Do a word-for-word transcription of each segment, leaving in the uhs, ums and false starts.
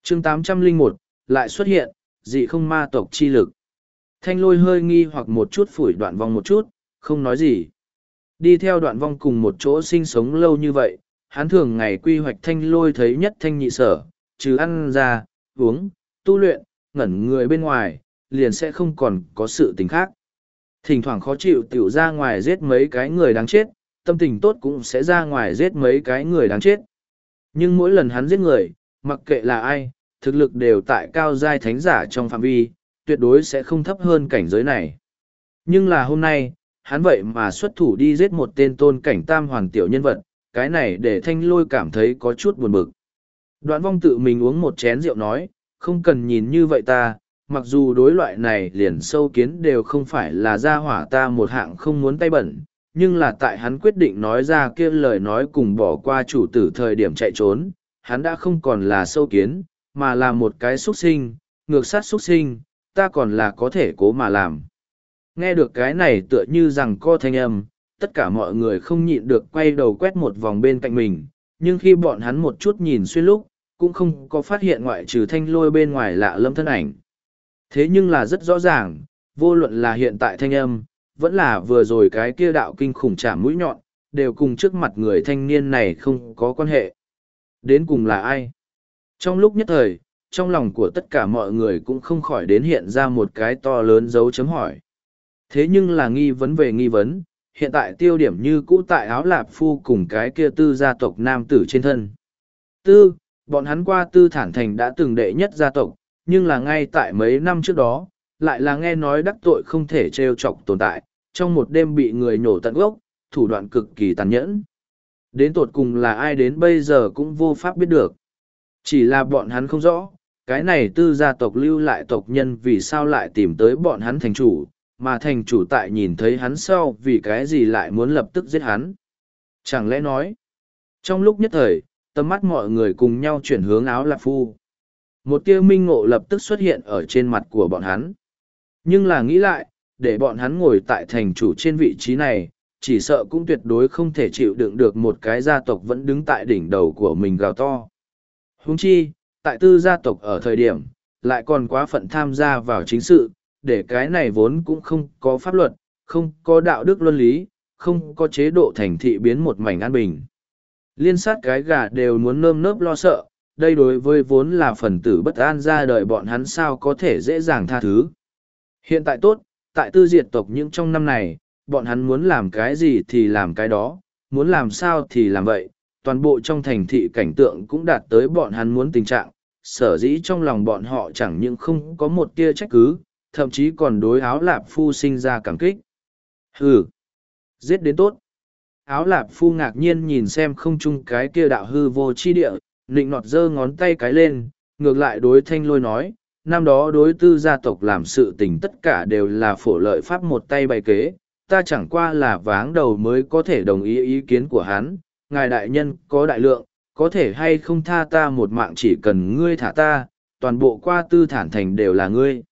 chương tám trăm lẻ một, lại xuất hiện, dị không ma tộc chi lực. Thanh lôi hơi nghi hoặc một chút phủi đoạn vong một chút, không nói gì. Đi theo đoạn vong cùng một chỗ sinh sống lâu như vậy, hắn thường ngày quy hoạch thanh lôi thấy nhất thanh nhị sở, trừ ăn ra, uống, tu luyện, ngẩn người bên ngoài, liền sẽ không còn có sự tình khác. Thỉnh thoảng khó chịu tiểu ra ngoài giết mấy cái người đáng chết, tâm tình tốt cũng sẽ ra ngoài giết mấy cái người đáng chết. Nhưng mỗi lần hắn giết người, mặc kệ là ai, thực lực đều tại cao giai thánh giả trong phạm vi, tuyệt đối sẽ không thấp hơn cảnh giới này. Nhưng là hôm nay, hắn vậy mà xuất thủ đi giết một tên tôn cảnh tam hoàn tiểu nhân vật, cái này để thanh lôi cảm thấy có chút buồn bực. Đoạn vong tự mình uống một chén rượu nói, không cần nhìn như vậy ta, mặc dù đối loại này liền sâu kiến đều không phải là gia hỏa ta một hạng không muốn tay bẩn, nhưng là tại hắn quyết định nói ra kia lời nói cùng bỏ qua chủ tử thời điểm chạy trốn, hắn đã không còn là sâu kiến, mà là một cái xuất sinh, ngược sát xuất sinh, ta còn là có thể cố mà làm. Nghe được cái này tựa như rằng co thanh âm, tất cả mọi người không nhịn được quay đầu quét một vòng bên cạnh mình, nhưng khi bọn hắn một chút nhìn xuyên lúc, cũng không có phát hiện ngoại trừ thanh lôi bên ngoài lạ lâm thân ảnh. Thế nhưng là rất rõ ràng, vô luận là hiện tại thanh âm, vẫn là vừa rồi cái kia đạo kinh khủng chạm mũi nhọn, đều cùng trước mặt người thanh niên này không có quan hệ. Đến cùng là ai? Trong lúc nhất thời, trong lòng của tất cả mọi người cũng không khỏi đến hiện ra một cái to lớn dấu chấm hỏi. Thế nhưng là nghi vấn về nghi vấn, hiện tại tiêu điểm như cũ tại áo lạp phu cùng cái kia tư gia tộc nam tử trên thân. Tư, bọn hắn qua tư thản thành đã từng đệ nhất gia tộc, nhưng là ngay tại mấy năm trước đó, lại là nghe nói đắc tội không thể trêu chọc tồn tại, trong một đêm bị người nhổ tận gốc, thủ đoạn cực kỳ tàn nhẫn. Đến tột cùng là ai đến bây giờ cũng vô pháp biết được. Chỉ là bọn hắn không rõ, cái này tư gia tộc lưu lại tộc nhân vì sao lại tìm tới bọn hắn thành chủ, mà thành chủ tại nhìn thấy hắn sau vì cái gì lại muốn lập tức giết hắn. Chẳng lẽ nói, trong lúc nhất thời, tầm mắt mọi người cùng nhau chuyển hướng áo lạp phu. Một tia minh ngộ lập tức xuất hiện ở trên mặt của bọn hắn. Nhưng là nghĩ lại, để bọn hắn ngồi tại thành chủ trên vị trí này, chỉ sợ cũng tuyệt đối không thể chịu đựng được một cái gia tộc vẫn đứng tại đỉnh đầu của mình gào to. Huống chi, tại tư gia tộc ở thời điểm, lại còn quá phận tham gia vào chính sự, để cái này vốn cũng không có pháp luật, không có đạo đức luân lý, không có chế độ thành thị biến một mảnh an bình. Liên sát cái gà đều muốn nơm nớp lo sợ, đây đối với vốn là phần tử bất an ra đời bọn hắn sao có thể dễ dàng tha thứ. Hiện tại tốt, tại tư diệt tộc những trong năm này, bọn hắn muốn làm cái gì thì làm cái đó, muốn làm sao thì làm vậy, toàn bộ trong thành thị cảnh tượng cũng đạt tới bọn hắn muốn tình trạng, sở dĩ trong lòng bọn họ chẳng những không có một tia trách cứ, thậm chí còn đối áo lạp phu sinh ra cảm kích. Hừ, giết đến tốt. Áo lạp phu ngạc nhiên nhìn xem không chung cái kia đạo hư vô chi địa, nịnh nọt giơ ngón tay cái lên, ngược lại đối thanh lôi nói, năm đó đối tư gia tộc làm sự tình tất cả đều là phổ lợi pháp một tay bày kế, ta chẳng qua là váng đầu mới có thể đồng ý ý kiến của hắn, ngài đại nhân có đại lượng, có thể hay không tha ta một mạng chỉ cần ngươi thả ta, toàn bộ qua tư thản thành đều là ngươi.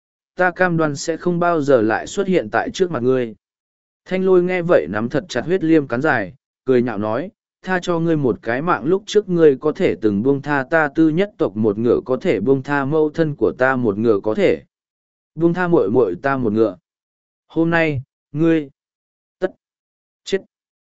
Ta cam đoan sẽ không bao giờ lại xuất hiện tại trước mặt ngươi. Thanh lôi nghe vậy nắm thật chặt huyết liêm cắn dài, cười nhạo nói, tha cho ngươi một cái mạng lúc trước ngươi có thể từng buông tha ta tư nhất tộc một ngựa có thể buông tha mâu thân của ta một ngựa có thể. Buông tha muội muội ta một ngựa. Hôm nay, ngươi, tất, chết,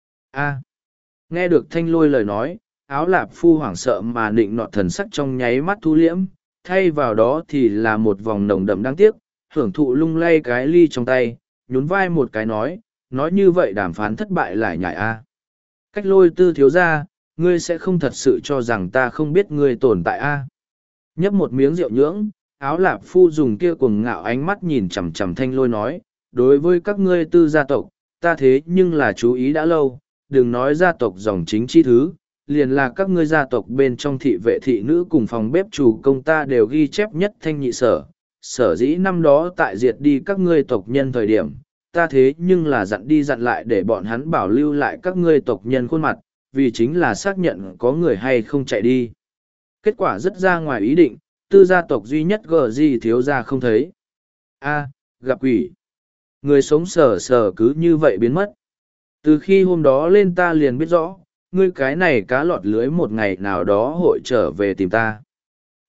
a. Nghe được thanh lôi lời nói, áo lạp phu hoảng sợ mà nịnh nọt thần sắc trong nháy mắt thu liễm, thay vào đó thì là một vòng nồng đậm đáng tiếc, hưởng thụ lung lay cái ly trong tay, nhún vai một cái nói, nói như vậy đàm phán thất bại lại nhảy a. Cách lôi tư thiếu ra, ngươi sẽ không thật sự cho rằng ta không biết ngươi tồn tại a. Nhấp một miếng rượu nhưỡng, áo lạp phu dùng kia cuồng ngạo ánh mắt nhìn chằm chằm thanh lôi nói, đối với các ngươi tư gia tộc, ta thế nhưng là chú ý đã lâu, đừng nói gia tộc dòng chính chi thứ, liền là các ngươi gia tộc bên trong thị vệ thị nữ cùng phòng bếp chủ công ta đều ghi chép nhất thanh nhị sở, sở dĩ năm đó tại diệt đi các ngươi tộc nhân thời điểm, ta thế nhưng là dặn đi dặn lại để bọn hắn bảo lưu lại các ngươi tộc nhân khuôn mặt, vì chính là xác nhận có người hay không chạy đi. Kết quả rất ra ngoài ý định, tư gia tộc duy nhất gờ gì thiếu ra không thấy. A, gặp quỷ. Người sống sờ sờ cứ như vậy biến mất. Từ khi hôm đó lên ta liền biết rõ, ngươi cái này cá lọt lưới một ngày nào đó hội trở về tìm ta.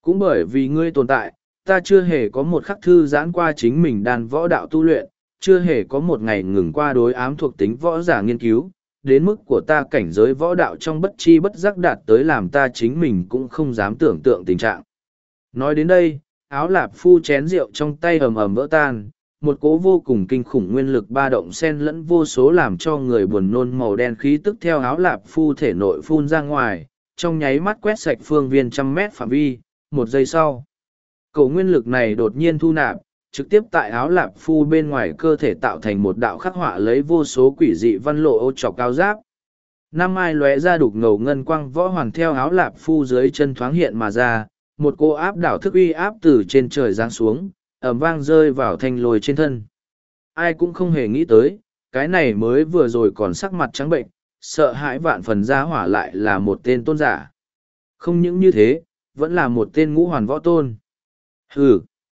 Cũng bởi vì ngươi tồn tại, ta chưa hề có một khắc thư giãn qua chính mình đàn võ đạo tu luyện, chưa hề có một ngày ngừng qua đối ám thuộc tính võ giả nghiên cứu, đến mức của ta cảnh giới võ đạo trong bất chi bất giác đạt tới làm ta chính mình cũng không dám tưởng tượng tình trạng. Nói đến đây, áo lạp phu chén rượu trong tay ầm ầm vỡ tan, một cỗ vô cùng kinh khủng nguyên lực ba động xen lẫn vô số làm cho người buồn nôn màu đen khí tức theo áo lạp phu thể nội phun ra ngoài, trong nháy mắt quét sạch phương viên trăm mét phạm vi, một giây sau. Cỗ nguyên lực này đột nhiên thu nạp, trực tiếp tại áo lạp phu bên ngoài cơ thể tạo thành một đạo khắc họa lấy vô số quỷ dị văn lộ ô trọc cao giáp. Năm ai lóe ra đục ngầu ngân quang võ hoàn theo áo lạp phu dưới chân thoáng hiện mà ra, một cô áp đảo thức uy áp từ trên trời giáng xuống, ẩm vang rơi vào thanh lôi trên thân. Ai cũng không hề nghĩ tới, cái này mới vừa rồi còn sắc mặt trắng bệnh, sợ hãi vạn phần ra hỏa lại là một tên tôn giả. Không những như thế, vẫn là một tên ngũ hoàn võ tôn. Hừ!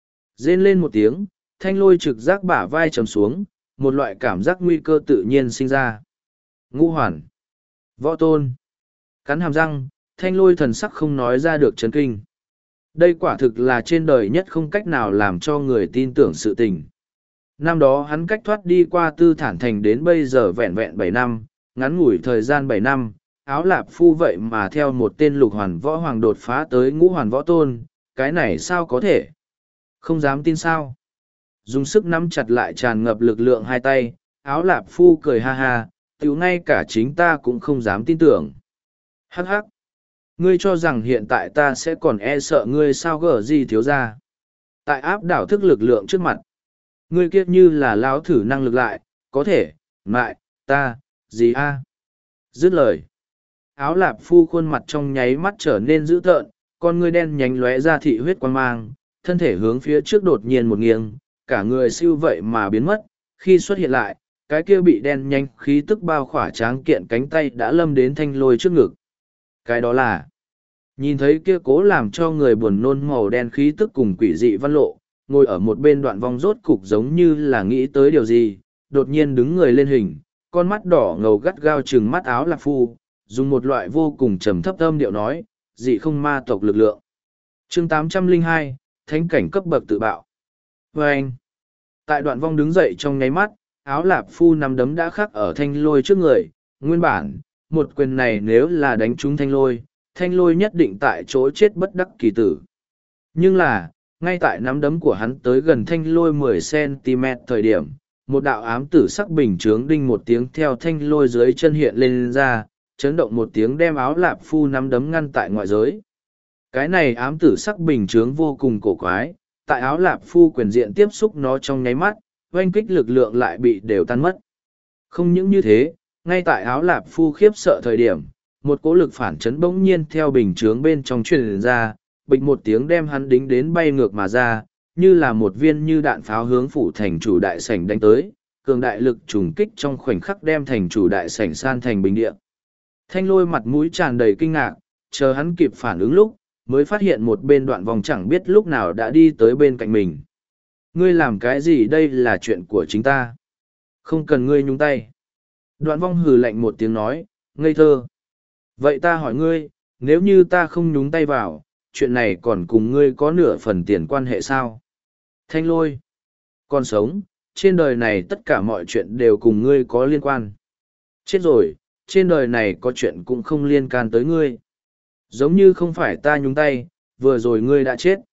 Rên lên một tiếng, thanh lôi trực giác bả vai trầm xuống, một loại cảm giác nguy cơ tự nhiên sinh ra. Ngũ hoàn! Võ tôn! Cắn hàm răng, thanh lôi thần sắc không nói ra được chấn kinh. Đây quả thực là trên đời nhất không cách nào làm cho người tin tưởng sự tình. Năm đó hắn cách thoát đi qua tư thản thành đến bây giờ vẹn vẹn bảy năm, ngắn ngủi thời gian bảy năm, áo lạp phu vậy mà theo một tên lục hoàn võ hoàng đột phá tới ngũ hoàn võ tôn, cái này sao có thể? Không dám tin sao? Dùng sức nắm chặt lại tràn ngập lực lượng hai tay, áo lạp phu cười ha ha, tiểu ngay cả chính ta cũng không dám tin tưởng. Hắc hắc! Ngươi cho rằng hiện tại ta sẽ còn e sợ ngươi sao gở gì thiếu ra. Tại áp đảo thức lực lượng trước mặt. Ngươi kiết như là láo thử năng lực lại, có thể, mại, ta, gì a Dứt lời. Áo lạp phu khuôn mặt trong nháy mắt trở nên dữ tợn, con ngươi đen nhánh lóe ra thị huyết quan mang, thân thể hướng phía trước đột nhiên một nghiêng, cả người siêu vậy mà biến mất, khi xuất hiện lại, cái kia bị đen nhanh khí tức bao khỏa tráng kiện cánh tay đã lâm đến thanh lôi trước ngực. Cái đó là, nhìn thấy kia cố làm cho người buồn nôn màu đen khí tức cùng quỷ dị văn lộ, ngồi ở một bên đoạn vong rốt cục giống như là nghĩ tới điều gì, đột nhiên đứng người lên hình, con mắt đỏ ngầu gắt gao trừng mắt áo lạc phu, dùng một loại vô cùng trầm thấp âm điệu nói, dị không ma tộc lực lượng. chương tám trăm lẻ hai, thánh cảnh cấp bậc tự bạo. Và anh, tại đoạn vong đứng dậy trong nháy mắt, áo lạp phu nắm đấm đã khắc ở thanh lôi trước người, nguyên bản, một quyền này nếu là đánh trúng thanh lôi, thanh lôi nhất định tại chỗ chết bất đắc kỳ tử. Nhưng là, ngay tại nắm đấm của hắn tới gần thanh lôi mười xăng-ti-mét thời điểm, một đạo ám tử sắc bình chướng đinh một tiếng theo thanh lôi dưới chân hiện lên ra, chấn động một tiếng đem áo lạp phu nắm đấm ngăn tại ngoại giới. Cái này ám tử sắc bình chướng vô cùng cổ quái, tại áo lạp phu quyền diện tiếp xúc nó trong nháy mắt, oanh kích lực lượng lại bị đều tan mất. Không những như thế, ngay tại áo lạp phu khiếp sợ thời điểm, một cỗ lực phản chấn bỗng nhiên theo bình chướng bên trong truyền ra, bịch một tiếng đem hắn đính đến bay ngược mà ra, như là một viên như đạn pháo hướng phủ thành chủ đại sảnh đánh tới, cường đại lực trùng kích trong khoảnh khắc đem thành chủ đại sảnh san thành bình địa. Thanh lôi mặt mũi tràn đầy kinh ngạc, chờ hắn kịp phản ứng lúc, mới phát hiện một bên đoạn vòng chẳng biết lúc nào đã đi tới bên cạnh mình. Ngươi làm cái gì đây là chuyện của chính ta. Không cần ngươi nhúng tay. Đoạn vong hừ lạnh một tiếng nói, ngây thơ. Vậy ta hỏi ngươi, nếu như ta không nhúng tay vào, chuyện này còn cùng ngươi có nửa phần tiền quan hệ sao? Thanh lôi. Còn sống, trên đời này tất cả mọi chuyện đều cùng ngươi có liên quan. Chết rồi, trên đời này có chuyện cũng không liên can tới ngươi. Giống như không phải ta nhúng tay, vừa rồi ngươi đã chết.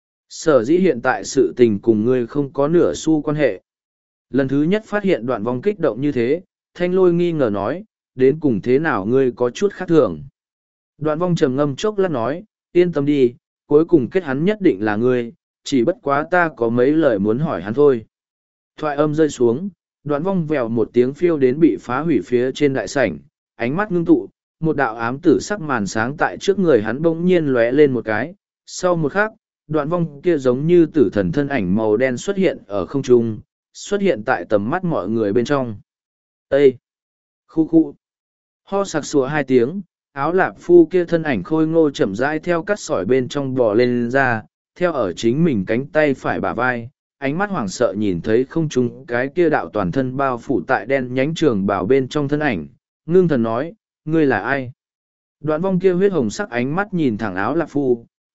Sở dĩ hiện tại sự tình cùng ngươi không có nửa xu quan hệ. Lần thứ nhất phát hiện đoạn vong kích động như thế, thanh lôi nghi ngờ nói, đến cùng thế nào ngươi có chút khác thường. Đoạn vong trầm ngâm chốc lát nói, yên tâm đi, cuối cùng kết hắn nhất định là ngươi, chỉ bất quá ta có mấy lời muốn hỏi hắn thôi. Thoại âm rơi xuống, đoạn vong vèo một tiếng phiêu đến bị phá hủy phía trên đại sảnh, ánh mắt ngưng tụ, một đạo ám tử sắc màn sáng tại trước người hắn bỗng nhiên lóe lên một cái, sau một khắc, đoạn vong kia giống như tử thần thân ảnh màu đen xuất hiện ở không trung, xuất hiện tại tầm mắt mọi người bên trong. Ê! Khu khu! Ho sặc sủa hai tiếng, áo lạp phu kia thân ảnh khôi ngô chậm rãi theo cắt sỏi bên trong bò lên ra, theo ở chính mình cánh tay phải bả vai, ánh mắt hoảng sợ nhìn thấy không trung cái kia đạo toàn thân bao phủ tại đen nhánh trường bảo bên trong thân ảnh, ngưng thần nói, ngươi là ai? Đoạn vong kia huyết hồng sắc ánh mắt nhìn thẳng áo lạp phu,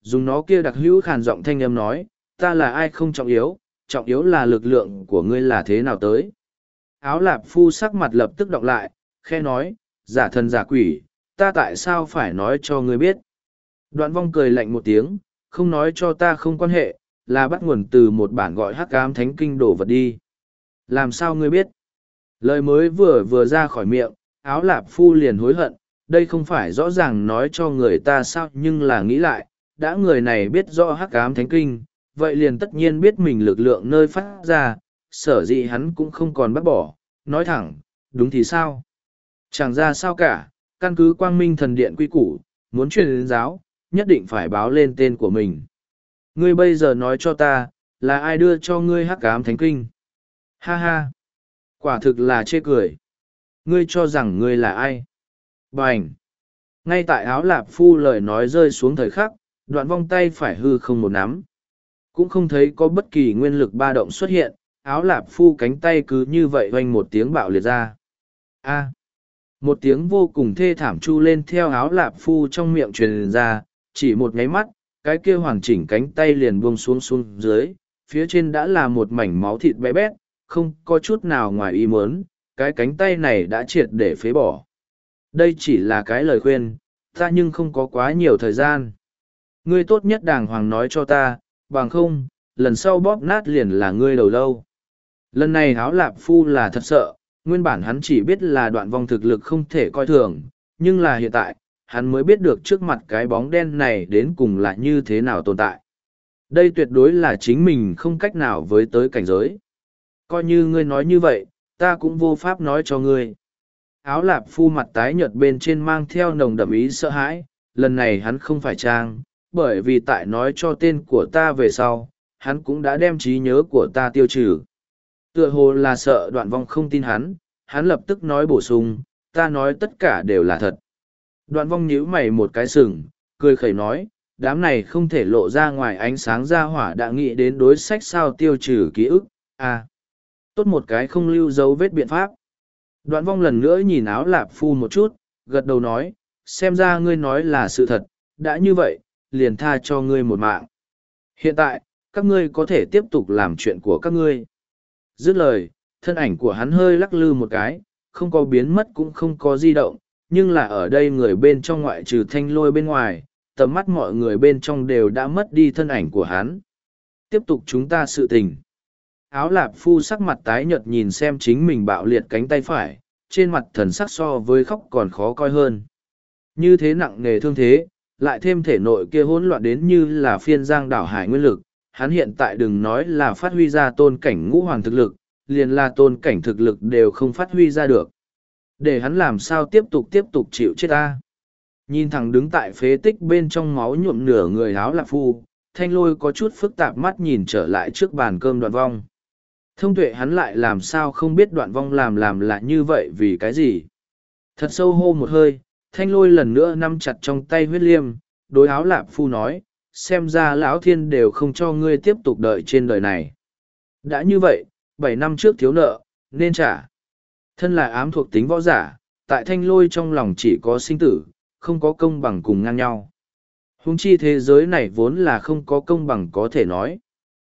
dùng nó kia đặc hữu khàn giọng thanh âm nói, ta là ai không trọng yếu, trọng yếu là lực lượng của ngươi là thế nào tới. Áo lạp phu sắc mặt lập tức đọc lại, khe nói, giả thần giả quỷ, ta tại sao phải nói cho ngươi biết. Đoạn vong cười lạnh một tiếng, không nói cho ta không quan hệ, là bắt nguồn từ một bản gọi hắc ám thánh kinh đổ vật đi. Làm sao ngươi biết? Lời mới vừa vừa ra khỏi miệng, áo lạp phu liền hối hận, đây không phải rõ ràng nói cho người ta sao nhưng là nghĩ lại, đã người này biết rõ hắc ám thánh kinh, vậy liền tất nhiên biết mình lực lượng nơi phát ra, sở dĩ hắn cũng không còn bác bỏ, nói thẳng, đúng thì sao? Chẳng ra sao cả, căn cứ quang minh thần điện quy củ, muốn truyền đến giáo, nhất định phải báo lên tên của mình. Ngươi bây giờ nói cho ta, là ai đưa cho ngươi hắc ám thánh kinh? Ha ha! Quả thực là chê cười. Ngươi cho rằng ngươi là ai? Bành! Ngay tại áo lạp phu lời nói rơi xuống thời khắc, đoạn vong tay phải hư không một nắm. Cũng không thấy có bất kỳ nguyên lực ba động xuất hiện, áo lạp phu cánh tay cứ như vậy oanh một tiếng bạo liệt ra. A! Một tiếng vô cùng thê thảm chu lên theo áo lạp phu trong miệng truyền ra, chỉ một nháy mắt, cái kia hoàn chỉnh cánh tay liền buông xuống xuống dưới, phía trên đã là một mảnh máu thịt bé bét, không có chút nào ngoài ý muốn, cái cánh tay này đã triệt để phế bỏ. Đây chỉ là cái lời khuyên, ta nhưng không có quá nhiều thời gian. Ngươi tốt nhất đàng hoàng nói cho ta, bằng không, lần sau bóp nát liền là ngươi đầu lâu. Lần này áo lạp phu là thật sợ, nguyên bản hắn chỉ biết là đoạn vong thực lực không thể coi thường, nhưng là hiện tại, hắn mới biết được trước mặt cái bóng đen này đến cùng là như thế nào tồn tại. Đây tuyệt đối là chính mình không cách nào với tới cảnh giới. Coi như ngươi nói như vậy, ta cũng vô pháp nói cho ngươi. Áo lạp phu mặt tái nhợt bên trên mang theo nồng đậm ý sợ hãi, lần này hắn không phải trang, bởi vì tại nói cho tên của ta về sau, hắn cũng đã đem trí nhớ của ta tiêu trừ. Tựa hồ là sợ đoạn vong không tin hắn, hắn lập tức nói bổ sung, ta nói tất cả đều là thật. Đoạn vong nhíu mày một cái sừng, cười khẩy nói, đám này không thể lộ ra ngoài ánh sáng ra hỏa đã nghĩ đến đối sách sao tiêu trừ ký ức, à. Tốt một cái không lưu dấu vết biện pháp. Đoạn vong lần nữa nhìn áo lạp phu một chút, gật đầu nói, xem ra ngươi nói là sự thật, đã như vậy, liền tha cho ngươi một mạng. Hiện tại, các ngươi có thể tiếp tục làm chuyện của các ngươi. Dứt lời, thân ảnh của hắn hơi lắc lư một cái, không có biến mất cũng không có di động, nhưng là ở đây người bên trong ngoại trừ thanh lôi bên ngoài, tầm mắt mọi người bên trong đều đã mất đi thân ảnh của hắn. Tiếp tục chúng ta sự tình. Áo lạp phu sắc mặt tái nhợt nhìn xem chính mình bạo liệt cánh tay phải, trên mặt thần sắc so với khóc còn khó coi hơn. Như thế nặng nề thương thế, lại thêm thể nội kia hỗn loạn đến như là phiên giang đảo hải nguyên lực, hắn hiện tại đừng nói là phát huy ra tôn cảnh ngũ hoàng thực lực, liền là tôn cảnh thực lực đều không phát huy ra được. Để hắn làm sao tiếp tục tiếp tục chịu chết ta. Nhìn thẳng đứng tại phế tích bên trong máu nhuộm nửa người áo lạp phu, thanh lôi có chút phức tạp mắt nhìn trở lại trước bàn cơm đoạn vong. Thông tuệ hắn lại làm sao không biết đoạn vong làm làm là như vậy vì cái gì. Thật sâu hô một hơi, thanh lôi lần nữa nắm chặt trong tay huyết liêm, đối áo lạp phu nói, xem ra lão thiên đều không cho ngươi tiếp tục đợi trên đời này. Đã như vậy, bảy năm trước thiếu nợ, nên trả. Thân là ám thuộc tính võ giả, tại thanh lôi trong lòng chỉ có sinh tử, không có công bằng cùng ngang nhau. Huống chi thế giới này vốn là không có công bằng có thể nói.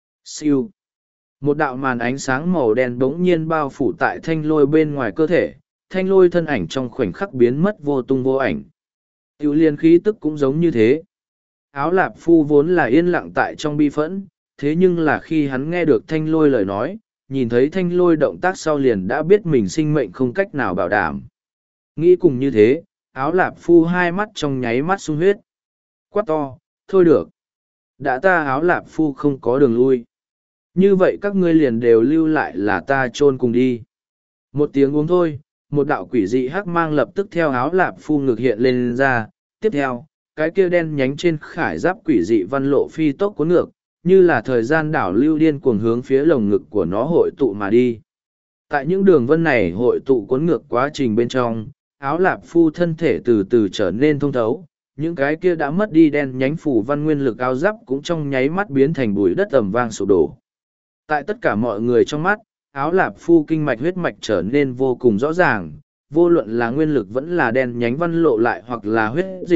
Siêu. Một đạo màn ánh sáng màu đen bỗng nhiên bao phủ tại thanh lôi bên ngoài cơ thể, thanh lôi thân ảnh trong khoảnh khắc biến mất vô tung vô ảnh. Tiểu liên khí tức cũng giống như thế. Áo lạp phu vốn là yên lặng tại trong bi phẫn, thế nhưng là khi hắn nghe được thanh lôi lời nói, nhìn thấy thanh lôi động tác sau liền đã biết mình sinh mệnh không cách nào bảo đảm. Nghĩ cùng như thế, áo lạp phu hai mắt trong nháy mắt sung huyết. Quát to, thôi được. Đã ta áo lạp phu không có đường lui. Như vậy các ngươi liền đều lưu lại là ta chôn cùng đi. Một tiếng uống thôi, một đạo quỷ dị hắc mang lập tức theo áo lạp phu ngực hiện lên ra. Tiếp theo, cái kia đen nhánh trên khải giáp quỷ dị văn lộ phi tốc cuốn ngược, như là thời gian đảo lưu điên cuồng hướng phía lồng ngực của nó hội tụ mà đi. Tại những đường vân này hội tụ cuốn ngược quá trình bên trong, áo lạp phu thân thể từ từ trở nên thông thấu, những cái kia đã mất đi đen nhánh phủ văn nguyên lực áo giáp cũng trong nháy mắt biến thành bụi đất ầm vang sụp đổ. Tại tất cả mọi người trong mắt, áo lạp phu kinh mạch huyết mạch trở nên vô cùng rõ ràng, vô luận là nguyên lực vẫn là đen nhánh văn lộ lại hoặc là huyết dịch,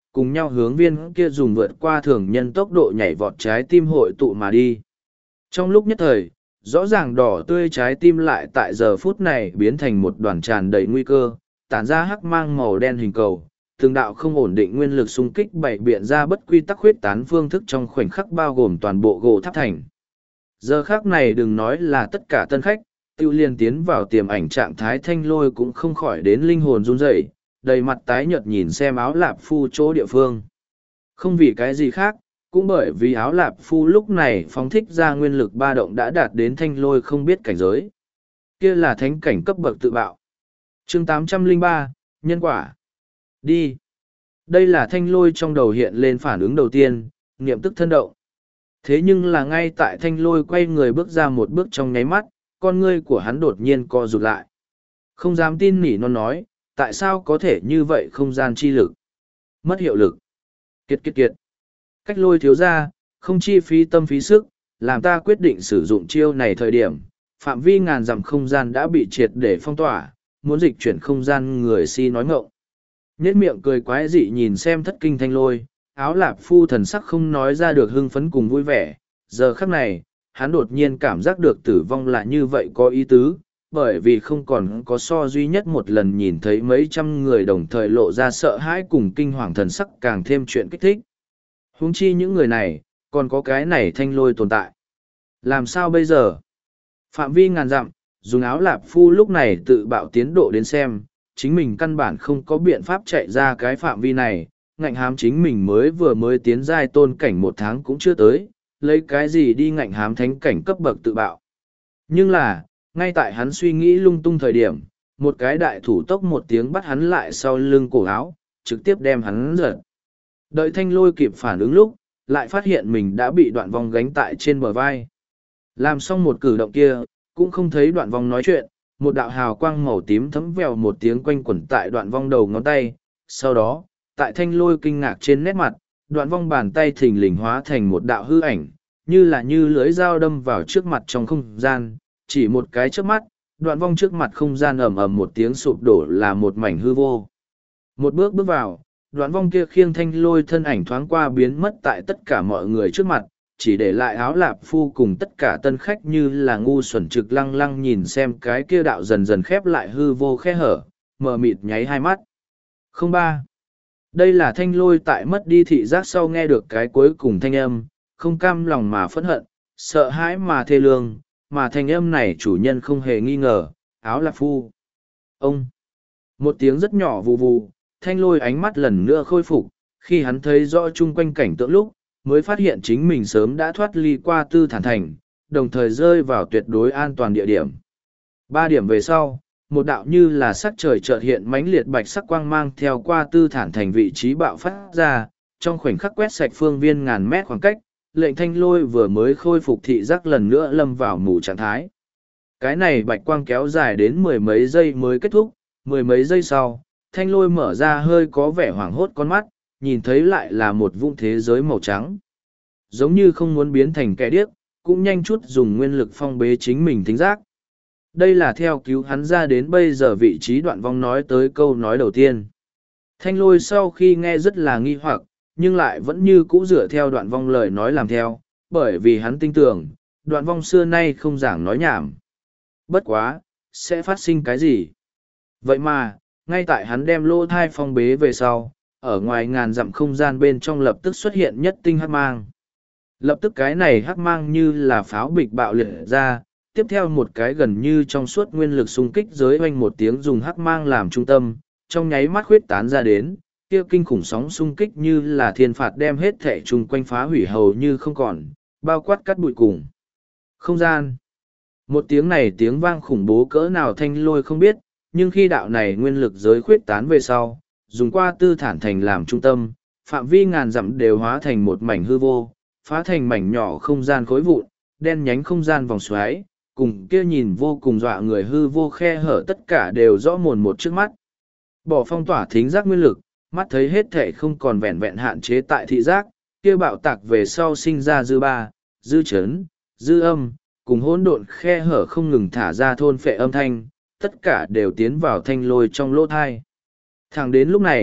cùng nhau hướng viên kia dùng vượt qua thường nhân tốc độ nhảy vọt trái tim hội tụ mà đi. Trong lúc nhất thời, rõ ràng đỏ tươi trái tim lại tại giờ phút này biến thành một đoàn tràn đầy nguy cơ, tản ra hắc mang màu đen hình cầu, từng đạo không ổn định nguyên lực xung kích bảy biện ra bất quy tắc huyết tán phương thức trong khoảnh khắc bao gồm toàn bộ gỗ tháp thành. Giờ khác này đừng nói là tất cả tân khách, tiêu liên tiến vào tiềm ảnh trạng thái thanh lôi cũng không khỏi đến linh hồn run rẩy, đầy mặt tái nhợt nhìn xem áo lạp phu chỗ địa phương. Không vì cái gì khác, cũng bởi vì áo lạp phu lúc này phóng thích ra nguyên lực ba động đã đạt đến thanh lôi không biết cảnh giới. Kia là thánh cảnh cấp bậc tự bạo. chương tám trăm lẻ ba, nhân quả. Đi. Đây là thanh lôi trong đầu hiện lên phản ứng đầu tiên, niệm tức thân động. Thế nhưng là ngay tại thanh lôi quay người bước ra một bước trong nháy mắt, con ngươi của hắn đột nhiên co rụt lại. Không dám tin nỉ non nói, tại sao có thể như vậy không gian chi lực? Mất hiệu lực. Kiệt kiệt kiệt. Cách lôi thiếu ra, không chi phí tâm phí sức, làm ta quyết định sử dụng chiêu này thời điểm, phạm vi ngàn dặm không gian đã bị triệt để phong tỏa, muốn dịch chuyển không gian người si nói ngộng. Nhết miệng cười quái dị nhìn xem thất kinh thanh lôi, áo lạp phu thần sắc không nói ra được hưng phấn cùng vui vẻ. Giờ khắc này, hắn đột nhiên cảm giác được tử vong là như vậy có ý tứ, bởi vì không còn có so duy nhất một lần nhìn thấy mấy trăm người đồng thời lộ ra sợ hãi cùng kinh hoàng thần sắc càng thêm chuyện kích thích. Huống chi những người này, còn có cái này thanh lôi tồn tại. Làm sao bây giờ? Phạm vi ngàn dặm, dùng áo lạp phu lúc này tự bạo tiến độ đến xem, chính mình căn bản không có biện pháp chạy ra cái phạm vi này, ngạnh hám chính mình mới vừa mới tiến giai tôn cảnh một tháng cũng chưa tới, lấy cái gì đi ngạnh hám thánh cảnh cấp bậc tự bạo. Nhưng là, ngay tại hắn suy nghĩ lung tung thời điểm, một cái đại thủ tốc một tiếng bắt hắn lại sau lưng cổ áo, trực tiếp đem hắn giật. Đợi thanh lôi kịp phản ứng lúc, lại phát hiện mình đã bị đoạn vong gánh tại trên bờ vai. Làm xong một cử động kia, cũng không thấy đoạn vong nói chuyện, một đạo hào quang màu tím thấm vèo một tiếng quanh quẩn tại đoạn vong đầu ngón tay. Sau đó, tại thanh lôi kinh ngạc trên nét mặt, đoạn vong bàn tay thình lình hóa thành một đạo hư ảnh, như là như lưới dao đâm vào trước mặt trong không gian, chỉ một cái trước mắt, đoạn vong trước mặt không gian ầm ầm một tiếng sụp đổ là một mảnh hư vô. Một bước bước vào, đoạn vong kia khiêng thanh lôi thân ảnh thoáng qua biến mất tại tất cả mọi người trước mặt, chỉ để lại áo lạp phu cùng tất cả tân khách như là ngu xuẩn trực lăng lăng nhìn xem cái kia đạo dần dần khép lại hư vô khe hở, mờ mịt nháy hai mắt. Không ba. Đây là thanh lôi tại mất đi thị giác sau nghe được cái cuối cùng thanh âm, không cam lòng mà phẫn hận, sợ hãi mà thê lương, mà thanh âm này chủ nhân không hề nghi ngờ, áo lạp phu. Ông. Một tiếng rất nhỏ vù vù, thanh lôi ánh mắt lần nữa khôi phục, khi hắn thấy rõ chung quanh cảnh tượng lúc, mới phát hiện chính mình sớm đã thoát ly qua tư thản thành, đồng thời rơi vào tuyệt đối an toàn địa điểm. Ba điểm về sau, một đạo như là sắc trời chợt hiện mãnh liệt bạch sắc quang mang theo qua tư thản thành vị trí bạo phát ra, trong khoảnh khắc quét sạch phương viên ngàn mét khoảng cách, lệnh thanh lôi vừa mới khôi phục thị giác lần nữa lâm vào mù trạng thái. Cái này bạch quang kéo dài đến mười mấy giây mới kết thúc, mười mấy giây sau, thanh lôi mở ra hơi có vẻ hoảng hốt con mắt, nhìn thấy lại là một vũng thế giới màu trắng. Giống như không muốn biến thành kẻ điếc, cũng nhanh chút dùng nguyên lực phong bế chính mình thính giác. Đây là theo cứu hắn ra đến bây giờ vị trí đoạn vong nói tới câu nói đầu tiên. Thanh lôi sau khi nghe rất là nghi hoặc, nhưng lại vẫn như cũ dựa theo đoạn vong lời nói làm theo, bởi vì hắn tin tưởng, đoạn vong xưa nay không giảng nói nhảm. Bất quá, sẽ phát sinh cái gì? Vậy mà, ngay tại hắn đem lô thai phong bế về sau, ở ngoài ngàn dặm không gian bên trong lập tức xuất hiện nhất tinh hắc mang. Lập tức cái này hắc mang như là pháo bịch bạo liệt ra, tiếp theo một cái gần như trong suốt nguyên lực xung kích giới oanh một tiếng dùng hắc mang làm trung tâm, trong nháy mắt khuyết tán ra đến, kia kinh khủng sóng xung kích như là thiên phạt đem hết thảy chung quanh phá hủy hầu như không còn, bao quát cắt bụi cùng. Không gian. Một tiếng này tiếng vang khủng bố cỡ nào thanh lôi không biết, nhưng khi đạo này nguyên lực giới khuyết tán về sau, dùng qua tư thản thành làm trung tâm, phạm vi ngàn dặm đều hóa thành một mảnh hư vô, phá thành mảnh nhỏ không gian khối vụn, đen nhánh không gian vòng xoáy, cùng kia nhìn vô cùng dọa người hư vô khe hở tất cả đều rõ mồn một trước mắt. Bỏ phong tỏa thính giác nguyên lực, mắt thấy hết thể không còn vẹn vẹn hạn chế tại thị giác, kia bạo tạc về sau sinh ra dư ba, dư chấn, dư âm, cùng hỗn độn khe hở không ngừng thả ra thôn phệ âm thanh, tất cả đều tiến vào thanh lôi trong lỗ thai. Thẳng đến lúc này,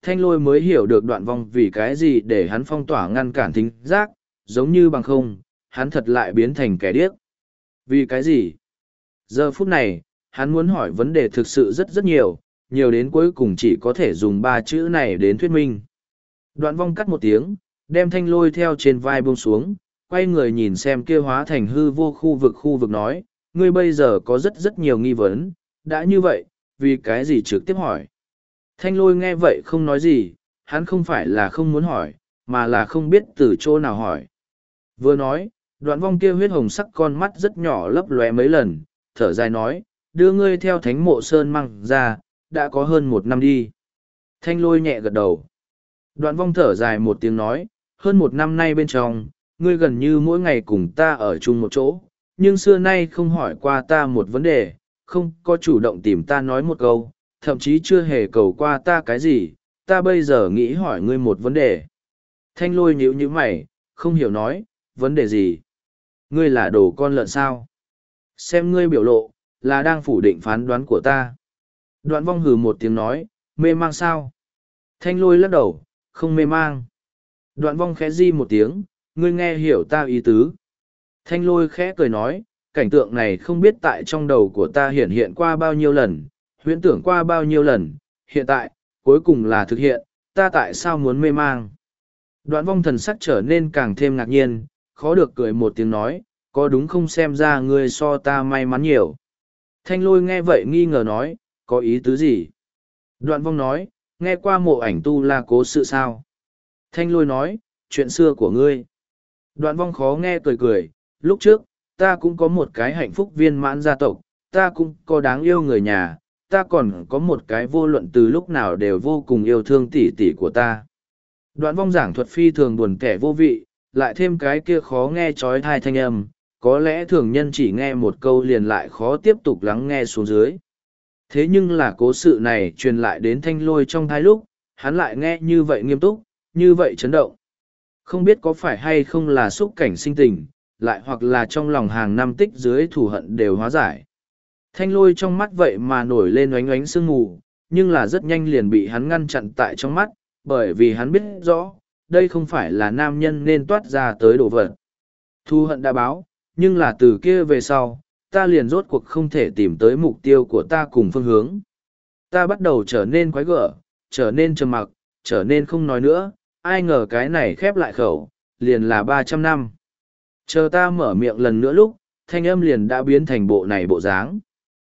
Thanh lôi mới hiểu được Đoạn Vong vì cái gì để hắn phong tỏa ngăn cản thính giác, giống như bằng không, hắn thật lại biến thành kẻ điếc. Vì cái gì? Giờ phút này, hắn muốn hỏi vấn đề thực sự rất rất nhiều, nhiều đến cuối cùng chỉ có thể dùng ba chữ này đến thuyết minh. Đoạn Vong cắt một tiếng, đem thanh lôi theo trên vai buông xuống, quay người nhìn xem kia hóa thành hư vô khu vực khu vực nói, ngươi bây giờ có rất rất nhiều nghi vấn, đã như vậy, vì cái gì trực tiếp hỏi. Thanh lôi nghe vậy không nói gì, hắn không phải là không muốn hỏi, mà là không biết từ chỗ nào hỏi. Vừa nói, Đoạn Vong kia huyết hồng sắc con mắt rất nhỏ lấp lóe mấy lần, thở dài nói, đưa ngươi theo thánh mộ sơn mang ra, đã có hơn một năm đi. Thanh lôi nhẹ gật đầu. Đoạn Vong thở dài một tiếng nói, hơn một năm nay bên trong, ngươi gần như mỗi ngày cùng ta ở chung một chỗ, nhưng xưa nay không hỏi qua ta một vấn đề, không có chủ động tìm ta nói một câu, thậm chí chưa hề cầu qua ta cái gì, ta bây giờ nghĩ hỏi ngươi một vấn đề. Thanh lôi nhíu nhíu mày, không hiểu nói, vấn đề gì? Ngươi là đồ con lợn sao? Xem ngươi biểu lộ, là đang phủ định phán đoán của ta. Đoạn Vong hừ một tiếng nói, mê mang sao? Thanh lôi lắc đầu, không mê mang. Đoạn Vong khẽ di một tiếng, ngươi nghe hiểu ta ý tứ. Thanh lôi khẽ cười nói, cảnh tượng này không biết tại trong đầu của ta hiện hiện qua bao nhiêu lần, huyễn tưởng qua bao nhiêu lần, hiện tại, cuối cùng là thực hiện, ta tại sao muốn mê mang. Đoạn Vong thần sắc trở nên càng thêm ngạc nhiên, khó được cười một tiếng nói, có đúng không xem ra ngươi so ta may mắn nhiều. Thanh lôi nghe vậy nghi ngờ nói, có ý tứ gì? Đoạn Vong nói, nghe qua mộ ảnh tu la cố sự sao? Thanh lôi nói, chuyện xưa của ngươi. Đoạn Vong khó nghe cười cười, lúc trước, ta cũng có một cái hạnh phúc viên mãn gia tộc, ta cũng có đáng yêu người nhà, ta còn có một cái vô luận từ lúc nào đều vô cùng yêu thương tỷ tỷ của ta. Đoạn Vong giảng thuật phi thường buồn kẻ vô vị, lại thêm cái kia khó nghe trói thai thanh âm, có lẽ thường nhân chỉ nghe một câu liền lại khó tiếp tục lắng nghe xuống dưới. Thế nhưng là cố sự này truyền lại đến thanh lôi trong thai lúc, hắn lại nghe như vậy nghiêm túc, như vậy chấn động. Không biết có phải hay không là xúc cảnh sinh tình, lại hoặc là trong lòng hàng năm tích dưới thù hận đều hóa giải. Thanh lôi trong mắt vậy mà nổi lên oánh oánh sương mù, nhưng là rất nhanh liền bị hắn ngăn chặn tại trong mắt, bởi vì hắn biết rõ, đây không phải là nam nhân nên toát ra tới đồ vật. Thù hận đã báo, nhưng là từ kia về sau, ta liền rốt cuộc không thể tìm tới mục tiêu của ta cùng phương hướng. Ta bắt đầu trở nên quái gở, trở nên trầm mặc, trở nên không nói nữa, ai ngờ cái này khép lại khẩu, liền là ba trăm năm. Chờ ta mở miệng lần nữa lúc, thanh âm liền đã biến thành bộ này bộ dáng.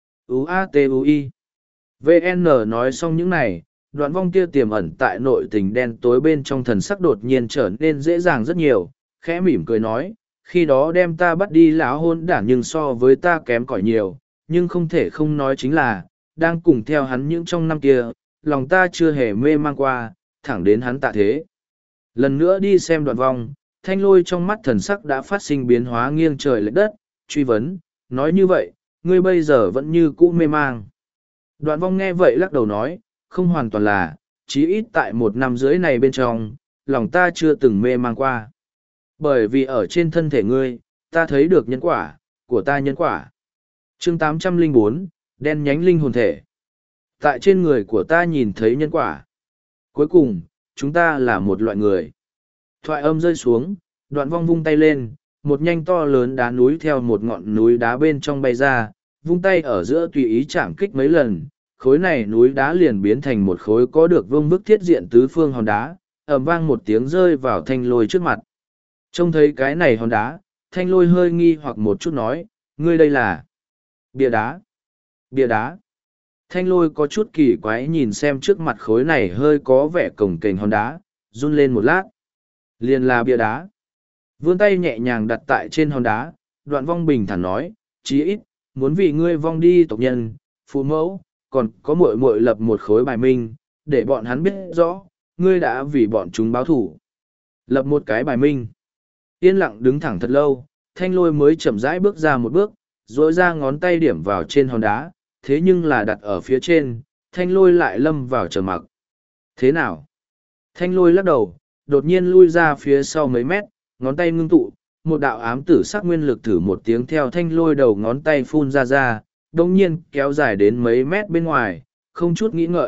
u a t u i vê en nói xong những này, Đoạn Vong kia tiềm ẩn tại nội tình đen tối bên trong thần sắc đột nhiên trở nên dễ dàng rất nhiều, khẽ mỉm cười nói, khi đó đem ta bắt đi lão hôn đản nhưng so với ta kém cỏi nhiều, nhưng không thể không nói chính là, đang cùng theo hắn những trong năm kia, lòng ta chưa hề mê mang qua, thẳng đến hắn tạ thế. Lần nữa đi xem Đoạn Vong, thanh lôi trong mắt thần sắc đã phát sinh biến hóa nghiêng trời lệch đất, truy vấn, nói như vậy, ngươi bây giờ vẫn như cũ mê mang. Đoạn Vong nghe vậy lắc đầu nói, không hoàn toàn là, chí ít tại một năm dưới này bên trong, lòng ta chưa từng mê mang qua. Bởi vì ở trên thân thể ngươi, ta thấy được nhân quả, của ta nhân quả. chương tám trăm lẻ bốn, đen nhánh linh hồn thể. Tại trên người của ta nhìn thấy nhân quả. Cuối cùng, chúng ta là một loại người. Thoại âm rơi xuống, Đoạn Vong vung tay lên, một nhanh to lớn đá núi theo một ngọn núi đá bên trong bay ra, vung tay ở giữa tùy ý chạm kích mấy lần, khối này núi đá liền biến thành một khối có được vương bức thiết diện tứ phương hòn đá, ầm vang một tiếng rơi vào thanh lôi trước mặt. Trông thấy cái này hòn đá, thanh lôi hơi nghi hoặc một chút nói, ngươi đây là bia đá. Bia đá. Thanh lôi có chút kỳ quái nhìn xem trước mặt khối này hơi có vẻ cồng kềnh hòn đá, run lên một lát. Liền là bia đá. Vươn tay nhẹ nhàng đặt tại trên hòn đá, Đoạn Vong bình thản nói, chí ít, muốn vì ngươi vong đi tộc nhân, phụ mẫu, còn có muội muội lập một khối bài minh, để bọn hắn biết rõ, ngươi đã vì bọn chúng báo thủ. Lập một cái bài minh. Yên lặng đứng thẳng thật lâu, thanh lôi mới chậm rãi bước ra một bước, rỗi ra ngón tay điểm vào trên hòn đá, thế nhưng là đặt ở phía trên, thanh lôi lại lâm vào trầm mặc. Thế nào? Thanh lôi lắc đầu, đột nhiên lui ra phía sau mấy mét, ngón tay ngưng tụ, một đạo ám tử sắc nguyên lực thử một tiếng theo thanh lôi đầu ngón tay phun ra ra, đồng nhiên kéo dài đến mấy mét bên ngoài, không chút nghĩ ngợi,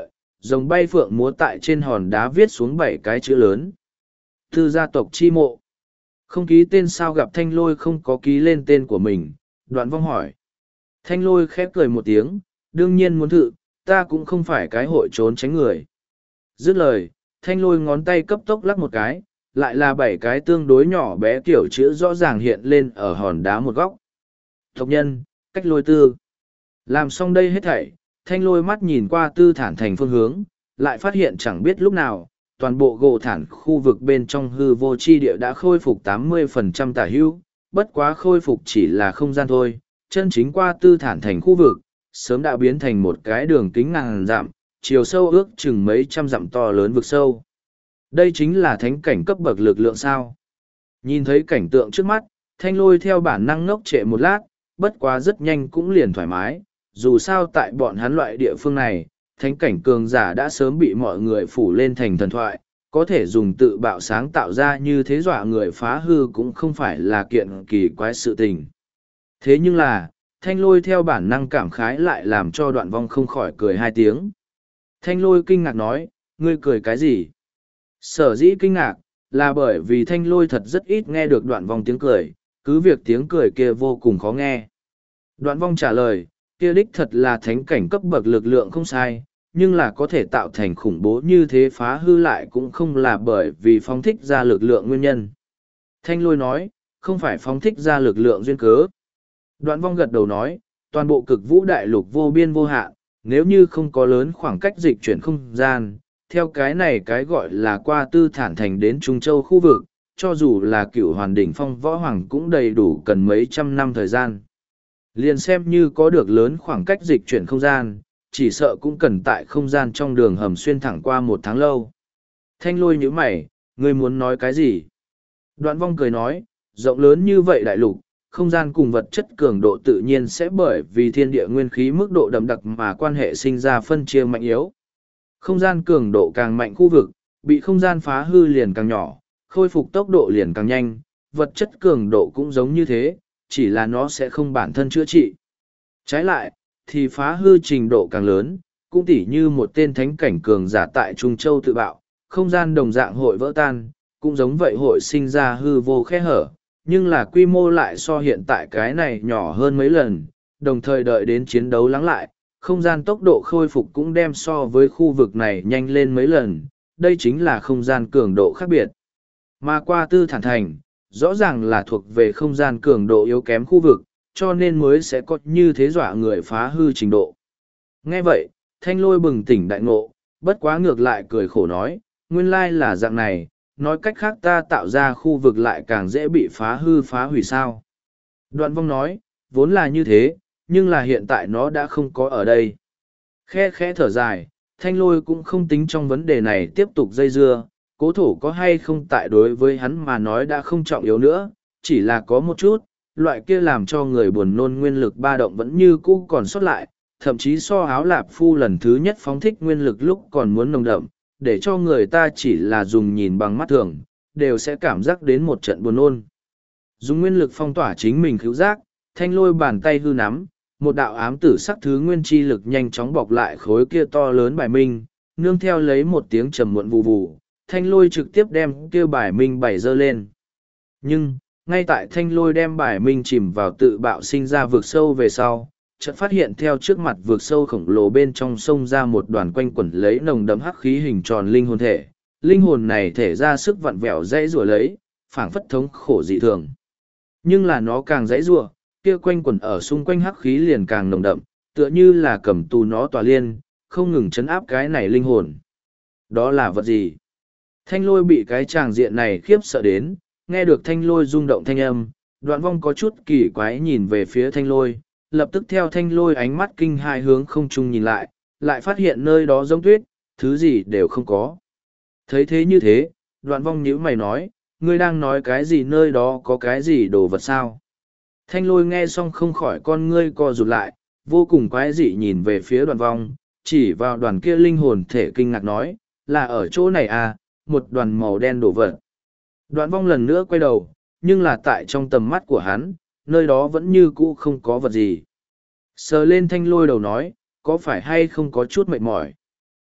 rồng bay phượng múa tại trên hòn đá viết xuống bảy cái chữ lớn. Tư gia tộc chi mộ. Không ký tên sao gặp Thanh Lôi không có ký lên tên của mình, Đoạn Vong hỏi. Thanh Lôi khép cười một tiếng, đương nhiên muốn thử, ta cũng không phải cái hội trốn tránh người. Dứt lời, Thanh Lôi ngón tay cấp tốc lắc một cái, lại là bảy cái tương đối nhỏ bé kiểu chữ rõ ràng hiện lên ở hòn đá một góc. Tộc nhân, cách lôi tư. Làm xong đây hết thảy, Thanh Lôi mắt nhìn qua tư thản thành phương hướng, lại phát hiện chẳng biết lúc nào, toàn bộ gỗ thản khu vực bên trong hư vô chi địa đã khôi phục tám mươi phần trăm tả hữu, bất quá khôi phục chỉ là không gian thôi, chân chính qua tư thản thành khu vực, sớm đã biến thành một cái đường kính ngàn dặm, chiều sâu ước chừng mấy trăm dặm to lớn vực sâu. Đây chính là thánh cảnh cấp bậc lực lượng sao. Nhìn thấy cảnh tượng trước mắt, Thanh Lôi theo bản năng ngốc trệ một lát, bất quá rất nhanh cũng liền thoải mái, dù sao tại bọn hắn loại địa phương này, thánh cảnh cường giả đã sớm bị mọi người phủ lên thành thần thoại, có thể dùng tự bạo sáng tạo ra như thế dọa người phá hư cũng không phải là kiện kỳ quái sự tình. Thế nhưng là, Thanh Lôi theo bản năng cảm khái lại làm cho Đoạn Vong không khỏi cười hai tiếng. Thanh Lôi kinh ngạc nói, ngươi cười cái gì? Sở dĩ kinh ngạc, là bởi vì Thanh Lôi thật rất ít nghe được Đoạn Vong tiếng cười, cứ việc tiếng cười kia vô cùng khó nghe. Đoạn Vong trả lời, kia đích thật là thánh cảnh cấp bậc lực lượng không sai, nhưng là có thể tạo thành khủng bố như thế phá hư lại cũng không là bởi vì phóng thích ra lực lượng nguyên nhân. Thanh Lôi nói, không phải phóng thích ra lực lượng duyên cớ. Đoạn Vong gật đầu nói, toàn bộ cực vũ đại lục vô biên vô hạn, nếu như không có lớn khoảng cách dịch chuyển không gian, theo cái này cái gọi là qua tư thản thành đến Trung Châu khu vực, cho dù là cựu hoàn đỉnh phong võ hoàng cũng đầy đủ cần mấy trăm năm thời gian. Liền xem như có được lớn khoảng cách dịch chuyển không gian, chỉ sợ cũng cần tại không gian trong đường hầm xuyên thẳng qua một tháng lâu. Thanh Lôi nhíu mày, ngươi muốn nói cái gì? Đoạn Vong cười nói, rộng lớn như vậy đại lục, không gian cùng vật chất cường độ tự nhiên sẽ bởi vì thiên địa nguyên khí mức độ đậm đặc mà quan hệ sinh ra phân chia mạnh yếu. Không gian cường độ càng mạnh khu vực, bị không gian phá hư liền càng nhỏ, khôi phục tốc độ liền càng nhanh, vật chất cường độ cũng giống như thế, chỉ là nó sẽ không bản thân chữa trị. Trái lại, thì phá hư trình độ càng lớn, cũng tỉ như một tên thánh cảnh cường giả tại Trung Châu tự bạo, không gian đồng dạng hội vỡ tan, cũng giống vậy hội sinh ra hư vô khe hở, nhưng là quy mô lại so hiện tại cái này nhỏ hơn mấy lần, đồng thời đợi đến chiến đấu lắng lại, không gian tốc độ khôi phục cũng đem so với khu vực này nhanh lên mấy lần, đây chính là không gian cường độ khác biệt. Mà qua tư thản thành, rõ ràng là thuộc về không gian cường độ yếu kém khu vực, cho nên mới sẽ có như thế dọa người phá hư trình độ. Nghe vậy, Thanh Lôi bừng tỉnh đại ngộ, bất quá ngược lại cười khổ nói, nguyên lai là dạng này, nói cách khác ta tạo ra khu vực lại càng dễ bị phá hư phá hủy sao. Đoạn Vong nói, vốn là như thế, nhưng là hiện tại nó đã không có ở đây. Khe khẽ thở dài, Thanh Lôi cũng không tính trong vấn đề này tiếp tục dây dưa, cố thổ có hay không tại đối với hắn mà nói đã không trọng yếu nữa, chỉ là có một chút, loại kia làm cho người buồn nôn nguyên lực ba động vẫn như cũ còn sót lại, thậm chí so áo lạp phu lần thứ nhất phóng thích nguyên lực lúc còn muốn nồng đậm, để cho người ta chỉ là dùng nhìn bằng mắt thường, đều sẽ cảm giác đến một trận buồn nôn. Dùng nguyên lực phong tỏa chính mình khứu giác, Thanh Lôi bàn tay hư nắm, một đạo ám tử sắc thứ nguyên chi lực nhanh chóng bọc lại khối kia to lớn bài minh, nương theo lấy một tiếng trầm muộn vù vù, Thanh Lôi trực tiếp đem kia bài minh bày dơ lên. Nhưng, ngay tại Thanh Lôi đem bài minh chìm vào tự bạo sinh ra vực sâu về sau, chợt phát hiện theo trước mặt vực sâu khổng lồ bên trong sông ra một đoàn quanh quẩn lấy nồng đậm hắc khí hình tròn linh hồn thể. Linh hồn này thể ra sức vặn vẹo dãy rủa lấy, phảng phất thống khổ dị thường. Nhưng là nó càng dãy rủa, kia quanh quẩn ở xung quanh hắc khí liền càng nồng đậm, tựa như là cầm tù nó tòa liên, không ngừng chấn áp cái này linh hồn. Đó là vật gì? Thanh Lôi bị cái tràng diện này khiếp sợ đến, nghe được Thanh Lôi rung động thanh âm, Đoạn Vong có chút kỳ quái nhìn về phía Thanh Lôi, lập tức theo Thanh Lôi ánh mắt kinh hai hướng không trung nhìn lại, lại phát hiện nơi đó giống tuyết, thứ gì đều không có. Thấy thế như thế, Đoạn Vong nhíu mày nói, ngươi đang nói cái gì nơi đó có cái gì đồ vật sao? Thanh Lôi nghe xong không khỏi con ngươi co rụt lại, vô cùng quái dị nhìn về phía Đoạn Vong, chỉ vào đoàn kia linh hồn thể kinh ngạc nói, là ở chỗ này à, một đoàn màu đen đổ vật. Đoạn Vong lần nữa quay đầu, nhưng là tại trong tầm mắt của hắn, nơi đó vẫn như cũ không có vật gì. Sờ lên Thanh Lôi đầu nói, có phải hay không có chút mệt mỏi?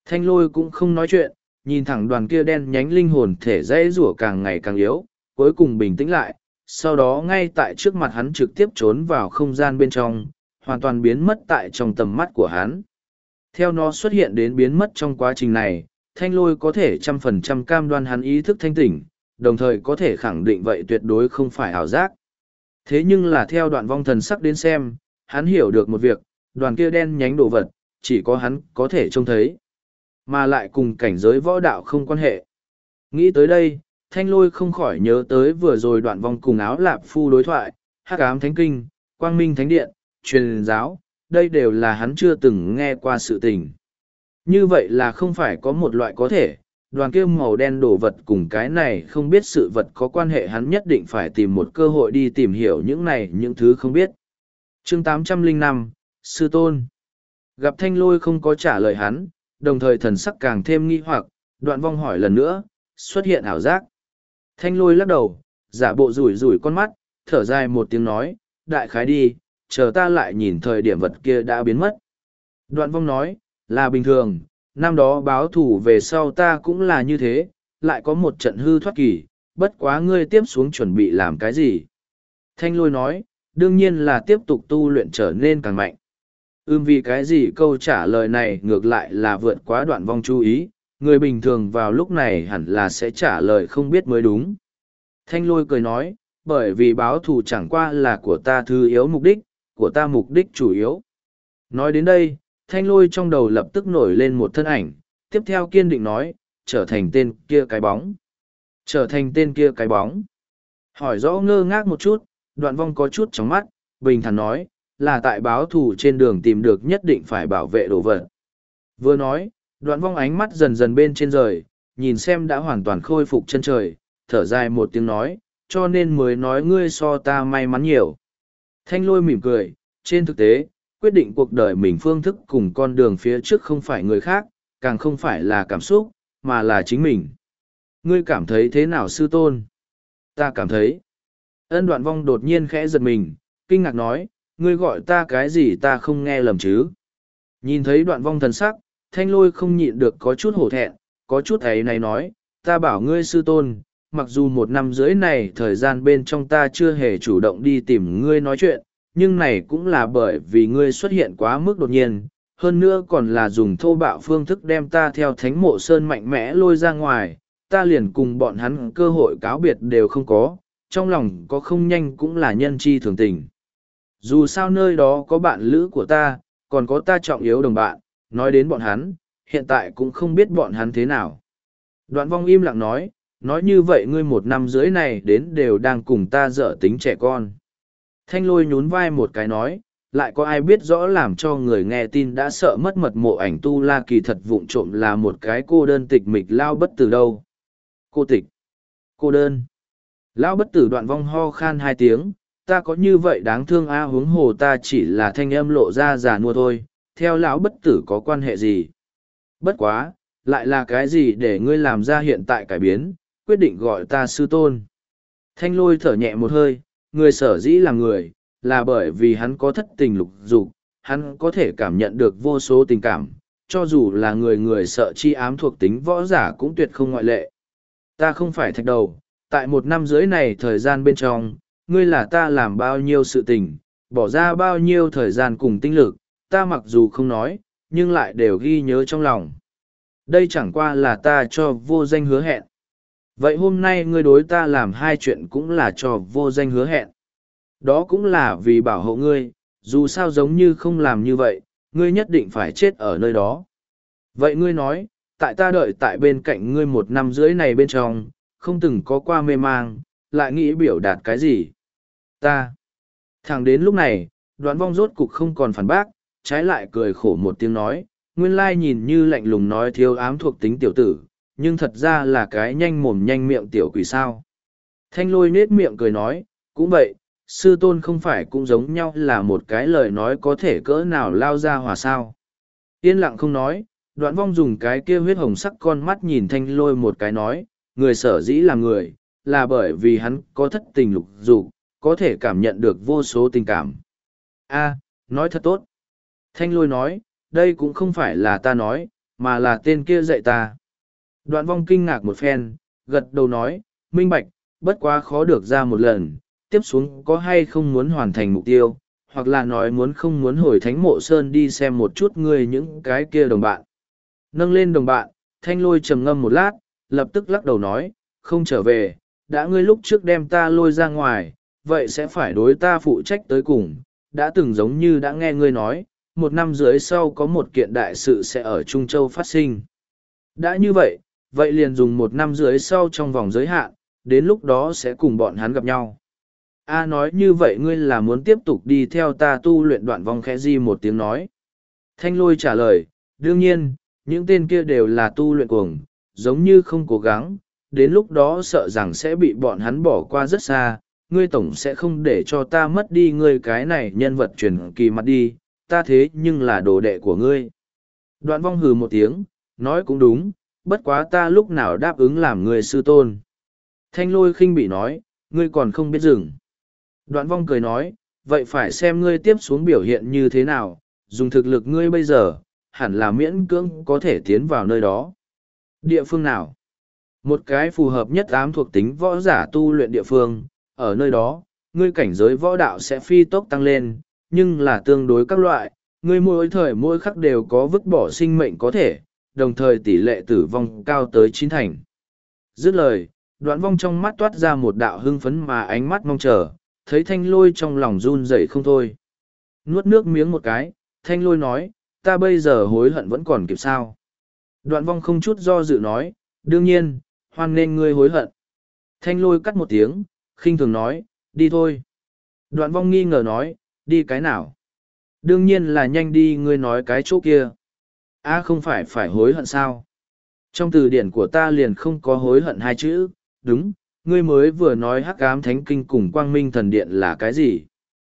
Thanh lôi cũng không nói chuyện, nhìn thẳng đoàn kia đen nhánh linh hồn thể dãy rủa càng ngày càng yếu, cuối cùng bình tĩnh lại, sau đó ngay tại trước mặt hắn trực tiếp trốn vào không gian bên trong, hoàn toàn biến mất tại trong tầm mắt của hắn. Theo nó xuất hiện đến biến mất trong quá trình này, thanh lôi có thể trăm phần trăm cam đoan hắn ý thức thanh tỉnh, đồng thời có thể khẳng định vậy tuyệt đối không phải ảo giác. Thế nhưng là theo đoạn vong thần sắc đến xem, hắn hiểu được một việc, đoàn kia đen nhánh đồ vật, chỉ có hắn có thể trông thấy, mà lại cùng cảnh giới võ đạo không quan hệ. Nghĩ tới đây, thanh lôi không khỏi nhớ tới vừa rồi đoạn vong cùng áo lạp phu đối thoại, hắc ám thánh kinh, quang minh thánh điện, truyền giáo, đây đều là hắn chưa từng nghe qua sự tình. Như vậy là không phải có một loại có thể, đoàn kia màu đen đồ vật cùng cái này không biết sự vật có quan hệ, hắn nhất định phải tìm một cơ hội đi tìm hiểu những này những thứ không biết. Chương tám trăm lẻ năm, Sư Tôn. Gặp thanh lôi không có trả lời hắn, đồng thời thần sắc càng thêm nghi hoặc, đoạn vong hỏi lần nữa, xuất hiện ảo giác. Thanh lôi lắc đầu, giả bộ rủi rủi con mắt, thở dài một tiếng nói, đại khái đi, chờ ta lại nhìn thời điểm vật kia đã biến mất. Đoạn vong nói, là bình thường, năm đó báo thủ về sau ta cũng là như thế, lại có một trận hư thoát kỳ, bất quá ngươi tiếp xuống chuẩn bị làm cái gì? Thanh lôi nói, đương nhiên là tiếp tục tu luyện trở nên càng mạnh. Ưm vì cái gì câu trả lời này ngược lại là vượt quá đoạn vong chú ý, người bình thường vào lúc này hẳn là sẽ trả lời không biết mới đúng. Thanh lôi cười nói, bởi vì báo thù chẳng qua là của ta thứ yếu mục đích, của ta mục đích chủ yếu. Nói đến đây, thanh lôi trong đầu lập tức nổi lên một thân ảnh, tiếp theo kiên định nói, trở thành tên kia cái bóng. Trở thành tên kia cái bóng. Hỏi rõ ngơ ngác một chút, đoạn vong có chút chóng mắt, bình thản nói, là tại báo thù trên đường tìm được nhất định phải bảo vệ đồ vật. Vừa nói, đoạn vong ánh mắt dần dần bên trên rời, nhìn xem đã hoàn toàn khôi phục chân trời, thở dài một tiếng nói, cho nên mới nói ngươi so ta may mắn nhiều. Thanh lôi mỉm cười, trên thực tế, quyết định cuộc đời mình phương thức cùng con đường phía trước không phải người khác, càng không phải là cảm xúc, mà là chính mình. Ngươi cảm thấy thế nào sư tôn? Ta cảm thấy. Ân đoạn vong đột nhiên khẽ giật mình, kinh ngạc nói, ngươi gọi ta cái gì ta không nghe lầm chứ? Nhìn thấy đoạn vong thần sắc, thanh lôi không nhịn được có chút hổ thẹn, có chút ấy này nói, ta bảo ngươi sư tôn, mặc dù một năm rưỡi này thời gian bên trong ta chưa hề chủ động đi tìm ngươi nói chuyện, nhưng này cũng là bởi vì ngươi xuất hiện quá mức đột nhiên, hơn nữa còn là dùng thô bạo phương thức đem ta theo thánh mộ sơn mạnh mẽ lôi ra ngoài, ta liền cùng bọn hắn cơ hội cáo biệt đều không có, trong lòng có không nhanh cũng là nhân chi thường tình. Dù sao nơi đó có bạn lữ của ta, còn có ta trọng yếu đồng bạn, nói đến bọn hắn, hiện tại cũng không biết bọn hắn thế nào. Đoạn vong im lặng nói, nói như vậy ngươi một năm dưới này đến đều đang cùng ta dở tính trẻ con. Thanh lôi nhún vai một cái nói, lại có ai biết rõ làm cho người nghe tin đã sợ mất mật mộ ảnh tu la kỳ thật vụng trộm là một cái cô đơn tịch mịch lao bất tử đâu. Cô tịch. Cô đơn. Lão bất tử đoạn vong ho khan hai tiếng, ta có như vậy đáng thương a à, huống hồ ta chỉ là thanh âm lộ ra già nua thôi, theo lão bất tử có quan hệ gì. Bất quá, lại là cái gì để ngươi làm ra hiện tại cải biến, quyết định gọi ta sư tôn. Thanh lôi thở nhẹ một hơi, người sở dĩ là người, là bởi vì hắn có thất tình lục dục, hắn có thể cảm nhận được vô số tình cảm, cho dù là người người sợ chi ám thuộc tính võ giả cũng tuyệt không ngoại lệ. Ta không phải thạch đầu, tại một năm rưỡi này thời gian bên trong, ngươi là ta làm bao nhiêu sự tình, bỏ ra bao nhiêu thời gian cùng tinh lực, ta mặc dù không nói, nhưng lại đều ghi nhớ trong lòng. Đây chẳng qua là ta cho vô danh hứa hẹn. Vậy hôm nay ngươi đối ta làm hai chuyện cũng là cho vô danh hứa hẹn. Đó cũng là vì bảo hộ ngươi, dù sao giống như không làm như vậy, ngươi nhất định phải chết ở nơi đó. Vậy ngươi nói, tại ta đợi tại bên cạnh ngươi một năm rưỡi này bên trong, không từng có qua mê mang, lại nghĩ biểu đạt cái gì? Ta. Thẳng đến lúc này, Đoạn vong rốt cục không còn phản bác, trái lại cười khổ một tiếng nói, nguyên lai nhìn như lạnh lùng nói thiếu ám thuộc tính tiểu tử, nhưng thật ra là cái nhanh mồm nhanh miệng tiểu quỷ sao. Thanh lôi nết miệng cười nói, cũng vậy, sư tôn không phải cũng giống nhau là một cái lời nói có thể cỡ nào lao ra hòa sao. Yên lặng không nói, đoạn vong dùng cái kia huyết hồng sắc con mắt nhìn thanh lôi một cái nói, người sở dĩ là người, là bởi vì hắn có thất tình lục dục, có thể cảm nhận được vô số tình cảm. A, nói thật tốt. Thanh lôi nói, đây cũng không phải là ta nói, mà là tên kia dạy ta. Đoạn vong kinh ngạc một phen, gật đầu nói, minh bạch, bất quá khó được ra một lần, tiếp xuống có hay không muốn hoàn thành mục tiêu, hoặc là nói muốn không muốn hồi thánh mộ sơn đi xem một chút ngươi những cái kia đồng bạn. Nâng lên đồng bạn, thanh lôi trầm ngâm một lát, lập tức lắc đầu nói, không trở về, đã ngươi lúc trước đem ta lôi ra ngoài, vậy sẽ phải đối ta phụ trách tới cùng, đã từng giống như đã nghe ngươi nói, một năm dưới sau có một kiện đại sự sẽ ở Trung Châu phát sinh. Đã như vậy, vậy liền dùng một năm dưới sau trong vòng giới hạn, đến lúc đó sẽ cùng bọn hắn gặp nhau. A nói như vậy ngươi là muốn tiếp tục đi theo ta tu luyện. Đoạn vong khẽ di một tiếng nói. Thanh lôi trả lời, đương nhiên, những tên kia đều là tu luyện cuồng, giống như không cố gắng, đến lúc đó sợ rằng sẽ bị bọn hắn bỏ qua rất xa, ngươi tổng sẽ không để cho ta mất đi ngươi cái này nhân vật truyền kỳ mặt đi, ta thế nhưng là đồ đệ của ngươi. Đoạn vong hừ một tiếng, nói cũng đúng, bất quá ta lúc nào đáp ứng làm ngươi sư tôn. Thanh lôi khinh bị nói, ngươi còn không biết dừng. Đoạn vong cười nói, vậy phải xem ngươi tiếp xuống biểu hiện như thế nào, dùng thực lực ngươi bây giờ, hẳn là miễn cưỡng có thể tiến vào nơi đó. Địa phương nào? Một cái phù hợp nhất ám thuộc tính võ giả tu luyện địa phương, ở nơi đó, ngươi cảnh giới võ đạo sẽ phi tốc tăng lên, nhưng là tương đối các loại, ngươi mỗi thời mỗi khắc đều có vứt bỏ sinh mệnh có thể, đồng thời tỷ lệ tử vong cao tới chín thành. Dứt lời, đoạn vong trong mắt toát ra một đạo hưng phấn mà ánh mắt mong chờ, thấy thanh lôi trong lòng run rẩy không thôi. Nuốt nước miếng một cái, thanh lôi nói, ta bây giờ hối hận vẫn còn kịp sao. Đoạn vong không chút do dự nói, đương nhiên, hoan nên ngươi hối hận. Thanh lôi cắt một tiếng, khinh thường nói, đi thôi. Đoạn vong nghi ngờ nói, đi cái nào? Đương nhiên là nhanh đi, ngươi nói cái chỗ kia. A không phải phải hối hận sao? Trong từ điển của ta liền không có hối hận hai chữ, đúng, ngươi mới vừa nói hắc ám thánh kinh cùng quang minh thần điện là cái gì?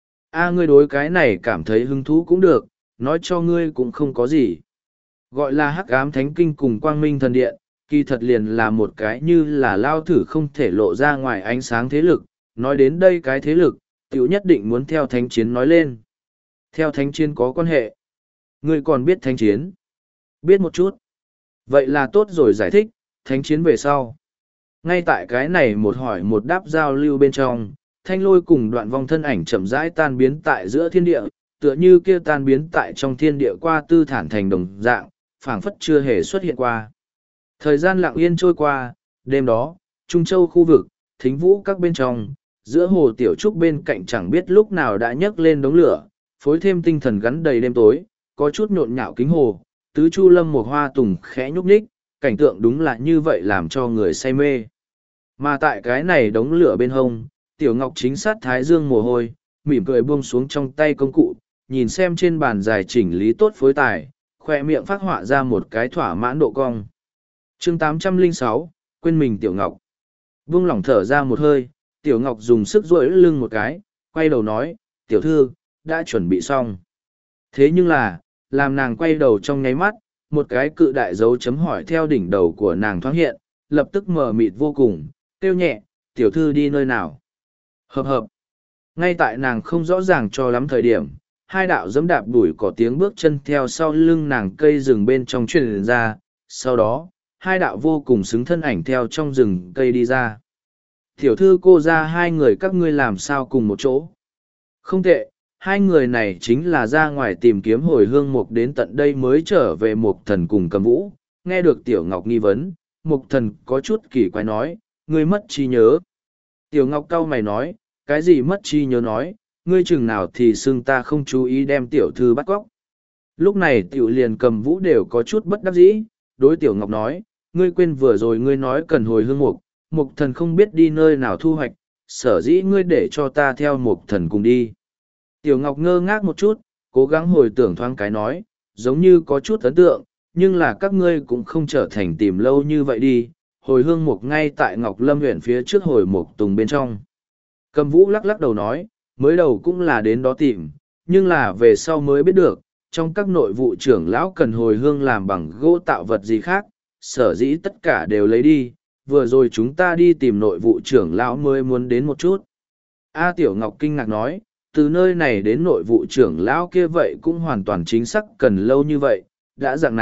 A ngươi đối cái này cảm thấy hứng thú cũng được, nói cho ngươi cũng không có gì. Gọi là hắc ám thánh kinh cùng quang minh thần điện, kỳ thật liền là một cái như là lao thử không thể lộ ra ngoài ánh sáng thế lực. Nói đến đây cái thế lực, tiểu nhất định muốn theo thánh chiến nói lên. Theo thánh chiến có quan hệ. Ngươi còn biết thánh chiến? Biết một chút. Vậy là tốt rồi, giải thích, thánh chiến về sau. Ngay tại cái này một hỏi một đáp giao lưu bên trong, thanh lôi cùng đoạn vong thân ảnh chậm rãi tan biến tại giữa thiên địa, tựa như kia tan biến tại trong thiên địa qua tư thản thành đồng dạng, phảng phất chưa hề xuất hiện qua. Thời gian lặng yên trôi qua, đêm đó, Trung Châu khu vực, thính vũ các bên trong, giữa hồ tiểu trúc bên cạnh chẳng biết lúc nào đã nhấc lên đống lửa, phối thêm tinh thần gắn đầy đêm tối, có chút nhộn nhạo kính hồ, tứ chu lâm một hoa tùng khẽ nhúc nhích, cảnh tượng đúng là như vậy làm cho người say mê. Mà tại cái này đống lửa bên hông, tiểu ngọc chính sát thái dương mồ hôi, mỉm cười buông xuống trong tay công cụ, nhìn xem trên bàn dài chỉnh lý tốt phối tài, khoe miệng phát họa ra một cái thỏa mãn độ cong. chương tám trăm lẻ sáu, quên mình tiểu ngọc. Buông lỏng thở ra một hơi, tiểu ngọc dùng sức duỗi lưng một cái, quay đầu nói, tiểu thư, đã chuẩn bị xong. Thế nhưng là, làm nàng quay đầu trong nháy mắt, một cái cự đại dấu chấm hỏi theo đỉnh đầu của nàng thoáng hiện, lập tức mờ mịt vô cùng, kêu nhẹ, tiểu thư đi nơi nào. Hợp hợp. Ngay tại nàng không rõ ràng cho lắm thời điểm, hai đạo dẫm đạp đuổi có tiếng bước chân theo sau lưng nàng cây rừng bên trong truyền ra, sau đó, hai đạo vô cùng xứng thân ảnh theo trong rừng cây đi ra. Tiểu thư cô ra hai người các ngươi làm sao cùng một chỗ. Không tệ, hai người này chính là ra ngoài tìm kiếm hồi hương mục đến tận đây mới trở về mục thần cùng cầm vũ. Nghe được tiểu ngọc nghi vấn, mục thần có chút kỳ quái nói, ngươi mất trí nhớ. Tiểu ngọc cau mày nói, cái gì mất trí nhớ nói, ngươi chừng nào thì xưng ta không chú ý đem tiểu thư bắt cóc. Lúc này tiểu liền cầm vũ đều có chút bất đắc dĩ, đối tiểu ngọc nói, ngươi quên vừa rồi ngươi nói cần hồi hương mục, mục thần không biết đi nơi nào thu hoạch, sở dĩ ngươi để cho ta theo mục thần cùng đi. Tiểu ngọc ngơ ngác một chút, cố gắng hồi tưởng thoáng cái nói, giống như có chút ấn tượng, nhưng là các ngươi cũng không trở thành tìm lâu như vậy đi, hồi hương mục ngay tại Ngọc Lâm huyện phía trước hồi mục tùng bên trong. Cầm vũ lắc lắc đầu nói, mới đầu cũng là đến đó tìm, nhưng là về sau mới biết được, trong các nội vụ trưởng lão cần hồi hương làm bằng gỗ tạo vật gì khác, sở dĩ tất cả đều lấy đi, vừa rồi chúng ta đi tìm nội vụ trưởng lão mới muốn đến một chút. A Tiểu Ngọc kinh ngạc nói, từ nơi này đến nội vụ trưởng lão kia vậy cũng hoàn toàn chính xác cần lâu như vậy, đã dạng này,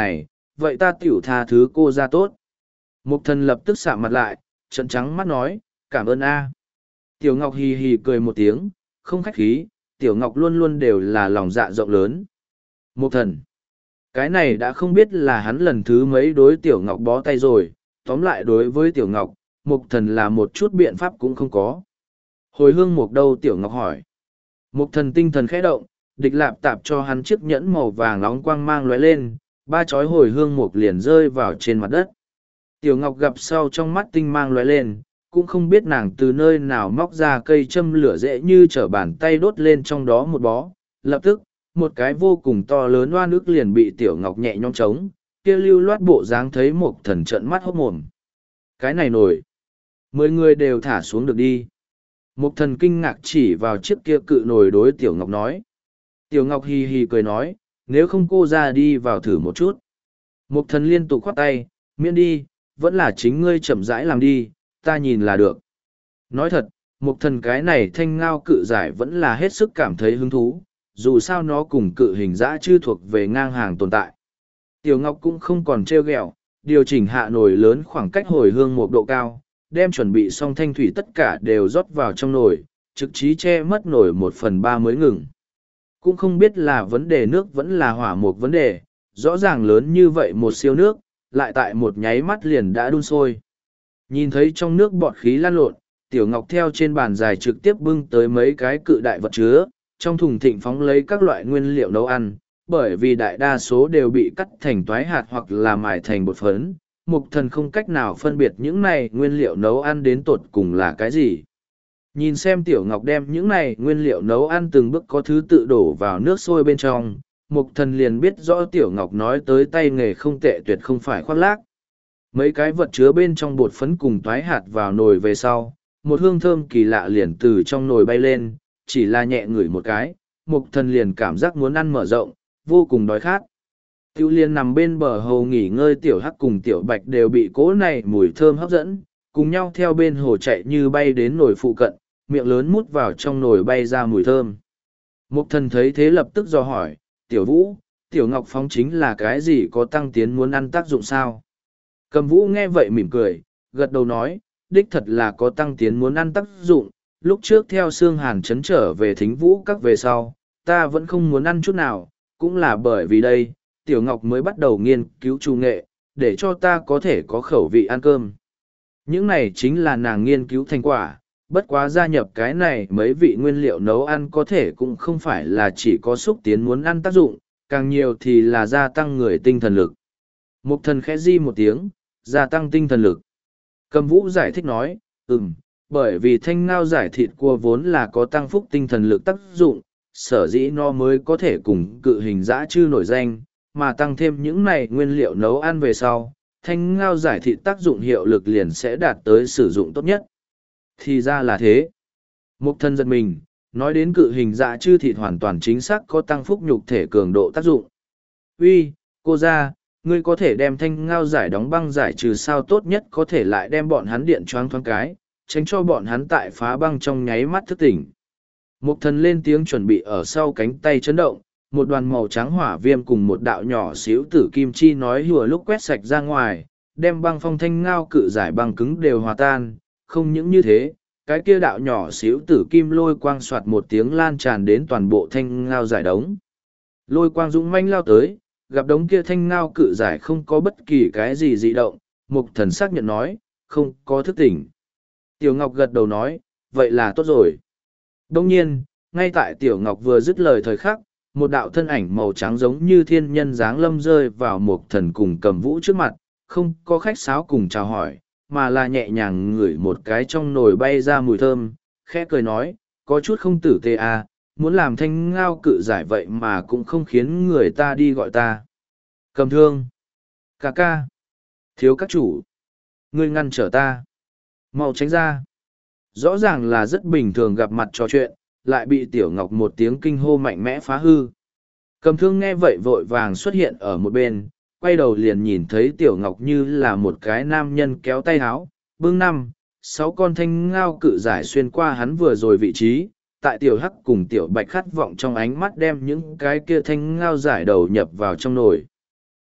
vậy ta tiểu tha thứ cô ra tốt. Mục thần lập tức sạm mặt lại, trận trắng mắt nói, cảm ơn a. Tiểu Ngọc hì hì cười một tiếng, không khách khí, Tiểu Ngọc luôn luôn đều là lòng dạ rộng lớn. Mục thần. Cái này đã không biết là hắn lần thứ mấy đối Tiểu Ngọc bó tay rồi, tóm lại đối với Tiểu Ngọc, Mục thần là một chút biện pháp cũng không có. Hồi hương mục đâu Tiểu Ngọc hỏi. Mục thần tinh thần khẽ động, địch lạp tạp cho hắn chiếc nhẫn màu vàng nóng quang mang lóe lên, ba chói hồi hương mục liền rơi vào trên mặt đất. Tiểu Ngọc gặp sau trong mắt tinh mang lóe lên, cũng không biết nàng từ nơi nào móc ra cây châm lửa dễ như trở bàn tay đốt lên trong đó một bó. Lập tức, một cái vô cùng to lớn oan ức liền bị Tiểu Ngọc nhẹ nhõm trống, kia lưu loát bộ dáng thấy Mục thần trợn mắt hốt mồm. Cái này nổi. Mười người đều thả xuống được đi. Mục thần kinh ngạc chỉ vào chiếc kia cự nồi đối Tiểu Ngọc nói. Tiểu Ngọc hì hì cười nói, nếu không cô ra đi vào thử một chút. Mục thần liên tục khoát tay, miễn đi, vẫn là chính ngươi chậm rãi làm đi, ta nhìn là được. Nói thật, mục thần cái này thanh ngao cự giải vẫn là hết sức cảm thấy hứng thú, dù sao nó cùng cự hình dã chư thuộc về ngang hàng tồn tại. Tiểu Ngọc cũng không còn trêu ghẹo, điều chỉnh hạ nồi lớn khoảng cách hồi hương một độ cao, đem chuẩn bị xong thanh thủy tất cả đều rót vào trong nồi, trực trí che mất nồi một phần ba mới ngừng. Cũng không biết là vấn đề nước vẫn là hỏa một vấn đề, rõ ràng lớn như vậy một siêu nước, lại tại một nháy mắt liền đã đun sôi. Nhìn thấy trong nước bọt khí lan lộn, Tiểu Ngọc theo trên bàn dài trực tiếp bưng tới mấy cái cự đại vật chứa, trong thùng thịnh phóng lấy các loại nguyên liệu nấu ăn, bởi vì đại đa số đều bị cắt thành toái hạt hoặc là mài thành bột phấn. Mục thần không cách nào phân biệt những này nguyên liệu nấu ăn đến tột cùng là cái gì. Nhìn xem Tiểu Ngọc đem những này nguyên liệu nấu ăn từng bước có thứ tự đổ vào nước sôi bên trong, Mục thần liền biết rõ Tiểu Ngọc nói tới tay nghề không tệ tuyệt không phải khoác lác. Mấy cái vật chứa bên trong bột phấn cùng toái hạt vào nồi về sau, một hương thơm kỳ lạ liền từ trong nồi bay lên, chỉ là nhẹ ngửi một cái, Mục thần liền cảm giác muốn ăn mở rộng, vô cùng đói khát. Tiêu liên nằm bên bờ hồ nghỉ ngơi Tiểu Hắc cùng Tiểu Bạch đều bị cỗ này mùi thơm hấp dẫn, cùng nhau theo bên hồ chạy như bay đến nồi phụ cận, miệng lớn mút vào trong nồi bay ra mùi thơm. Mục thần thấy thế lập tức dò hỏi, Tiểu Vũ, Tiểu Ngọc phóng chính là cái gì có tăng tiến muốn ăn tác dụng sao? Cầm Vũ nghe vậy mỉm cười, gật đầu nói, đích thật là có tăng tiến muốn ăn tác dụng, lúc trước theo Sương Hàn chấn trở về Thính Vũ các về sau, ta vẫn không muốn ăn chút nào, cũng là bởi vì đây, Tiểu Ngọc mới bắt đầu nghiên cứu trù nghệ, để cho ta có thể có khẩu vị ăn cơm. Những này chính là nàng nghiên cứu thành quả, bất quá gia nhập cái này mấy vị nguyên liệu nấu ăn có thể cũng không phải là chỉ có xúc tiến muốn ăn tác dụng, càng nhiều thì là gia tăng người tinh thần lực. Mục thần khẽ di một tiếng, gia tăng tinh thần lực. Cầm Vũ giải thích nói, ừm, bởi vì thanh ngao giải thịt cua vốn là có tăng phúc tinh thần lực tác dụng, sở dĩ nó mới có thể cùng cự hình dã chư nổi danh, mà tăng thêm những này nguyên liệu nấu ăn về sau, thanh ngao giải thịt tác dụng hiệu lực liền sẽ đạt tới sử dụng tốt nhất. Thì ra là thế. Mục thần giật mình, nói đến cự hình dã chư thịt hoàn toàn chính xác có tăng phúc nhục thể cường độ tác dụng. Uy, cô ra, ngươi có thể đem thanh ngao giải đóng băng giải trừ sao tốt nhất có thể lại đem bọn hắn điện choáng thoáng cái, tránh cho bọn hắn tại phá băng trong nháy mắt thức tỉnh. Mục thần lên tiếng chuẩn bị ở sau cánh tay chấn động, một đoàn màu trắng hỏa viêm cùng một đạo nhỏ xíu tử kim chi nói hùa lúc quét sạch ra ngoài, đem băng phong thanh ngao cự giải băng cứng đều hòa tan, không những như thế, cái kia đạo nhỏ xíu tử kim lôi quang soạt một tiếng lan tràn đến toàn bộ thanh ngao giải đống. Lôi quang dũng manh lao tới, gặp đống kia thanh ngao cự giải không có bất kỳ cái gì dị động, mục thần xác nhận nói, không có thức tỉnh. Tiểu Ngọc gật đầu nói, vậy là tốt rồi. Đông nhiên, ngay tại Tiểu Ngọc vừa dứt lời thời khắc, một đạo thân ảnh màu trắng giống như thiên nhân dáng lâm rơi vào mục thần cùng Cầm Vũ trước mặt, không có khách sáo cùng chào hỏi, mà là nhẹ nhàng ngửi một cái trong nồi bay ra mùi thơm, khẽ cười nói, có chút không tử tế à, muốn làm thanh ngao cự giải vậy mà cũng không khiến người ta đi gọi ta. Cầm Thương, ca ca, thiếu các chủ, ngươi ngăn trở ta, mau tránh ra. Rõ ràng là rất bình thường gặp mặt trò chuyện, lại bị Tiểu Ngọc một tiếng kinh hô mạnh mẽ phá hư. Cầm Thương nghe vậy vội vàng xuất hiện ở một bên, quay đầu liền nhìn thấy Tiểu Ngọc như là một cái nam nhân kéo tay háo, bưng năm, sáu con thanh ngao cự giải xuyên qua hắn vừa rồi vị trí, tại Tiểu Hắc cùng Tiểu Bạch khát vọng trong ánh mắt đem những cái kia thanh ngao giải đầu nhập vào trong nồi.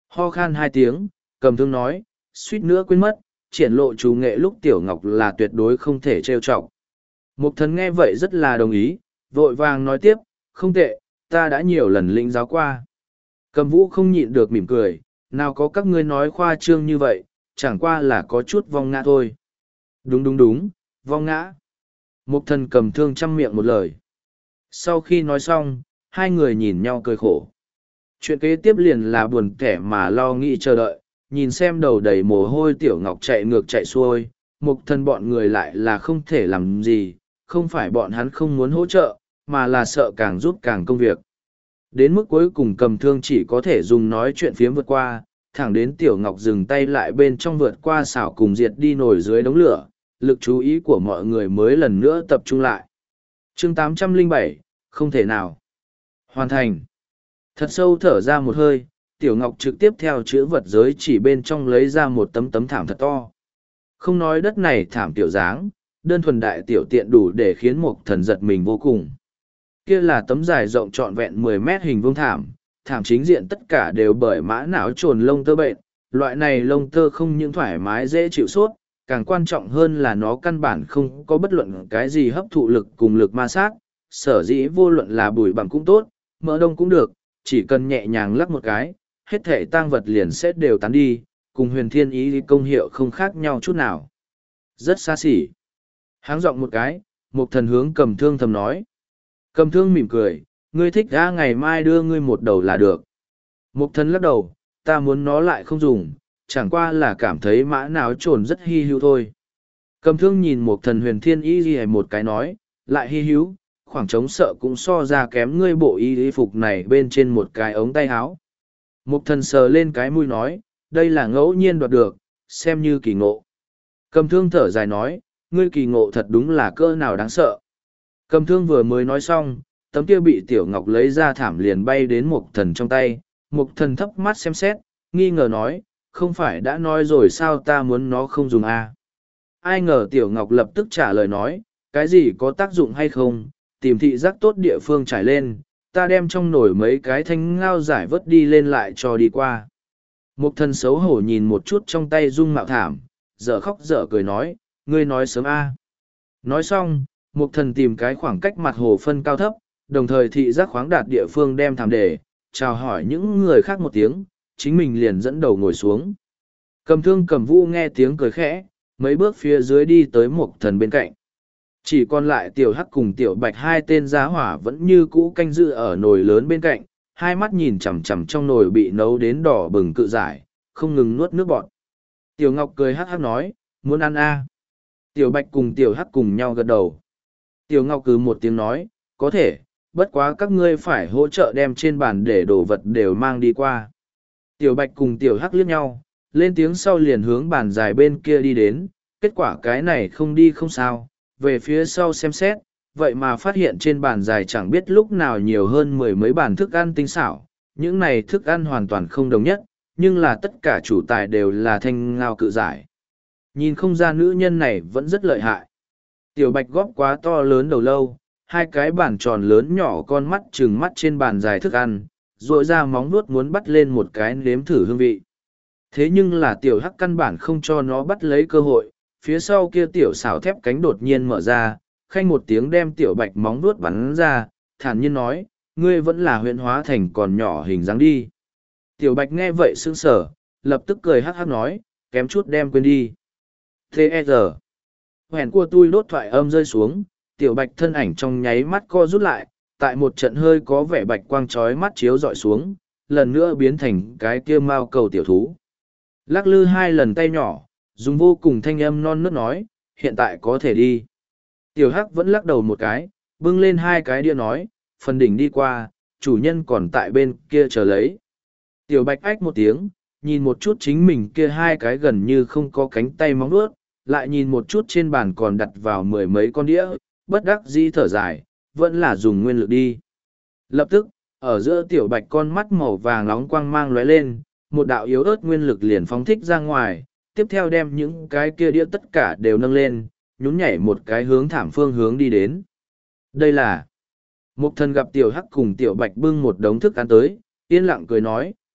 Ho khan hai tiếng, cầm thương nói, suýt nữa quên mất, triển lộ chú nghệ lúc Tiểu Ngọc là tuyệt đối không thể trêu chọc. Mục thần nghe vậy rất là đồng ý, vội vàng nói tiếp, không tệ, ta đã nhiều lần lĩnh giáo qua. Cầm vũ không nhịn được mỉm cười, nào có các ngươi nói khoa trương như vậy, chẳng qua là có chút vong ngã thôi. Đúng đúng đúng, vong ngã. Mục thần cầm thương chăm miệng một lời. Sau khi nói xong, hai người nhìn nhau cười khổ. Chuyện kế tiếp liền là buồn kẻ mà lo nghĩ chờ đợi, nhìn xem đầu đầy mồ hôi Tiểu Ngọc chạy ngược chạy xuôi, mục thần bọn người lại là không thể làm gì, không phải bọn hắn không muốn hỗ trợ, mà là sợ càng giúp càng công việc. Đến mức cuối cùng cầm thương chỉ có thể dùng nói chuyện phiếm vượt qua, thẳng đến Tiểu Ngọc dừng tay lại bên trong vượt qua xảo cùng diệt đi nổi dưới đống lửa, lực chú ý của mọi người mới lần nữa tập trung lại. Chương tám trăm lẻ bảy, không thể nào. Hoàn thành. Thật sâu thở ra một hơi, Tiểu Ngọc trực tiếp theo chữ vật giới chỉ bên trong lấy ra một tấm tấm thảm thật to. Không nói đất này thảm tiểu dáng, đơn thuần đại tiểu tiện đủ để khiến một thần giật mình vô cùng. Kia là tấm dài rộng trọn vẹn mười mét hình vuông thảm, thảm chính diện tất cả đều bởi mã não trồn lông tơ bệnh, loại này lông tơ không những thoải mái dễ chịu sốt, càng quan trọng hơn là nó căn bản không có bất luận cái gì hấp thụ lực cùng lực ma sát, sở dĩ vô luận là bùi bằng cũng tốt, mỡ đông cũng được, chỉ cần nhẹ nhàng lắc một cái, hết thể tang vật liền sẽ đều tán đi, cùng huyền thiên ý công hiệu không khác nhau chút nào. Rất xa xỉ. Háng giọng một cái, một thần hướng cầm thương thầm nói. Cầm thương mỉm cười, ngươi thích ra ngày mai đưa ngươi một đầu là được. Một thần lắc đầu, ta muốn nó lại không dùng, chẳng qua là cảm thấy mã nào trồn rất hy hữu thôi. Cầm thương nhìn một thần huyền thiên y gì một cái nói, lại hy hữu, khoảng trống sợ cũng so ra kém ngươi bộ y y phục này bên trên một cái ống tay áo. Một thần sờ lên cái mũi nói, đây là ngẫu nhiên đoạt được, xem như kỳ ngộ. Cầm thương thở dài nói, ngươi kỳ ngộ thật đúng là cỡ nào đáng sợ. Cầm thương vừa mới nói xong, tấm kia bị Tiểu Ngọc lấy ra thảm liền bay đến một thần trong tay. Một thần thấp mắt xem xét, nghi ngờ nói, không phải đã nói rồi sao ta muốn nó không dùng à. Ai ngờ Tiểu Ngọc lập tức trả lời nói, cái gì có tác dụng hay không, tìm thị giác tốt địa phương trải lên, ta đem trong nồi mấy cái thanh ngao giải vớt đi lên lại cho đi qua. Một thần xấu hổ nhìn một chút trong tay dung mạo thảm, dở khóc dở cười nói, ngươi nói sớm a. Nói xong, một thần tìm cái khoảng cách mặt hồ phân cao thấp, đồng thời thị giác khoáng đạt địa phương đem thảm để, chào hỏi những người khác một tiếng, chính mình liền dẫn đầu ngồi xuống. Cầm thương cầm vũ nghe tiếng cười khẽ, mấy bước phía dưới đi tới một thần bên cạnh. Chỉ còn lại tiểu hắc cùng tiểu bạch hai tên giá hỏa vẫn như cũ canh giữ ở nồi lớn bên cạnh, hai mắt nhìn chằm chằm trong nồi bị nấu đến đỏ bừng cự giải, không ngừng nuốt nước bọt. Tiểu Ngọc cười hắc hắc nói, muốn ăn a? Tiểu bạch cùng tiểu hắc cùng nhau gật đầu. Tiểu Ngọc cứ một tiếng nói, có thể, bất quá các ngươi phải hỗ trợ đem trên bàn để đồ vật đều mang đi qua. Tiểu bạch cùng tiểu hắc liếc nhau, lên tiếng sau liền hướng bàn dài bên kia đi đến, kết quả cái này không đi không sao, về phía sau xem xét, vậy mà phát hiện trên bàn dài chẳng biết lúc nào nhiều hơn mười mấy bàn thức ăn tinh xảo, những này thức ăn hoàn toàn không đồng nhất, nhưng là tất cả chủ tài đều là thanh ngao cự giải. Nhìn không ra nữ nhân này vẫn rất lợi hại. Tiểu bạch góp quá to lớn đầu lâu, hai cái bàn tròn lớn nhỏ con mắt trừng mắt trên bàn dài thức ăn, rồi ra móng vuốt muốn bắt lên một cái nếm thử hương vị. Thế nhưng là tiểu hắc căn bản không cho nó bắt lấy cơ hội, phía sau kia tiểu xảo thép cánh đột nhiên mở ra, khanh một tiếng đem tiểu bạch móng vuốt bắn ra, thản nhiên nói, ngươi vẫn là huyện hóa thành còn nhỏ hình dáng đi. Tiểu bạch nghe vậy sững sờ, lập tức cười hắc hắc nói, kém chút đem quên đi. Thế e giờ, hèn của tôi đốt thoại âm rơi xuống, tiểu bạch thân ảnh trong nháy mắt co rút lại, tại một trận hơi có vẻ bạch quang trói mắt chiếu dọi xuống, lần nữa biến thành cái kia mao cầu tiểu thú. Lắc lư hai lần tay nhỏ, dùng vô cùng thanh âm non nớt nói, hiện tại có thể đi. Tiểu hắc vẫn lắc đầu một cái, bưng lên hai cái đĩa nói, phần đỉnh đi qua, chủ nhân còn tại bên kia chờ lấy. Tiểu bạch ách một tiếng, nhìn một chút chính mình kia hai cái gần như không có cánh tay móng vuốt, lại nhìn một chút trên bàn còn đặt vào mười mấy con đĩa, bất đắc dĩ thở dài, vẫn là dùng nguyên lực đi. Lập tức, ở giữa tiểu bạch con mắt màu vàng nóng quang mang lóe lên, một đạo yếu ớt nguyên lực liền phóng thích ra ngoài, tiếp theo đem những cái kia đĩa tất cả đều nâng lên, nhún nhảy một cái hướng thảm phương hướng đi đến. Đây là... Mục thần gặp tiểu hắc cùng tiểu bạch bưng một đống thức ăn tới, yên lặng cười nói,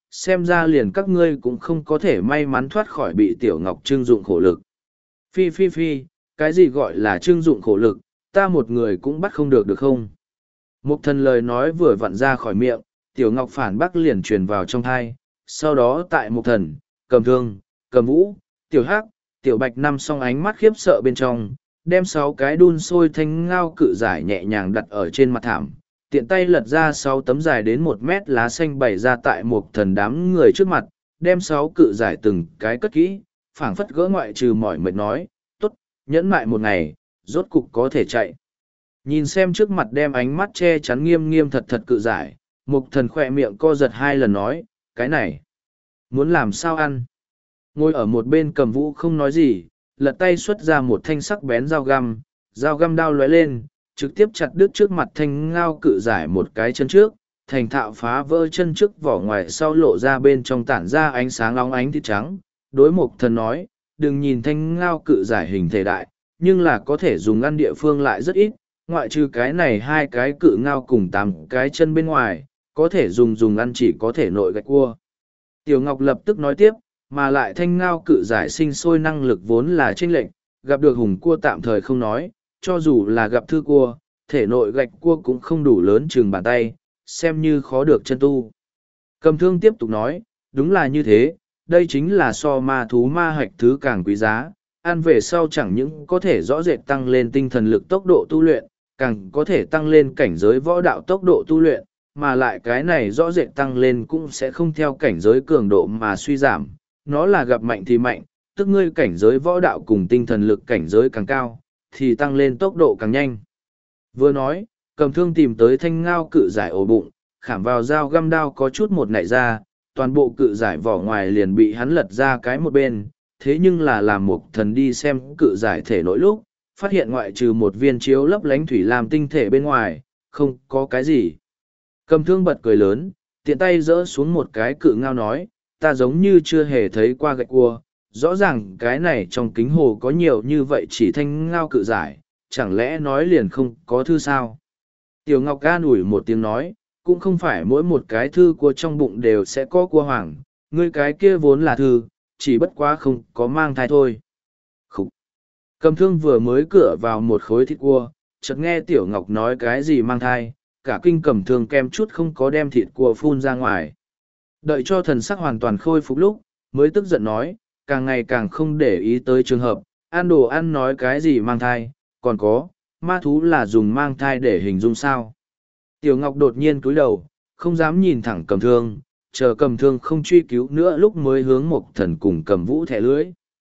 xem ra liền các ngươi cũng không có thể may mắn thoát khỏi bị Tiểu Ngọc trưng dụng khổ lực. Phi phi phi, cái gì gọi là trưng dụng khổ lực, ta một người cũng bắt không được được không? Mục thần lời nói vừa vặn ra khỏi miệng, Tiểu Ngọc phản bác liền truyền vào trong thai, sau đó tại mục thần, cầm thương, cầm vũ, Tiểu Hắc, Tiểu Bạch năm song ánh mắt khiếp sợ bên trong, đem sáu cái đun sôi thanh ngao cự giải nhẹ nhàng đặt ở trên mặt thảm, tiện tay lật ra sáu tấm dài đến một mét lá xanh bày ra tại mục thần đám người trước mặt, đem sáu cự giải từng cái cất kỹ, phảng phất gỡ ngoại trừ mỏi mệt nói, tốt, nhẫn mại một ngày, rốt cục có thể chạy. Nhìn xem trước mặt đem ánh mắt che chắn nghiêm nghiêm thật thật cự giải, mục thần khỏe miệng co giật hai lần nói, cái này, muốn làm sao ăn? Ngồi ở một bên cầm vũ không nói gì, lật tay xuất ra một thanh sắc bén dao găm, dao găm đao lóe lên, trực tiếp chặt đứt trước mặt thanh ngao cự giải một cái chân trước, thành thạo phá vỡ chân trước vỏ ngoài sau lộ ra bên trong tản ra ánh sáng óng ánh thịt trắng. Đối mục thần nói, đừng nhìn thanh ngao cự giải hình thể đại, nhưng là có thể dùng ăn địa phương lại rất ít, ngoại trừ cái này hai cái cự ngao cùng tám cái chân bên ngoài, có thể dùng dùng ăn chỉ có thể nội gạch cua. Tiểu Ngọc lập tức nói tiếp, mà lại thanh ngao cự giải sinh sôi năng lực vốn là chênh lệch, gặp được hùng cua tạm thời không nói, cho dù là gặp thư cua, thể nội gạch cua cũng không đủ lớn chừng bàn tay, xem như khó được chân tu. Cầm thương tiếp tục nói, đúng là như thế, đây chính là so ma thú ma hạch thứ càng quý giá, ăn về sau chẳng những có thể rõ rệt tăng lên tinh thần lực tốc độ tu luyện, càng có thể tăng lên cảnh giới võ đạo tốc độ tu luyện, mà lại cái này rõ rệt tăng lên cũng sẽ không theo cảnh giới cường độ mà suy giảm, nó là gặp mạnh thì mạnh, tức ngươi cảnh giới võ đạo cùng tinh thần lực cảnh giới càng cao, thì tăng lên tốc độ càng nhanh. Vừa nói, cầm thương tìm tới thanh ngao cự giải ổ bụng, khảm vào dao găm đao có chút một nảy ra, toàn bộ cự giải vỏ ngoài liền bị hắn lật ra cái một bên, thế nhưng là làm một thần đi xem cự giải thể nội lúc, phát hiện ngoại trừ một viên chiếu lấp lánh thủy làm tinh thể bên ngoài, không có cái gì. Cầm thương bật cười lớn, tiện tay giơ xuống một cái cự ngao nói, ta giống như chưa hề thấy qua gạch cua, rõ ràng cái này trong kính hồ có nhiều như vậy chỉ thanh ngao cự giải, chẳng lẽ nói liền không có thư sao? Tiểu Ngọc ca ủi một tiếng nói, cũng không phải mỗi một cái thư của trong bụng đều sẽ có cua hoàng, ngươi cái kia vốn là thư, chỉ bất quá không có mang thai thôi. Khúc! Cầm thương vừa mới cửa vào một khối thịt cua, chợt nghe Tiểu Ngọc nói cái gì mang thai, cả kinh cầm thương kem chút không có đem thịt cua phun ra ngoài. Đợi cho thần sắc hoàn toàn khôi phục lúc, mới tức giận nói, càng ngày càng không để ý tới trường hợp, ăn đồ ăn nói cái gì mang thai, còn có, ma thú là dùng mang thai để hình dung sao. Tiểu Ngọc đột nhiên cúi đầu, không dám nhìn thẳng cầm thương, chờ cầm thương không truy cứu nữa lúc mới hướng một thần cùng cầm vũ thẻ lưới.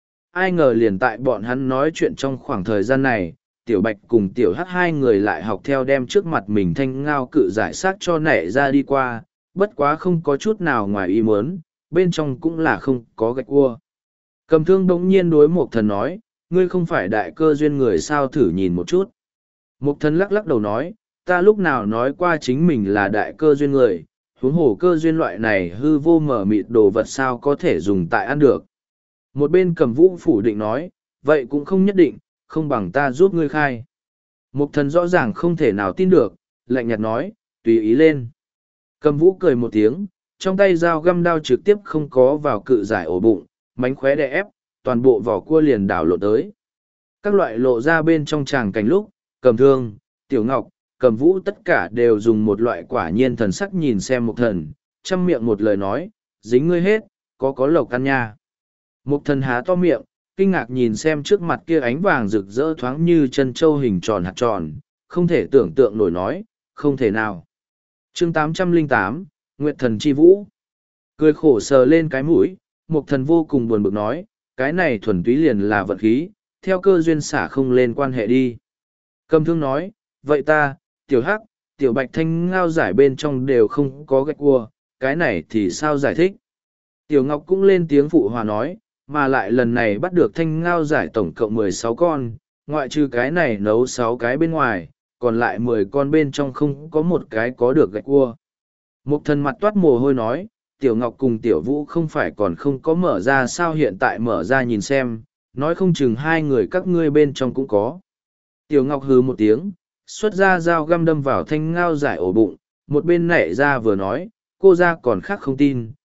Ai ngờ liền tại bọn hắn nói chuyện trong khoảng thời gian này, Tiểu Bạch cùng Tiểu Hắc hai người lại học theo đem trước mặt mình thanh ngao cự giải xác cho nảy ra đi qua, bất quá không có chút nào ngoài ý muốn, bên trong cũng là không có gạch cua. Cầm thương bỗng nhiên đối một thần nói, ngươi không phải đại cơ duyên người sao thử nhìn một chút. Một thần lắc lắc đầu nói, ta lúc nào nói qua chính mình là đại cơ duyên người, huống hồ cơ duyên loại này hư vô mở mịt đồ vật sao có thể dùng tại ăn được. Một bên cầm vũ phủ định nói, vậy cũng không nhất định, không bằng ta giúp ngươi khai. Một thần rõ ràng không thể nào tin được, lạnh nhạt nói, tùy ý lên. Cầm vũ cười một tiếng, trong tay dao găm đao trực tiếp không có vào cự giải ổ bụng, mánh khóe đè ép, toàn bộ vỏ cua liền đảo lộ tới. Các loại lộ ra bên trong tràng cảnh lúc, cầm thương, Tiểu Ngọc, cầm vũ tất cả đều dùng một loại quả nhiên thần sắc nhìn xem một thần, chăm miệng một lời nói, dính ngươi hết, có có lộc ăn nha. Một thần há to miệng, kinh ngạc nhìn xem trước mặt kia ánh vàng rực rỡ thoáng như chân trâu hình tròn hạt tròn, không thể tưởng tượng nổi nói, không thể nào. Chương tám trăm lẻ tám, Nguyệt thần chi vũ. Cười khổ sờ lên cái mũi, một thần vô cùng buồn bực nói, cái này thuần túy liền là vận khí, theo cơ duyên xả không lên quan hệ đi. Cầm thương nói, vậy ta, Tiểu Hắc, Tiểu Bạch thanh ngao giải bên trong đều không có gạch cua, cái này thì sao giải thích? Tiểu Ngọc cũng lên tiếng phụ hòa nói, mà lại lần này bắt được thanh ngao giải tổng cộng mười sáu con, ngoại trừ cái này nấu sáu cái bên ngoài, còn lại mười con bên trong không có một cái có được gạch cua. Một thần mặt toát mồ hôi nói, Tiểu Ngọc cùng Tiểu Vũ không phải còn không có mở ra sao hiện tại mở ra nhìn xem, nói không chừng hai người các ngươi bên trong cũng có. Tiểu Ngọc hừ một tiếng, xuất ra dao găm đâm vào thanh ngao giải ổ bụng, một bên nảy ra vừa nói, cô ra còn khác không tin,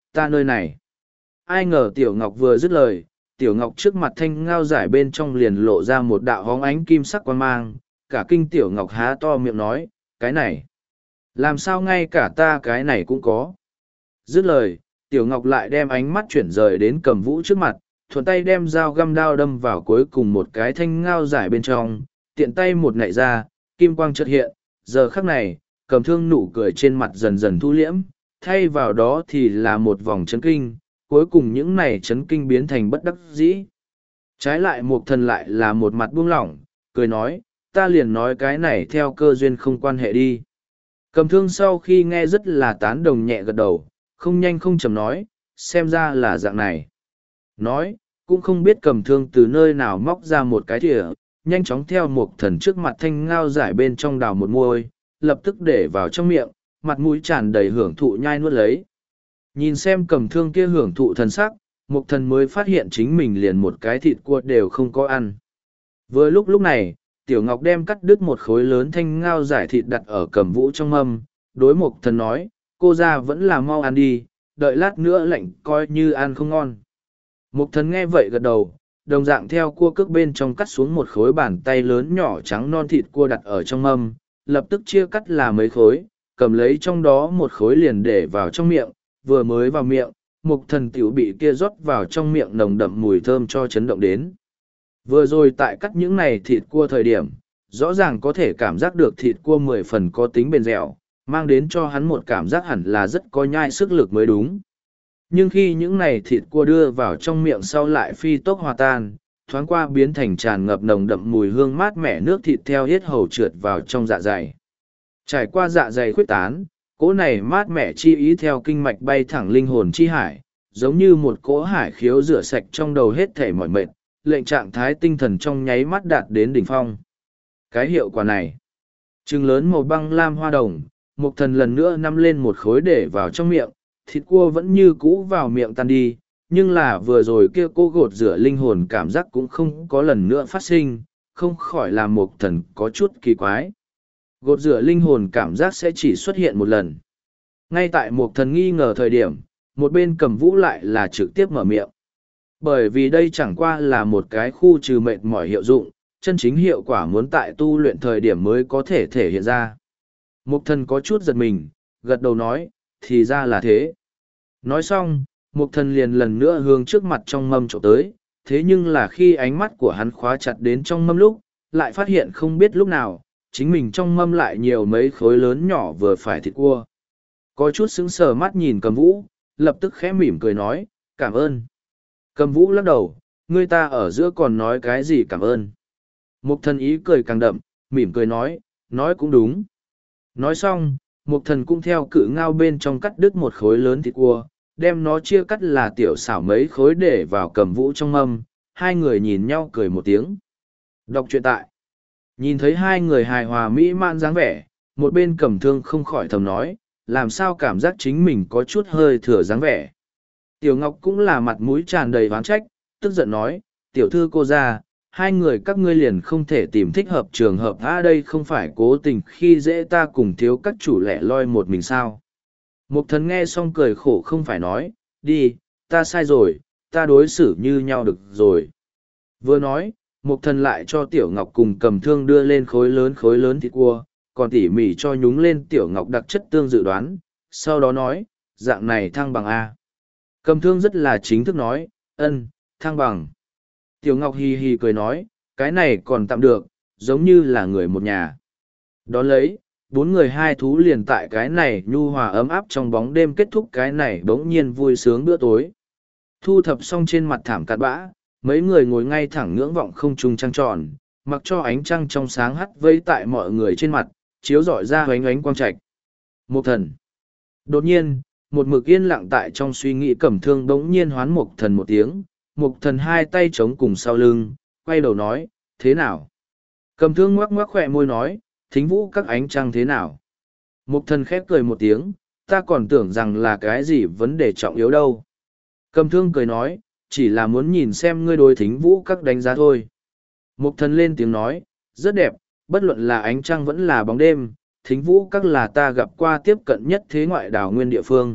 ta nơi này. Ai ngờ Tiểu Ngọc vừa dứt lời, Tiểu Ngọc trước mặt thanh ngao giải bên trong liền lộ ra một đạo hóng ánh kim sắc quang mang, cả kinh Tiểu Ngọc há to miệng nói, cái này, làm sao ngay cả ta cái này cũng có. Dứt lời, Tiểu Ngọc lại đem ánh mắt chuyển rời đến Cầm Vũ trước mặt, thuận tay đem dao găm đao đâm vào cuối cùng một cái thanh ngao giải bên trong, tiện tay một nạy ra, kim quang chợt hiện, giờ khắc này, Cầm Thương nụ cười trên mặt dần dần thu liễm, thay vào đó thì là một vòng chấn kinh, cuối cùng những này chấn kinh biến thành bất đắc dĩ. Trái lại Mục Thần lại là một mặt buông lỏng, cười nói, ta liền nói cái này theo cơ duyên không quan hệ đi. Cầm Thương sau khi nghe rất là tán đồng nhẹ gật đầu, không nhanh không chậm nói, xem ra là dạng này. Nói, cũng không biết Cầm Thương từ nơi nào móc ra một cái thìa, nhanh chóng theo Mục Thần trước mặt thanh ngao giải bên trong đào một môi, lập tức để vào trong miệng, mặt mũi tràn đầy hưởng thụ nhai nuốt lấy. Nhìn xem Cầm Thương kia hưởng thụ thần sắc, Mục Thần mới phát hiện chính mình liền một cái thịt cua đều không có ăn. Vừa lúc lúc này, Tiểu Ngọc đem cắt đứt một khối lớn thanh ngao giải thịt đặt ở Cầm Vũ trong mâm, đối Mục Thần nói, cô ra vẫn là mau ăn đi, đợi lát nữa lạnh coi như ăn không ngon. Mục Thần nghe vậy gật đầu, đồng dạng theo cua cước bên trong cắt xuống một khối bàn tay lớn nhỏ trắng non thịt cua đặt ở trong mâm, lập tức chia cắt là mấy khối, cầm lấy trong đó một khối liền để vào trong miệng, vừa mới vào miệng, Mục Thần tiểu bị kia rót vào trong miệng nồng đậm mùi thơm cho chấn động đến. Vừa rồi tại cắt những này thịt cua thời điểm, rõ ràng có thể cảm giác được thịt cua mười phần có tính bền dẻo, mang đến cho hắn một cảm giác hẳn là rất có nhai sức lực mới đúng. Nhưng khi những này thịt cua đưa vào trong miệng sau lại phi tốc hòa tan, thoáng qua biến thành tràn ngập nồng đậm mùi hương mát mẻ nước thịt theo hết hầu trượt vào trong dạ dày. Trải qua dạ dày khuyết tán, cỗ này mát mẻ chi ý theo kinh mạch bay thẳng linh hồn chi hải, giống như một cỗ hải khiếu rửa sạch trong đầu hết thể mỏi mệt, lệnh trạng thái tinh thần trong nháy mắt đạt đến đỉnh phong. Cái hiệu quả này, trừng lớn màu băng lam hoa đồng, Mục Thần lần nữa nắm lên một khối để vào trong miệng, thịt cua vẫn như cũ vào miệng tan đi, nhưng là vừa rồi kia cô gột rửa linh hồn cảm giác cũng không có lần nữa phát sinh, không khỏi làm Mục Thần có chút kỳ quái. Gột rửa linh hồn cảm giác sẽ chỉ xuất hiện một lần. Ngay tại Mục Thần nghi ngờ thời điểm, một bên Cầm Vũ lại là trực tiếp mở miệng. Bởi vì đây chẳng qua là một cái khu trừ mệt mỏi hiệu dụng, chân chính hiệu quả muốn tại tu luyện thời điểm mới có thể thể hiện ra. Mục Thần có chút giật mình, gật đầu nói, thì ra là thế. Nói xong, Mục Thần liền lần nữa hướng trước mặt trong mâm trộm tới, thế nhưng là khi ánh mắt của hắn khóa chặt đến trong mâm lúc, lại phát hiện không biết lúc nào, chính mình trong mâm lại nhiều mấy khối lớn nhỏ vừa phải thịt cua. Có chút sững sờ mắt nhìn Cầm Vũ, lập tức khẽ mỉm cười nói, cảm ơn. Cầm Vũ lắc đầu, người ta ở giữa còn nói cái gì cảm ơn. Mục Thần ý cười càng đậm, mỉm cười nói, nói cũng đúng. Nói xong, Mục Thần cũng theo cự ngao bên trong cắt đứt một khối lớn thịt cua, đem nó chia cắt là tiểu xảo mấy khối để vào Cầm Vũ trong mâm, hai người nhìn nhau cười một tiếng. Đọc truyện tại. Nhìn thấy hai người hài hòa mỹ mãn dáng vẻ, một bên Cầm Thương không khỏi thầm nói, làm sao cảm giác chính mình có chút hơi thừa dáng vẻ. Tiểu Ngọc cũng là mặt mũi tràn đầy oán trách, tức giận nói, tiểu thư cô ra, hai người các ngươi liền không thể tìm thích hợp trường hợp a đây không phải cố tình khi dễ ta cùng thiếu các chủ lẻ loi một mình sao. Mục Thần nghe xong cười khổ không phải nói, đi, ta sai rồi, ta đối xử như nhau được rồi. Vừa nói, Mục Thần lại cho Tiểu Ngọc cùng Cầm Thương đưa lên khối lớn khối lớn thịt cua, còn tỉ mỉ cho nhúng lên Tiểu Ngọc đặc chất tương dự đoán, sau đó nói, dạng này thăng bằng A. Cầm Thương rất là chính thức nói, ân, thăng bằng. Tiểu Ngọc hì hì cười nói, cái này còn tạm được, giống như là người một nhà. Đón lấy, bốn người hai thú liền tại cái này nhu hòa ấm áp trong bóng đêm kết thúc cái này bỗng nhiên vui sướng bữa tối. Thu thập xong trên mặt thảm cát bã, mấy người ngồi ngay thẳng ngưỡng vọng không trung trăng tròn, mặc cho ánh trăng trong sáng hắt vây tại mọi người trên mặt, chiếu rọi ra hoánh ánh quang trạch. Mục Thần. Đột nhiên, một mực yên lặng tại trong suy nghĩ Cẩm Thương bỗng nhiên hoán Mục Thần một tiếng, Mục Thần hai tay chống cùng sau lưng, quay đầu nói, thế nào? Cẩm Thương ngoắc ngoắc khỏe môi nói, thính vũ các ánh trăng thế nào? Mục Thần khép cười một tiếng, ta còn tưởng rằng là cái gì vấn đề trọng yếu đâu. Cẩm Thương cười nói, chỉ là muốn nhìn xem ngươi đối thính vũ các đánh giá thôi. Mục Thần lên tiếng nói, rất đẹp, bất luận là ánh trăng vẫn là bóng đêm, thính vũ các là ta gặp qua tiếp cận nhất thế ngoại đảo nguyên địa phương,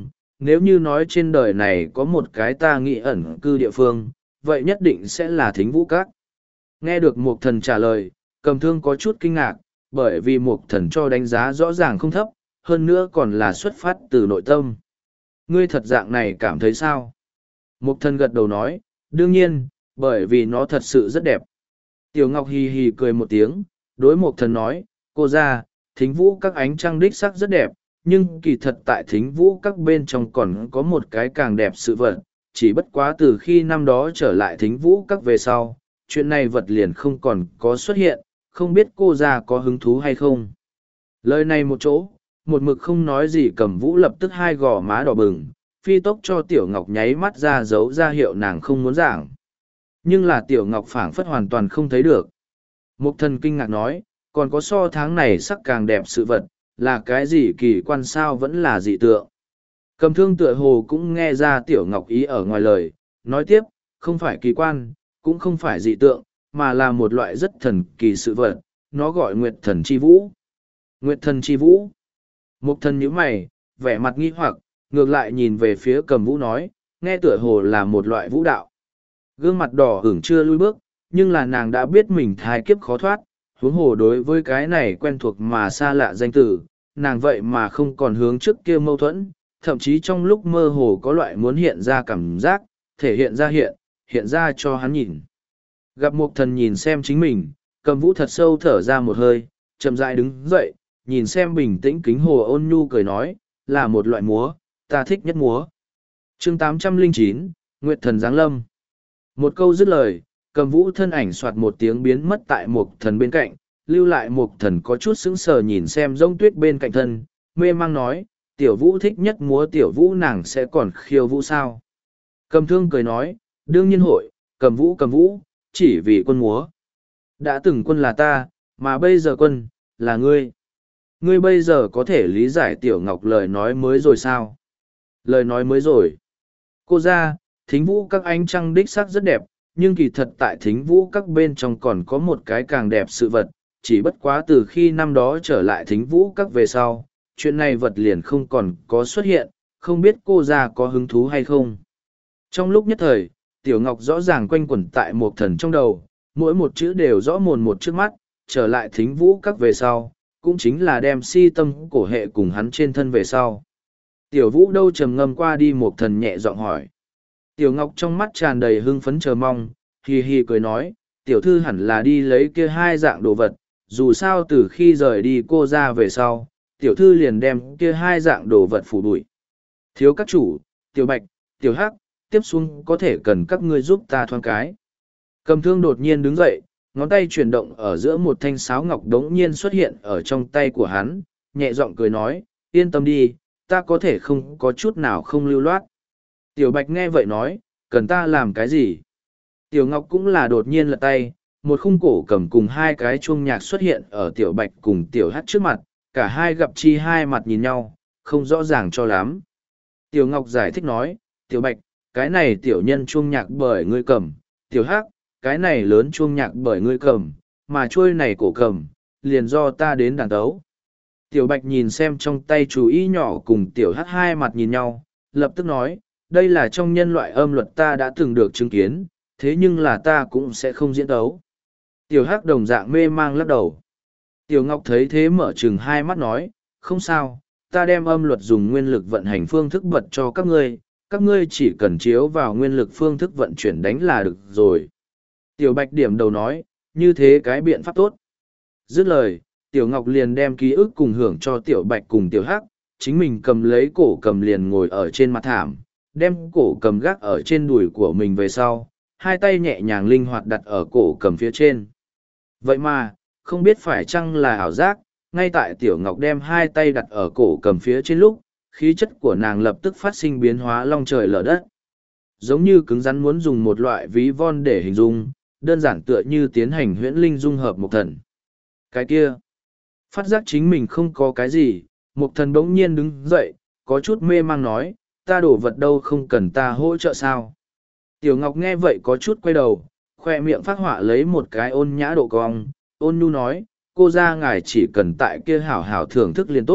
nếu như nói trên đời này có một cái ta nghĩ ẩn cư địa phương, vậy nhất định sẽ là Thính Vũ Các. Nghe được Mục Thần trả lời, Cầm Thương có chút kinh ngạc, bởi vì Mục Thần cho đánh giá rõ ràng không thấp, hơn nữa còn là xuất phát từ nội tâm. Ngươi thật dạng này cảm thấy sao? Mục Thần gật đầu nói, đương nhiên, bởi vì nó thật sự rất đẹp. Tiểu Ngọc hì hì cười một tiếng, đối Mục Thần nói, cô ra, Thính Vũ Các ánh trăng đích sắc rất đẹp, nhưng kỳ thật tại Thính Vũ Các bên trong còn có một cái càng đẹp sự vật, chỉ bất quá từ khi năm đó trở lại Thính Vũ Các về sau, chuyện này vật liền không còn có xuất hiện, không biết cô ra có hứng thú hay không. Lời này một chỗ, một mực không nói gì Cầm Vũ lập tức hai gò má đỏ bừng, phi tốc cho Tiểu Ngọc nháy mắt ra dấu ra hiệu nàng không muốn giảng. Nhưng là Tiểu Ngọc phảng phất hoàn toàn không thấy được. Mục Thần kinh ngạc nói, còn có so tháng này sắc càng đẹp sự vật, là cái gì kỳ quan sao vẫn là dị tượng. Cầm Thương tựa hồ cũng nghe ra Tiểu Ngọc ý ở ngoài lời, nói tiếp, không phải kỳ quan, cũng không phải dị tượng, mà là một loại rất thần kỳ sự vật, nó gọi Nguyệt Thần Chi Vũ. Nguyệt Thần Chi Vũ. Mục Thần nhíu mày, vẻ mặt nghi hoặc, ngược lại nhìn về phía Cầm Vũ nói, nghe tựa hồ là một loại vũ đạo. Gương mặt đỏ ửng chưa lui bước, nhưng là nàng đã biết mình thai kiếp khó thoát, huống hồ đối với cái này quen thuộc mà xa lạ danh từ, nàng vậy mà không còn hướng trước kia mâu thuẫn, thậm chí trong lúc mơ hồ có loại muốn hiện ra cảm giác, thể hiện ra hiện, hiện ra cho hắn nhìn. Gặp Mục Thần nhìn xem chính mình, Cầm Vũ thật sâu thở ra một hơi, chậm rãi đứng dậy, nhìn xem bình tĩnh kính hồ ôn nhu cười nói, là một loại múa, ta thích nhất múa. Chương tám trăm lẻ chín, Nguyệt Thần Giáng Lâm. Một câu dứt lời, Cầm Vũ thân ảnh soạt một tiếng biến mất tại Mục Thần bên cạnh, lưu lại Mục Thần có chút sững sờ nhìn xem Giống Tuyết bên cạnh thân, mê mang nói, Tiểu Vũ thích nhất múa, Tiểu Vũ nàng sẽ còn khiêu vũ sao? Cầm Thương cười nói, đương nhiên hội, Cầm Vũ Cầm Vũ, chỉ vì quân múa. Đã từng quân là ta, mà bây giờ quân, là ngươi. Ngươi bây giờ có thể lý giải Tiểu Ngọc lời nói mới rồi sao? Lời nói mới rồi. Cô ra, Thính Vũ Các ánh trăng đích sắc rất đẹp, nhưng kỳ thật tại Thính Vũ Các bên trong còn có một cái càng đẹp sự vật, chỉ bất quá từ khi năm đó trở lại Thính Vũ Các về sau, chuyện này vật liền không còn có xuất hiện, không biết cô ra có hứng thú hay không. Trong lúc nhất thời, Tiểu Ngọc rõ ràng quanh quẩn tại Mục Thần trong đầu, mỗi một chữ đều rõ mồn một trước mắt, trở lại Thính Vũ Các về sau, cũng chính là đem si tâm cổ hệ cùng hắn trên thân về sau. Tiểu Vũ đâu trầm ngâm qua đi, Mục Thần nhẹ giọng hỏi. Tiểu Ngọc trong mắt tràn đầy hưng phấn chờ mong, hì hì cười nói, tiểu thư hẳn là đi lấy kia hai dạng đồ vật, dù sao từ khi rời đi cô ra về sau, tiểu thư liền đem kia hai dạng đồ vật phủ bụi. Thiếu các chủ, tiểu bạch, tiểu hắc, tiếp xuống có thể cần các ngươi giúp ta thoáng cái. Cầm Thương đột nhiên đứng dậy, ngón tay chuyển động ở giữa một thanh sáo ngọc đống nhiên xuất hiện ở trong tay của hắn, nhẹ giọng cười nói, yên tâm đi, ta có thể không có chút nào không lưu loát. Tiểu Bạch nghe vậy nói, cần ta làm cái gì? Tiểu Ngọc cũng là đột nhiên lật tay, một khung cổ cầm cùng hai cái chuông nhạc xuất hiện ở Tiểu Bạch cùng Tiểu Hắc trước mặt, cả hai gặp chi hai mặt nhìn nhau, không rõ ràng cho lắm. Tiểu Ngọc giải thích nói, Tiểu Bạch, cái này tiểu nhân chuông nhạc bởi ngươi cầm, Tiểu Hắc, cái này lớn chuông nhạc bởi ngươi cầm, mà chuôi này cổ cầm, liền do ta đến đàn tấu. Tiểu Bạch nhìn xem trong tay chú ý nhỏ cùng Tiểu Hắc hai mặt nhìn nhau, lập tức nói, đây là trong nhân loại âm luật ta đã từng được chứng kiến, thế nhưng là ta cũng sẽ không diễn tấu. Tiểu Hắc đồng dạng mê mang lắc đầu. Tiểu Ngọc thấy thế mở chừng hai mắt nói, không sao, ta đem âm luật dùng nguyên lực vận hành phương thức bật cho các ngươi, các ngươi chỉ cần chiếu vào nguyên lực phương thức vận chuyển đánh là được rồi. Tiểu Bạch điểm đầu nói, như thế cái biện pháp tốt. Dứt lời, Tiểu Ngọc liền đem ký ức cùng hưởng cho Tiểu Bạch cùng Tiểu Hắc, chính mình cầm lấy cổ cầm liền ngồi ở trên mặt thảm, đem cổ cầm gác ở trên đùi của mình về sau, hai tay nhẹ nhàng linh hoạt đặt ở cổ cầm phía trên. Vậy mà, không biết phải chăng là ảo giác, ngay tại Tiểu Ngọc đem hai tay đặt ở cổ cầm phía trên lúc, khí chất của nàng lập tức phát sinh biến hóa long trời lở đất. Giống như cứng rắn muốn dùng một loại ví von để hình dung, đơn giản tựa như tiến hành huyễn linh dung hợp Mục Thần. Cái kia, phát giác chính mình không có cái gì, Mục Thần bỗng nhiên đứng dậy, có chút mê mang nói, ta đổ vật đâu không cần ta hỗ trợ sao. Tiểu Ngọc nghe vậy có chút quay đầu, khoe miệng phát họa lấy một cái ôn nhã độ cong, ôn nhu nói, cô ra ngài chỉ cần tại kia hảo hảo thưởng thức liền tốt,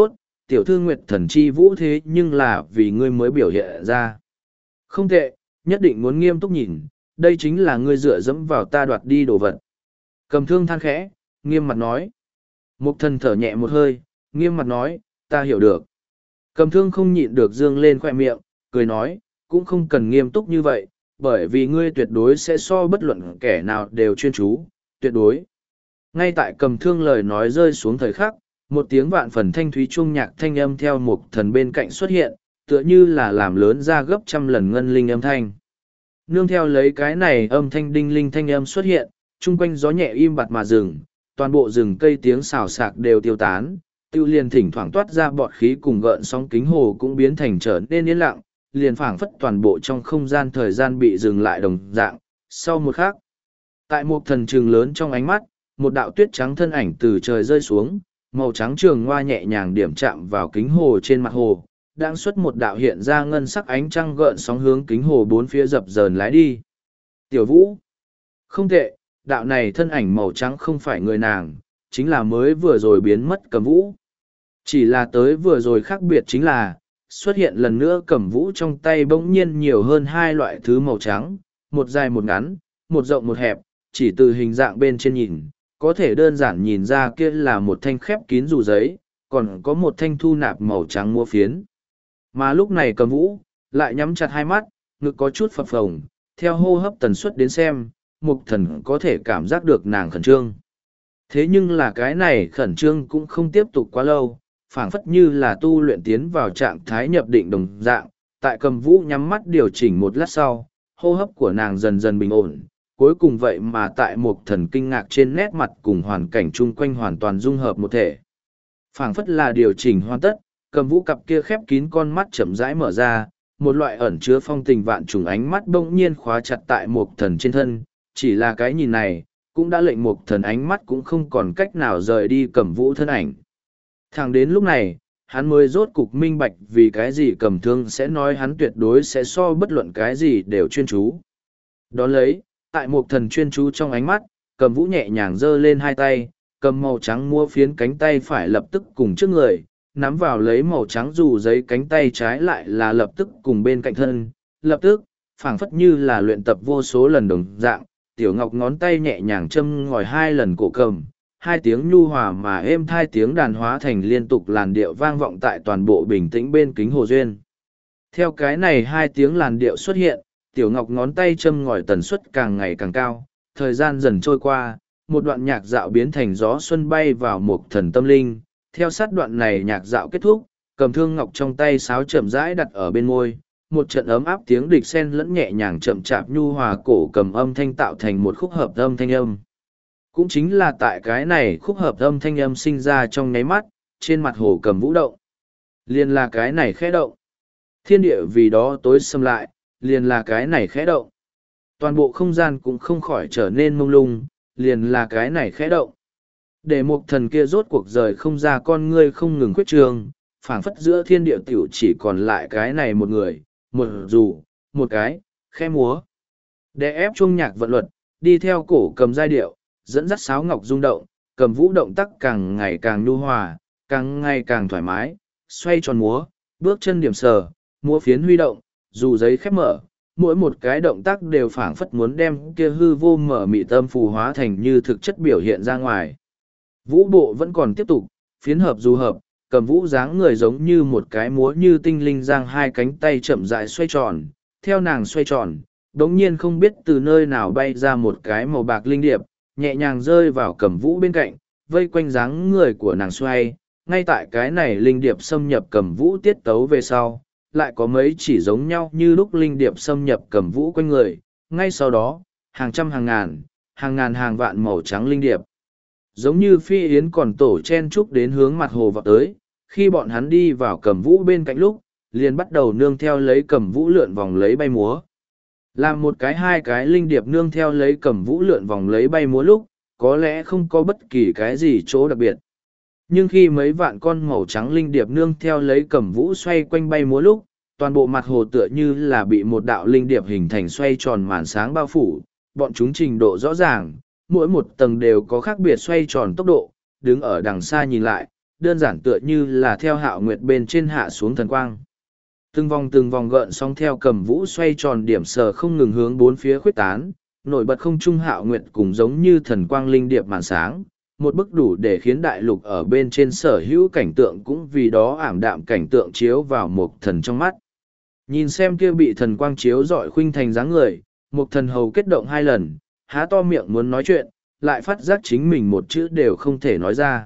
tiểu thư Nguyệt Thần chi vũ thế nhưng là vì ngươi mới biểu hiện ra. Không tệ, nhất định muốn nghiêm túc nhìn, đây chính là ngươi dựa dẫm vào ta đoạt đi đồ vật. Cầm thương than khẽ, nghiêm mặt nói. Mục thần thở nhẹ một hơi, nghiêm mặt nói, ta hiểu được. Cầm thương không nhịn được dương lên khoe miệng, cười nói, cũng không cần nghiêm túc như vậy, bởi vì ngươi tuyệt đối sẽ so bất luận kẻ nào đều chuyên chú, tuyệt đối. Ngay tại cầm thương lời nói rơi xuống thời khắc, một tiếng vạn phần thanh thúy chuông nhạc thanh âm theo mục thần bên cạnh xuất hiện, tựa như là làm lớn ra gấp trăm lần ngân linh âm thanh. Nương theo lấy cái này âm thanh đinh linh thanh âm xuất hiện, chung quanh gió nhẹ im bặt mà rừng, toàn bộ rừng cây tiếng xào xạc đều tiêu tán, tiêu liền thỉnh thoảng toát ra bọt khí cùng gợn sóng kính hồ cũng biến thành trở nên yên lặng, liền phảng phất toàn bộ trong không gian thời gian bị dừng lại đồng dạng. Sau một khắc, tại một thần trường lớn trong ánh mắt, một đạo tuyết trắng thân ảnh từ trời rơi xuống, màu trắng trường hoa nhẹ nhàng điểm chạm vào kính hồ trên mặt hồ, đang xuất một đạo hiện ra ngân sắc ánh trăng gợn sóng hướng kính hồ bốn phía dập dờn lái đi. Tiểu Vũ, không tệ, đạo này thân ảnh màu trắng không phải người nàng, chính là mới vừa rồi biến mất Cầm Vũ. Chỉ là tới vừa rồi khác biệt chính là, xuất hiện lần nữa Cầm Vũ trong tay bỗng nhiên nhiều hơn hai loại thứ màu trắng, một dài một ngắn, một rộng một hẹp, chỉ từ hình dạng bên trên nhìn, có thể đơn giản nhìn ra kia là một thanh khép kín dù giấy, còn có một thanh thu nạp màu trắng mua phiến. Mà lúc này Cầm Vũ, lại nhắm chặt hai mắt, ngực có chút phập phồng, theo hô hấp tần suất đến xem, mục thần có thể cảm giác được nàng khẩn trương. Thế nhưng là cái này khẩn trương cũng không tiếp tục quá lâu, phảng phất như là tu luyện tiến vào trạng thái nhập định đồng dạng, tại Cầm Vũ nhắm mắt điều chỉnh một lát sau, hô hấp của nàng dần dần bình ổn, cuối cùng vậy mà tại mục thần kinh ngạc trên nét mặt cùng hoàn cảnh chung quanh hoàn toàn dung hợp một thể. Phảng phất là điều chỉnh hoàn tất, Cầm Vũ cặp kia khép kín con mắt chậm rãi mở ra, một loại ẩn chứa phong tình vạn trùng ánh mắt bỗng nhiên khóa chặt tại mục thần trên thân, chỉ là cái nhìn này, cũng đã lệnh mục thần ánh mắt cũng không còn cách nào rời đi Cầm Vũ thân ảnh. Thẳng đến lúc này, hắn mới rốt cục minh bạch vì cái gì Cầm Thương sẽ nói hắn tuyệt đối sẽ so bất luận cái gì đều chuyên chú. Đón lấy, tại mục thần chuyên chú trong ánh mắt, Cầm Vũ nhẹ nhàng giơ lên hai tay, cầm màu trắng mua phiến cánh tay phải lập tức cùng trước người, nắm vào lấy màu trắng dù giấy cánh tay trái lại là lập tức cùng bên cạnh thân, lập tức, phảng phất như là luyện tập vô số lần đồng dạng, tiểu ngọc ngón tay nhẹ nhàng châm ngòi hai lần cổ cầm, hai tiếng nhu hòa mà êm thai tiếng đàn hóa thành liên tục làn điệu vang vọng tại toàn bộ bình tĩnh bên kính hồ duyên. Theo cái này hai tiếng làn điệu xuất hiện, tiểu ngọc ngón tay châm ngòi tần suất càng ngày càng cao, thời gian dần trôi qua, một đoạn nhạc dạo biến thành gió xuân bay vào một thần tâm linh. Theo sát đoạn này nhạc dạo kết thúc, Cầm Thương ngọc trong tay sáo chậm rãi đặt ở bên môi, một trận ấm áp tiếng địch sen lẫn nhẹ nhàng chậm chạp nhu hòa cổ cầm âm thanh tạo thành một khúc hợp âm thanh âm. Cũng chính là tại cái này khúc hợp âm thanh âm sinh ra trong nháy mắt, trên mặt hồ Cầm Vũ động. Liền là cái này khẽ động. Thiên địa vì đó tối xâm lại, liền là cái này khẽ động. Toàn bộ không gian cũng không khỏi trở nên mông lung, liền là cái này khẽ động. Để một thần kia rốt cuộc rời không ra con ngươi không ngừng khuyết trường, phảng phất giữa thiên địa tiểu chỉ còn lại cái này một người, một dù, một cái, khe múa. Để ép chuông nhạc vận luật, đi theo cổ cầm giai điệu, dẫn dắt sáo ngọc rung động, Cầm Vũ động tác càng ngày càng nhu hòa, càng ngày càng thoải mái, xoay tròn múa, bước chân điểm sờ, múa phiến huy động, dù giấy khép mở, mỗi một cái động tác đều phảng phất muốn đem kia hư vô mở mị tâm phù hóa thành như thực chất biểu hiện ra ngoài. Vũ bộ vẫn còn tiếp tục, phiến hợp dù hợp, Cầm Vũ dáng người giống như một cái múa như tinh linh giang hai cánh tay chậm rãi xoay tròn, theo nàng xoay tròn, đống nhiên không biết từ nơi nào bay ra một cái màu bạc linh điệp, nhẹ nhàng rơi vào Cầm Vũ bên cạnh, vây quanh dáng người của nàng xoay, ngay tại cái này linh điệp xâm nhập Cầm Vũ tiết tấu về sau, lại có mấy chỉ giống nhau như lúc linh điệp xâm nhập Cầm Vũ quanh người, ngay sau đó, hàng trăm hàng ngàn, hàng ngàn hàng vạn màu trắng linh điệp. Giống như phi yến còn tổ chen chúc đến hướng mặt hồ vào tới, khi bọn hắn đi vào Cầm Vũ bên cạnh lúc, liền bắt đầu nương theo lấy Cầm Vũ lượn vòng lấy bay múa. Làm một cái hai cái linh điệp nương theo lấy Cầm Vũ lượn vòng lấy bay múa lúc, có lẽ không có bất kỳ cái gì chỗ đặc biệt. Nhưng khi mấy vạn con màu trắng linh điệp nương theo lấy Cầm Vũ xoay quanh bay múa lúc, toàn bộ mặt hồ tựa như là bị một đạo linh điệp hình thành xoay tròn màn sáng bao phủ, bọn chúng trình độ rõ ràng, mỗi một tầng đều có khác biệt xoay tròn tốc độ, đứng ở đằng xa nhìn lại, đơn giản tựa như là theo Hạo Nguyệt bên trên hạ xuống thần quang. Từng vòng từng vòng gợn sóng theo Cầm Vũ xoay tròn điểm sờ không ngừng hướng bốn phía khuếch tán, nổi bật không trung Hạo Nguyệt cùng giống như thần quang linh điệp màn sáng, một bức đủ để khiến đại lục ở bên trên sở hữu cảnh tượng cũng vì đó ảm đạm cảnh tượng chiếu vào Mục Thần trong mắt. Nhìn xem kia bị thần quang chiếu rọi khuynh thành dáng người, Mục Thần hầu kết động hai lần, há to miệng muốn nói chuyện, lại phát giác chính mình một chữ đều không thể nói ra.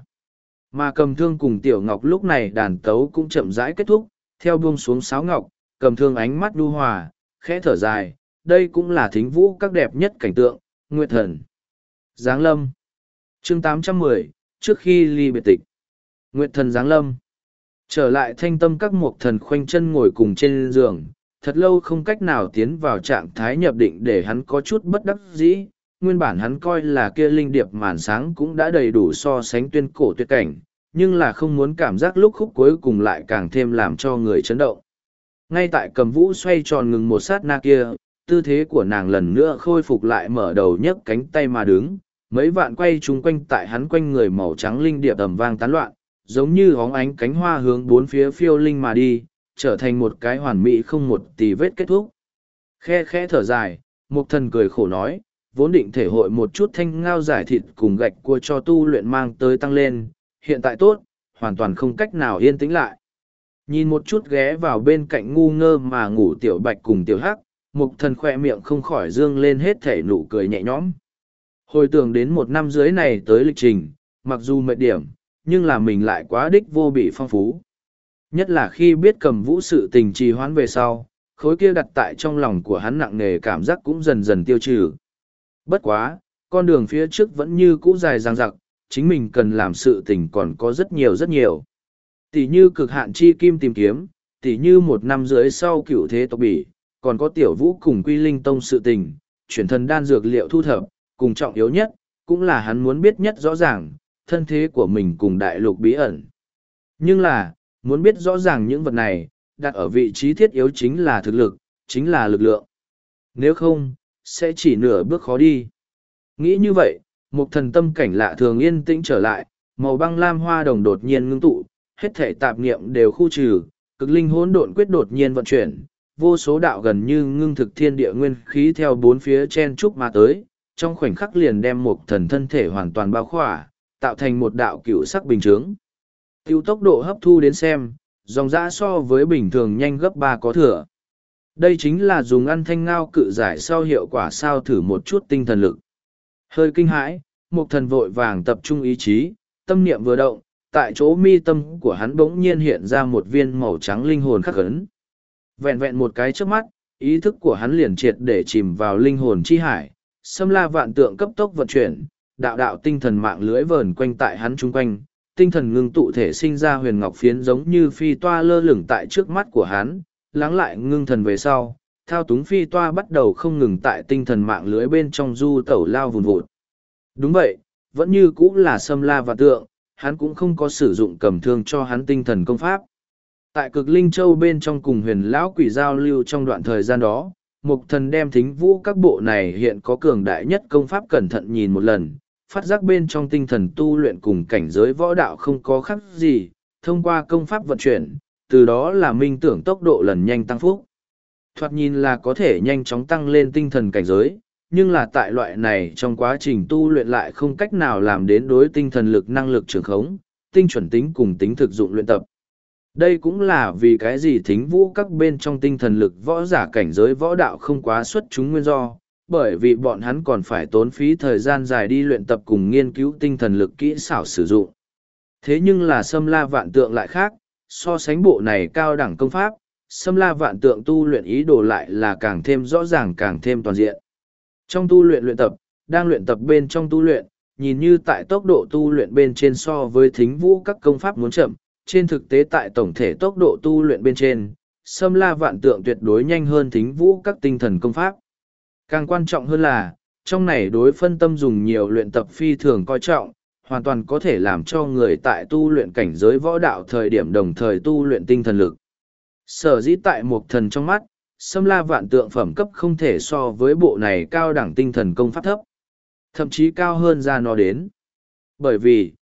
Mà Cầm Thương cùng Tiểu Ngọc lúc này đàn tấu cũng chậm rãi kết thúc, theo buông xuống sáo ngọc, Cầm Thương ánh mắt nhu hòa, khẽ thở dài, đây cũng là thính vũ các đẹp nhất cảnh tượng, Nguyệt Thần. Giáng lâm. Chương tám trăm mười, trước khi ly biệt tịch. Nguyệt Thần giáng lâm. Trở lại thanh tâm các Mục Thần khoanh chân ngồi cùng trên giường, thật lâu không cách nào tiến vào trạng thái nhập định để hắn có chút bất đắc dĩ. Nguyên bản hắn coi là kia linh điệp màn sáng cũng đã đầy đủ so sánh tuyên cổ tuyệt cảnh, nhưng là không muốn cảm giác lúc khúc cuối cùng lại càng thêm làm cho người chấn động. Ngay tại Cầm Vũ xoay tròn ngừng một sát na kia, tư thế của nàng lần nữa khôi phục lại, mở đầu nhấc cánh tay mà đứng, mấy vạn quay chung quanh tại hắn quanh người màu trắng linh điệp tầm vang tán loạn, giống như hóng ánh cánh hoa hướng bốn phía phiêu linh mà đi, trở thành một cái hoàn mỹ không một tì vết kết thúc. Khe khẽ thở dài, Mục Thần cười khổ nói, vốn định thể hội một chút thanh ngao giải thịt cùng gạch cua cho tu luyện mang tới tăng lên, hiện tại tốt, hoàn toàn không cách nào yên tĩnh lại. Nhìn một chút ghé vào bên cạnh ngu ngơ mà ngủ Tiểu Bạch cùng Tiểu Hắc, Mục Thần khoe miệng không khỏi dương lên hết thể nụ cười nhẹ nhõm. Hồi tưởng đến một năm dưới này tới lịch trình, mặc dù mệt điểm, nhưng là mình lại quá đích vô bị phong phú. Nhất là khi biết Cầm Vũ sự tình trì hoãn về sau, khối kia đặt tại trong lòng của hắn nặng nề cảm giác cũng dần dần tiêu trừ. Bất quá, con đường phía trước vẫn như cũ dài dằng dặc, chính mình cần làm sự tình còn có rất nhiều rất nhiều. Tỷ như cực hạn chi kim tìm kiếm, tỷ như một năm rưỡi sau cửu thế tộc bỉ, còn có Tiểu Vũ cùng Quy Linh Tông sự tình, chuyển thần đan dược liệu thu thập, cùng trọng yếu nhất, cũng là hắn muốn biết nhất rõ ràng, thân thế của mình cùng đại lục bí ẩn. Nhưng là, muốn biết rõ ràng những vật này, đặt ở vị trí thiết yếu chính là thực lực, chính là lực lượng. Nếu không, sẽ chỉ nửa bước khó đi. Nghĩ như vậy, Mục Thần tâm cảnh lạ thường yên tĩnh trở lại, màu băng lam hoa đồng đột nhiên ngưng tụ, hết thể tạp niệm đều khu trừ, cực linh hỗn độn quyết đột nhiên vận chuyển, vô số đạo gần như ngưng thực thiên địa nguyên khí theo bốn phía chen trúc mà tới, trong khoảnh khắc liền đem Mục Thần thân thể hoàn toàn bao khỏa, tạo thành một đạo cựu sắc bình chướng. Tiêu tốc độ hấp thu đến xem, dòng dã so với bình thường nhanh gấp ba có thừa. Đây chính là dùng ăn thanh ngao cự giải sau hiệu quả sao thử một chút tinh thần lực. Hơi kinh hãi, Mục Thần vội vàng tập trung ý chí, tâm niệm vừa động, tại chỗ mi tâm của hắn bỗng nhiên hiện ra một viên màu trắng linh hồn khắc ấn. Vẹn vẹn một cái trước mắt, ý thức của hắn liền triệt để chìm vào linh hồn chi hải, xâm la vạn tượng cấp tốc vận chuyển, đạo đạo tinh thần mạng lưới vờn quanh tại hắn chung quanh, tinh thần ngưng tụ thể sinh ra huyền ngọc phiến giống như phi toa lơ lửng tại trước mắt của hắn, lắng lại ngưng thần về sau, thao túng phi toa bắt đầu không ngừng tại tinh thần mạng lưới bên trong du tẩu lao vùn vụt. Đúng vậy, vẫn như cũ là xâm la vạn tượng, hắn cũng không có sử dụng Cầm Thương cho hắn tinh thần công pháp. Tại Cực Linh Châu bên trong cùng huyền lão quỷ giao lưu trong đoạn thời gian đó, Mục Thần đem thính vũ các bộ này hiện có cường đại nhất công pháp cẩn thận nhìn một lần, phát giác bên trong tinh thần tu luyện cùng cảnh giới võ đạo không có khác gì, thông qua công pháp vận chuyển, từ đó là minh tưởng tốc độ lần nhanh tăng phúc. Thoạt nhìn là có thể nhanh chóng tăng lên tinh thần cảnh giới, nhưng là tại loại này trong quá trình tu luyện lại không cách nào làm đến đối tinh thần lực năng lực trường khống, tinh chuẩn tính cùng tính thực dụng luyện tập. Đây cũng là vì cái gì thính vũ các bên trong tinh thần lực võ giả cảnh giới võ đạo không quá xuất chúng nguyên do, bởi vì bọn hắn còn phải tốn phí thời gian dài đi luyện tập cùng nghiên cứu tinh thần lực kỹ xảo sử dụng. Thế nhưng là xâm la vạn tượng lại khác, so sánh bộ này cao đẳng công pháp, xâm la vạn tượng tu luyện ý đồ lại là càng thêm rõ ràng càng thêm toàn diện. Trong tu luyện luyện tập, đang luyện tập bên trong tu luyện, nhìn như tại tốc độ tu luyện bên trên so với thính vũ các công pháp muốn chậm, trên thực tế tại tổng thể tốc độ tu luyện bên trên, xâm la vạn tượng tuyệt đối nhanh hơn thính vũ các tinh thần công pháp. Càng quan trọng hơn là, trong này đối phân tâm dùng nhiều luyện tập phi thường coi trọng, hoàn toàn có thể làm cho người tại tu luyện cảnh giới võ đạo thời điểm đồng thời tu luyện tinh thần lực. Sở dĩ tại Mục Thần trong mắt, xâm la vạn tượng phẩm cấp không thể so với bộ này cao đẳng tinh thần công pháp thấp. Thậm chí cao hơn ra nó đến. Bởi vì,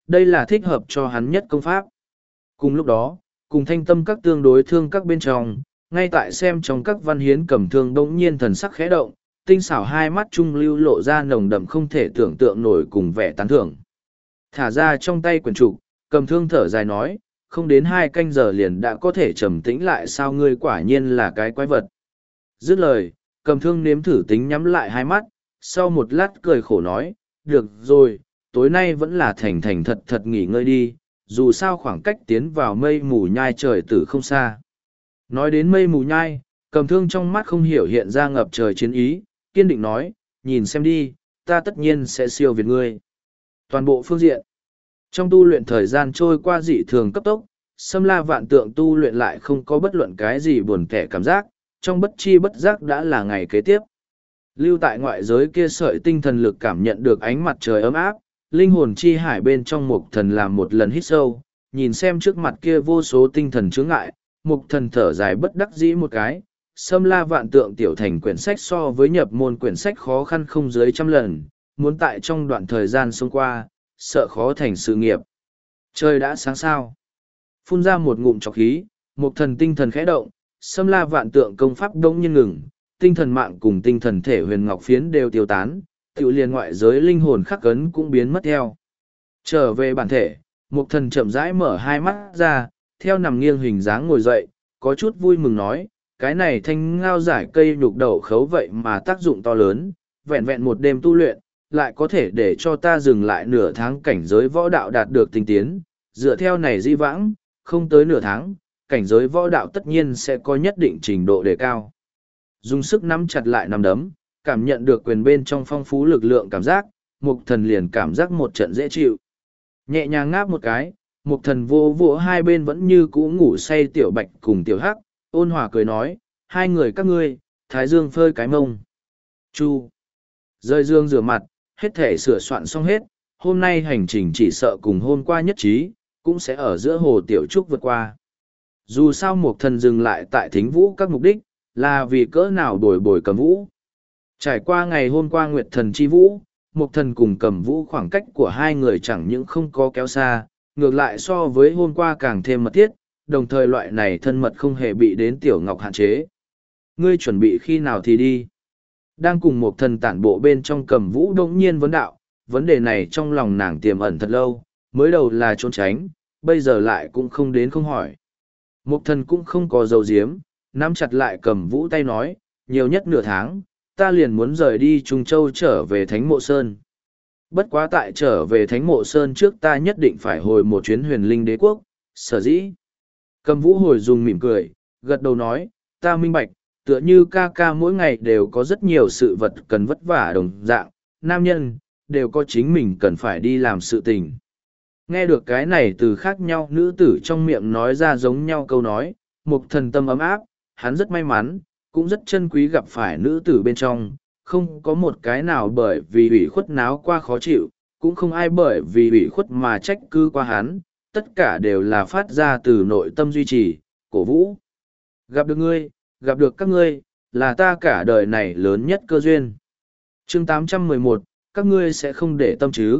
đây là thích hợp cho hắn nhất công pháp. Cùng lúc đó, cùng thanh tâm các tương đối thương các bên trong, ngay tại xem trong các văn hiến cầm thương bỗng nhiên thần sắc khẽ động, tinh xảo hai mắt trung lưu lộ ra nồng đậm không thể tưởng tượng nổi cùng vẻ tán thưởng. Thả ra trong tay quyển trục, cầm thương thở dài nói, không đến hai canh giờ liền đã có thể trầm tĩnh lại, sao ngươi quả nhiên là cái quái vật. Dứt lời, cầm thương nếm thử tính nhắm lại hai mắt, sau một lát cười khổ nói, được rồi, tối nay vẫn là thành thành thật thật nghỉ ngơi đi, dù sao khoảng cách tiến vào mây mù nhai trời tử không xa. Nói đến mây mù nhai, cầm thương trong mắt không hiểu hiện ra ngập trời chiến ý, kiên định nói, nhìn xem đi, ta tất nhiên sẽ siêu việt ngươi. Toàn bộ phương diện. Trong tu luyện thời gian trôi qua dị thường cấp tốc, Sâm La Vạn Tượng tu luyện lại không có bất luận cái gì buồn kẻ cảm giác, trong bất chi bất giác đã là ngày kế tiếp. Lưu tại ngoại giới kia sợi tinh thần lực cảm nhận được ánh mặt trời ấm áp, linh hồn chi hải bên trong mục thần làm một lần hít sâu, nhìn xem trước mặt kia vô số tinh thần chướng ngại, mục thần thở dài bất đắc dĩ một cái. Sâm La Vạn Tượng tiểu thành quyển sách so với nhập môn quyển sách khó khăn không dưới trăm lần, muốn tại trong đoạn thời gian xông qua, sợ khó thành sự nghiệp. Trời đã sáng sao. Phun ra một ngụm trọc khí, mục thần tinh thần khẽ động, Sâm La Vạn Tượng công pháp đông nhiên ngừng, tinh thần mạng cùng tinh thần thể huyền ngọc phiến đều tiêu tán, tiểu liền ngoại giới linh hồn khắc ấn cũng biến mất theo. Trở về bản thể, mục thần chậm rãi mở hai mắt ra, theo nằm nghiêng hình dáng ngồi dậy, có chút vui mừng nói, cái này thanh ngao giải cây nhục đậu khấu vậy mà tác dụng to lớn, vẹn vẹn một đêm tu luyện, lại có thể để cho ta dừng lại nửa tháng cảnh giới võ đạo đạt được tinh tiến, dựa theo này di vãng, không tới nửa tháng, cảnh giới võ đạo tất nhiên sẽ có nhất định trình độ đề cao. Dùng sức nắm chặt lại nắm đấm, cảm nhận được quyền bên trong phong phú lực lượng cảm giác, mục thần liền cảm giác một trận dễ chịu. Nhẹ nhàng ngáp một cái, mục thần vô vỗ hai bên vẫn như cũ ngủ say tiểu bạch cùng tiểu hắc, ôn hòa cười nói, hai người các ngươi, thái dương phơi cái mông. Chu. Rơi dương rửa mặt, hết thể sửa soạn xong hết, hôm nay hành trình chỉ sợ cùng hôm qua nhất trí, cũng sẽ ở giữa hồ tiểu trúc vượt qua. Dù sao mục thần dừng lại tại thính vũ các mục đích, là vì cỡ nào bồi bồi cầm vũ. Trải qua ngày hôm qua nguyệt thần chi vũ, mục thần cùng cầm vũ khoảng cách của hai người chẳng những không có kéo xa, ngược lại so với hôm qua càng thêm mật thiết, đồng thời loại này thân mật không hề bị đến tiểu ngọc hạn chế. Ngươi chuẩn bị khi nào thì đi. Đang cùng một thần tản bộ bên trong cầm vũ đông nhiên vấn đạo, vấn đề này trong lòng nàng tiềm ẩn thật lâu, mới đầu là trốn tránh, bây giờ lại cũng không đến không hỏi. Một thần cũng không có dấu diếm, nắm chặt lại cầm vũ tay nói, nhiều nhất nửa tháng, ta liền muốn rời đi Trung Châu trở về Thánh Mộ Sơn. Bất quá tại trở về Thánh Mộ Sơn trước ta nhất định phải hồi một chuyến huyền linh đế quốc, sở dĩ. Cầm vũ hồi dùng mỉm cười, gật đầu nói, ta minh bạch, tựa như ca ca mỗi ngày đều có rất nhiều sự vật cần vất vả đồng dạng, nam nhân, đều có chính mình cần phải đi làm sự tình. Nghe được cái này từ khác nhau nữ tử trong miệng nói ra giống nhau câu nói, một thần tâm ấm áp, hắn rất may mắn, cũng rất chân quý gặp phải nữ tử bên trong, không có một cái nào bởi vì ủy khuất náo qua khó chịu, cũng không ai bởi vì ủy khuất mà trách cứ qua hắn, tất cả đều là phát ra từ nội tâm duy trì, cổ vũ. Gặp được ngươi, gặp được các ngươi, là ta cả đời này lớn nhất cơ duyên. Chương tám trăm mười một, các ngươi sẽ không để tâm chứ.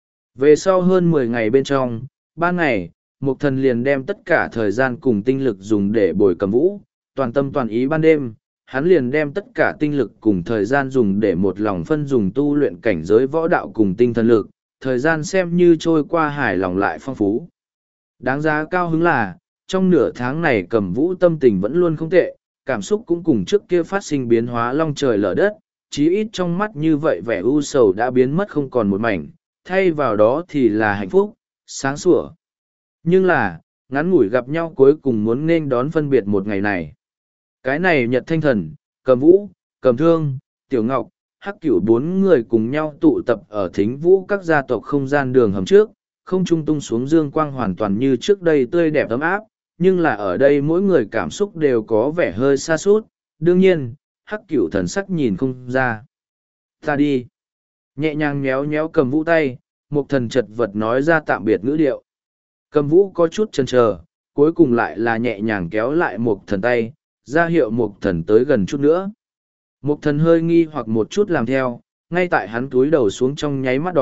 Về sau hơn mười ngày bên trong, ba ngày, Mục Thần liền đem tất cả thời gian cùng tinh lực dùng để bồi cầm vũ, toàn tâm toàn ý ban đêm, hắn liền đem tất cả tinh lực cùng thời gian dùng để một lòng phân dùng tu luyện cảnh giới võ đạo cùng tinh thần lực, thời gian xem như trôi qua hài lòng lại phong phú. Đáng giá cao hứng là, trong nửa tháng này cầm vũ tâm tình vẫn luôn không tệ, cảm xúc cũng cùng trước kia phát sinh biến hóa long trời lở đất, chí ít trong mắt như vậy vẻ u sầu đã biến mất không còn một mảnh, thay vào đó thì là hạnh phúc, sáng sủa. Nhưng là, ngắn ngủi gặp nhau cuối cùng muốn nên đón phân biệt một ngày này. Cái này Nhật Thanh Thần, Cầm Vũ, Cầm Thương, Tiểu Ngọc, Hắc Cửu bốn người cùng nhau tụ tập ở thính vũ các gia tộc không gian đường hầm trước, không trung tung xuống dương quang hoàn toàn như trước đây tươi đẹp ấm áp, nhưng là ở đây mỗi người cảm xúc đều có vẻ hơi xa sút đương nhiên, Hắc Cửu thần sắc nhìn không ra. Ta đi. Nhẹ nhàng nhéo nhéo Cầm Vũ tay, một thần chật vật nói ra tạm biệt ngữ điệu. Cầm Vũ có chút chần chờ, cuối cùng lại là nhẹ nhàng kéo lại một thần tay, ra hiệu một thần tới gần chút nữa. Một thần hơi nghi hoặc một chút làm theo, ngay tại hắn túi đầu xuống trong nháy mắt đó,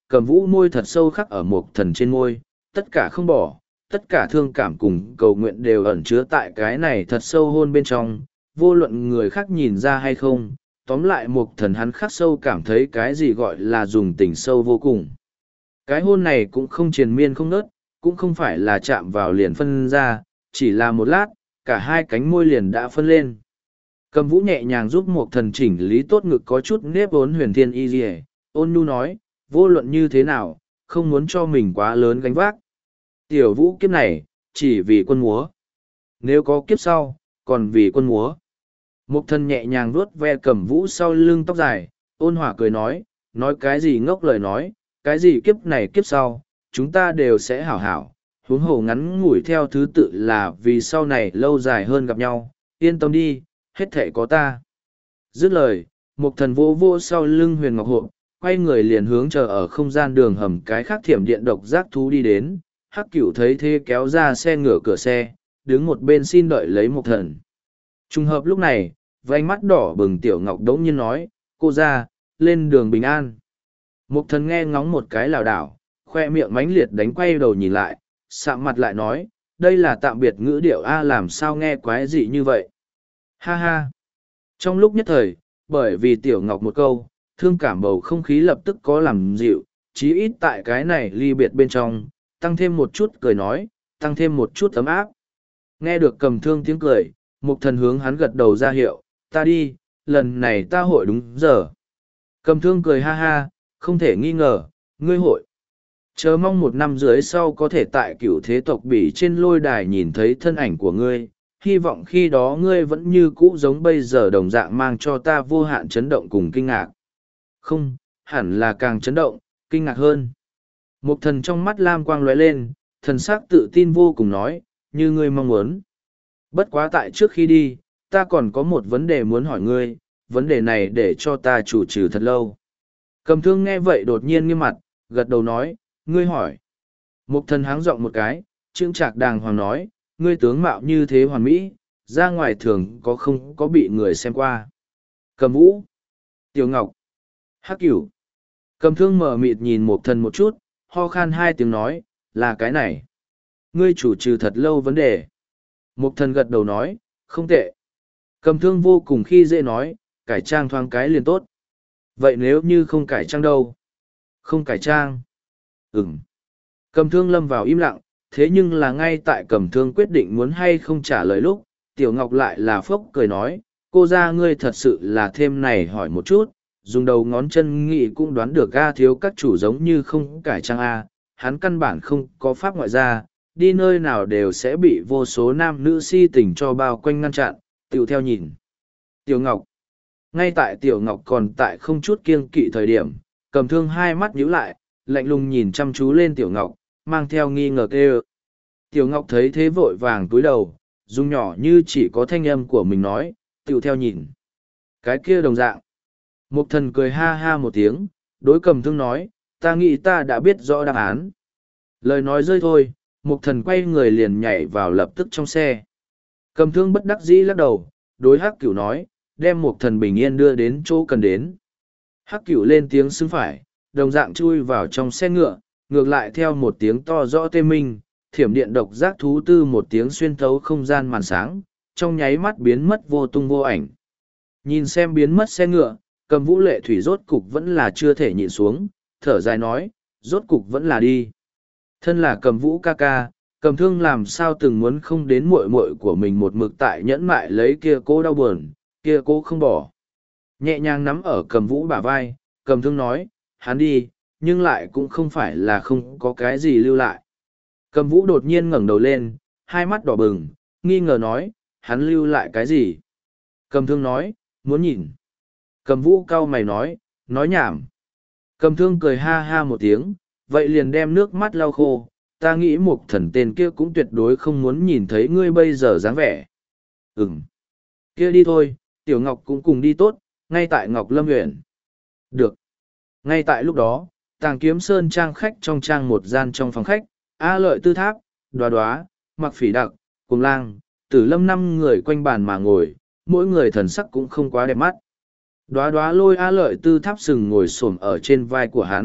Cầm Vũ môi thật sâu khắc ở Mộc Thần trên môi, tất cả không bỏ, tất cả thương cảm cùng cầu nguyện đều ẩn chứa tại cái này thật sâu hôn bên trong, vô luận người khác nhìn ra hay không, tóm lại Mộc Thần hắn khắc sâu cảm thấy cái gì gọi là dùng tình sâu vô cùng. Cái hôn này cũng không triền miên không nớt, cũng không phải là chạm vào liền phân ra, chỉ là một lát, cả hai cánh môi liền đã phân lên. Cầm Vũ nhẹ nhàng giúp Mộc Thần chỉnh lý tốt ngực có chút nếp vốn huyền thiên y dì ôn nhu nói, vô luận như thế nào, không muốn cho mình quá lớn gánh vác. Tiểu Vũ kiếp này, chỉ vì quân múa. Nếu có kiếp sau, còn vì quân múa. Mộc Thần nhẹ nhàng vuốt ve Cầm Vũ sau lưng tóc dài, ôn hòa cười nói, nói cái gì ngốc lời nói, cái gì kiếp này kiếp sau, chúng ta đều sẽ hảo hảo, huống hồ ngắn ngủi theo thứ tự là vì sau này lâu dài hơn gặp nhau, yên tâm đi, hết thể có ta. Dứt lời, Mộc Thần vô vô sau lưng Huyền Ngọc Hộp, quay người liền hướng chờ ở không gian đường hầm cái khác thiểm điện độc giác thú đi đến. Hắc Cửu thấy thế kéo ra xe ngửa cửa xe, đứng một bên xin đợi lấy Mộc Thần. Trùng hợp lúc này, vành mắt đỏ bừng Tiểu Ngọc đống nhiên nói, cô ra, lên đường bình an. Mộc Thần nghe ngóng một cái lảo đảo, khoe miệng mánh liệt đánh quay đầu nhìn lại, sạm mặt lại nói, đây là tạm biệt ngữ điệu A làm sao nghe quái dị như vậy. Ha ha. Trong lúc nhất thời, bởi vì Tiểu Ngọc một câu, thương cảm bầu không khí lập tức có làm dịu, chí ít tại cái này ly biệt bên trong, tăng thêm một chút cười nói, tăng thêm một chút ấm áp. Nghe được Cầm Thương tiếng cười, Mộc Thần hướng hắn gật đầu ra hiệu, ta đi, lần này ta hội đúng giờ. Cầm Thương cười ha ha, không thể nghi ngờ, ngươi hội. Chờ mong một năm dưới sau có thể tại cửu thế tộc bỉ trên lôi đài nhìn thấy thân ảnh của ngươi, hy vọng khi đó ngươi vẫn như cũ giống bây giờ đồng dạng mang cho ta vô hạn chấn động cùng kinh ngạc. Không, hẳn là càng chấn động, kinh ngạc hơn. Mộc Thần trong mắt lam quang lóe lên, thần sắc tự tin vô cùng nói, như ngươi mong muốn. Bất quá tại trước khi đi, ta còn có một vấn đề muốn hỏi ngươi, vấn đề này để cho ta chủ trừ thật lâu. Cầm Thương nghe vậy đột nhiên nghiêm mặt, gật đầu nói, ngươi hỏi. Mộc Thần háng giọng một cái, trương trạc đàng hoàng nói, ngươi tướng mạo như thế hoàn mỹ, ra ngoài thường có không có bị người xem qua. Cầm Vũ, Tiểu Ngọc, Hắc Cửu. Cầm Thương mở mịt nhìn Mộc Thần một chút, ho khan hai tiếng nói, là cái này. Ngươi chủ trừ thật lâu vấn đề. Mộc Thần gật đầu nói, không tệ. Cầm Thương vô cùng khi dễ nói, cải trang thoáng cái liền tốt. Vậy nếu như không cải trang đâu? Không cải trang. Ừm. Cầm Thương lâm vào im lặng, thế nhưng là ngay tại Cầm Thương quyết định muốn hay không trả lời lúc, Tiểu Ngọc lại là phốc cười nói, cô ra ngươi thật sự là thêm này hỏi một chút, dùng đầu ngón chân nghị cũng đoán được A thiếu các chủ giống như không cải trang A, hắn căn bản không có pháp ngoại gia, đi nơi nào đều sẽ bị vô số nam nữ si tình cho bao quanh ngăn chặn, tiểu theo nhìn. Tiểu Ngọc. Ngay tại Tiểu Ngọc còn tại không chút kiêng kỵ thời điểm, Cầm Thương hai mắt nhíu lại, lạnh lùng nhìn chăm chú lên Tiểu Ngọc, mang theo nghi ngờ kêu. Tiểu Ngọc thấy thế vội vàng túi đầu, dung nhỏ như chỉ có thanh âm của mình nói, tiểu theo nhìn. Cái kia đồng dạng. Mộc Thần cười ha ha một tiếng, đối Cầm Thương nói, ta nghĩ ta đã biết rõ đáp án. Lời nói rơi thôi, Mộc Thần quay người liền nhảy vào lập tức trong xe. Cầm Thương bất đắc dĩ lắc đầu, đối Hắc Cửu nói, đem Mộc Thần bình yên đưa đến chỗ cần đến. Hắc Cửu lên tiếng xứng phải, đồng dạng chui vào trong xe ngựa, ngược lại theo một tiếng to rõ tê minh, thiểm điện độc giác thú tư một tiếng xuyên thấu không gian màn sáng, trong nháy mắt biến mất vô tung vô ảnh. Nhìn xem biến mất xe ngựa, Cầm Vũ lệ thủy rốt cục vẫn là chưa thể nhịn xuống, thở dài nói, rốt cục vẫn là đi. Thân là Cầm Vũ ca ca, Cầm Thương làm sao từng muốn không đến muội muội của mình một mực tại nhẫn mại lấy kia cô đau buồn, kia cô không bỏ. Nhẹ nhàng nắm ở Cầm Vũ bả vai, Cầm Thương nói, hắn đi, nhưng lại cũng không phải là không có cái gì lưu lại. Cầm Vũ đột nhiên ngẩng đầu lên, hai mắt đỏ bừng, nghi ngờ nói, hắn lưu lại cái gì? Cầm Thương nói, muốn nhìn. Cầm Vũ cau mày nói, nói nhảm. Cầm Thương cười ha ha một tiếng, vậy liền đem nước mắt lau khô, ta nghĩ Mộc Thần tên kia cũng tuyệt đối không muốn nhìn thấy ngươi bây giờ dáng vẻ. Ừm. Kia đi thôi, Tiểu Ngọc cũng cùng đi tốt, ngay tại Ngọc Lâm huyện. Được. Ngay tại lúc đó, Tàng Kiếm Sơn trang khách trong trang một gian trong phòng khách, A Lợi Tư Tháp, Đoá Đoá, Mặc Phỉ Đặc, Cùng Lang, Tử Lâm năm người quanh bàn mà ngồi, mỗi người thần sắc cũng không quá đẹp mắt. Đoá Đoá lôi A Lợi Tư Tháp sừng ngồi xổm ở trên vai của hắn,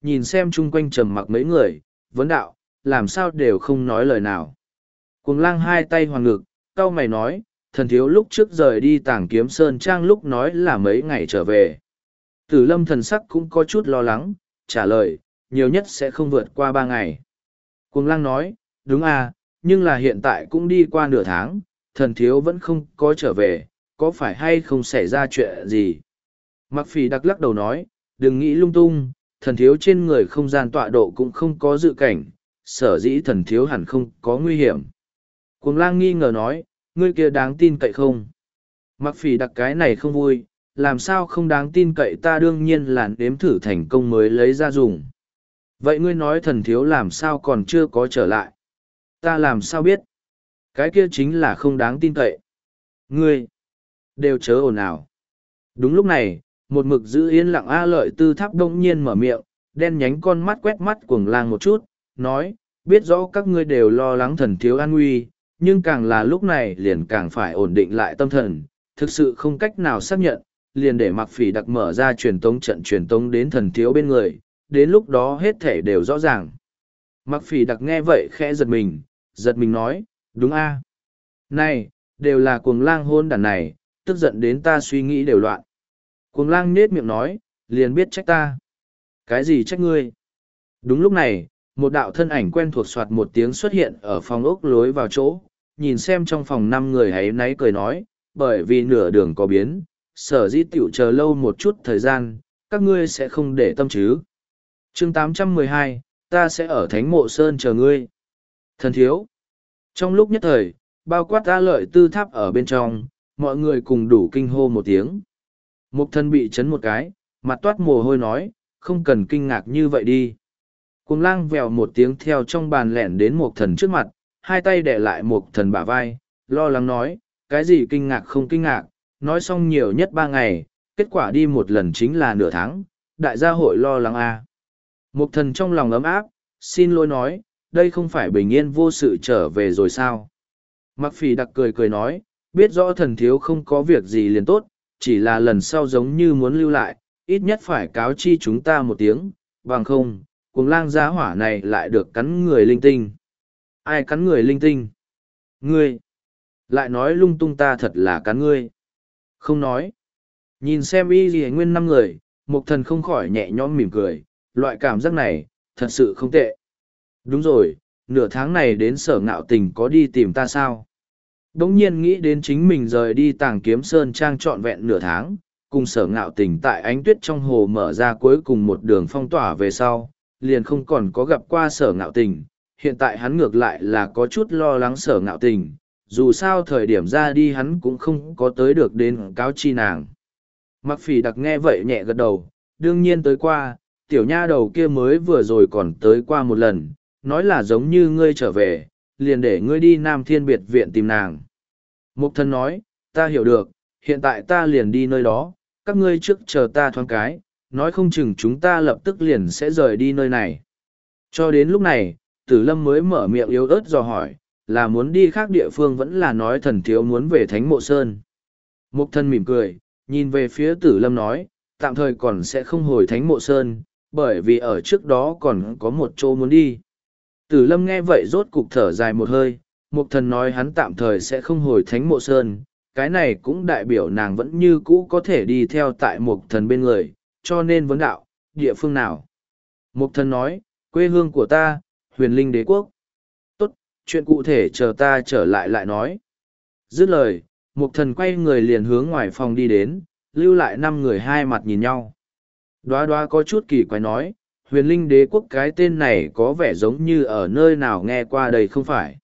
nhìn xem chung quanh trầm mặc mấy người, vấn đạo, làm sao đều không nói lời nào. Cuồng lang hai tay hoàng ngực, cau mày nói, thần thiếu lúc trước rời đi tàng kiếm sơn trang lúc nói là mấy ngày trở về. Tử lâm thần sắc cũng có chút lo lắng, trả lời, nhiều nhất sẽ không vượt qua ba ngày. Cuồng lang nói, đúng à, nhưng là hiện tại cũng đi qua nửa tháng, thần thiếu vẫn không có trở về, có phải hay không xảy ra chuyện gì? Mặc phỉ đặc lắc đầu nói, đừng nghĩ lung tung, thần thiếu trên người không gian tọa độ cũng không có dự cảnh, sở dĩ thần thiếu hẳn không có nguy hiểm. Cuồng lang nghi ngờ nói, ngươi kia đáng tin cậy không? Mặc phỉ đặc cái này không vui, làm sao không đáng tin cậy, ta đương nhiên là nếm thử thành công mới lấy ra dùng. Vậy ngươi nói thần thiếu làm sao còn chưa có trở lại? Ta làm sao biết? Cái kia chính là không đáng tin cậy. Ngươi, đều chớ ồn ào. Đúng lúc này, một mực giữ yên lặng A Lợi Tư Tháp đông nhiên mở miệng, đen nhánh con mắt quét mắt cuồng lang một chút, nói, biết rõ các ngươi đều lo lắng thần thiếu an nguy, nhưng càng là lúc này liền càng phải ổn định lại tâm thần, thực sự không cách nào xác nhận, liền để Mặc Phỉ đặc mở ra truyền tống trận truyền tống đến thần thiếu bên người, đến lúc đó hết thể đều rõ ràng. Mặc Phỉ đặc nghe vậy khẽ giật mình, giật mình nói, đúng a, này, đều là cuồng lang hôn đàn này, tức giận đến ta suy nghĩ đều loạn. Cuồng lang nết miệng nói, liền biết trách ta. Cái gì trách ngươi? Đúng lúc này, một đạo thân ảnh quen thuộc soạt một tiếng xuất hiện ở phòng ốc lối vào chỗ, nhìn xem trong phòng năm người ấy náy cười nói, bởi vì nửa đường có biến, sở dĩ tiểu chờ lâu một chút thời gian, các ngươi sẽ không để tâm chứ. chương tám trăm mười hai, ta sẽ ở Thánh Mộ Sơn chờ ngươi. Thần thiếu. Trong lúc nhất thời, bao quát A Lợi Tư Tháp ở bên trong, mọi người cùng đủ kinh hô một tiếng. Mục thân bị chấn một cái, mặt toát mồ hôi nói, không cần kinh ngạc như vậy đi. Cuồng lang vèo một tiếng theo trong bàn lẻn đến mục thần trước mặt, hai tay đè lại mục thần bả vai, lo lắng nói, cái gì kinh ngạc không kinh ngạc, nói xong nhiều nhất ba ngày, kết quả đi một lần chính là nửa tháng, đại gia hội lo lắng à. Mục thần trong lòng ấm áp, xin lỗi nói, đây không phải bình yên vô sự trở về rồi sao. Mặc Phỉ đặc cười cười nói, biết rõ thần thiếu không có việc gì liền tốt, chỉ là lần sau giống như muốn lưu lại, ít nhất phải cáo chi chúng ta một tiếng, bằng không, cuồng lang giá hỏa này lại được cắn người linh tinh. Ai cắn người linh tinh? Ngươi! Lại nói lung tung, ta thật là cắn ngươi. Không nói. Nhìn xem y gì nguyên năm người, mục thần không khỏi nhẹ nhõm mỉm cười, loại cảm giác này, thật sự không tệ. Đúng rồi, nửa tháng này đến Sở Ngạo Tình có đi tìm ta sao? Đống nhiên nghĩ đến chính mình rời đi Tàng Kiếm Sơn trang trọn vẹn nửa tháng, cùng Sở Ngạo Tình tại ánh tuyết trong hồ mở ra cuối cùng một đường phong tỏa về sau, liền không còn có gặp qua Sở Ngạo Tình. Hiện tại hắn ngược lại là có chút lo lắng Sở Ngạo Tình, dù sao thời điểm ra đi hắn cũng không có tới được đến cáo chi nàng. Mặc Phỉ đặc nghe vậy nhẹ gật đầu, đương nhiên tới qua, tiểu nha đầu kia mới vừa rồi còn tới qua một lần, nói là giống như ngươi trở về, liền để ngươi đi Nam Thiên Biệt viện tìm nàng. Mục thân nói, ta hiểu được, hiện tại ta liền đi nơi đó, các ngươi trước chờ ta thoáng cái, nói không chừng chúng ta lập tức liền sẽ rời đi nơi này. Cho đến lúc này, Tử Lâm mới mở miệng yếu ớt dò hỏi, là muốn đi khác địa phương vẫn là nói thần thiếu muốn về Thánh Mộ Sơn. Mục thân mỉm cười, nhìn về phía Tử Lâm nói, tạm thời còn sẽ không hồi Thánh Mộ Sơn, bởi vì ở trước đó còn có một chỗ muốn đi. Tử Lâm nghe vậy rốt cục thở dài một hơi, Mục thần nói hắn tạm thời sẽ không hồi Thánh Mộ Sơn, cái này cũng đại biểu nàng vẫn như cũ có thể đi theo tại Mục thần bên người, cho nên vấn đạo, địa phương nào? Mục thần nói, quê hương của ta, Huyền Linh Đế Quốc. Tốt, chuyện cụ thể chờ ta trở lại lại nói. Dứt lời, Mục thần quay người liền hướng ngoài phòng đi đến, lưu lại năm người hai mặt nhìn nhau. Đoá đoá có chút kỳ quái nói, Huyền Linh Đế Quốc cái tên này có vẻ giống như ở nơi nào nghe qua đây không phải.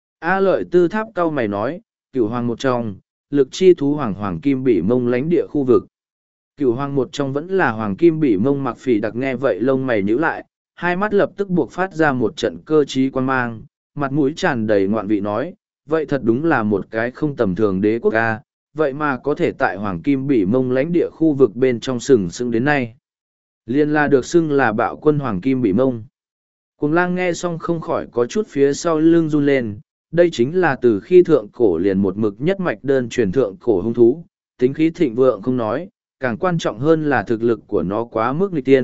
A Lợi Tư Tháp cau mày nói, Cửu Hoàng một trong, lực chi thú hoàng hoàng kim bỉ mông lánh địa khu vực. Cửu Hoàng một trong vẫn là hoàng kim bỉ mông. Mặc Phỉ đặc nghe vậy lông mày nhíu lại, hai mắt lập tức buộc phát ra một trận cơ trí quan mang, mặt mũi tràn đầy ngoạn vị nói, vậy thật đúng là một cái không tầm thường đế quốc ca, vậy mà có thể tại hoàng kim bỉ mông lãnh địa khu vực bên trong sừng sững đến nay. Liên la được xưng là bạo quân hoàng kim bỉ mông. Cuồng lang nghe xong không khỏi có chút phía sau lưng run lên, đây chính là từ khi thượng cổ liền một mực nhất mạch đơn truyền thượng cổ hung thú, tính khí thịnh vượng không nói, càng quan trọng hơn là thực lực của nó quá mức nghịch tiên,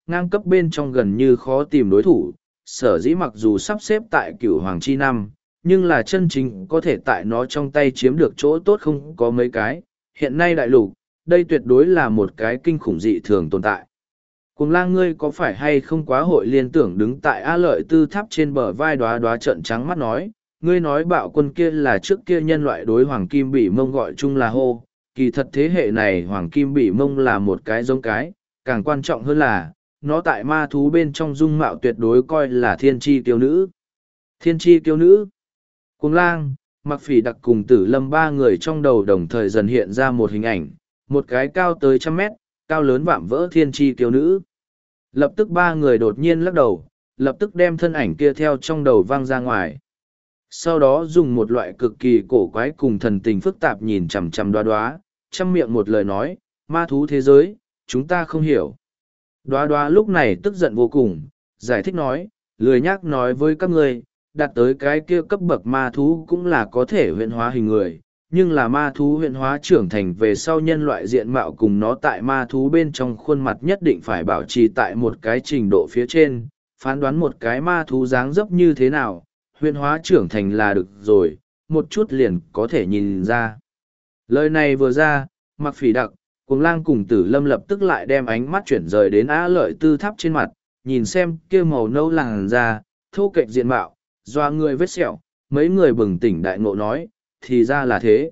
ngang cấp bên trong gần như khó tìm đối thủ, sở dĩ mặc dù sắp xếp tại cửu hoàng chi năm, nhưng là chân chính có thể tại nó trong tay chiếm được chỗ tốt không có mấy cái. Hiện nay đại lục, đây tuyệt đối là một cái kinh khủng dị thường tồn tại. Cuồng lang ngươi có phải hay không quá hội liên tưởng đứng tại A Lợi Tư Tháp trên bờ vai đoá đoá trợn trắng mắt nói, ngươi nói bạo quân kia là trước kia nhân loại đối hoàng kim bỉ mông gọi chung là hô, kỳ thật thế hệ này hoàng kim bỉ mông là một cái giống cái, càng quan trọng hơn là, nó tại ma thú bên trong dung mạo tuyệt đối coi là thiên tri tiêu nữ. Thiên tri tiêu nữ. Cuồng lang, mặc phỉ đặc cùng tử lâm ba người trong đầu đồng thời dần hiện ra một hình ảnh, một cái cao tới trăm mét, cao lớn vạm vỡ thiên tri tiêu nữ. Lập tức ba người đột nhiên lắc đầu, lập tức đem thân ảnh kia theo trong đầu văng ra ngoài. Sau đó dùng một loại cực kỳ cổ quái cùng thần tình phức tạp nhìn chằm chằm đoá đoá, chăm miệng một lời nói, ma thú thế giới, chúng ta không hiểu. Đoá đoá lúc này tức giận vô cùng, giải thích nói, lười nhác nói với các ngươi, đạt tới cái kia cấp bậc ma thú cũng là có thể huyện hóa hình người, nhưng là ma thú huyện hóa trưởng thành về sau nhân loại diện mạo cùng nó tại ma thú bên trong khuôn mặt nhất định phải bảo trì tại một cái trình độ phía trên, phán đoán một cái ma thú dáng dấp như thế nào, huyện hóa trưởng thành là được rồi, một chút liền có thể nhìn ra. Lời này vừa ra, mặc phỉ đặc, cuồng lang cùng tử lâm lập tức lại đem ánh mắt chuyển rời đến Á Lợi Tư Tháp trên mặt, nhìn xem kia màu nâu làn da, thô kệch diện mạo, doa người vết sẹo, mấy người bừng tỉnh đại ngộ nói, thì ra là thế.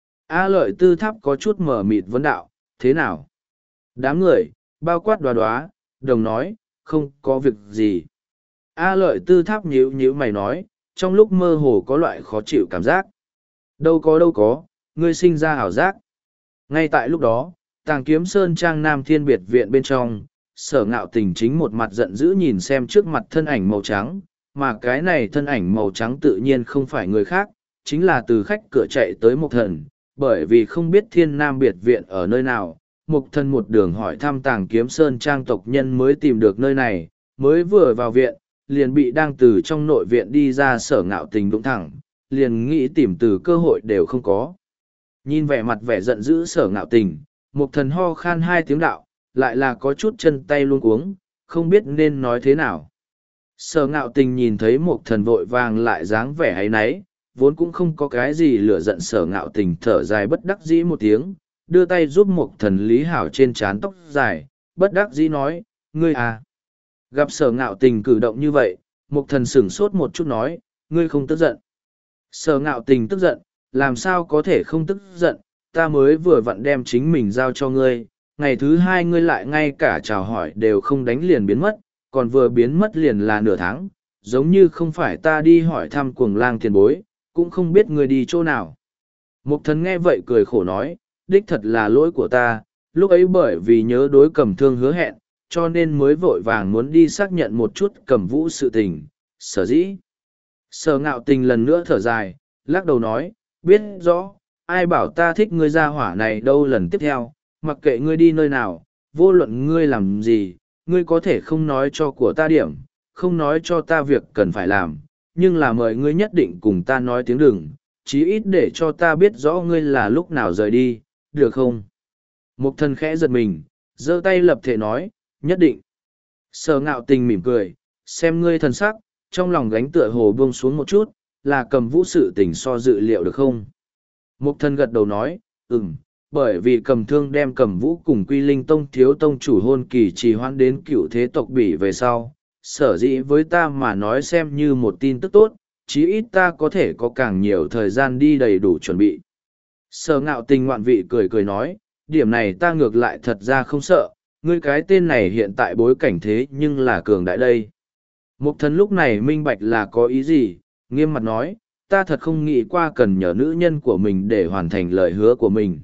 A Lợi Tư Tháp có chút mở mịt vấn đạo, thế nào? Đám người, bao quát đoá đoá, đồng nói, không có việc gì. A Lợi Tư Tháp nhíu nhíu mày nói, trong lúc mơ hồ có loại khó chịu cảm giác. Đâu có đâu có, ngươi sinh ra ảo giác. Ngay tại lúc đó, Tàng Kiếm Sơn Trang Nam Thiên Biệt Viện bên trong, Sở Ngạo Tình chính một mặt giận dữ nhìn xem trước mặt thân ảnh màu trắng, mà cái này thân ảnh màu trắng tự nhiên không phải người khác, chính là từ khách cửa chạy tới Mộc Thần, bởi vì không biết Thiên Nam Biệt Viện ở nơi nào, Mộc Thần một đường hỏi thăm Tàng Kiếm Sơn Trang tộc nhân mới tìm được nơi này, mới vừa vào viện, liền bị đang từ trong nội viện đi ra Sở Ngạo Tình đụng thẳng, liền nghĩ tìm từ cơ hội đều không có. Nhìn vẻ mặt vẻ giận dữ Sở Ngạo Tình, Mộc Thần ho khan hai tiếng đạo, lại là có chút chân tay luôn cuống, không biết nên nói thế nào. Sở Ngạo Tình nhìn thấy Mộc Thần vội vàng lại dáng vẻ ấy nấy, vốn cũng không có cái gì lửa giận. Sở Ngạo Tình thở dài bất đắc dĩ một tiếng, đưa tay giúp Mộc Thần lý hảo trên trán tóc dài, bất đắc dĩ nói, ngươi à. Gặp Sở Ngạo Tình cử động như vậy, Mộc Thần sửng sốt một chút nói, ngươi không tức giận. Sở Ngạo Tình tức giận, làm sao có thể không tức giận, ta mới vừa vặn đem chính mình giao cho ngươi, ngày thứ hai ngươi lại ngay cả chào hỏi đều không đánh liền biến mất, còn vừa biến mất liền là nửa tháng, giống như không phải ta đi hỏi thăm Cuồng Lang tiền bối, cũng không biết ngươi đi chỗ nào. Mục Thần nghe vậy cười khổ nói, đích thật là lỗi của ta, lúc ấy bởi vì nhớ đối Cầm Thương hứa hẹn, cho nên mới vội vàng muốn đi xác nhận một chút Cầm Vũ sự tình, sở dĩ. Sở Ngạo Tình lần nữa thở dài, lắc đầu nói, biết rõ, ai bảo ta thích ngươi ra hỏa này đâu. Lần tiếp theo, mặc kệ ngươi đi nơi nào, vô luận ngươi làm gì, ngươi có thể không nói cho của ta điểm, không nói cho ta việc cần phải làm, nhưng là mời ngươi nhất định cùng ta nói tiếng đừng, chí ít để cho ta biết rõ ngươi là lúc nào rời đi, được không? Mục Thần khẽ giật mình, giơ tay lập thể nói, nhất định. Sở Ngạo Tình mỉm cười, xem ngươi thần sắc, trong lòng gánh tựa hồ buông xuống một chút, là Cầm Vũ sự tình so dự liệu được không? Mục Thần gật đầu nói, ừm, bởi vì Cầm Thương đem Cầm Vũ cùng Quy Linh Tông thiếu tông chủ hôn kỳ trì hoãn đến cựu thế tộc bỉ về sau, sở dĩ với ta mà nói xem như một tin tức tốt, chí ít ta có thể có càng nhiều thời gian đi đầy đủ chuẩn bị. Sở Ngạo Tình ngoạn vị cười cười nói, điểm này ta ngược lại thật ra không sợ, ngươi cái tên này hiện tại bối cảnh thế nhưng là cường đại đây. Mục Thần lúc này minh bạch là có ý gì, nghiêm mặt nói, ta thật không nghĩ qua cần nhờ nữ nhân của mình để hoàn thành lời hứa của mình.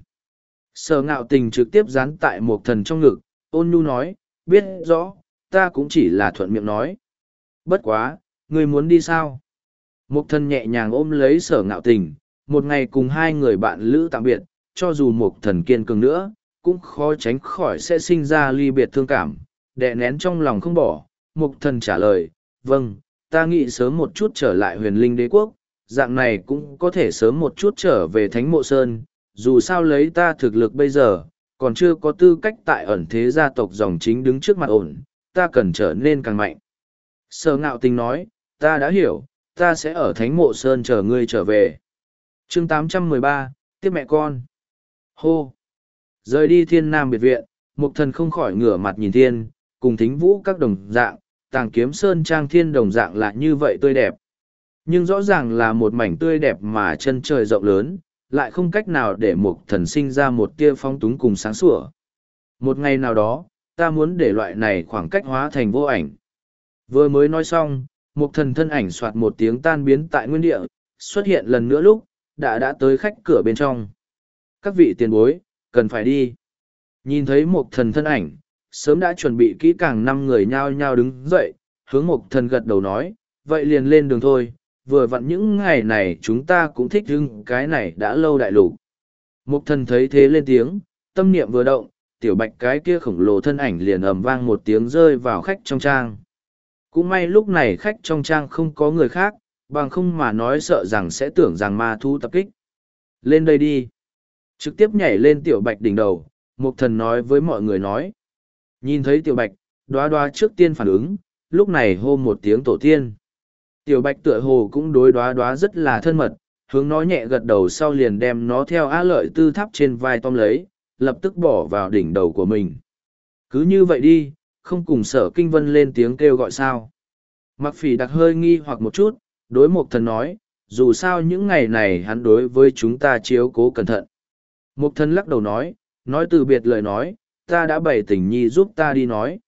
Sở Ngạo Tình trực tiếp dán tại Mục Thần trong ngực, ôn nhu nói, biết rõ, ta cũng chỉ là thuận miệng nói. Bất quá, ngươi muốn đi sao? Mục Thần nhẹ nhàng ôm lấy Sở Ngạo Tình, một ngày cùng hai người bạn lữ tạm biệt, cho dù Mục Thần kiên cường nữa, cũng khó tránh khỏi sẽ sinh ra ly biệt thương cảm, đè nén trong lòng không bỏ. Mục Thần trả lời, vâng, ta nghĩ sớm một chút trở lại Huyền Linh Đế Quốc, dạng này cũng có thể sớm một chút trở về Thánh Mộ Sơn, dù sao lấy ta thực lực bây giờ, còn chưa có tư cách tại ẩn thế gia tộc dòng chính đứng trước mặt ổn, ta cần trở nên càng mạnh. Sở Ngạo Tình nói, ta đã hiểu, ta sẽ ở Thánh Mộ Sơn chờ ngươi trở về. chương tám trăm mười ba, tiếp mẹ con. Hô! Rời đi Thiên Nam biệt viện, Mục Thần không khỏi ngửa mặt nhìn thiên, cùng Thính Vũ các đồng dạng, Tàng Kiếm Sơn trang thiên đồng dạng là như vậy tươi đẹp. Nhưng rõ ràng là một mảnh tươi đẹp mà chân trời rộng lớn, lại không cách nào để Mục Thần sinh ra một tia phong túng cùng sáng sủa. Một ngày nào đó, ta muốn để loại này khoảng cách hóa thành vô ảnh. Vừa mới nói xong, Mục Thần thân ảnh soạt một tiếng tan biến tại nguyên địa, xuất hiện lần nữa lúc, đã đã tới khách cửa bên trong. Các vị tiền bối, cần phải đi. Nhìn thấy Mục Thần thân ảnh, sớm đã chuẩn bị kỹ càng năm người nhao nhao đứng dậy, hướng Mục Thần gật đầu nói, vậy liền lên đường thôi, vừa vặn những ngày này chúng ta cũng thích hưng cái này đã lâu đại lục. Mục Thần thấy thế lên tiếng, tâm niệm vừa động, tiểu bạch cái kia khổng lồ thân ảnh liền ầm vang một tiếng rơi vào khách trong trang. Cũng may lúc này khách trong trang không có người khác, bằng không mà nói sợ rằng sẽ tưởng rằng ma thú tập kích. Lên đây đi. Trực tiếp nhảy lên tiểu bạch đỉnh đầu, Mục Thần nói với mọi người nói. Nhìn thấy tiểu bạch, đoá đoá trước tiên phản ứng, lúc này hô một tiếng tổ tiên. Tiểu bạch tựa hồ cũng đối đoá đoá rất là thân mật, hướng nó nhẹ gật đầu sau liền đem nó theo á lợi tư tháp trên vai tóm lấy, lập tức bỏ vào đỉnh đầu của mình. Cứ như vậy đi, không cùng Sở Kinh Vân lên tiếng kêu gọi sao. Mặc Phỉ Đặc hơi nghi hoặc một chút, đối Mục Thần nói, dù sao những ngày này hắn đối với chúng ta chiếu cố cẩn thận. Mục Thần lắc đầu nói, nói từ biệt lời nói, ta đã bày tình nhi giúp ta đi nói.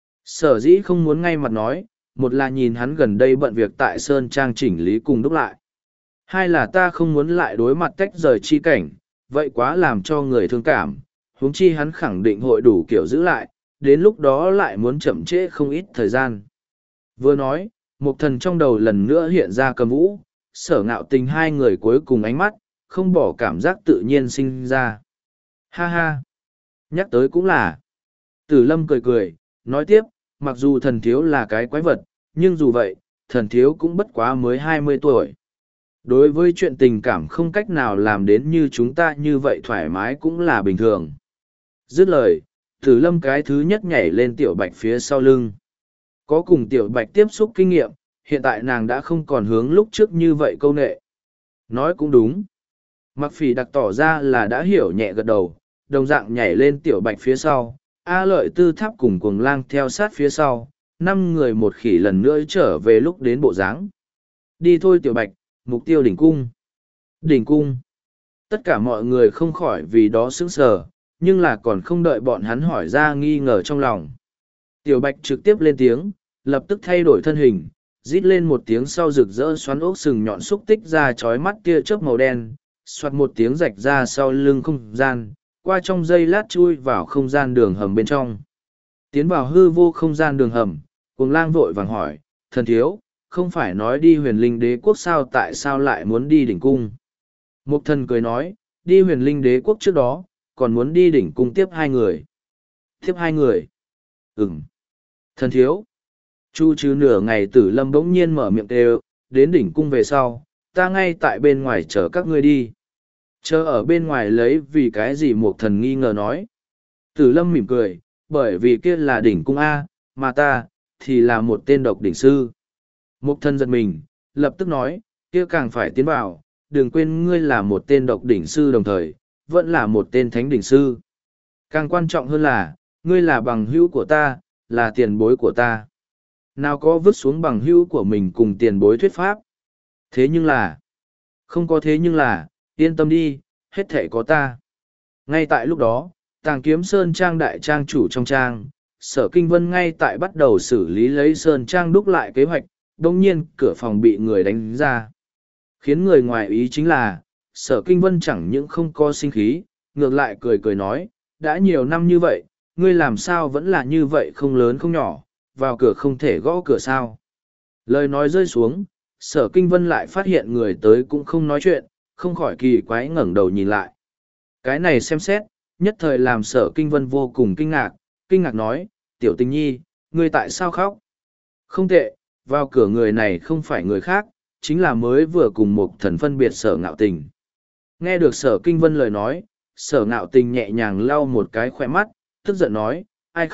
Sở dĩ không muốn ngay mặt nói, một là nhìn hắn gần đây bận việc tại Sơn Trang chỉnh lý cùng đúc lại. Hai là ta không muốn lại đối mặt tách rời chi cảnh, vậy quá làm cho người thương cảm, huống chi hắn khẳng định hội đủ kiểu giữ lại, đến lúc đó lại muốn chậm trễ không ít thời gian. Vừa nói, Mục Thần trong đầu lần nữa hiện ra Cầm Vũ, Sở Ngạo Tình hai người cuối cùng ánh mắt, không bỏ cảm giác tự nhiên sinh ra. Ha ha! Nhắc tới cũng là. Tử Lâm cười cười, nói tiếp, mặc dù thần thiếu là cái quái vật, nhưng dù vậy, thần thiếu cũng bất quá mới hai mươi tuổi. Đối với chuyện tình cảm không cách nào làm đến như chúng ta như vậy thoải mái cũng là bình thường. Dứt lời, Tử Lâm cái thứ nhất nhảy lên Tiểu Bạch phía sau lưng. Có cùng Tiểu Bạch tiếp xúc kinh nghiệm, hiện tại nàng đã không còn hướng lúc trước như vậy câu nệ. Nói cũng đúng. Mặc Phỉ Đặc tỏ ra là đã hiểu nhẹ gật đầu, đồng dạng nhảy lên Tiểu Bạch phía sau, A Lợi Tư Tháp cùng Cuồng Lang theo sát phía sau, năm người một khỉ lần nữa trở về lúc đến bộ dáng. Đi thôi Tiểu Bạch, mục tiêu đỉnh cung. Đỉnh cung. Tất cả mọi người không khỏi vì đó sững sờ, nhưng là còn không đợi bọn hắn hỏi ra nghi ngờ trong lòng. Tiểu Bạch trực tiếp lên tiếng, lập tức thay đổi thân hình, rít lên một tiếng sau rực rỡ xoắn ốc sừng nhọn xúc tích ra chói mắt tia chớp màu đen, xoạt một tiếng rạch ra sau lưng không gian, qua trong giây lát chui vào không gian đường hầm bên trong. Tiến vào hư vô không gian đường hầm, Cuồng Lang vội vàng hỏi, thần thiếu, không phải nói đi huyền linh đế quốc sao tại sao lại muốn đi đỉnh cung? Mục Thần cười nói, đi huyền linh đế quốc trước đó, còn muốn đi đỉnh cung tiếp hai người. Tiếp hai người? Ừm. Thần thiếu. Chu trừ nửa ngày Tử Lâm bỗng nhiên mở miệng kêu, đến đỉnh cung về sau, ta ngay tại bên ngoài chờ các ngươi đi. Chờ ở bên ngoài lấy vì cái gì Mục Thần nghi ngờ nói. Tử Lâm mỉm cười, bởi vì kia là đỉnh cung A, mà ta, thì là một tên độc đỉnh sư. Mục Thần giật mình, lập tức nói, kia càng phải tiến vào, đừng quên ngươi là một tên độc đỉnh sư đồng thời, vẫn là một tên thánh đỉnh sư. Càng quan trọng hơn là, ngươi là bằng hữu của ta, là tiền bối của ta. Nào có vứt xuống bằng hữu của mình cùng tiền bối thuyết pháp. Thế nhưng là, không có thế nhưng là, yên tâm đi, hết thể có ta. Ngay tại lúc đó, Tàng Kiếm Sơn Trang đại trang chủ trong trang, Sở Kinh Vân ngay tại bắt đầu xử lý lấy Sơn Trang đúc lại kế hoạch, đồng nhiên cửa phòng bị người đánh ra. Khiến người ngoài ý chính là, Sở Kinh Vân chẳng những không có sinh khí, ngược lại cười cười nói, đã nhiều năm như vậy, ngươi làm sao vẫn là như vậy không lớn không nhỏ, vào cửa không thể gõ cửa sao. Lời nói rơi xuống, Sở Kinh Vân lại phát hiện người tới cũng không nói chuyện, không khỏi kỳ quái ngẩng đầu nhìn lại. Cái này xem xét, nhất thời làm Sở Kinh Vân vô cùng kinh ngạc, kinh ngạc nói, tiểu tình nhi, ngươi tại sao khóc? Không tệ, vào cửa người này không phải người khác, chính là mới vừa cùng một thần phân biệt Sở Ngạo Tình. Nghe được Sở Kinh Vân lời nói, Sở Ngạo Tình nhẹ nhàng lau một cái khỏe mắt, tức giận nói, ai khóc,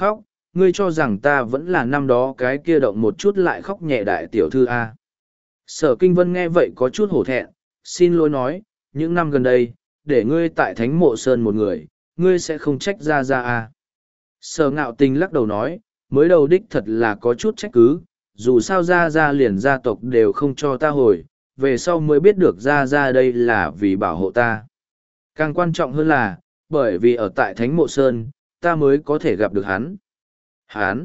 ngươi cho rằng ta vẫn là năm đó cái kia động một chút lại khóc nhẹ đại tiểu thư a. Sở Kinh Vân nghe vậy có chút hổ thẹn, xin lỗi nói, những năm gần đây, để ngươi tại Thánh Mộ Sơn một người, ngươi sẽ không trách ra ra a. Sở Ngạo Tình lắc đầu nói, mới đầu đích thật là có chút trách cứ, dù sao ra ra liền gia tộc đều không cho ta hồi, về sau mới biết được ra ra đây là vì bảo hộ ta. Càng quan trọng hơn là, bởi vì ở tại Thánh Mộ Sơn, ta mới có thể gặp được hắn. Hắn!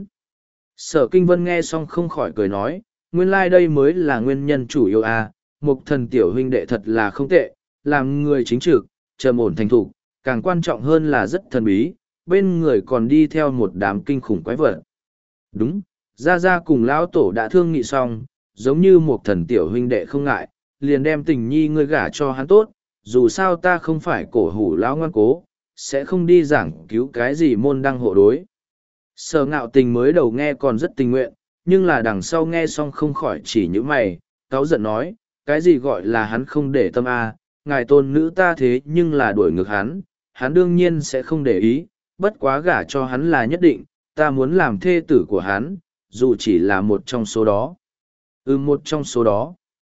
Sở Kinh Vân nghe xong không khỏi cười nói, nguyên lai like đây mới là nguyên nhân chủ yếu a. Mục thần tiểu huynh đệ thật là không tệ, làm người chính trực, trầm ổn thành thục, càng quan trọng hơn là rất thần bí, bên người còn đi theo một đám kinh khủng quái vật. Đúng, Gia Gia cùng lão tổ đã thương nghị xong, giống như một thần tiểu huynh đệ không ngại, liền đem tình nhi ngươi gả cho hắn tốt, dù sao ta không phải cổ hủ lão ngoan cố, sẽ không đi giảng cứu cái gì môn đăng hộ đối. Sở Ngạo Tình mới đầu nghe còn rất tình nguyện, nhưng là đằng sau nghe xong không khỏi chỉ những mày, cáu giận nói, cái gì gọi là hắn không để tâm a, ngài tôn nữ ta thế nhưng là đuổi ngược hắn, hắn đương nhiên sẽ không để ý, bất quá gả cho hắn là nhất định, ta muốn làm thê tử của hắn, dù chỉ là một trong số đó. Ừ, một trong số đó.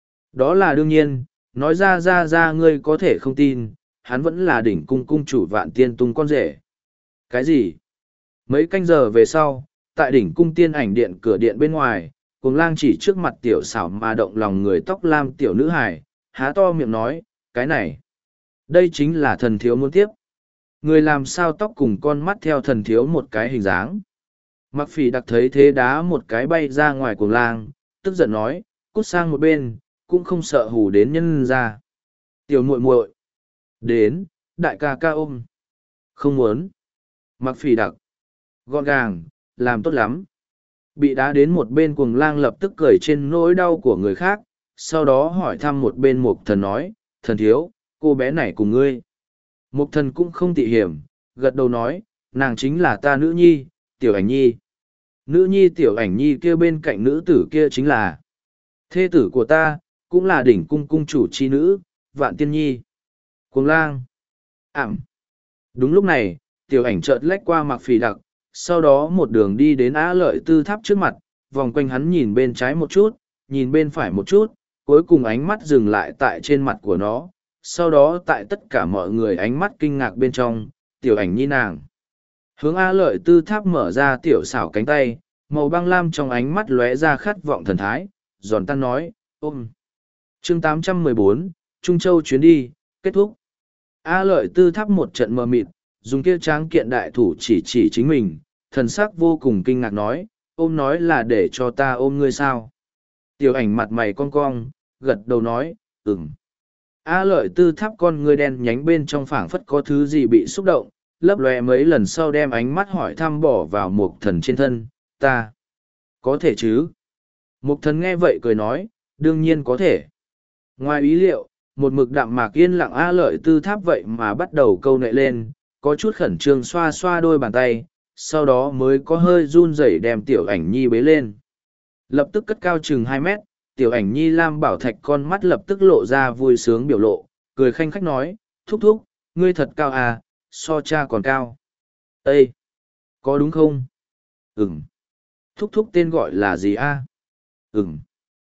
Đó là đương nhiên, nói ra ra ra ngươi có thể không tin, hắn vẫn là đỉnh cung cung chủ Vạn Tiên Tung con rể. Cái gì? Mấy canh giờ về sau, tại đỉnh cung tiên ảnh điện cửa điện bên ngoài, Cuồng Lang chỉ trước mặt tiểu xảo mà động lòng người tóc lam tiểu nữ hài, há to miệng nói, cái này, đây chính là thần thiếu muốn tiếp. Người làm sao tóc cùng con mắt theo thần thiếu một cái hình dáng. Mặc Phỉ Đặc thấy thế đá một cái bay ra ngoài Cuồng Lang, tức giận nói, cút sang một bên, cũng không sợ hù đến nhân ra. Tiểu muội muội, đến, đại ca ca ôm. Không muốn. Mặc Phỉ Đặc, gọn gàng, làm tốt lắm. Bị đá đến một bên Cuồng Lang lập tức cười trên nỗi đau của người khác, sau đó hỏi thăm một bên Mục Thần nói, thần thiếu, cô bé này cùng ngươi. Mục Thần cũng không tị hiểm, gật đầu nói, nàng chính là ta nữ nhi, Tiểu Ảnh Nhi. Nữ nhi Tiểu Ảnh Nhi kia bên cạnh nữ tử kia chính là thê tử của ta, cũng là đỉnh cung cung chủ chi nữ, Vạn Tiên Nhi. Cuồng Lang. Ảm. Đúng lúc này, Tiểu Ảnh chợt lách qua Mặc Phỉ Đặc, sau đó một đường đi đến Á Lợi Tư Tháp trước mặt, vòng quanh hắn nhìn bên trái một chút, nhìn bên phải một chút, cuối cùng ánh mắt dừng lại tại trên mặt của nó, sau đó tại tất cả mọi người ánh mắt kinh ngạc bên trong, Tiểu Ảnh Nhi nàng. Hướng Á Lợi Tư Tháp mở ra tiểu xảo cánh tay, màu băng lam trong ánh mắt lóe ra khát vọng thần thái, giòn tan nói, ôm. chương tám trăm mười bốn, Trung Châu chuyến đi, kết thúc. Á Lợi Tư Tháp một trận mờ mịt, dùng kia tráng kiện đại thủ chỉ chỉ chính mình, thần sắc vô cùng kinh ngạc nói, ôm nói là để cho ta ôm ngươi sao. Tiểu Ảnh mặt mày cong cong, gật đầu nói, ừm. A Lợi Tư Tháp con ngươi đen nhánh bên trong phảng phất có thứ gì bị xúc động, lấp lóe mấy lần sau đem ánh mắt hỏi thăm bỏ vào Mục Thần trên thân, ta. Có thể chứ? Mục Thần nghe vậy cười nói, đương nhiên có thể. Ngoài ý liệu, một mực đạm mạc yên lặng A Lợi Tư Tháp vậy mà bắt đầu câu nệ lên, có chút khẩn trương xoa xoa đôi bàn tay, sau đó mới có hơi run rẩy đem Tiểu Ảnh Nhi bế lên. Lập tức cất cao chừng hai mét, Tiểu Ảnh Nhi lam bảo thạch con mắt lập tức lộ ra vui sướng biểu lộ, cười khanh khách nói, thúc thúc, ngươi thật cao à, so cha còn cao. Ê! Có đúng không? Ừm. Thúc thúc tên gọi là gì a? À? Ừm.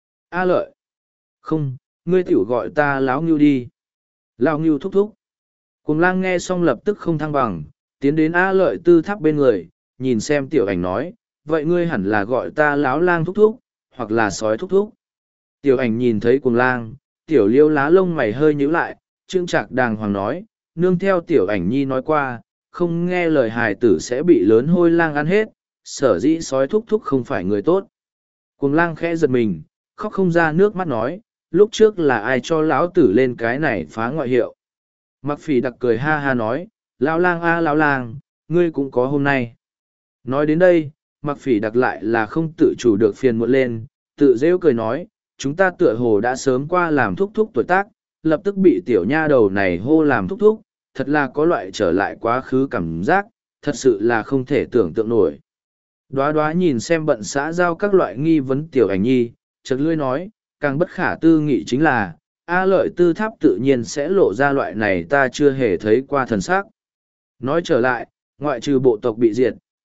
A Lợi. Không, ngươi tiểu gọi ta Láo Ngưu đi. Láo Ngưu thúc thúc. Cuồng Lang nghe xong lập tức không thăng bằng, tiến đến A Lợi Tư Tháp bên người, nhìn xem Tiểu Ảnh nói, vậy ngươi hẳn là gọi ta Láo Lang thúc thúc, hoặc là sói thúc thúc. Tiểu Ảnh nhìn thấy Cuồng Lang, Tiểu Liêu lá lông mày hơi nhíu lại, trương trạc đàng hoàng nói, nương theo Tiểu Ảnh Nhi nói qua, không nghe lời hài tử sẽ bị lớn hôi lang ăn hết, sở dĩ sói thúc thúc không phải người tốt. Cuồng Lang khẽ giật mình, khóc không ra nước mắt nói, lúc trước là ai cho lão tử lên cái này phá ngoại hiệu. Mặc Phỉ Đặc cười ha ha nói, lão lang a à, lão lang, ngươi cũng có hôm nay. Nói đến đây, Mặc Phỉ Đặc lại là không tự chủ được phiền muộn lên, tự rêu cười nói, chúng ta tựa hồ đã sớm qua làm thúc thúc tuổi tác, lập tức bị tiểu nha đầu này hô làm thúc thúc, thật là có loại trở lại quá khứ cảm giác, thật sự là không thể tưởng tượng nổi. Đoá đoá nhìn xem bận xã giao các loại nghi vấn Tiểu Ảnh Nhi, chợt lưỡi nói, càng bất khả tư nghị chính là, A Lợi Tư Tháp tự nhiên sẽ lộ ra loại này ta chưa hề thấy qua thần sắc. Nói trở lại, ngoại trừ bộ tộc bị diệt,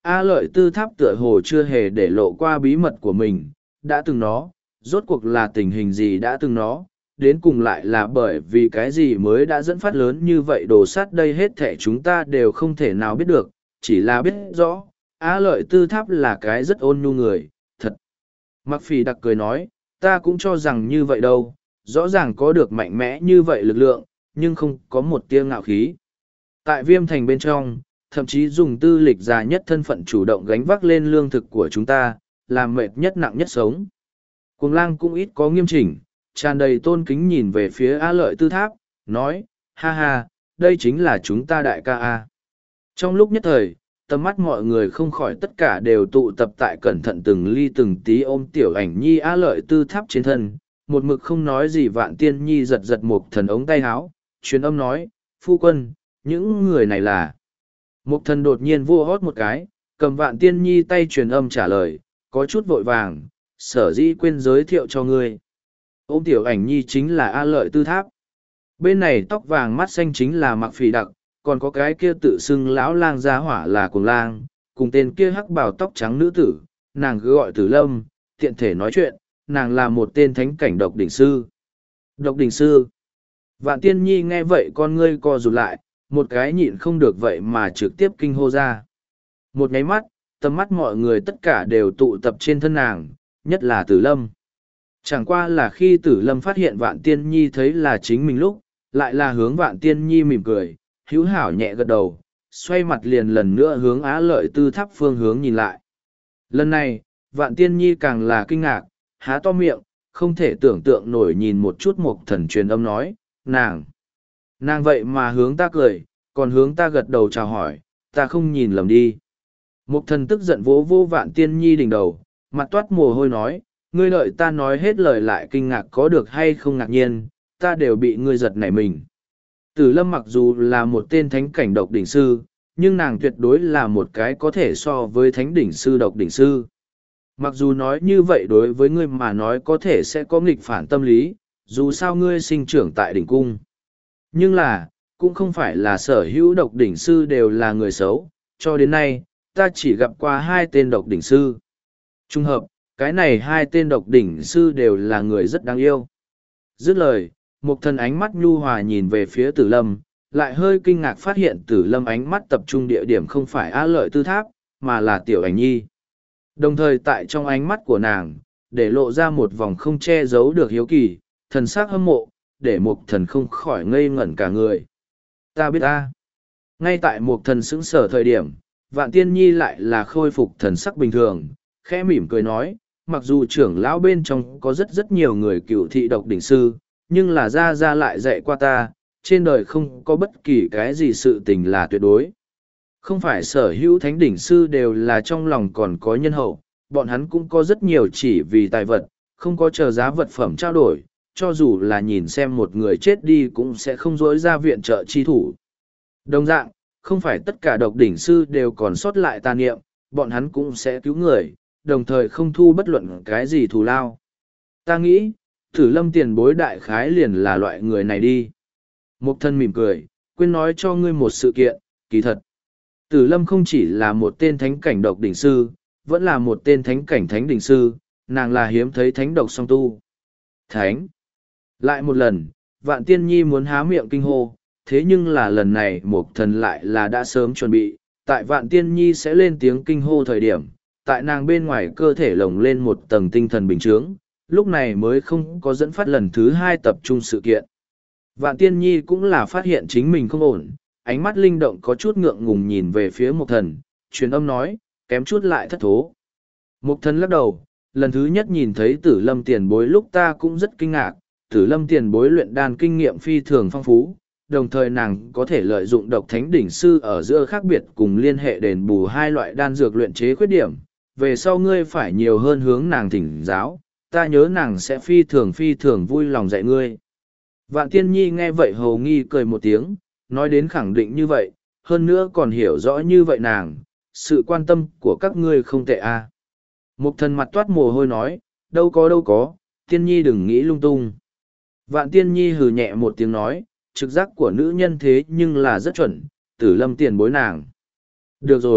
A Lợi Tư Tháp tựa hồ chưa hề để lộ qua bí mật của mình, đã từng nó, rốt cuộc là tình hình gì đã từng nó, đến cùng lại là bởi vì cái gì mới đã dẫn phát lớn như vậy đồ sát đây hết thảy chúng ta đều không thể nào biết được, chỉ là biết rõ, A Lợi Tư Tháp là cái rất ôn nhu người, thật. Mặc Phỉ đặc cười nói, ta cũng cho rằng như vậy đâu, rõ ràng có được mạnh mẽ như vậy lực lượng, nhưng không có một tia ngạo khí. Tại Viêm Thành bên trong, thậm chí dùng tư lịch già nhất thân phận chủ động gánh vác lên lương thực của chúng ta, làm mệt nhất nặng nhất sống. Cuồng lang cũng ít có nghiêm chỉnh, tràn đầy tôn kính nhìn về phía A Lợi Tư Tháp, nói, ha ha, đây chính là chúng ta đại ca A. Trong lúc nhất thời, tầm mắt mọi người không khỏi tất cả đều tụ tập tại cẩn thận từng ly từng tí ôm tiểu ảnh nhi A Lợi Tư Tháp trên thân, một mực không nói gì Vạn Tiên Nhi giật giật một thần ống tay áo, truyền âm nói, phu quân, những người này là... Mục thần đột nhiên vua hót một cái, cầm Vạn Tiên Nhi tay truyền âm trả lời, có chút vội vàng, sở dĩ quên giới thiệu cho ngươi. Ôm tiểu ảnh nhi chính là A Lợi Tư Tháp. Bên này tóc vàng mắt xanh chính là Mặc Phỉ đặc, còn có cái kia tự xưng lão lang gia hỏa là Cuồng lang, cùng tên kia hắc bào tóc trắng nữ tử, nàng cứ gọi Tử Lâm, tiện thể nói chuyện, nàng là một tên thánh cảnh độc đỉnh sư. Độc đỉnh sư. Vạn Tiên Nhi nghe vậy con ngươi co rụt lại, một cái nhịn không được vậy mà trực tiếp kinh hô ra. Một nháy mắt, tầm mắt mọi người tất cả đều tụ tập trên thân nàng, nhất là Tử Lâm. Chẳng qua là khi Tử Lâm phát hiện Vạn Tiên Nhi thấy là chính mình lúc, lại là hướng Vạn Tiên Nhi mỉm cười, hữu hảo nhẹ gật đầu, xoay mặt liền lần nữa hướng Á Lợi Tư Tháp phương hướng nhìn lại. Lần này, Vạn Tiên Nhi càng là kinh ngạc, há to miệng, không thể tưởng tượng nổi nhìn một chút Mục thần truyền âm nói, nàng. Nàng vậy mà hướng ta cười, còn hướng ta gật đầu chào hỏi, ta không nhìn lầm đi. Mục thần tức giận vỗ vô Vạn Tiên Nhi đỉnh đầu, mặt toát mồ hôi nói, ngươi đợi ta nói hết lời lại kinh ngạc có được hay không ngạc nhiên, ta đều bị ngươi giật nảy mình. Tử Lâm mặc dù là một tên thánh cảnh độc đỉnh sư, nhưng nàng tuyệt đối là một cái có thể so với thánh đỉnh sư độc đỉnh sư. Mặc dù nói như vậy đối với ngươi mà nói có thể sẽ có nghịch phản tâm lý, dù sao ngươi sinh trưởng tại đỉnh cung. Nhưng là, cũng không phải là sở hữu độc đỉnh sư đều là người xấu, cho đến nay, ta chỉ gặp qua hai tên độc đỉnh sư. Trung hợp, cái này hai tên độc đỉnh sư đều là người rất đáng yêu. Dứt lời, một thần ánh mắt nhu hòa nhìn về phía Tử Lâm, lại hơi kinh ngạc phát hiện Tử Lâm ánh mắt tập trung địa điểm không phải A Lợi Tư Tháp, mà là Tiểu Ảnh Nhi. Đồng thời tại trong ánh mắt của nàng, để lộ ra một vòng không che giấu được hiếu kỳ, thần sắc hâm mộ, để một thần không khỏi ngây ngẩn cả người. Ta biết ta. Ngay tại một thần sững sở thời điểm, Vạn Tiên Nhi lại là khôi phục thần sắc bình thường, khẽ mỉm cười nói, mặc dù trưởng lão bên trong có rất rất nhiều người cựu thị độc đỉnh sư, nhưng là ra ra lại dạy qua ta, trên đời không có bất kỳ cái gì sự tình là tuyệt đối. Không phải sở hữu thánh đỉnh sư đều là trong lòng còn có nhân hậu, bọn hắn cũng có rất nhiều chỉ vì tài vật, không có chờ giá vật phẩm trao đổi, cho dù là nhìn xem một người chết đi cũng sẽ không dối ra viện trợ chi thủ. Đồng dạng, không phải tất cả độc đỉnh sư đều còn sót lại tà niệm, bọn hắn cũng sẽ cứu người, đồng thời không thu bất luận cái gì thù lao. Ta nghĩ, Tử Lâm tiền bối đại khái liền là loại người này đi. Mục thân mỉm cười, quên nói cho ngươi một sự kiện, kỳ thật. Tử Lâm không chỉ là một tên thánh cảnh độc đỉnh sư, vẫn là một tên thánh cảnh thánh đỉnh sư, nàng là hiếm thấy thánh độc song tu. Thánh. Lại một lần, Vạn Tiên Nhi muốn há miệng kinh hô, thế nhưng là lần này Mục thần lại là đã sớm chuẩn bị, tại Vạn Tiên Nhi sẽ lên tiếng kinh hô thời điểm, tại nàng bên ngoài cơ thể lồng lên một tầng tinh thần bình chướng, lúc này mới không có dẫn phát lần thứ hai tập trung sự kiện. Vạn Tiên Nhi cũng là phát hiện chính mình không ổn, ánh mắt linh động có chút ngượng ngùng nhìn về phía Mục thần, truyền âm nói, kém chút lại thất thố. Mục thần lắc đầu, lần thứ nhất nhìn thấy Tử Lâm tiền bối lúc ta cũng rất kinh ngạc, Tử Lâm tiền bối luyện đan kinh nghiệm phi thường phong phú, đồng thời nàng có thể lợi dụng độc thánh đỉnh sư ở giữa khác biệt cùng liên hệ đền bù hai loại đan dược luyện chế khuyết điểm, về sau ngươi phải nhiều hơn hướng nàng thỉnh giáo, ta nhớ nàng sẽ phi thường phi thường vui lòng dạy ngươi. Vạn Tiên Nhi nghe vậy hầu nghi cười một tiếng, nói đến khẳng định như vậy, hơn nữa còn hiểu rõ như vậy nàng, sự quan tâm của các ngươi không tệ a. À. Mục thần mặt toát mồ hôi nói, đâu có đâu có, Tiên Nhi đừng nghĩ lung tung. Vạn Tiên Nhi hừ nhẹ một tiếng nói, trực giác của nữ nhân thế nhưng là rất chuẩn, Tử Lâm tiền bối nàng. Được rồi,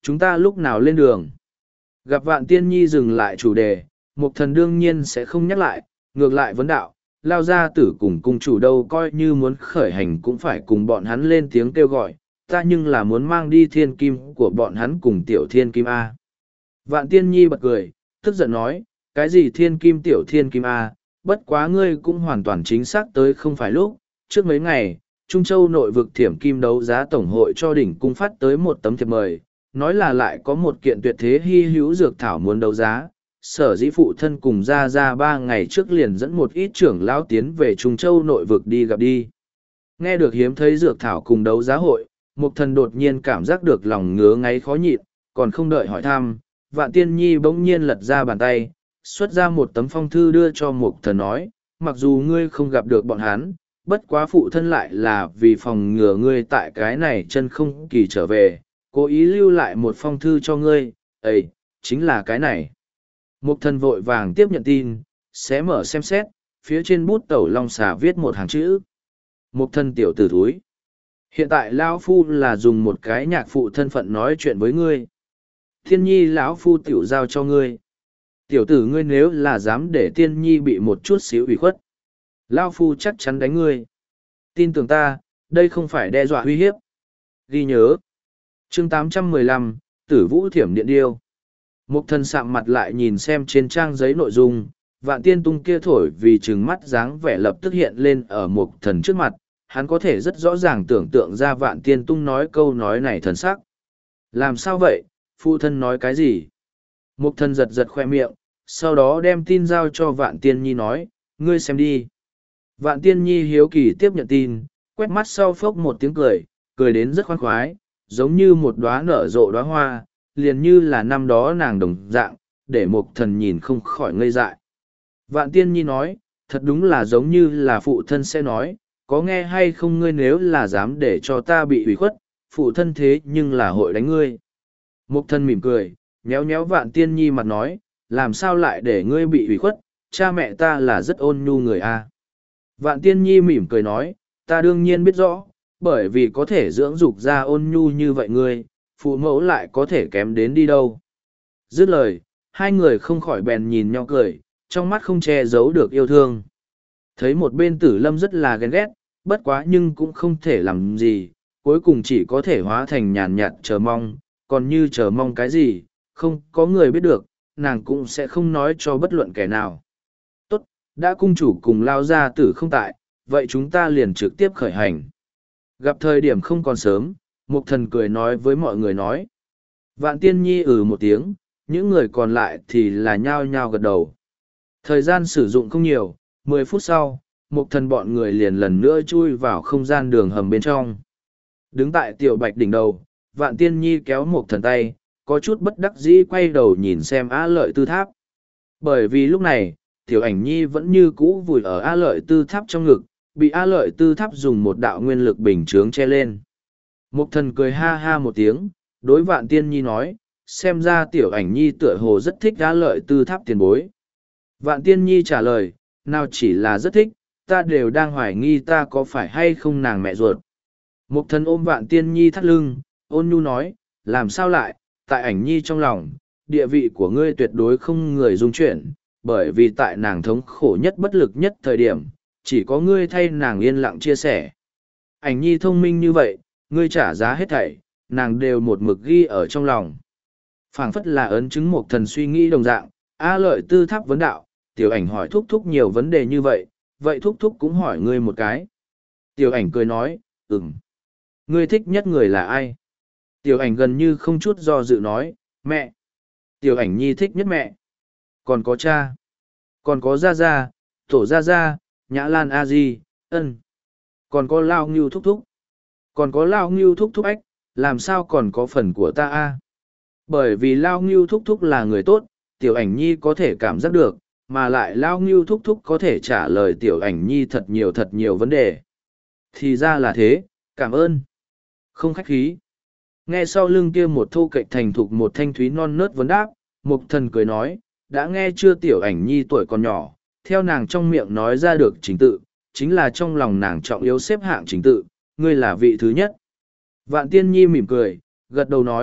Chúng ta lúc nào lên đường? Gặp Vạn Tiên Nhi dừng lại chủ đề, Mục Thần đương nhiên sẽ không nhắc lại, ngược lại vấn đạo, Lao gia tử cùng cung chủ đâu coi như muốn khởi hành cũng phải cùng bọn hắn lên tiếng kêu gọi, ta nhưng là muốn mang đi thiên kim của bọn hắn cùng tiểu thiên kim A. Vạn Tiên Nhi bật cười, tức giận nói, cái gì thiên kim tiểu thiên kim A, bất quá ngươi cũng hoàn toàn chính xác tới không phải lúc, trước mấy ngày, Trung Châu nội vực thiểm kim đấu giá tổng hội cho đỉnh cung phát tới một tấm thiệp mời, nói là lại có một kiện tuyệt thế hy hữu dược thảo muốn đấu giá. Sở dĩ phụ thân cùng ra ra ba ngày trước liền dẫn một ít trưởng lão tiến về Trung Châu nội vực đi gặp đi. Nghe được hiếm thấy dược thảo cùng đấu giá hội, Mục Thần đột nhiên cảm giác được lòng ngứa ngáy khó nhịn, còn không đợi hỏi thăm, Vạn Tiên Nhi bỗng nhiên lật ra bàn tay, xuất ra một tấm phong thư đưa cho Mục Thần nói, mặc dù ngươi không gặp được bọn hắn, bất quá phụ thân lại là vì phòng ngừa ngươi tại cái này chân không kỳ trở về, cố ý lưu lại một phong thư cho ngươi, ấy, chính là cái này. Mục Thần vội vàng tiếp nhận tin, xé mở xem xét, phía trên bút tẩu long xà viết một hàng chữ. Mục Thần tiểu tử thúi. Hiện tại lão phu là dùng một cái nhạc phụ thân phận nói chuyện với ngươi. Thiên nhi lão phu tiểu giao cho ngươi. Tiểu tử ngươi nếu là dám để tiên nhi bị một chút xíu ủy khuất, lão phu chắc chắn đánh ngươi. Tin tưởng ta, đây không phải đe dọa uy hiếp. Ghi nhớ. Chương tám trăm mười lăm, Tử Vũ Thiểm Điện Điêu. Mục Thần sạm mặt lại nhìn xem trên trang giấy nội dung, Vạn Tiên Tung kia thổi vì trừng mắt dáng vẻ lập tức hiện lên ở Mục Thần trước mặt, hắn có thể rất rõ ràng tưởng tượng ra Vạn Tiên Tung nói câu nói này thần sắc. Làm sao vậy, phụ thân nói cái gì? Mục Thần giật giật khoe miệng, sau đó đem tin giao cho Vạn Tiên Nhi nói, ngươi xem đi. Vạn Tiên Nhi hiếu kỳ tiếp nhận tin, quét mắt sau phốc một tiếng cười, cười đến rất khoan khoái, giống như một đóa nở rộ đóa hoa, liền như là năm đó nàng đồng dạng, để Mục Thần nhìn không khỏi ngây dại. Vạn Tiên Nhi nói, thật đúng là giống như là phụ thân sẽ nói, có nghe hay không ngươi nếu là dám để cho ta bị ủy khuất, phụ thân thế nhưng là hội đánh ngươi. Mục Thần mỉm cười, nhéo nhéo Vạn Tiên Nhi mặt nói, làm sao lại để ngươi bị ủy khuất, cha mẹ ta là rất ôn nhu người a. Vạn Tiên Nhi mỉm cười nói, ta đương nhiên biết rõ, bởi vì có thể dưỡng dục ra ôn nhu như vậy ngươi, phụ mẫu lại có thể kém đến đi đâu. Dứt lời, hai người không khỏi bèn nhìn nhau cười, trong mắt không che giấu được yêu thương. Thấy một bên Tử Lâm rất là ghen ghét, bất quá nhưng cũng không thể làm gì, cuối cùng chỉ có thể hóa thành nhàn nhạt chờ mong, còn như chờ mong cái gì, không có người biết được, nàng cũng sẽ không nói cho bất luận kẻ nào. Tốt, đã cung chủ cùng Lao gia tử không tại, vậy chúng ta liền trực tiếp khởi hành. Gặp thời điểm không còn sớm, Mục Thần cười nói với mọi người nói. Vạn Tiên Nhi ừ một tiếng, những người còn lại thì là nhao nhao gật đầu. Thời gian sử dụng không nhiều, mười phút sau, Mục Thần bọn người liền lần nữa chui vào không gian đường hầm bên trong. Đứng tại tiểu bạch đỉnh đầu, Vạn Tiên Nhi kéo Mục Thần tay, có chút bất đắc dĩ quay đầu nhìn xem Á Lợi Tư Tháp. Bởi vì lúc này, tiểu ảnh Nhi vẫn như cũ vùi ở Á Lợi Tư Tháp trong ngực, bị Á Lợi Tư Tháp dùng một đạo nguyên lực bình chướng che lên. Mục Thần cười ha ha một tiếng, đối Vạn Tiên Nhi nói, xem ra tiểu ảnh Nhi tựa hồ rất thích Á Lợi Tư Tháp tiền bối. Vạn Tiên Nhi trả lời, nào chỉ là rất thích, ta đều đang hoài nghi ta có phải hay không nàng mẹ ruột. Mục Thần ôm Vạn Tiên Nhi thắt lưng, ôn nhu nói, làm sao lại, tại ảnh Nhi trong lòng, địa vị của ngươi tuyệt đối không người dung chuyển, bởi vì tại nàng thống khổ nhất bất lực nhất thời điểm, chỉ có ngươi thay nàng yên lặng chia sẻ. Ảnh Nhi thông minh như vậy, ngươi trả giá hết thảy, nàng đều một mực ghi ở trong lòng. Phảng phất là ấn chứng Mục Thần suy nghĩ đồng dạng, Á Lợi Tư Tháp vấn đạo, tiểu ảnh hỏi thúc thúc nhiều vấn đề như vậy, vậy thúc thúc cũng hỏi ngươi một cái. Tiểu ảnh cười nói, ừm. Ngươi thích nhất người là ai? Tiểu ảnh gần như không chút do dự nói, mẹ. Tiểu ảnh Nhi thích nhất mẹ. Còn có cha. Còn có Gia Gia, Tổ Gia Gia, Nhã Lan A Di, ân. Còn có Lao Ngưu thúc thúc. Còn có Lao Ngưu thúc thúc ách, làm sao còn có phần của ta a? Bởi vì Lao Ngưu thúc thúc là người tốt, tiểu ảnh Nhi có thể cảm giác được, mà lại Lao Ngưu thúc thúc có thể trả lời tiểu ảnh Nhi thật nhiều thật nhiều vấn đề. Thì ra là thế, cảm ơn. Không khách khí. Nghe sau lưng kia một thô kệch thành thục một thanh thúy non nớt vấn đáp, Mục Thần cười nói, đã nghe chưa tiểu ảnh Nhi tuổi còn nhỏ, theo nàng trong miệng nói ra được chính tự, chính là trong lòng nàng trọng yếu xếp hạng chính tự, ngươi là vị thứ nhất. Vạn Tiên Nhi mỉm cười, gật đầu nói,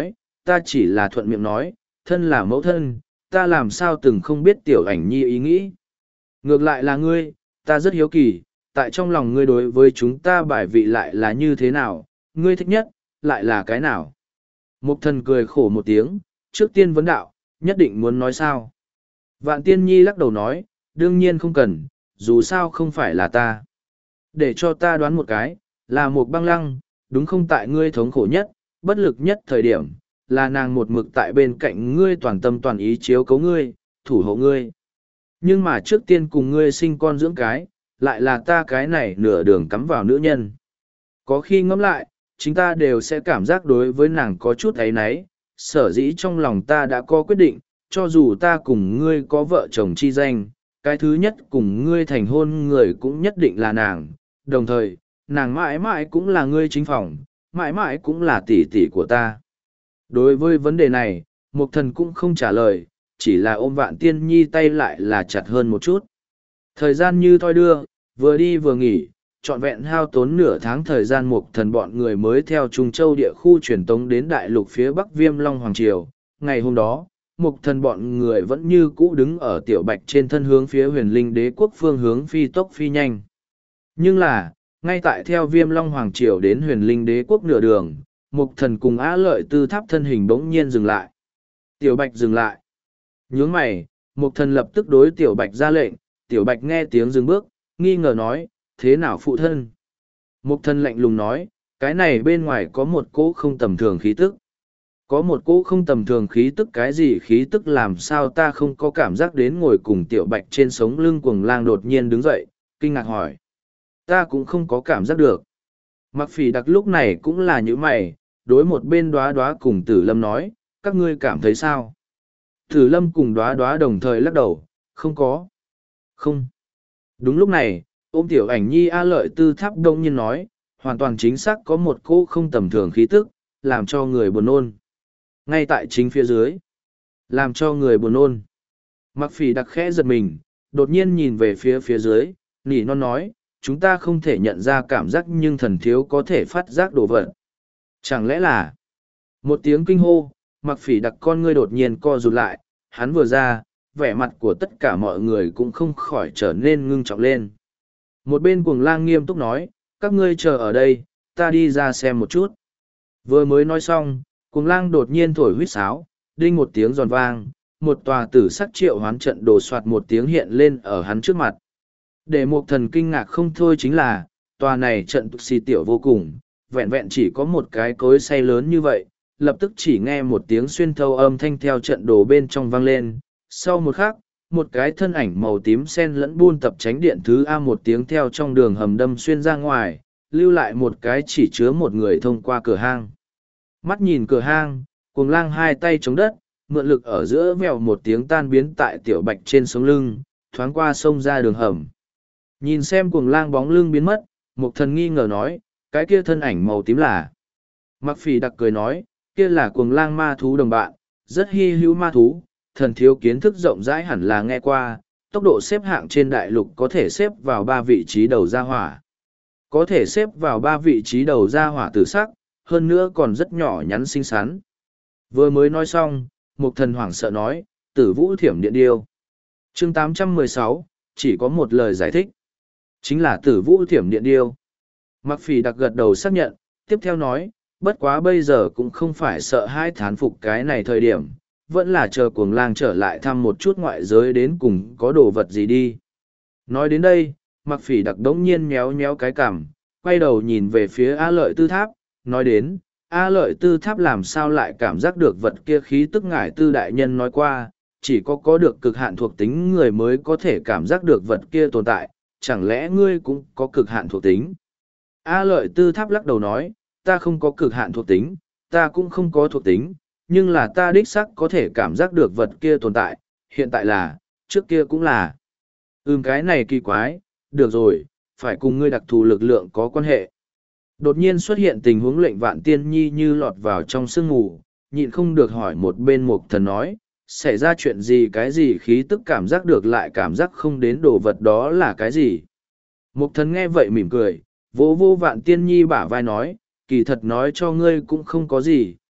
ta chỉ là thuận miệng nói, thân là mẫu thân, ta làm sao từng không biết tiểu ảnh nhi ý nghĩ. Ngược lại là ngươi, ta rất hiếu kỳ, tại trong lòng ngươi đối với chúng ta bài vị lại là như thế nào, ngươi thích nhất, lại là cái nào. Mục thần cười khổ một tiếng, trước tiên vấn đạo, nhất định muốn nói sao. Vạn tiên nhi lắc đầu nói, đương nhiên không cần, dù sao không phải là ta. Để cho ta đoán một cái, là một băng lăng, đúng không tại ngươi thống khổ nhất, bất lực nhất thời điểm, là nàng một mực tại bên cạnh ngươi toàn tâm toàn ý chiếu cấu ngươi, thủ hộ ngươi. Nhưng mà trước tiên cùng ngươi sinh con dưỡng cái, lại là ta cái này nửa đường cắm vào nữ nhân. Có khi ngẫm lại, chính ta đều sẽ cảm giác đối với nàng có chút áy náy, sở dĩ trong lòng ta đã có quyết định, cho dù ta cùng ngươi có vợ chồng chi danh, cái thứ nhất cùng ngươi thành hôn người cũng nhất định là nàng, đồng thời, nàng mãi mãi cũng là ngươi chính phòng, mãi mãi cũng là tỷ tỷ của ta. Đối với vấn đề này, Mục Thần cũng không trả lời, chỉ là ôm Vạn Tiên Nhi tay lại là chặt hơn một chút. Thời gian như thoi đưa, vừa đi vừa nghỉ, trọn vẹn hao tốn nửa tháng thời gian Mục Thần bọn người mới theo Trung Châu địa khu truyền tống đến đại lục phía Bắc Viêm Long Hoàng Triều. Ngày hôm đó, Mục Thần bọn người vẫn như cũ đứng ở tiểu bạch trên thân hướng phía huyền linh đế quốc phương hướng phi tốc phi nhanh. Nhưng là, ngay tại theo Viêm Long Hoàng Triều đến huyền linh đế quốc nửa đường, Mục Thần cùng Á Lợi Tư Tháp thân hình bỗng nhiên dừng lại. Tiểu Bạch dừng lại. Nhướng mày, Mục Thần lập tức đối Tiểu Bạch ra lệnh, Tiểu Bạch nghe tiếng dừng bước, nghi ngờ nói, thế nào phụ thân? Mục Thần lạnh lùng nói, cái này bên ngoài có một cỗ không tầm thường khí tức. Có một cỗ không tầm thường khí tức, cái gì khí tức làm sao ta không có cảm giác đến. Ngồi cùng Tiểu Bạch trên sống lưng cuồng lang đột nhiên đứng dậy, kinh ngạc hỏi. Ta cũng không có cảm giác được. Mặc Phỉ Đặc lúc này cũng là như mày, đối một bên Đóa Đóa cùng Tử Lâm nói, các ngươi cảm thấy sao? Tử Lâm cùng Đóa Đóa đồng thời lắc đầu, không có. Không. Đúng lúc này, ôm Tiểu Ảnh Nhi A Lợi Tư Tháp đông nhiên nói, hoàn toàn chính xác có một cỗ không tầm thường khí tức, làm cho người buồn nôn. Ngay tại chính phía dưới, làm cho người buồn nôn. Mặc Phỉ Đặc khẽ giật mình, đột nhiên nhìn về phía phía dưới, nỉ non nói, chúng ta không thể nhận ra cảm giác nhưng thần thiếu có thể phát giác đồ vật. Chẳng lẽ là... Một tiếng kinh hô, Mặc Phỉ Đặc con ngươi đột nhiên co rụt lại, hắn vừa ra, vẻ mặt của tất cả mọi người cũng không khỏi trở nên ngưng trọng lên. Một bên cuồng lang nghiêm túc nói, các ngươi chờ ở đây, ta đi ra xem một chút. Vừa mới nói xong, cuồng lang đột nhiên thổi huýt sáo, đinh một tiếng giòn vang, một tòa tử sắc triệu hoán trận đổ soạt một tiếng hiện lên ở hắn trước mặt. Để Mục Thần kinh ngạc không thôi chính là, tòa này trận xì tiểu vô cùng, vẹn vẹn chỉ có một cái cối xay lớn như vậy, lập tức chỉ nghe một tiếng xuyên thâu âm thanh theo trận đồ bên trong vang lên. Sau một khắc, một cái thân ảnh màu tím sen lẫn buôn tập tránh điện thứ A một tiếng theo trong đường hầm đâm xuyên ra ngoài, lưu lại một cái chỉ chứa một người thông qua cửa hang. Mắt nhìn cửa hang, cuồng lang hai tay chống đất, mượn lực ở giữa vèo một tiếng tan biến tại Tiểu Bạch trên sống lưng, thoáng qua sông ra đường hầm. Nhìn xem cuồng lang bóng lưng biến mất, Mục Thần nghi ngờ nói, cái kia thân ảnh màu tím là. Mặc Phỉ Đặc cười nói, kia là cuồng lang ma thú đồng bạn, rất hy hữu ma thú, thần thiếu kiến thức rộng rãi hẳn là nghe qua, tốc độ xếp hạng trên đại lục có thể xếp vào ba vị trí đầu gia hỏa. Có thể xếp vào ba vị trí đầu gia hỏa tử sắc, hơn nữa còn rất nhỏ nhắn xinh xắn. Vừa mới nói xong, Mục Thần hoảng sợ nói, Tử Vũ Thiểm Điện Điêu. Chương tám trăm mười sáu, chỉ có một lời giải thích. Chính là Tử Vũ Thiểm Điện Điêu. Mặc Phỉ Đặc gật đầu xác nhận, tiếp theo nói, bất quá bây giờ cũng không phải sợ hai thán phục cái này thời điểm, vẫn là chờ cuồng lang trở lại thăm một chút ngoại giới đến cùng có đồ vật gì đi. Nói đến đây, Mặc Phỉ Đặc đống nhiên méo méo cái cằm, quay đầu nhìn về phía A Lợi Tư Tháp, nói đến, A Lợi Tư Tháp làm sao lại cảm giác được vật kia khí tức. Ngải Tư đại nhân nói qua, chỉ có có được cực hạn thuộc tính người mới có thể cảm giác được vật kia tồn tại, chẳng lẽ ngươi cũng có cực hạn thuộc tính? A Lợi Tư Tháp lắc đầu nói, ta không có cực hạn thuộc tính, ta cũng không có thuộc tính, nhưng là ta đích xác có thể cảm giác được vật kia tồn tại, hiện tại là, trước kia cũng là. Ừm, cái này kỳ quái, được rồi, phải cùng ngươi đặc thù lực lượng có quan hệ. Đột nhiên xuất hiện tình huống lệnh Vạn Tiên Nhi như lọt vào trong sương mù, nhịn không được hỏi một bên Mục Thần nói, xảy ra chuyện gì, cái gì khí tức cảm giác được lại cảm giác không đến đồ vật đó là cái gì. Mục Thần nghe vậy mỉm cười, vỗ vô Vạn Tiên Nhi bả vai nói, kỳ thật nói cho ngươi cũng không có gì,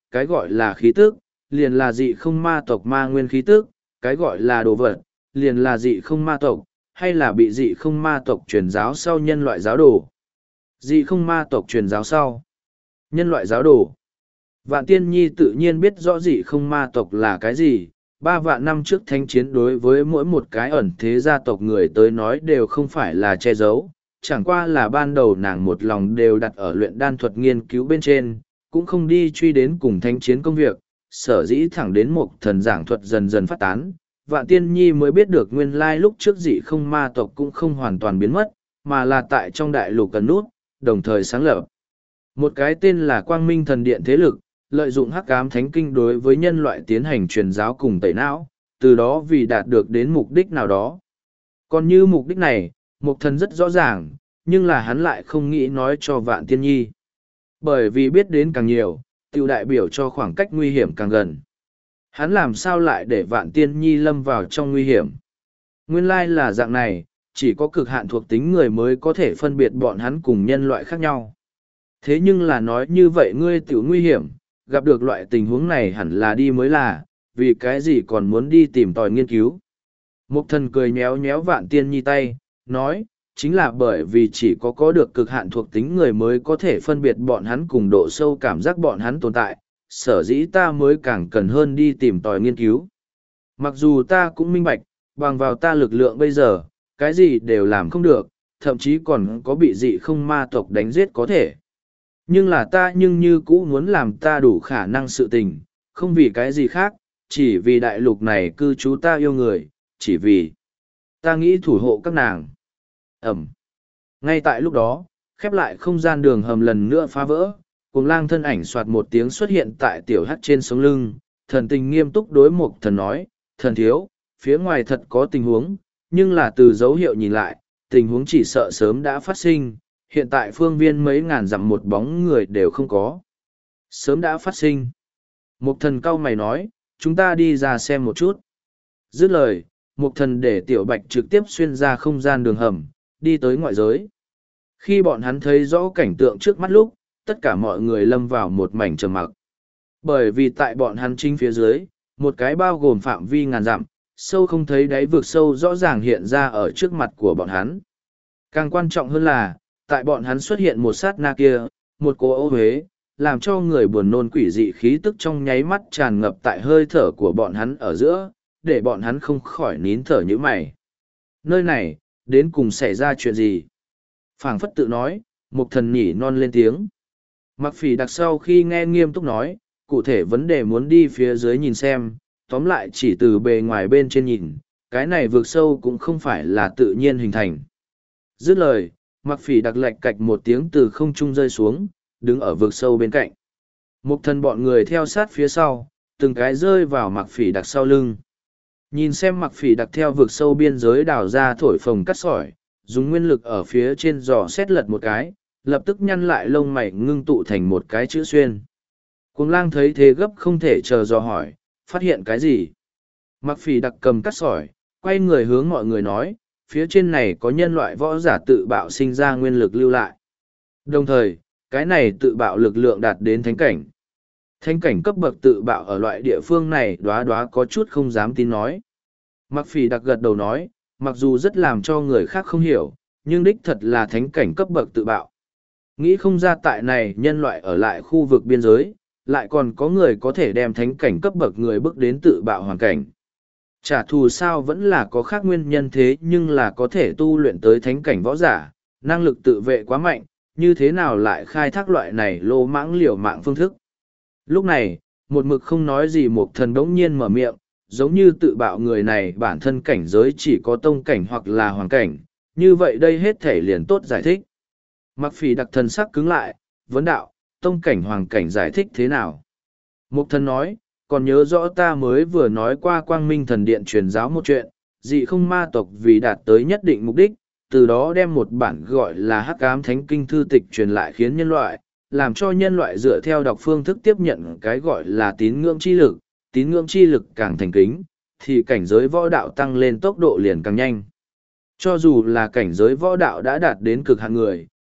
cái gọi là khí tức, liền là dị không ma tộc ma nguyên khí tức, cái gọi là đồ vật, liền là dị không ma tộc, hay là bị dị không ma tộc truyền giáo sau nhân loại giáo đồ. Dị không ma tộc truyền giáo sau nhân loại giáo đồ. Vạn Tiên Nhi tự nhiên biết rõ dị không ma tộc là cái gì. Ba vạn năm trước thánh chiến đối với mỗi một cái ẩn thế gia tộc người tới nói đều không phải là che giấu, chẳng qua là ban đầu nàng một lòng đều đặt ở luyện đan thuật nghiên cứu bên trên, cũng không đi truy đến cùng thánh chiến công việc, sở dĩ thẳng đến một thần giảng thuật dần dần phát tán. Vạn Tiên Nhi mới biết được nguyên lai lúc trước dị không ma tộc cũng không hoàn toàn biến mất, mà là tại trong đại lục cần nút, đồng thời sáng lập một cái tên là Quang Minh Thần Điện thế lực, lợi dụng hắc ám thánh kinh đối với nhân loại tiến hành truyền giáo cùng tẩy não, từ đó vì đạt được đến mục đích nào đó. Còn như mục đích này, Mục Thần rất rõ ràng, nhưng là hắn lại không nghĩ nói cho Vạn Tiên Nhi. Bởi vì biết đến càng nhiều, tiểu đại biểu cho khoảng cách nguy hiểm càng gần. Hắn làm sao lại để Vạn Tiên Nhi lâm vào trong nguy hiểm? Nguyên lai là dạng này, chỉ có cực hạn thuộc tính người mới có thể phân biệt bọn hắn cùng nhân loại khác nhau. Thế nhưng là nói như vậy ngươi tiểu nguy hiểm, gặp được loại tình huống này hẳn là đi mới là, vì cái gì còn muốn đi tìm tòi nghiên cứu. Mục Thần cười nhéo nhéo Vạn Tiên Nhi tay, nói, chính là bởi vì chỉ có có được cực hạn thuộc tính người mới có thể phân biệt bọn hắn cùng độ sâu cảm giác bọn hắn tồn tại, sở dĩ ta mới càng cần hơn đi tìm tòi nghiên cứu. Mặc dù ta cũng minh bạch, bằng vào ta lực lượng bây giờ, cái gì đều làm không được, thậm chí còn có bị dị không ma tộc đánh giết có thể. Nhưng là ta nhưng như cũ muốn làm ta đủ khả năng sự tình, không vì cái gì khác, chỉ vì đại lục này cư trú ta yêu người, chỉ vì ta nghĩ thủ hộ các nàng. Ẩm. Ngay tại lúc đó, khép lại không gian đường hầm lần nữa phá vỡ, Cuồng Lang thân ảnh soạt một tiếng xuất hiện tại tiểu hắt trên sống lưng, thần tình nghiêm túc đối Mục Thần nói, thần thiếu, phía ngoài thật có tình huống, nhưng là từ dấu hiệu nhìn lại, tình huống chỉ sợ sớm đã phát sinh, hiện tại phương viên mấy ngàn dặm một bóng người đều không có. Sớm đã phát sinh. Mục Thần cau mày nói, chúng ta đi ra xem một chút. Dứt lời, Mục Thần để Tiểu Bạch trực tiếp xuyên ra không gian đường hầm, đi tới ngoại giới. Khi bọn hắn thấy rõ cảnh tượng trước mắt lúc, tất cả mọi người lâm vào một mảnh trầm mặc. Bởi vì tại bọn hắn chính phía dưới, một cái bao gồm phạm vi ngàn dặm, sâu không thấy đáy vực sâu rõ ràng hiện ra ở trước mặt của bọn hắn. Càng quan trọng hơn là, tại bọn hắn xuất hiện một sát na kia, một cô ô huế, làm cho người buồn nôn quỷ dị khí tức trong nháy mắt tràn ngập tại hơi thở của bọn hắn ở giữa, để bọn hắn không khỏi nín thở như mày. Nơi này, đến cùng xảy ra chuyện gì? Phảng phất tự nói, Mục Thần nhỉ non lên tiếng. Mặc Phỉ Đặc sau khi nghe nghiêm túc nói, cụ thể vấn đề muốn đi phía dưới nhìn xem, tóm lại chỉ từ bề ngoài bên trên nhìn, cái này vượt sâu cũng không phải là tự nhiên hình thành. Dứt lời, Mặc Phỉ Đặc lạch cạch một tiếng từ không trung rơi xuống, đứng ở vực sâu bên cạnh. Mục Thần bọn người theo sát phía sau, từng cái rơi vào Mặc Phỉ Đặc sau lưng. Nhìn xem Mặc Phỉ Đặc theo vực sâu biên giới đào ra thổi phồng cắt sỏi, dùng nguyên lực ở phía trên giò xét lật một cái, lập tức nhăn lại lông mày ngưng tụ thành một cái chữ xuyên. Cuồng Lang thấy thế gấp không thể chờ dò hỏi, phát hiện cái gì? Mặc Phỉ Đặc cầm cắt sỏi, quay người hướng mọi người nói, phía trên này có nhân loại võ giả tự bạo sinh ra nguyên lực lưu lại. Đồng thời, cái này tự bạo lực lượng đạt đến thánh cảnh. Thánh cảnh cấp bậc tự bạo ở loại địa phương này đóa đóa có chút không dám tin nói. Mặc Phỉ Đặc gật đầu nói, mặc dù rất làm cho người khác không hiểu, nhưng đích thật là thánh cảnh cấp bậc tự bạo. Nghĩ không ra tại này nhân loại ở lại khu vực biên giới, lại còn có người có thể đem thánh cảnh cấp bậc người bước đến tự bạo hoàn cảnh. Trả thù sao vẫn là có khác nguyên nhân thế nhưng là có thể tu luyện tới thánh cảnh võ giả, năng lực tự vệ quá mạnh, như thế nào lại khai thác loại này lô mãng liều mạng phương thức. Lúc này, một mực không nói gì Mục Thần đống nhiên mở miệng, giống như tự bạo người này bản thân cảnh giới chỉ có tông cảnh hoặc là hoàng cảnh, như vậy đây hết thể liền tốt giải thích. Mặc Phỉ Đặc thần sắc cứng lại, vấn đạo, tông cảnh hoàng cảnh giải thích thế nào? Mục Thần nói, còn nhớ rõ ta mới vừa nói qua Quang Minh Thần Điện truyền giáo một chuyện, dị không ma tộc vì đạt tới nhất định mục đích, từ đó đem một bản gọi là Hắc Ám Thánh Kinh thư tịch truyền lại khiến nhân loại, làm cho nhân loại dựa theo đọc phương thức tiếp nhận cái gọi là tín ngưỡng chi lực, tín ngưỡng chi lực càng thành kính, thì cảnh giới võ đạo tăng lên tốc độ liền càng nhanh. Cho dù là cảnh giới võ đạo đã đạt đến cực hạn người,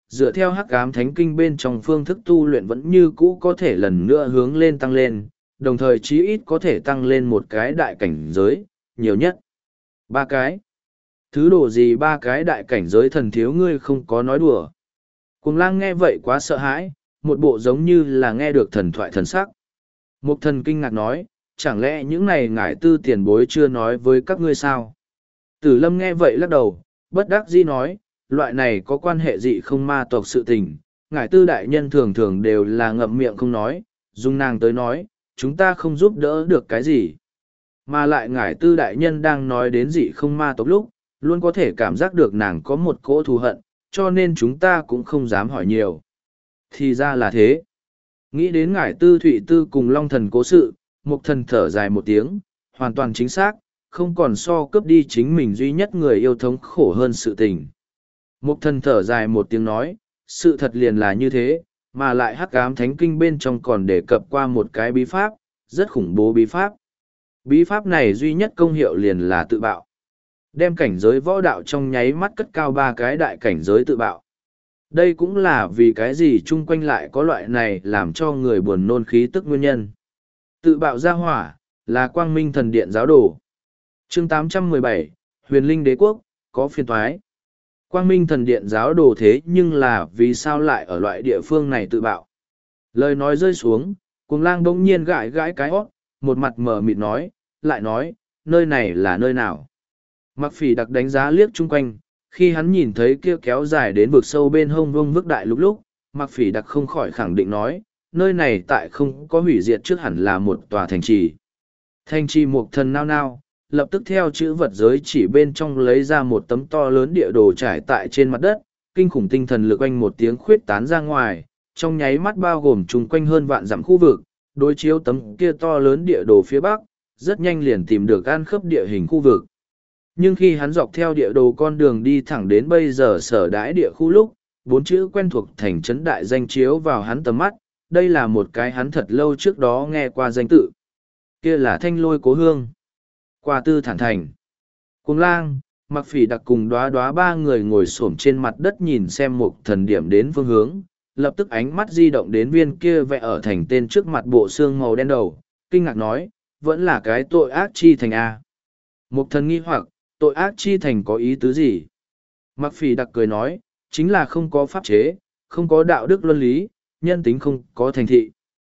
dựa theo hắc ám thánh kinh bên trong phương thức tu luyện vẫn như cũ có thể lần nữa hướng lên tăng lên, đồng thời chí ít có thể tăng lên một cái đại cảnh giới, nhiều nhất. Ba cái. Thứ đồ gì ba cái đại cảnh giới thần thiếu ngươi không có nói đùa. Cuồng lang nghe vậy quá sợ hãi, một bộ giống như là nghe được thần thoại thần sắc. Mục thần kinh ngạc nói, chẳng lẽ những này ngải tư tiền bối chưa nói với các ngươi sao? Tử lâm nghe vậy lắc đầu, bất đắc dĩ nói, loại này có quan hệ gì không ma tộc sự tình, ngải tư đại nhân thường thường đều là ngậm miệng không nói, dung nàng tới nói, chúng ta không giúp đỡ được cái gì. Mà lại ngải tư đại nhân đang nói đến dị không ma tộc lúc, luôn có thể cảm giác được nàng có một cỗ thù hận, cho nên chúng ta cũng không dám hỏi nhiều. Thì ra là thế. Nghĩ đến ngải tư thụy tư cùng long thần cố sự, mục thần thở dài một tiếng, hoàn toàn chính xác, không còn so cướp đi chính mình duy nhất người yêu thống khổ hơn sự tình. Mục thần thở dài một tiếng nói, sự thật liền là như thế, mà lại hắc ám thánh kinh bên trong còn đề cập qua một cái bí pháp, rất khủng bố bí pháp. Bí pháp này duy nhất công hiệu liền là tự bạo. Đem cảnh giới võ đạo trong nháy mắt cất cao ba cái đại cảnh giới tự bạo. Đây cũng là vì cái gì chung quanh lại có loại này làm cho người buồn nôn khí tức nguyên nhân. Tự bạo ra hỏa, là quang minh thần điện giáo đồ. Chương tám trăm mười bảy, Huyền Linh Đế Quốc, có phiên thoái. Quang minh thần điện giáo đồ thế nhưng là vì sao lại ở loại địa phương này tự bạo. Lời nói rơi xuống, cuồng lang bỗng nhiên gãi gãi cái hót, một mặt mở mịt nói, lại nói, nơi này là nơi nào. Mặc phỉ đặc đánh giá liếc chung quanh, khi hắn nhìn thấy kia kéo dài đến vực sâu bên hông vông vức đại lúc lúc, mặc phỉ đặc không khỏi khẳng định nói, nơi này tại không có hủy diệt trước hẳn là một tòa thành trì. Thành trì mục thần nao nao, lập tức theo chữ vật giới chỉ bên trong lấy ra một tấm to lớn địa đồ trải tại trên mặt đất, kinh khủng tinh thần lực oanh một tiếng khuyết tán ra ngoài, trong nháy mắt bao gồm chung quanh hơn vạn dặm khu vực, đối chiếu tấm kia to lớn địa đồ phía bắc, rất nhanh liền tìm được ăn khớp địa hình khu vực. Nhưng khi hắn dọc theo địa đồ con đường đi thẳng đến bây giờ sở đãi địa khu lúc, bốn chữ quen thuộc thành trấn đại danh chiếu vào hắn tầm mắt, đây là một cái hắn thật lâu trước đó nghe qua danh tự. Kia là Thanh Lôi Cố Hương. Qua Tư Thản Thành. Cuồng lang, mặc phỉ đặc cùng đoá đoá ba người ngồi xổm trên mặt đất nhìn xem một thần điểm đến phương hướng, lập tức ánh mắt di động đến viên kia vẽ ở thành tên trước mặt bộ xương màu đen đầu, kinh ngạc nói, vẫn là cái tội ác chi thành A. Một thần nghi hoặc, tội ác chi thành có ý tứ gì? Mặc phỉ đặc cười nói, chính là không có pháp chế, không có đạo đức luân lý, nhân tính không có thành thị.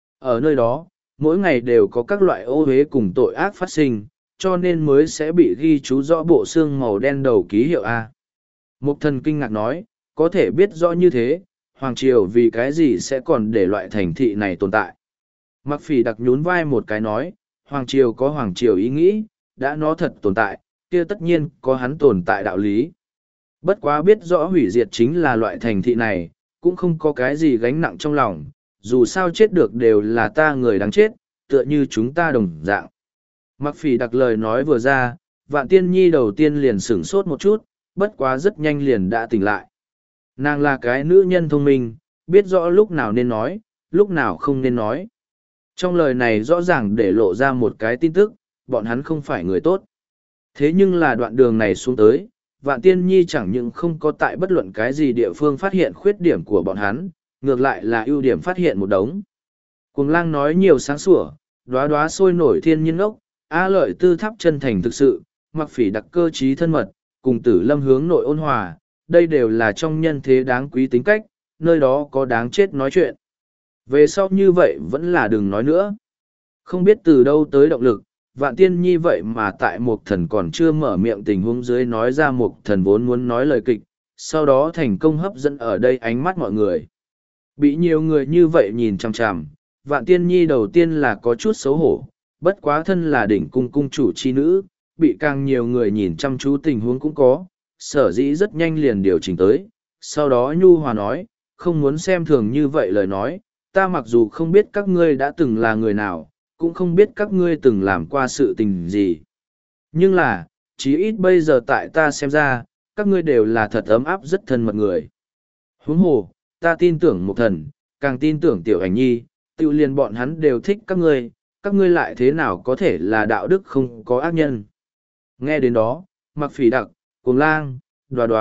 Ở nơi đó, mỗi ngày đều có các loại ô uế cùng tội ác phát sinh, cho nên mới sẽ bị ghi chú rõ bộ xương màu đen đầu ký hiệu A. Mục thần kinh ngạc nói, có thể biết rõ như thế, Hoàng Triều vì cái gì sẽ còn để loại thành thị này tồn tại. Mặc phỉ đặc nhún vai một cái nói, Hoàng Triều có Hoàng Triều ý nghĩ, đã nó thật tồn tại, kia tất nhiên có hắn tồn tại đạo lý. Bất quá biết rõ hủy diệt chính là loại thành thị này, cũng không có cái gì gánh nặng trong lòng, dù sao chết được đều là ta người đáng chết, tựa như chúng ta đồng dạng. Mặc phỉ đặc lời nói vừa ra, Vạn Tiên Nhi đầu tiên liền sửng sốt một chút, bất quá rất nhanh liền đã tỉnh lại. Nàng là cái nữ nhân thông minh, biết rõ lúc nào nên nói, lúc nào không nên nói. Trong lời này rõ ràng để lộ ra một cái tin tức, bọn hắn không phải người tốt. Thế nhưng là đoạn đường này xuống tới, Vạn Tiên Nhi chẳng những không có tại bất luận cái gì địa phương phát hiện khuyết điểm của bọn hắn, ngược lại là ưu điểm phát hiện một đống. Cuồng lang nói nhiều sáng sủa, đóa đóa sôi nổi thiên nhiên ốc, A Lợi tư tháp chân thành thực sự, mặc phỉ đặc cơ trí thân mật, cùng tử lâm hướng nội ôn hòa, đây đều là trong nhân thế đáng quý tính cách, nơi đó có đáng chết nói chuyện. Về sau như vậy vẫn là đừng nói nữa. Không biết từ đâu tới động lực, Vạn Tiên Nhi vậy mà tại một thần còn chưa mở miệng tình huống dưới nói ra một thần vốn muốn nói lời kịch, sau đó thành công hấp dẫn ở đây ánh mắt mọi người. Bị nhiều người như vậy nhìn chằm chằm, Vạn Tiên Nhi đầu tiên là có chút xấu hổ, bất quá thân là đỉnh cung cung chủ chi nữ, bị càng nhiều người nhìn chăm chú tình huống cũng có, sở dĩ rất nhanh liền điều chỉnh tới, sau đó Nhu Hòa nói, không muốn xem thường như vậy lời nói, ta mặc dù không biết các ngươi đã từng là người nào, cũng không biết các ngươi từng làm qua sự tình gì. Nhưng là, chí ít bây giờ tại ta xem ra, các ngươi đều là thật ấm áp rất thân mật người. Huống hồ, ta tin tưởng một thần, càng tin tưởng tiểu ảnh nhi, tự liền bọn hắn đều thích các ngươi, các ngươi lại thế nào có thể là đạo đức không có ác nhân. Nghe đến đó, mặc phỉ đặc, cuồng lang, đoá đoá,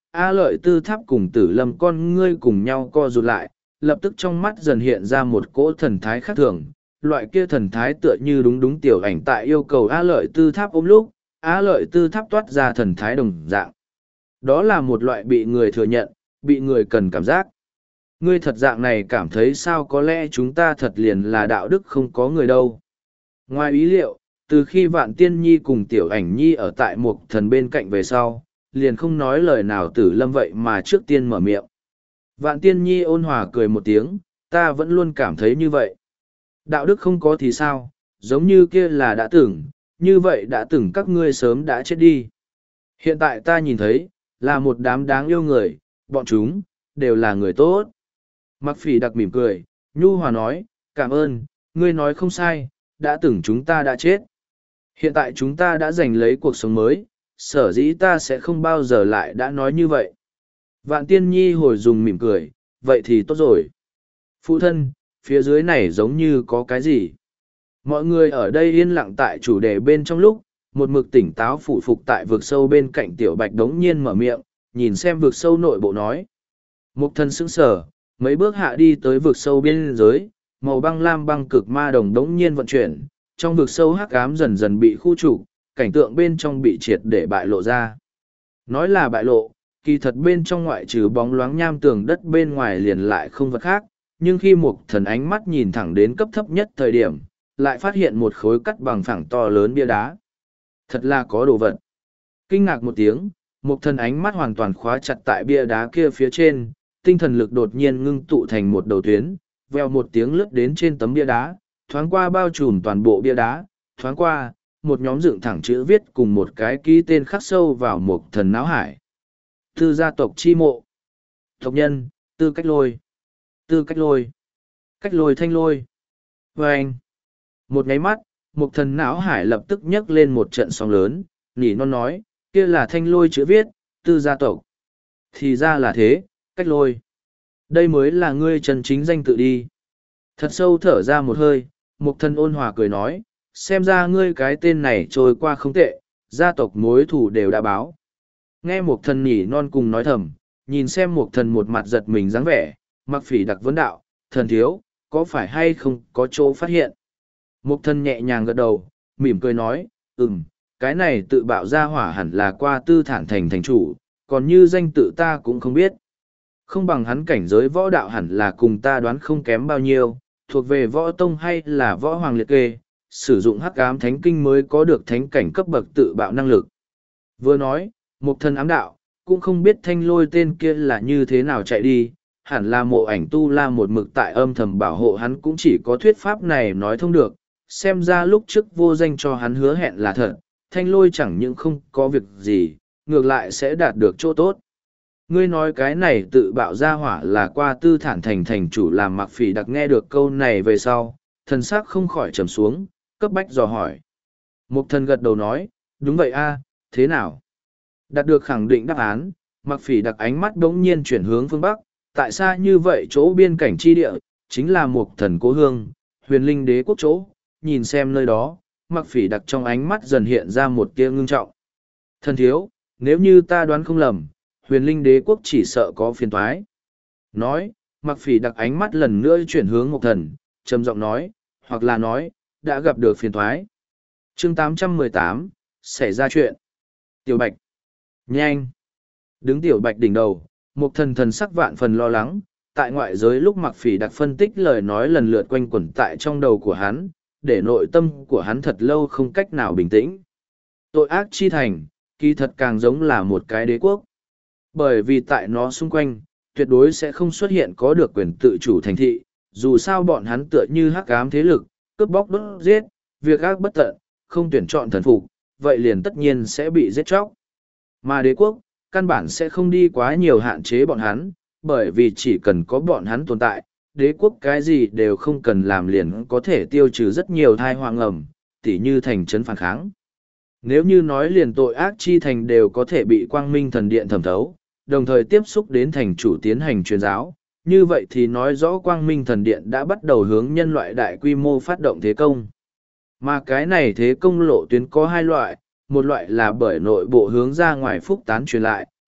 A Lợi Tư Tháp cùng Tử Lâm con ngươi cùng nhau co rụt lại, lập tức trong mắt dần hiện ra một cỗ thần thái khác thường. Loại kia thần thái tựa như đúng đúng tiểu ảnh tại yêu cầu A Lợi Tư Tháp ôm lúc, A Lợi Tư Tháp toát ra thần thái đồng dạng. Đó là một loại bị người thừa nhận, bị người cần cảm giác. Ngươi thật dạng này cảm thấy sao, có lẽ chúng ta thật liền là đạo đức không có người đâu. Ngoài ý liệu, từ khi Vạn Tiên Nhi cùng Tiểu Ảnh Nhi ở tại một thần bên cạnh về sau, liền không nói lời nào Tử Lâm vậy mà trước tiên mở miệng. Vạn Tiên Nhi ôn hòa cười một tiếng, ta vẫn luôn cảm thấy như vậy. Đạo đức không có thì sao, giống như kia là đã từng, như vậy đã từng các ngươi sớm đã chết đi. Hiện tại ta nhìn thấy, là một đám đáng yêu người, bọn chúng, đều là người tốt. Mặc Phỉ Đặc mỉm cười, nhu hòa nói, cảm ơn, ngươi nói không sai, đã từng chúng ta đã chết. Hiện tại chúng ta đã giành lấy cuộc sống mới, sở dĩ ta sẽ không bao giờ lại đã nói như vậy. Vạn Tiên Nhi hồi dùng mỉm cười, vậy thì tốt rồi. Phụ thân, phía dưới này giống như có cái gì? Mọi người ở đây yên lặng tại chủ đề bên trong lúc, một mực tỉnh táo phụ phục tại vực sâu bên cạnh Tiểu Bạch đống nhiên mở miệng, nhìn xem vực sâu nội bộ nói. Mục thân sững sờ, mấy bước hạ đi tới vực sâu biên giới, màu băng lam băng cực ma đồng đống nhiên vận chuyển, trong vực sâu hắc ám dần dần bị khu trục, cảnh tượng bên trong bị triệt để bại lộ ra. Nói là bại lộ, kỳ thật bên trong ngoại trừ bóng loáng nham tường đất bên ngoài liền lại không vật khác, nhưng khi một thần ánh mắt nhìn thẳng đến cấp thấp nhất thời điểm, lại phát hiện một khối cắt bằng phẳng to lớn bia đá. Thật là có đồ vật. Kinh ngạc một tiếng, một thần ánh mắt hoàn toàn khóa chặt tại bia đá kia phía trên, tinh thần lực đột nhiên ngưng tụ thành một đầu tuyến, veo một tiếng lướt đến trên tấm bia đá, thoáng qua bao trùm toàn bộ bia đá, thoáng qua, một nhóm dựng thẳng chữ viết cùng một cái ký tên khắc sâu vào một thần não hải. Tư gia tộc chi mộ. Tộc nhân, tư cách lôi. Tư cách lôi. Cách lôi thanh lôi. Và anh. Một nháy mắt, một thần não hải lập tức nhấc lên một trận sóng lớn, nỉ non nói, kia là thanh lôi chữ viết, tư gia tộc. Thì ra là thế, cách lôi. Đây mới là ngươi chân chính danh tự đi. Thật sâu thở ra một hơi, một thần ôn hòa cười nói, xem ra ngươi cái tên này trôi qua không tệ, gia tộc mối thù đều đã báo. Nghe một thần nhỉ non cùng nói thầm, nhìn xem một thần một mặt giật mình dáng vẻ, Mặc Phỉ Đặc vấn đạo, thần thiếu, có phải hay không có chỗ phát hiện? Một thần nhẹ nhàng gật đầu, mỉm cười nói, ừm, cái này tự bạo ra hỏa hẳn là qua tư thản thành thành chủ, còn như danh tự ta cũng không biết. Không bằng hắn cảnh giới võ đạo hẳn là cùng ta đoán không kém bao nhiêu, thuộc về võ tông hay là võ hoàng liệt kê, sử dụng hắc ám thánh kinh mới có được thánh cảnh cấp bậc tự bạo năng lực. Vừa nói, một thần ám đạo, cũng không biết thanh lôi tên kia là như thế nào chạy đi, hẳn là mộ ảnh tu la một mực tại âm thầm bảo hộ hắn, cũng chỉ có thuyết pháp này nói thông được, xem ra lúc trước vô danh cho hắn hứa hẹn là thật, thanh lôi chẳng những không có việc gì, ngược lại sẽ đạt được chỗ tốt. Ngươi nói cái này tự bạo ra hỏa là qua tư thản thành thành chủ, làm Mặc Phỉ Đặc nghe được câu này về sau, thần sắc không khỏi trầm xuống, cấp bách dò hỏi. Mục thần gật đầu nói, đúng vậy a, thế nào? Đạt được khẳng định đáp án, Mặc Phỉ Đặc ánh mắt đống nhiên chuyển hướng phương Bắc, tại sao như vậy chỗ biên cảnh chi địa, chính là Mục thần cố hương, huyền linh đế quốc chỗ, nhìn xem nơi đó, Mặc Phỉ Đặc trong ánh mắt dần hiện ra một tia ngưng trọng. Thần thiếu, nếu như ta đoán không lầm, huyền linh đế quốc chỉ sợ có phiền toái. Nói, Mặc Phỉ Đặc ánh mắt lần nữa chuyển hướng Mục thần, trầm giọng nói, hoặc là nói, đã gặp được phiền toái. Chương tám trăm mười tám, xảy ra chuyện. Tiểu Bạch. Nhanh. Đứng Tiểu Bạch đỉnh đầu, Mục thần thần sắc vạn phần lo lắng, tại ngoại giới lúc Mặc Phỉ Đặc phân tích lời nói lần lượt quanh quẩn tại trong đầu của hắn, để nội tâm của hắn thật lâu không cách nào bình tĩnh. Tội ác chi thành, kỳ thật càng giống là một cái đế quốc. Bởi vì tại nó xung quanh, tuyệt đối sẽ không xuất hiện có được quyền tự chủ thành thị, dù sao bọn hắn tựa như hắc ám thế lực, cướp bóc đốt giết, việc ác bất tận, không tuyển chọn thần phục, vậy liền tất nhiên sẽ bị giết chóc. Mà đế quốc, căn bản sẽ không đi quá nhiều hạn chế bọn hắn, bởi vì chỉ cần có bọn hắn tồn tại, đế quốc cái gì đều không cần làm liền có thể tiêu trừ rất nhiều thai hoang ẩm, tỉ như thành trấn phản kháng. Nếu như nói liền tội ác chi thành đều có thể bị quang minh thần điện thẩm thấu, đồng thời tiếp xúc đến thành chủ tiến hành truyền giáo, như vậy thì nói rõ quang minh thần điện đã bắt đầu hướng nhân loại đại quy mô phát động thế công. Mà cái này thế công lộ tuyến có hai loại, một loại là bởi nội bộ hướng ra ngoài phúc tán truyền lại,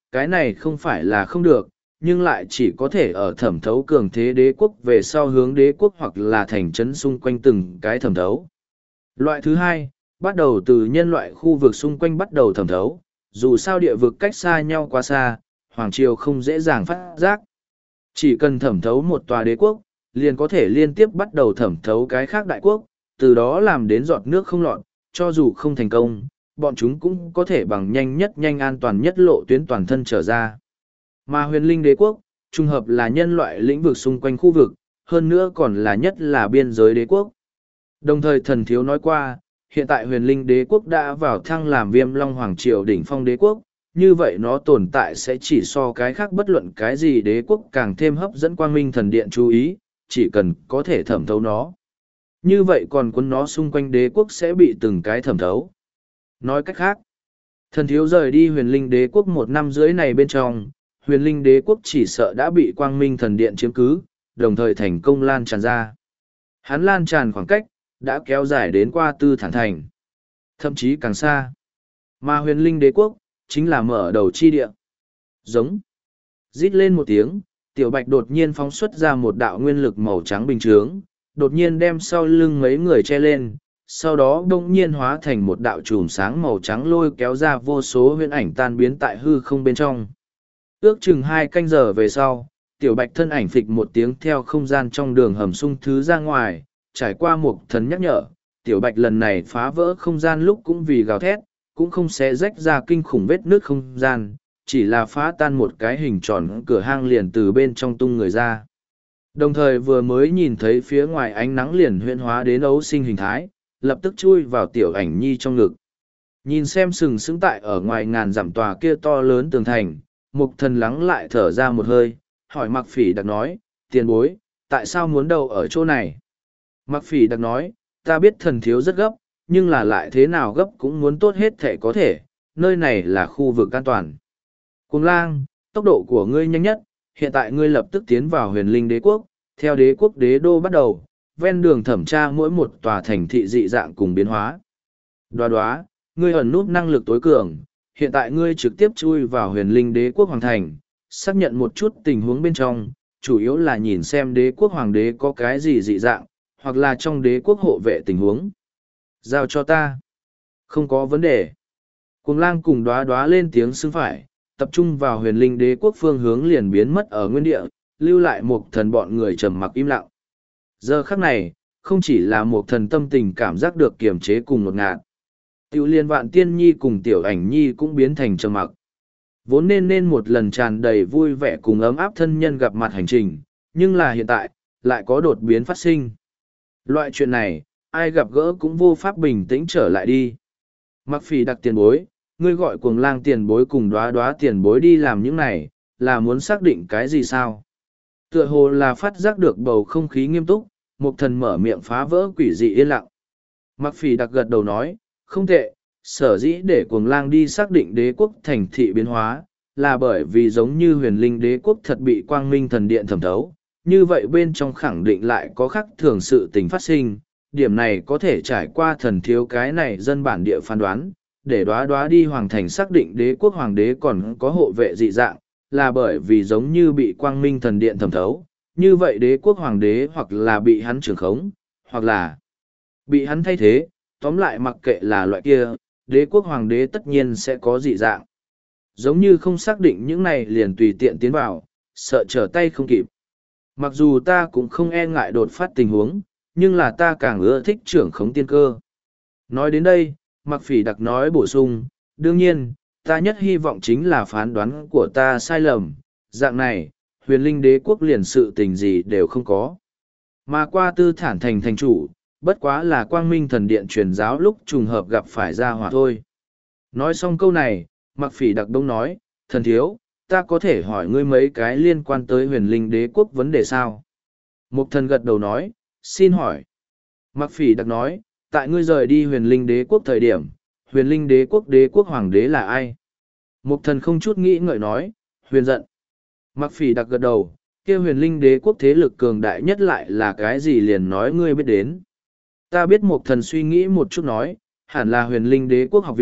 cái này không phải là không được, nhưng lại chỉ có thể ở thẩm thấu cường thế đế quốc về sau hướng đế quốc hoặc là thành trấn xung quanh từng cái thẩm thấu. Loại thứ hai, bắt đầu từ nhân loại khu vực xung quanh bắt đầu thẩm thấu, dù sao địa vực cách xa nhau quá xa, Hoàng Triều không dễ dàng phát giác. Chỉ cần thẩm thấu một tòa đế quốc, liền có thể liên tiếp bắt đầu thẩm thấu cái khác đại quốc, từ đó làm đến giọt nước không lọt, cho dù không thành công, bọn chúng cũng có thể bằng nhanh nhất nhanh an toàn nhất lộ tuyến toàn thân trở ra. Mà huyền linh đế quốc, trùng hợp là nhân loại lĩnh vực xung quanh khu vực, hơn nữa còn là nhất là biên giới đế quốc. Đồng thời thần thiếu nói qua, hiện tại huyền linh đế quốc đã vào thăng làm viêm long hoàng triều đỉnh phong đế quốc, như vậy nó tồn tại sẽ chỉ so cái khác bất luận cái gì đế quốc càng thêm hấp dẫn quang minh thần điện chú ý, chỉ cần có thể thẩm thấu nó. Như vậy còn quân nó xung quanh đế quốc sẽ bị từng cái thẩm thấu. Nói cách khác, thần thiếu rời đi huyền linh đế quốc một năm rưỡi này bên trong, huyền linh đế quốc chỉ sợ đã bị quang minh thần điện chiếm cứ, đồng thời thành công lan tràn ra. Hắn lan tràn khoảng cách, đã kéo dài đến qua tư thản thành. Thậm chí càng xa. Mà huyền linh đế quốc, chính là mở đầu chi địa. Giống. Rít lên một tiếng, tiểu bạch đột nhiên phóng xuất ra một đạo nguyên lực màu trắng bình chướng, đột nhiên đem sau lưng mấy người che lên, sau đó đông nhiên hóa thành một đạo chùm sáng màu trắng lôi kéo ra vô số huyễn ảnh tan biến tại hư không bên trong. Ước chừng hai canh giờ về sau, tiểu bạch thân ảnh phịch một tiếng theo không gian trong đường hầm sung thứ ra ngoài, trải qua một thần nhắc nhở, tiểu bạch lần này phá vỡ không gian lúc cũng vì gào thét, cũng không xé rách ra kinh khủng vết nước không gian, chỉ là phá tan một cái hình tròn cửa hang liền từ bên trong tung người ra. Đồng thời vừa mới nhìn thấy phía ngoài ánh nắng liền huyễn hóa đến ấu sinh hình thái, lập tức chui vào tiểu ảnh nhi trong ngực. Nhìn xem sừng sững tại ở ngoài ngàn dặm tòa kia to lớn tường thành, mục thần lắng lại thở ra một hơi, hỏi Mặc Phỉ Đặc nói, tiền bối, tại sao muốn đâu ở chỗ này? Mặc Phỉ Đặc nói, ta biết thần thiếu rất gấp, nhưng là lại thế nào gấp cũng muốn tốt hết thể có thể, nơi này là khu vực an toàn. Cuồng lang, tốc độ của ngươi nhanh nhất, hiện tại ngươi lập tức tiến vào huyền linh đế quốc, theo đế quốc đế đô bắt đầu, ven đường thẩm tra mỗi một tòa thành thị dị dạng cùng biến hóa. Đoá đoá, ngươi ẩn núp năng lực tối cường, hiện tại ngươi trực tiếp chui vào huyền linh đế quốc hoàng thành, xác nhận một chút tình huống bên trong, chủ yếu là nhìn xem đế quốc hoàng đế có cái gì dị dạng, hoặc là trong đế quốc hộ vệ tình huống. Giao cho ta. Không có vấn đề. Cuồng lang cùng đoá đoá lên tiếng xưng phải, tập trung vào huyền linh đế quốc phương hướng liền biến mất ở nguyên địa, lưu lại một thần bọn người trầm mặc im lặng. Giờ khắc này, không chỉ là một thần tâm tình cảm giác được kiềm chế cùng một ngạt. Tiểu liên vạn tiên nhi cùng tiểu ảnh nhi cũng biến thành trầm mặc. Vốn nên nên một lần tràn đầy vui vẻ cùng ấm áp thân nhân gặp mặt hành trình, nhưng là hiện tại, lại có đột biến phát sinh. Loại chuyện này, ai gặp gỡ cũng vô pháp bình tĩnh trở lại đi. Mặc Phỉ Đặc tiền bối, ngươi gọi cuồng lang tiền bối cùng đoá đoá tiền bối đi làm những này, là muốn xác định cái gì sao? Tựa hồ là phát giác được bầu không khí nghiêm túc, một thần mở miệng phá vỡ quỷ dị yên lặng. Mặc Phỉ Đặc gật đầu nói, không tệ, sở dĩ để cuồng lang đi xác định đế quốc thành thị biến hóa, là bởi vì giống như huyền linh đế quốc thật bị quang minh thần điện thẩm thấu, như vậy bên trong khẳng định lại có khắc thường sự tình phát sinh, điểm này có thể trải qua thần thiếu cái này dân bản địa phán đoán, để đoá đoá đi hoàng thành xác định đế quốc hoàng đế còn có hộ vệ dị dạng, là bởi vì giống như bị quang minh thần điện thẩm thấu, như vậy đế quốc hoàng đế hoặc là bị hắn trưởng khống, hoặc là bị hắn thay thế, tóm lại mặc kệ là loại kia, đế quốc hoàng đế tất nhiên sẽ có dị dạng. Giống như không xác định những này liền tùy tiện tiến vào, sợ trở tay không kịp. Mặc dù ta cũng không e ngại đột phát tình huống, nhưng là ta càng ưa thích trưởng khống tiên cơ. Nói đến đây, Mặc Phỉ Đặc nói bổ sung, đương nhiên, ta nhất hy vọng chính là phán đoán của ta sai lầm, dạng này, huyền linh đế quốc liền sự tình gì đều không có. Mà qua tư thản thành thành chủ, bất quá là quang minh thần điện truyền giáo lúc trùng hợp gặp phải ra hỏa thôi. Nói xong câu này, Mặc Phỉ Đặc đông nói, thần thiếu, ta có thể hỏi ngươi mấy cái liên quan tới huyền linh đế quốc vấn đề sao? Mục thần gật đầu nói, xin hỏi. Mặc Phỉ Đặc nói, tại ngươi rời đi huyền linh đế quốc thời điểm, huyền linh đế quốc đế quốc hoàng đế là ai? Mục thần không chút nghĩ ngợi nói, huyền giận. Mặc Phỉ Đặc gật đầu, kia huyền linh đế quốc thế lực cường đại nhất lại là cái gì liền nói ngươi biết đến. Ta biết mục thần suy nghĩ một chút nói, hẳn là huyền linh đế quốc học viện,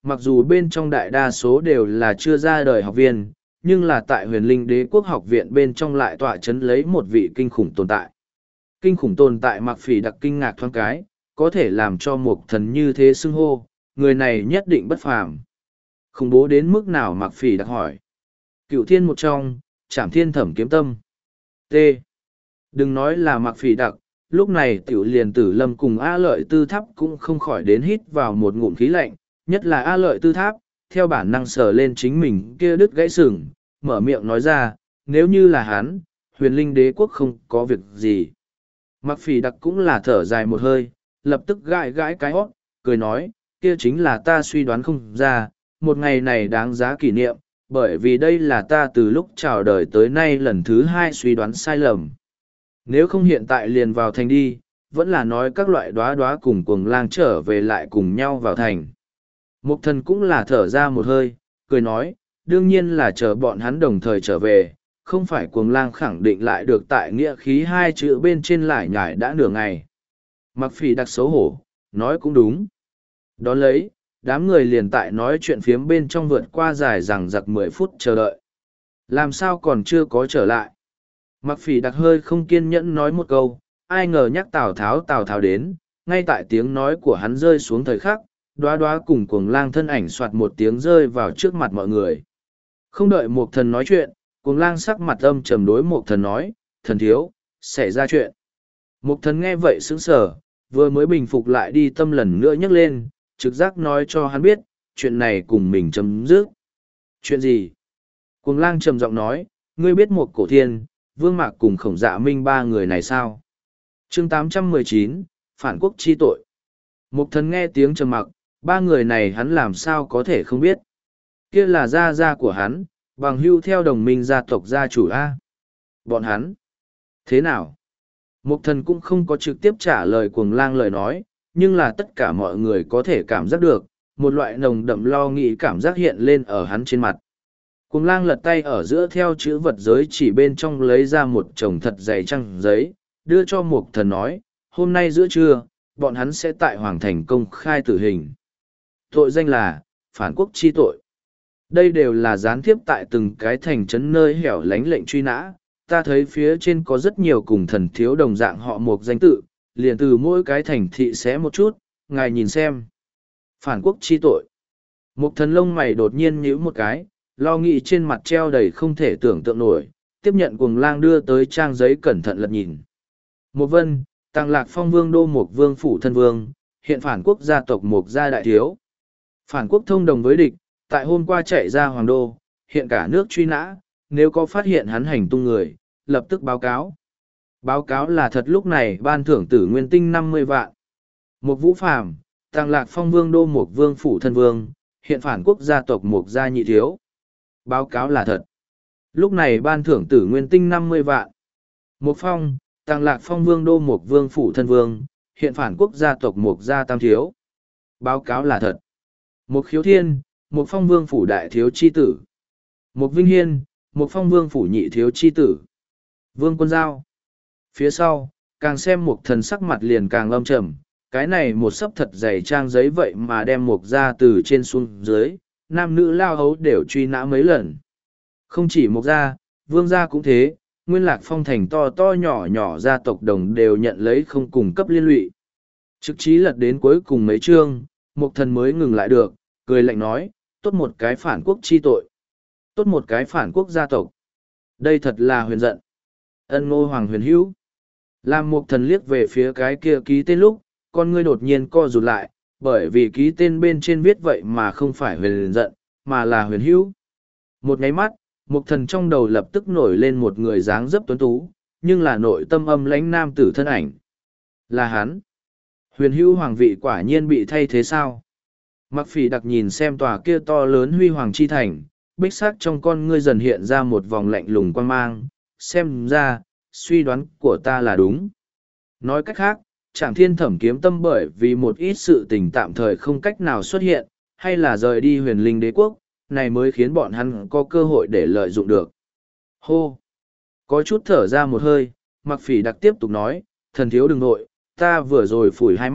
mặc dù bên trong đại đa số đều là chưa ra đời học viên, nhưng là tại huyền linh đế quốc học viện bên trong lại tọa chấn lấy một vị kinh khủng tồn tại. Kinh khủng tồn tại Mạc Phỉ Đặc kinh ngạc thoáng cái, có thể làm cho một thần như thế xưng hô, người này nhất định bất phàm. Khủng bố đến mức nào Mạc Phỉ Đặc hỏi. Cựu thiên một trong, Trảm Thiên Thẩm Kiếm Tâm. T. Đừng nói là Mạc Phỉ Đặc, lúc này tiểu liền Tử Lâm cùng A Lợi Tư Tháp cũng không khỏi đến hít vào một ngụm khí lạnh, nhất là A Lợi Tư Tháp, theo bản năng sờ lên chính mình kia đứt gãy sừng, mở miệng nói ra, nếu như là hắn, huyền linh đế quốc không có việc gì. Mạc Phỉ Đặc cũng là thở dài một hơi, lập tức gãi gãi cái hót, cười nói, kia chính là ta suy đoán không ra, một ngày này đáng giá kỷ niệm, bởi vì đây là ta từ lúc chào đời tới nay lần thứ hai suy đoán sai lầm. Nếu không hiện tại liền vào thành đi, vẫn là nói các loại đóa đóa cùng cuồng lang trở về lại cùng nhau vào thành. Mục thần cũng là thở ra một hơi, cười nói, đương nhiên là chờ bọn hắn đồng thời trở về, không phải cuồng lang khẳng định lại được tại nghĩa khí hai chữ bên trên lại nhải đã nửa ngày. Mạc Phỉ Đặc xấu hổ, nói cũng đúng. Đón lấy, đám người liền tại nói chuyện phiếm bên trong vượt qua dài rằng giặc mười phút chờ đợi. Làm sao còn chưa có trở lại? Mạc Phỉ Đặc hơi không kiên nhẫn nói một câu, ai ngờ nhắc Tào Tháo Tào Tháo đến, ngay tại tiếng nói của hắn rơi xuống thời khắc, đóa đóa cùng cuồng lang thân ảnh soạt một tiếng rơi vào trước mặt mọi người. Không đợi Mục Thần nói chuyện, cuồng lang sắc mặt âm trầm đối Mục Thần nói, thần thiếu, xảy ra chuyện. Mục Thần nghe vậy sững sờ, vừa mới bình phục lại đi tâm lần nữa nhấc lên, trực giác nói cho hắn biết, chuyện này cùng mình chấm dứt. Chuyện gì? Cuồng lang trầm giọng nói, ngươi biết Mục Cổ Thiên, Vương Mạc cùng Khổng Dạ Minh ba người này sao? Chương tám trăm mười chín, Phản quốc chi tội. Mục Thần nghe tiếng trầm mặc, ba người này hắn làm sao có thể không biết. Kia là gia gia của hắn, bằng hưu theo đồng minh gia tộc gia chủ A. Bọn hắn. Thế nào? Mục Thần cũng không có trực tiếp trả lời cuồng lang lời nói, nhưng là tất cả mọi người có thể cảm giác được, một loại nồng đậm lo nghĩ cảm giác hiện lên ở hắn trên mặt. Cuồng lang lật tay ở giữa theo chữ vật giới chỉ bên trong lấy ra một chồng thật dày trăng giấy, đưa cho Mục Thần nói, hôm nay giữa trưa, bọn hắn sẽ tại Hoàng Thành công khai tử hình. Tội danh là, phản quốc chi tội. Đây đều là gián tiếp tại từng cái thành trấn nơi hẻo lánh lệnh truy nã, ta thấy phía trên có rất nhiều cùng thần thiếu đồng dạng họ Mục danh tự, liền từ mỗi cái thành thị xé một chút, ngài nhìn xem. Phản quốc chi tội. Mục Thần lông mày đột nhiên nhíu một cái, lo nghĩ trên mặt treo đầy không thể tưởng tượng nổi, tiếp nhận cuồng lang đưa tới trang giấy cẩn thận lật nhìn. Mục Vân, Tàng Lạc Phong Vương đô Mục Vương phủ thân vương, hiện phản quốc gia tộc Mục gia đại thiếu. Phản quốc thông đồng với địch, tại hôm qua chạy ra hoàng đô, hiện cả nước truy nã, nếu có phát hiện hắn hành tung người, lập tức báo cáo. Báo cáo là thật lúc này ban thưởng tử nguyên tinh năm mươi vạn. Mục Vũ Phàm, Tàng Lạc Phong Vương đô Mục Vương phủ thân vương, hiện phản quốc gia tộc Mục gia nhị thiếu. Báo cáo là thật. Lúc này ban thưởng tử nguyên tinh năm mươi vạn. Mục Phong, Tàng Lạc Phong Vương đô Mục Vương phủ thân vương, hiện phản quốc gia tộc Mục gia tam thiếu. Báo cáo là thật. Mục Khiếu Thiên, Mục Phong Vương phủ đại thiếu chi tử. Mục Vinh Hiên, Mục Phong Vương phủ nhị thiếu chi tử. Vương Quân Giao. Phía sau, càng xem Mục Thần sắc mặt liền càng âm trầm, cái này một sấp thật dày trang giấy vậy mà đem Mục gia từ trên xuống dưới, nam nữ lao hấu đều truy nã mấy lần. Không chỉ Mục gia, Vương gia cũng thế, Nguyên Lạc Phong thành to to nhỏ nhỏ gia tộc đồng đều nhận lấy không cùng cấp liên lụy. Trực chí lật đến cuối cùng mấy chương, Mục Thần mới ngừng lại được, cười lạnh nói, tốt một cái phản quốc chi tội. Tốt một cái phản quốc gia tộc. Đây thật là huyền giận. Ân Ngô Hoàng huyền hữu. Làm Mục Thần liếc về phía cái kia ký tên lúc, con ngươi đột nhiên co rụt lại, bởi vì ký tên bên trên viết vậy mà không phải huyền giận, mà là huyền hữu. Một nháy mắt, Mục Thần trong đầu lập tức nổi lên một người dáng dấp tuấn tú, nhưng là nội tâm âm lãnh nam tử thân ảnh. Là hắn. Huyền hữu hoàng vị quả nhiên bị thay thế sao? Mạc Phỉ Đặc nhìn xem tòa kia to lớn huy hoàng chi thành, bích sắc trong con ngươi dần hiện ra một vòng lạnh lùng quan mang, xem ra, suy đoán của ta là đúng. Nói cách khác, Trảm Thiên Thẩm Kiếm Tâm bởi vì một ít sự tình tạm thời không cách nào xuất hiện, hay là rời đi huyền linh đế quốc, này mới khiến bọn hắn có cơ hội để lợi dụng được. Hô! Có chút thở ra một hơi, Mạc Phỉ Đặc tiếp tục nói, thần thiếu đừng nội, ta vừa rồi phủi hai mắt,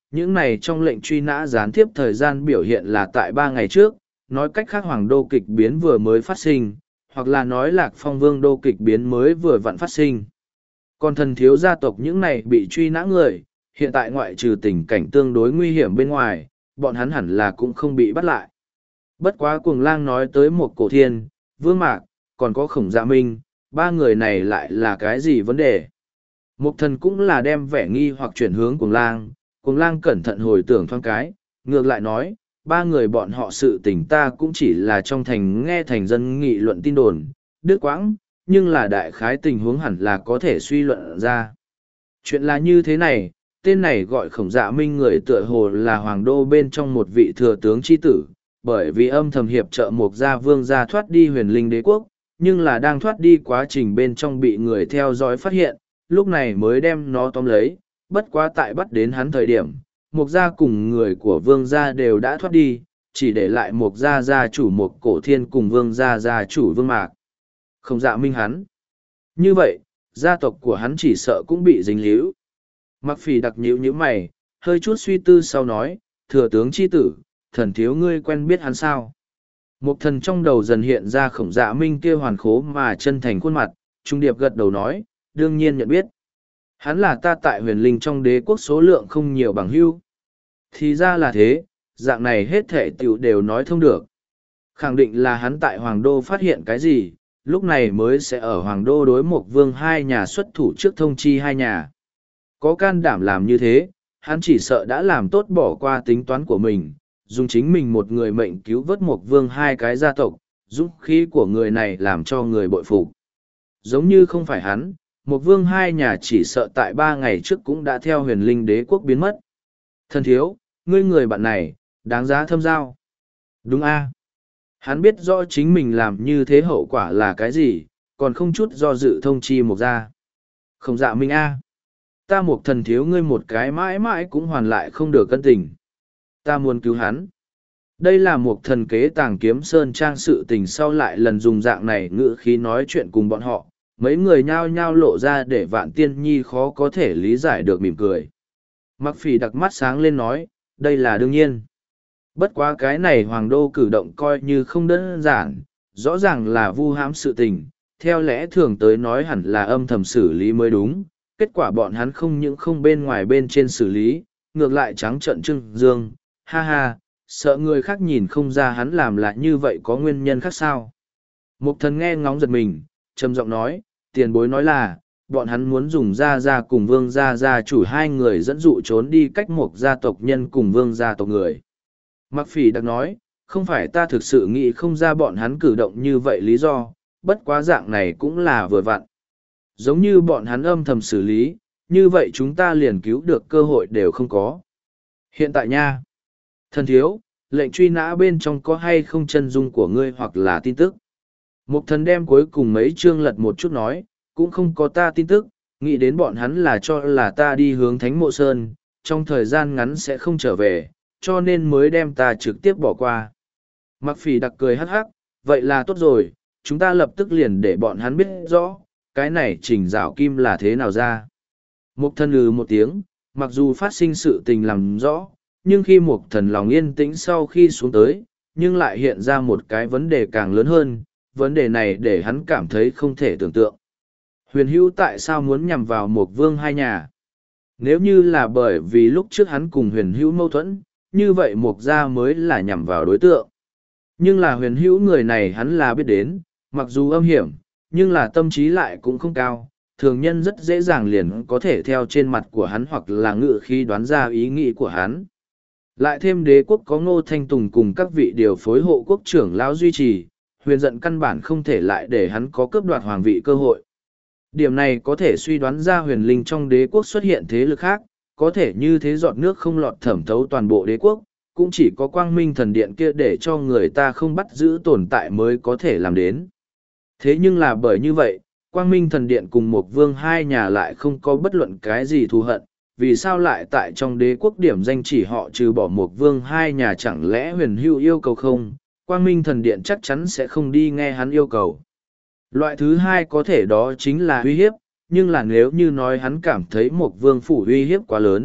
những này trong lệnh truy nã gián tiếp thời gian biểu hiện là tại ba ngày trước, nói cách khác hoàng đô kịch biến vừa mới phát sinh, hoặc là nói lạc phong vương đô kịch biến mới vừa vặn phát sinh. Còn thần thiếu gia tộc những này bị truy nã người, hiện tại ngoại trừ tình cảnh tương đối nguy hiểm bên ngoài, bọn hắn hẳn là cũng không bị bắt lại. Bất quá cuồng lang nói tới một cổ thiên, vương mạc, còn có khổng dạ minh, ba người này lại là cái gì vấn đề? Mục thần cũng là đem vẻ nghi hoặc chuyển hướng cuồng lang, cuồng lang cẩn thận hồi tưởng thoáng cái, ngược lại nói, ba người bọn họ sự tình ta cũng chỉ là trong thành nghe thành dân nghị luận tin đồn, đứt quãng, nhưng là đại khái tình huống hẳn là có thể suy luận ra. Chuyện là như thế này, tên này gọi khổng dạ minh người tựa hồ là hoàng đô bên trong một vị thừa tướng chi tử, bởi vì âm thầm hiệp trợ Mục gia vương gia thoát đi huyền linh đế quốc, nhưng là đang thoát đi quá trình bên trong bị người theo dõi phát hiện, lúc này mới đem nó tóm lấy, bất quá tại bắt đến hắn thời điểm, Mục gia cùng người của vương gia đều đã thoát đi, chỉ để lại Mục gia gia chủ Mục Cổ Thiên cùng vương gia gia chủ Vương Mạc. Không dạ minh hắn. Như vậy, gia tộc của hắn chỉ sợ cũng bị dính líu. Mặc Phỉ đặc nhíu nhíu mày, hơi chút suy tư sau nói, thừa tướng chi tử, thần thiếu ngươi quen biết hắn sao? Mục thần trong đầu dần hiện ra khổng dạ minh kia hoàn khố mà chân thành khuôn mặt, trung điệp gật đầu nói, đương nhiên nhận biết. Hắn là ta tại huyền linh trong đế quốc số lượng không nhiều bằng hữu. Thì ra là thế, dạng này hết thể tiểu đều nói thông được. Khẳng định là hắn tại Hoàng Đô phát hiện cái gì, lúc này mới sẽ ở Hoàng Đô đối Mục Vương hai nhà xuất thủ trước thông chi hai nhà. Có can đảm làm như thế, hắn chỉ sợ đã làm tốt bỏ qua tính toán của mình, dùng chính mình một người mệnh cứu vớt Mục Vương hai cái gia tộc, dũng khí của người này làm cho người bội phục. Giống như không phải hắn, Mục Vương hai nhà chỉ sợ tại ba ngày trước cũng đã theo huyền linh đế quốc biến mất. Thần thiếu, ngươi người bạn này, đáng giá thâm giao. Đúng a, hắn biết rõ chính mình làm như thế hậu quả là cái gì, còn không chút do dự thông chi Mục gia. Không dạ minh a, ta Mục thần thiếu ngươi một cái mãi mãi cũng hoàn lại không được cân tình. Ta muốn cứu hắn. Đây là Mục thần kế tàng kiếm sơn trang sự tình sau lại lần dùng dạng này ngữ khí nói chuyện cùng bọn họ, mấy người nhao nhao lộ ra để Vạn Tiên Nhi khó có thể lý giải được mỉm cười. Mặc Phỉ đặc mắt sáng lên nói, đây là đương nhiên. Bất quá cái này Hoàng Đô cử động coi như không đơn giản, rõ ràng là vu hãm sự tình, theo lẽ thường tới nói hẳn là âm thầm xử lý mới đúng, kết quả bọn hắn không những không bên ngoài bên trên xử lý, ngược lại trắng trợn trưng dương, ha ha, sợ người khác nhìn không ra hắn làm lại như vậy có nguyên nhân khác sao. Mục thần nghe ngóng giật mình, trầm giọng nói, tiền bối nói là, bọn hắn muốn dùng gia gia cùng vương gia gia chủ hai người dẫn dụ trốn đi cách một gia tộc nhân cùng vương gia tộc người. Mặc Phỉ đặc nói, không phải ta thực sự nghĩ không ra bọn hắn cử động như vậy lý do, bất quá dạng này cũng là vừa vặn. Giống như bọn hắn âm thầm xử lý, như vậy chúng ta liền cứu được cơ hội đều không có. Hiện tại nha, thần thiếu, lệnh truy nã bên trong có hay không chân dung của ngươi hoặc là tin tức. Mục thần đem cuối cùng mấy chương lật một chút nói, cũng không có ta tin tức, nghĩ đến bọn hắn là cho là ta đi hướng Thánh Mộ Sơn, trong thời gian ngắn sẽ không trở về, cho nên mới đem ta trực tiếp bỏ qua. Mặc Phỉ đặc cười hắc hắc, vậy là tốt rồi, chúng ta lập tức liền để bọn hắn biết rõ, cái này Trình Giảo Kim là thế nào ra. Mục thần lừ một tiếng, mặc dù phát sinh sự tình làm rõ, nhưng khi Mục thần lòng yên tĩnh sau khi xuống tới, nhưng lại hiện ra một cái vấn đề càng lớn hơn, vấn đề này để hắn cảm thấy không thể tưởng tượng. Huyền Hữu tại sao muốn nhằm vào Mục Vương hai nhà? Nếu như là bởi vì lúc trước hắn cùng Huyền Hữu mâu thuẫn, như vậy Mục gia mới là nhằm vào đối tượng. Nhưng là Huyền Hữu người này hắn là biết đến, mặc dù âm hiểm, nhưng là tâm trí lại cũng không cao, thường nhân rất dễ dàng liền có thể theo trên mặt của hắn hoặc là ngự khi đoán ra ý nghĩ của hắn. Lại thêm đế quốc có Ngô Thanh Tùng cùng các vị điều phối hộ quốc trưởng lão duy trì, huyền giận căn bản không thể lại để hắn có cướp đoạt hoàng vị cơ hội. Điểm này có thể suy đoán ra huyền linh trong đế quốc xuất hiện thế lực khác, có thể như thế giọt nước không lọt thẩm thấu toàn bộ đế quốc, cũng chỉ có quang minh thần điện kia để cho người ta không bắt giữ tồn tại mới có thể làm đến. Thế nhưng là bởi như vậy, quang minh thần điện cùng một vương hai nhà lại không có bất luận cái gì thù hận, vì sao lại tại trong đế quốc điểm danh chỉ họ trừ bỏ một vương hai nhà chẳng lẽ huyền hữu yêu cầu không, quang minh thần điện chắc chắn sẽ không đi nghe hắn yêu cầu. Loại thứ hai có thể đó chính là uy hiếp, nhưng là nếu như nói hắn cảm thấy một vương phủ uy hiếp quá lớn,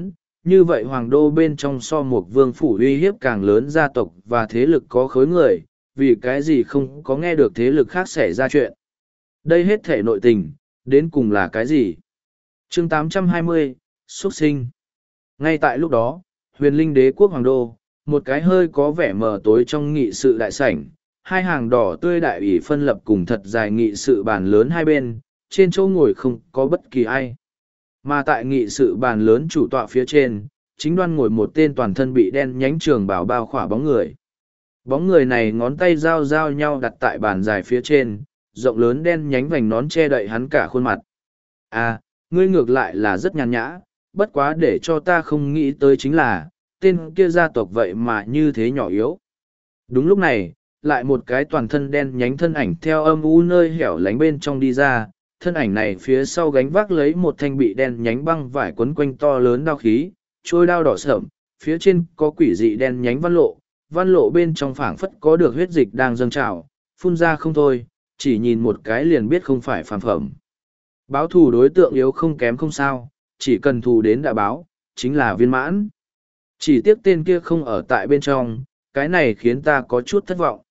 như vậy hoàng đô bên trong so một vương phủ uy hiếp càng lớn gia tộc và thế lực có khối người, vì cái gì không có nghe được thế lực khác xảy ra chuyện. Đây hết thể nội tình, đến cùng là cái gì? chương tám trăm hai mươi, xuất sinh. Ngay tại lúc đó, huyền linh đế quốc hoàng đô, một cái hơi có vẻ mờ tối trong nghị sự đại sảnh, hai hàng đỏ tươi đại ủy phân lập cùng thật dài nghị sự bàn lớn hai bên, trên chỗ ngồi không có bất kỳ ai. Mà tại nghị sự bàn lớn chủ tọa phía trên, chính đoan ngồi một tên toàn thân bị đen nhánh trường bảo bao khỏa bóng người. Bóng người này ngón tay giao giao nhau đặt tại bàn dài phía trên, rộng lớn đen nhánh vành nón che đậy hắn cả khuôn mặt. À, ngươi ngược lại là rất nhàn nhã, bất quá để cho ta không nghĩ tới chính là, tên kia gia tộc vậy mà như thế nhỏ yếu. Đúng lúc này, lại một cái toàn thân đen nhánh thân ảnh theo âm u nơi hẻo lánh bên trong đi ra, thân ảnh này phía sau gánh vác lấy một thanh bị đen nhánh băng vải quấn quanh to lớn đao khí, trôi đao đỏ sợm, phía trên có quỷ dị đen nhánh văn lộ, văn lộ bên trong phảng phất có được huyết dịch đang dâng trào, phun ra không thôi, chỉ nhìn một cái liền biết không phải phàm phẩm. Báo thù đối tượng yếu không kém không sao, chỉ cần thù đến đã báo, chính là viên mãn. Chỉ tiếc tên kia không ở tại bên trong, cái này khiến ta có chút thất vọng.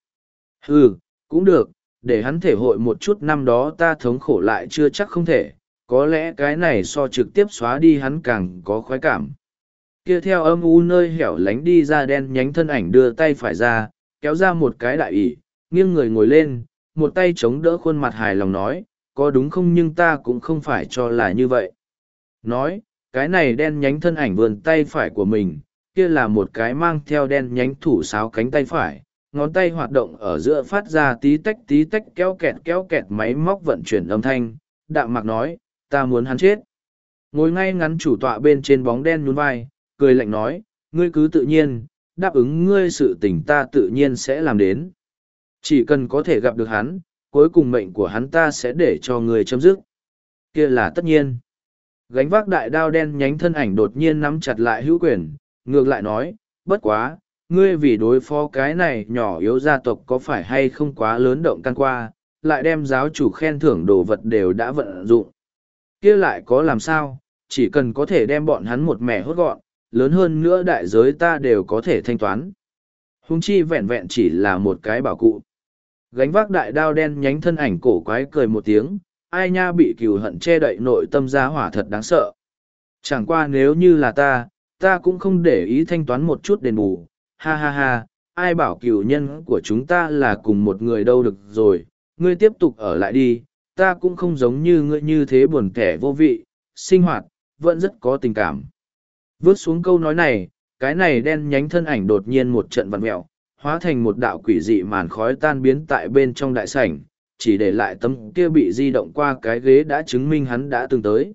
Ừ, cũng được, để hắn thể hội một chút năm đó ta thống khổ lại chưa chắc không thể, có lẽ cái này so trực tiếp xóa đi hắn càng có khoái cảm. Kia theo âm u nơi hẻo lánh đi ra đen nhánh thân ảnh đưa tay phải ra, kéo ra một cái đại ỷ, nghiêng người ngồi lên, một tay chống đỡ khuôn mặt hài lòng nói, có đúng không nhưng ta cũng không phải cho là như vậy. Nói, cái này đen nhánh thân ảnh vươn tay phải của mình, kia là một cái mang theo đen nhánh thủ sáo cánh tay phải, ngón tay hoạt động ở giữa phát ra tí tách tí tách kéo kẹt kéo kẹt máy móc vận chuyển âm thanh, đạm mạc nói, ta muốn hắn chết. Ngồi ngay ngắn chủ tọa bên trên bóng đen nhún vai, cười lạnh nói, ngươi cứ tự nhiên, đáp ứng ngươi sự tình ta tự nhiên sẽ làm đến. Chỉ cần có thể gặp được hắn, cuối cùng mệnh của hắn ta sẽ để cho ngươi chấm dứt. Kia là tất nhiên. Gánh vác đại đao đen nhánh thân ảnh đột nhiên nắm chặt lại hữu quyền, ngược lại nói, bất quá, ngươi vì đối phó cái này nhỏ yếu gia tộc có phải hay không quá lớn động can qua, lại đem giáo chủ khen thưởng đồ vật đều đã vận dụng. Kia lại có làm sao, chỉ cần có thể đem bọn hắn một mẻ hốt gọn, lớn hơn nữa đại giới ta đều có thể thanh toán. Huống chi vẹn vẹn chỉ là một cái bảo cụ. Gánh vác đại đao đen nhánh thân ảnh cổ quái cười một tiếng, ai nha bị cừu hận che đậy nội tâm ra hỏa thật đáng sợ. Chẳng qua nếu như là ta, ta cũng không để ý thanh toán một chút đền bù, ha ha ha, ai bảo cừu nhân của chúng ta là cùng một người đâu được rồi, ngươi tiếp tục ở lại đi, ta cũng không giống như ngươi như thế buồn kẻ vô vị, sinh hoạt, vẫn rất có tình cảm. Vớt xuống câu nói này, cái này đen nhánh thân ảnh đột nhiên một trận vặn mẹo, hóa thành một đạo quỷ dị màn khói tan biến tại bên trong đại sảnh, chỉ để lại tấm kia bị di động qua cái ghế đã chứng minh hắn đã từng tới.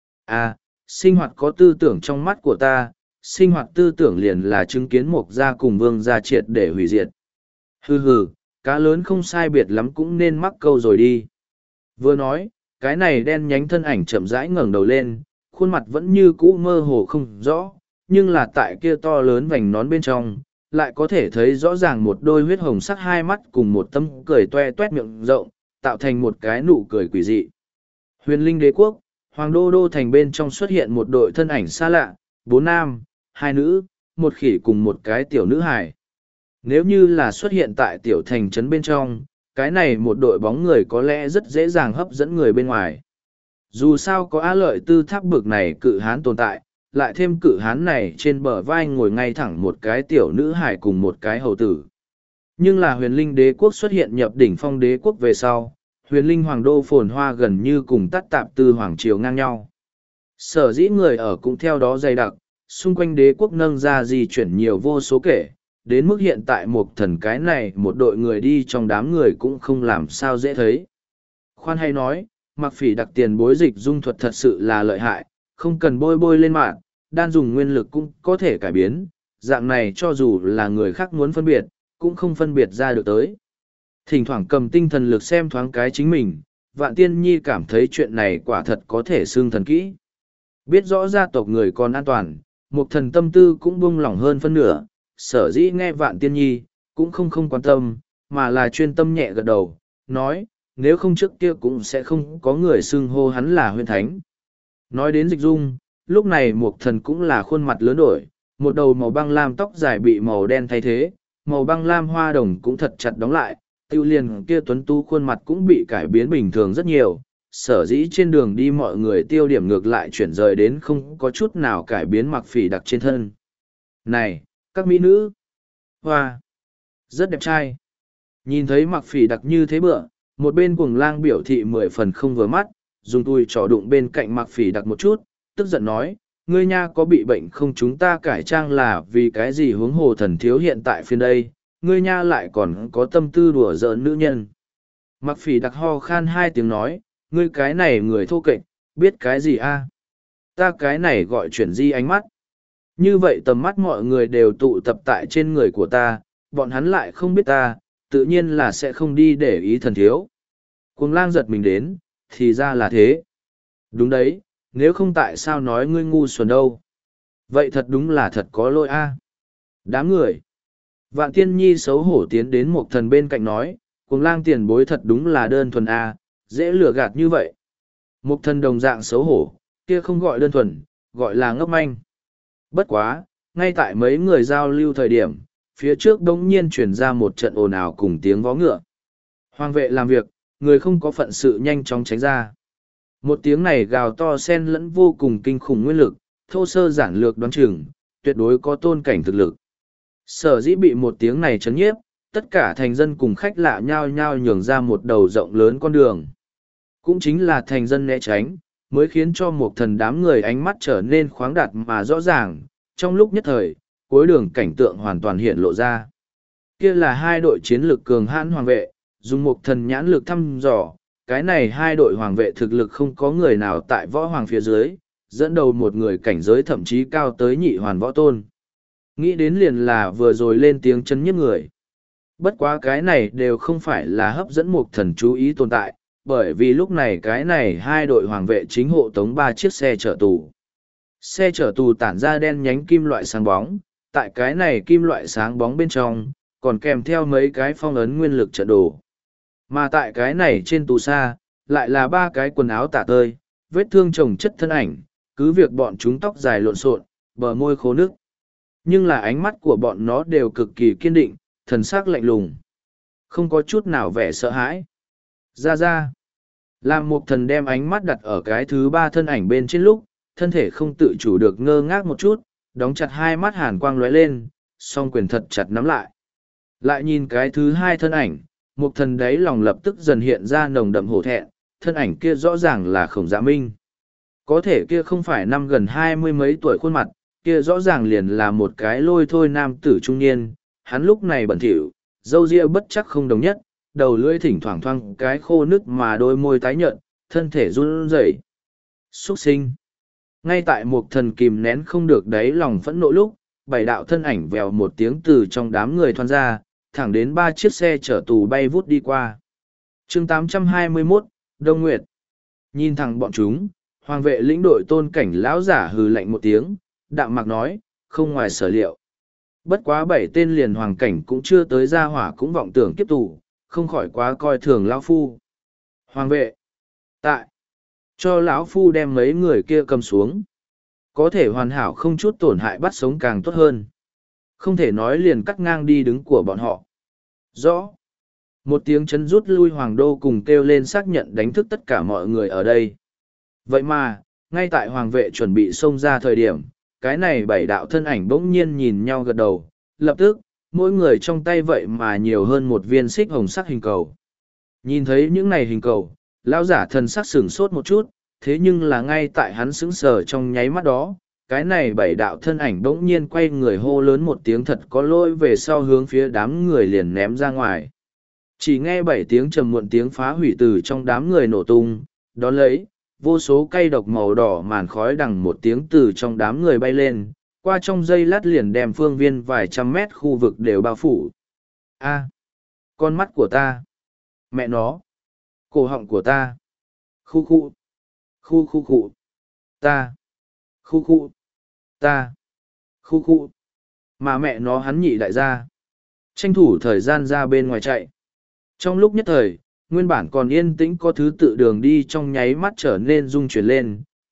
À, sinh hoạt có tư tưởng trong mắt của ta, sinh hoạt tư tưởng liền là chứng kiến mộc gia cùng vương gia triệt để hủy diệt. Hừ hừ, cá lớn không sai biệt lắm cũng nên mắc câu rồi đi. Vừa nói, cái này đen nhánh thân ảnh chậm rãi ngẩng đầu lên, khuôn mặt vẫn như cũ mơ hồ không rõ, nhưng là tại kia to lớn vành nón bên trong, lại có thể thấy rõ ràng một đôi huyết hồng sắc hai mắt cùng một tấm cười toe toét miệng rộng, tạo thành một cái nụ cười quỷ dị. Huyền linh đế quốc, hoàng đô đô thành bên trong xuất hiện một đội thân ảnh xa lạ, bốn nam, hai nữ, một khỉ cùng một cái tiểu nữ hài. Nếu như là xuất hiện tại tiểu thành trấn bên trong, cái này một đội bóng người có lẽ rất dễ dàng hấp dẫn người bên ngoài. Dù sao có á lợi tư tháp bực này cự hán tồn tại, lại thêm cự hán này trên bờ vai ngồi ngay thẳng một cái tiểu nữ hải cùng một cái hầu tử. Nhưng là huyền linh đế quốc xuất hiện nhập đỉnh phong đế quốc về sau, huyền linh hoàng đô phồn hoa gần như cùng tắt tạp tư hoàng triều ngang nhau. Sở dĩ người ở cũng theo đó dày đặc, xung quanh đế quốc nâng ra di chuyển nhiều vô số kể, đến mức hiện tại một thần cái này một đội người đi trong đám người cũng không làm sao dễ thấy. Khoan hay nói, mặc phỉ đặc tiền bối dịch dung thuật thật sự là lợi hại, không cần bôi bôi lên mạng, đan dùng nguyên lực cũng có thể cải biến, dạng này cho dù là người khác muốn phân biệt, cũng không phân biệt ra được tới. Thỉnh thoảng cầm tinh thần lực xem thoáng cái chính mình, Vạn Tiên Nhi cảm thấy chuyện này quả thật có thể xương thần kỹ. Biết rõ gia tộc người còn an toàn, một thần tâm tư cũng buông lỏng hơn phân nửa, sở dĩ nghe Vạn Tiên Nhi, cũng không không quan tâm, mà là chuyên tâm nhẹ gật đầu, nói, nếu không trước kia cũng sẽ không có người xưng hô hắn là huyền thánh. Nói đến dịch dung, lúc này Mục Thần cũng là khuôn mặt lớn đổi, một đầu màu băng lam tóc dài bị màu đen thay thế, màu băng lam hoa đồng cũng thật chặt đóng lại, tiêu liền kia tuấn tú khuôn mặt cũng bị cải biến bình thường rất nhiều. Sở dĩ trên đường đi mọi người tiêu điểm ngược lại chuyển rời đến không có chút nào cải biến Mặc Phỉ Đặc trên thân. Này, các mỹ nữ! Hoa! Rất đẹp trai! Nhìn thấy Mặc Phỉ Đặc như thế bựa, một bên cuồng lang biểu thị mười phần không vừa mắt, dùng tui trò đụng bên cạnh Mặc Phỉ Đặc một chút, tức giận nói, ngươi nha có bị bệnh không, chúng ta cải trang là vì cái gì, huống hồ thần thiếu hiện tại phiên đây, ngươi nha lại còn có tâm tư đùa giỡn nữ nhân. Mặc Phỉ Đặc ho khan hai tiếng nói, ngươi cái này người thô kệch, biết cái gì a? Ta cái này gọi chuyển di ánh mắt. Như vậy tầm mắt mọi người đều tụ tập tại trên người của ta, bọn hắn lại không biết ta, tự nhiên là sẽ không đi để ý thần thiếu. Cuồng lang giật mình đến, thì ra là thế. Đúng đấy, nếu không tại sao nói ngươi ngu xuẩn đâu. Vậy thật đúng là thật có lỗi a. Đám người. Vạn Tiên Nhi xấu hổ tiến đến một thần bên cạnh nói, cuồng lang tiền bối thật đúng là đơn thuần a, dễ lừa gạt như vậy. Một thần đồng dạng xấu hổ, kia không gọi đơn thuần, gọi là ngốc manh. Bất quá, ngay tại mấy người giao lưu thời điểm, phía trước đống nhiên chuyển ra một trận ồn ào cùng tiếng vó ngựa. Hoàng vệ làm việc, người không có phận sự nhanh chóng tránh ra. Một tiếng này gào to xen lẫn vô cùng kinh khủng nguyên lực, thô sơ giản lược đoán chừng, tuyệt đối có tôn cảnh thực lực. Sở dĩ bị một tiếng này chấn nhiếp, tất cả thành dân cùng khách lạ nhao nhao nhường ra một đầu rộng lớn con đường. Cũng chính là thành dân né tránh, mới khiến cho một thần đám người ánh mắt trở nên khoáng đạt mà rõ ràng, trong lúc nhất thời, cuối đường cảnh tượng hoàn toàn hiện lộ ra. Kia là hai đội chiến lực cường hãn hoàng vệ, dùng một thần nhãn lực thăm dò, cái này hai đội hoàng vệ thực lực không có người nào tại võ hoàng phía dưới, dẫn đầu một người cảnh giới thậm chí cao tới nhị hoàn võ tôn. Nghĩ đến liền là vừa rồi lên tiếng chấn nhiếp người. Bất quá cái này đều không phải là hấp dẫn một thần chú ý tồn tại, bởi vì lúc này cái này hai đội hoàng vệ chính hộ tống ba chiếc xe chở tù. Xe chở tù tản ra đen nhánh kim loại sáng bóng, tại cái này kim loại sáng bóng bên trong, còn kèm theo mấy cái phong ấn nguyên lực trận đồ. Mà tại cái này trên tù xa, lại là ba cái quần áo tả tơi, vết thương chồng chất thân ảnh, cứ việc bọn chúng tóc dài lộn xộn, bờ môi khô nước. Nhưng là ánh mắt của bọn nó đều cực kỳ kiên định, thần sắc lạnh lùng. Không có chút nào vẻ sợ hãi. Ra ra. Làm một thần đem ánh mắt đặt ở cái thứ ba thân ảnh bên trên lúc, thân thể không tự chủ được ngơ ngác một chút, đóng chặt hai mắt hàn quang lóe lên, song quyền thật chặt nắm lại. Lại nhìn cái thứ hai thân ảnh, một thần đấy lòng lập tức dần hiện ra nồng đậm hổ thẹn, thân ảnh kia rõ ràng là Khổng Dạ Minh. Có thể kia không phải năm gần hai mươi mấy tuổi khuôn mặt, kia rõ ràng liền là một cái lôi thôi nam tử trung niên, hắn lúc này bẩn thỉu, râu ria bất chắc không đồng nhất, đầu lưỡi thỉnh thoảng thoang cái khô nứt mà đôi môi tái nhợt, thân thể run rẩy. Xuất sinh. Ngay tại một thần kìm nén không được đáy lòng phẫn nộ lúc, bảy đạo thân ảnh vèo một tiếng từ trong đám người thoăn ra, thẳng đến ba chiếc xe chở tù bay vút đi qua. chương tám trăm hai mươi mốt, Đông Nguyệt. Nhìn thẳng bọn chúng, hoàng vệ lĩnh đội tôn cảnh lão giả hừ lạnh một tiếng, đạm mạc nói, không ngoài sở liệu. Bất quá bảy tên liền hoàng cảnh cũng chưa tới ra hỏa cũng vọng tưởng kiếp tù, không khỏi quá coi thường lão phu. Hoàng vệ. Tại. Cho lão phu đem mấy người kia cầm xuống. Có thể hoàn hảo không chút tổn hại bắt sống càng tốt hơn. Không thể nói liền cắt ngang đi đứng của bọn họ. Rõ. Một tiếng chấn rút lui hoàng đô cùng kêu lên xác nhận đánh thức tất cả mọi người ở đây. Vậy mà, ngay tại hoàng vệ chuẩn bị xông ra thời điểm, cái này bảy đạo thân ảnh bỗng nhiên nhìn nhau gật đầu, lập tức, mỗi người trong tay vậy mà nhiều hơn một viên xích hồng sắc hình cầu. Nhìn thấy những này hình cầu, lão giả thần sắc sửng sốt một chút, thế nhưng là ngay tại hắn sững sờ trong nháy mắt đó, cái này bảy đạo thân ảnh bỗng nhiên quay người hô lớn một tiếng thật có lỗi về sau hướng phía đám người liền ném ra ngoài. Chỉ nghe bảy tiếng trầm muộn tiếng phá hủy từ trong đám người nổ tung, đón lấy, vô số cây độc màu đỏ màn khói đằng một tiếng từ trong đám người bay lên, qua trong giây lát liền đem phương viên vài trăm mét khu vực đều bao phủ. A, con mắt của ta, mẹ nó, cổ họng của ta, khu khu, khu khu khu, ta, khu khu, ta, khu khu, mà mẹ nó hắn nhị đại gia. Tranh thủ thời gian ra bên ngoài chạy. Trong lúc nhất thời, nguyên bản còn yên tĩnh có thứ tự đường đi trong nháy mắt trở nên rung chuyển lên,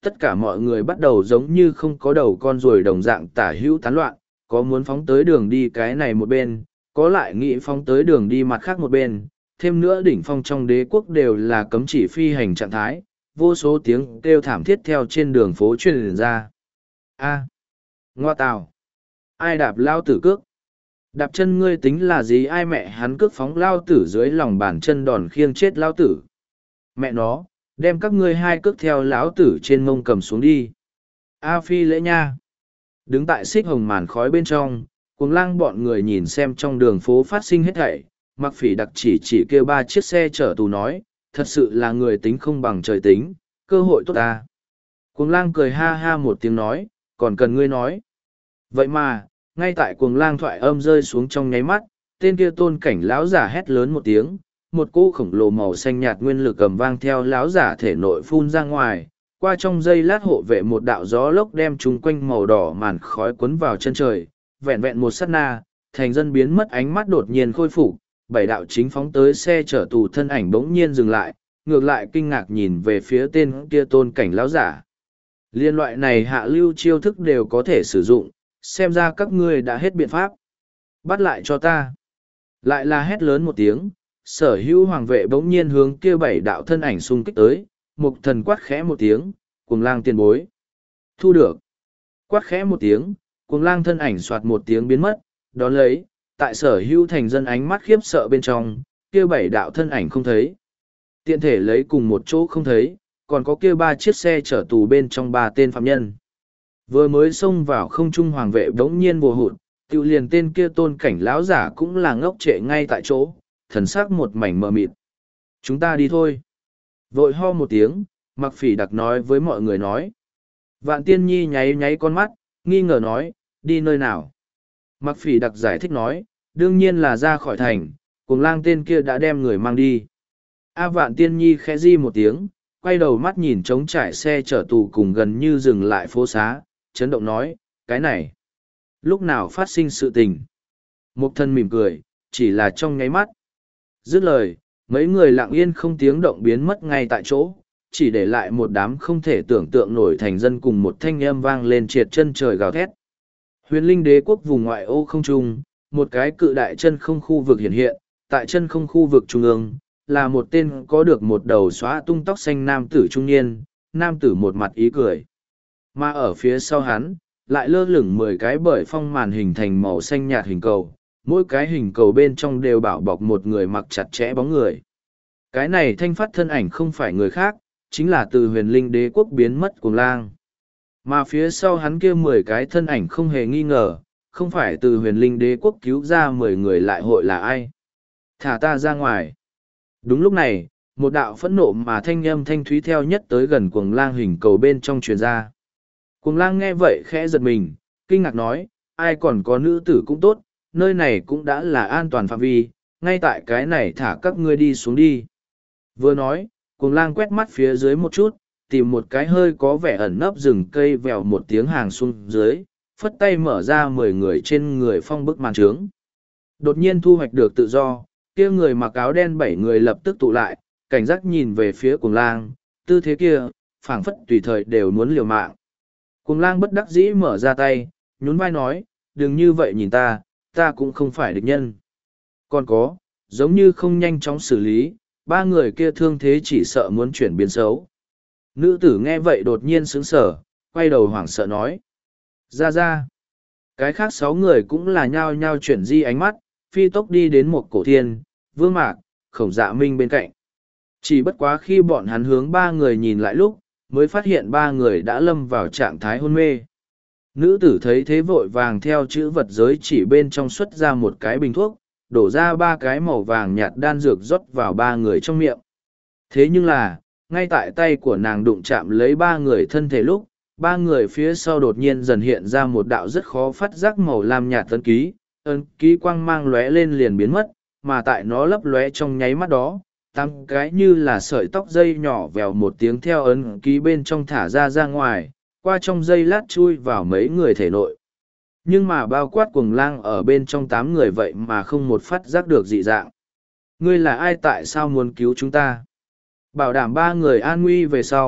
tất cả mọi người bắt đầu giống như không có đầu con ruồi đồng dạng tả hữu tán loạn, có muốn phóng tới đường đi cái này một bên, có lại nghĩ phóng tới đường đi mặt khác một bên, thêm nữa đỉnh phong trong đế quốc đều là cấm chỉ phi hành trạng thái, vô số tiếng kêu thảm thiết theo trên đường phố truyền ra. A, ngoa tào, ai đạp lao tử cước? Đạp chân ngươi tính là gì? Ai mẹ hắn cước phóng lao tử dưới lòng bàn chân đòn khiêng chết lao tử? Mẹ nó, đem các ngươi hai cước theo lão tử trên mông cầm xuống đi. A phi lễ nha. Đứng tại xích hồng màn khói bên trong, cuồng lang bọn người nhìn xem trong đường phố phát sinh hết thảy, mặc phỉ đặc chỉ chỉ kêu ba chiếc xe chở tù nói, thật sự là người tính không bằng trời tính, cơ hội tốt ta. Cuồng lang cười ha ha một tiếng nói, còn cần ngươi nói. Vậy mà, ngay tại cuồng lang thoại âm rơi xuống trong nháy mắt, tên kia tôn cảnh lão giả hét lớn một tiếng, một cỗ khổng lồ màu xanh nhạt nguyên lực cầm vang theo lão giả thể nội phun ra ngoài, qua trong giây lát hộ vệ một đạo gió lốc đem chung quanh màu đỏ màn khói cuốn vào chân trời, vẹn vẹn một sát na, thành dân biến mất ánh mắt đột nhiên khôi phục, bảy đạo chính phóng tới xe chở tù thân ảnh bỗng nhiên dừng lại, ngược lại kinh ngạc nhìn về phía tên kia tôn cảnh lão giả. Liên loại này hạ lưu chiêu thức đều có thể sử dụng, xem ra các ngươi đã hết biện pháp. Bắt lại cho ta. Lại là hét lớn một tiếng, sở hữu hoàng vệ bỗng nhiên hướng kia bảy đạo thân ảnh xung kích tới, mục thần quát khẽ một tiếng, cuồng lang tiền bối. Thu được. Quát khẽ một tiếng, cuồng lang thân ảnh soạt một tiếng biến mất, đón lấy, tại sở hữu thành dân ánh mắt khiếp sợ bên trong, kia bảy đạo thân ảnh không thấy. Tiện thể lấy cùng một chỗ không thấy, còn có kia ba chiếc xe chở tù bên trong ba tên phạm nhân. Vừa mới xông vào không trung hoàng vệ bỗng nhiên bùa hụt, tiêu liền tên kia tôn cảnh lão giả cũng là ngốc trệ ngay tại chỗ, thần sắc một mảnh mờ mịt. Chúng ta đi thôi. Vội ho một tiếng, mặc phỉ đặc nói với mọi người nói. Vạn tiên nhi nháy nháy con mắt, nghi ngờ nói, đi nơi nào? Mặc phỉ đặc giải thích nói, đương nhiên là ra khỏi thành, cùng lang tên kia đã đem người mang đi. A vạn tiên nhi khẽ di một tiếng, quay đầu mắt nhìn trống trải xe chở tù cùng gần như dừng lại phố xá, chấn động nói, cái này, lúc nào phát sinh sự tình. Mục thân mỉm cười, chỉ là trong nháy mắt. Dứt lời, mấy người lặng yên không tiếng động biến mất ngay tại chỗ, chỉ để lại một đám không thể tưởng tượng nổi thành dân cùng một thanh âm vang lên triệt chân trời gào thét. Huyền linh đế quốc vùng ngoại ô không trung, một cái cự đại chân không khu vực hiện hiện, tại chân không khu vực trung ương, là một tên có được một đầu xóa tung tóc xanh nam tử trung niên, nam tử một mặt ý cười. Mà ở phía sau hắn, lại lơ lửng mười cái bởi phong màn hình thành màu xanh nhạt hình cầu, mỗi cái hình cầu bên trong đều bảo bọc một người mặc chặt chẽ bóng người. Cái này thanh phát thân ảnh không phải người khác, chính là từ huyền linh đế quốc biến mất cuồng lang. Mà phía sau hắn kia mười cái thân ảnh không hề nghi ngờ, không phải từ huyền linh đế quốc cứu ra mười người lại hội là ai. Thả ta ra ngoài. Đúng lúc này, một đạo phẫn nộ mà thanh âm thanh thúy theo nhất tới gần cuồng lang hình cầu bên trong truyền ra. Cuồng lang nghe vậy khẽ giật mình, kinh ngạc nói, ai còn có nữ tử cũng tốt, nơi này cũng đã là an toàn phạm vi, ngay tại cái này thả các ngươi đi xuống đi. Vừa nói, cuồng lang quét mắt phía dưới một chút, tìm một cái hơi có vẻ ẩn nấp rừng cây vèo một tiếng hàng xuống dưới, phất tay mở ra mười người trên người phong bức màn trướng. Đột nhiên thu hoạch được tự do, kia người mặc áo đen bảy người lập tức tụ lại, cảnh giác nhìn về phía cuồng lang, tư thế kia, phảng phất tùy thời đều muốn liều mạng. Cuồng lang bất đắc dĩ mở ra tay, nhún vai nói, đừng như vậy nhìn ta, ta cũng không phải địch nhân. Còn có, giống như không nhanh chóng xử lý, ba người kia thương thế chỉ sợ muốn chuyển biến xấu. Nữ tử nghe vậy đột nhiên sững sờ, quay đầu hoảng sợ nói. Ra ra. Cái khác sáu người cũng là nhao nhao chuyển di ánh mắt, phi tốc đi đến một cổ thiên, vương mạc, khổng dạ minh bên cạnh. Chỉ bất quá khi bọn hắn hướng ba người nhìn lại lúc, mới phát hiện ba người đã lâm vào trạng thái hôn mê. Nữ tử thấy thế vội vàng theo chữ vật giới chỉ bên trong xuất ra một cái bình thuốc, đổ ra ba cái màu vàng nhạt đan dược rót vào ba người trong miệng. Thế nhưng là, ngay tại tay của nàng đụng chạm lấy ba người thân thể lúc, ba người phía sau đột nhiên dần hiện ra một đạo rất khó phát giác màu lam nhạt ấn ký, ấn ký quang mang lóe lên liền biến mất, mà tại nó lấp lóe trong nháy mắt đó, tám cái như là sợi tóc dây nhỏ vèo một tiếng theo ấn ký bên trong thả ra ra ngoài, qua trong dây lát chui vào mấy người thể nội. Nhưng mà bao quát cuồng lang ở bên trong tám người vậy mà không một phát giác được dị dạng. Ngươi là ai, tại sao muốn cứu chúng ta? Bảo đảm ba người an nguy về sau,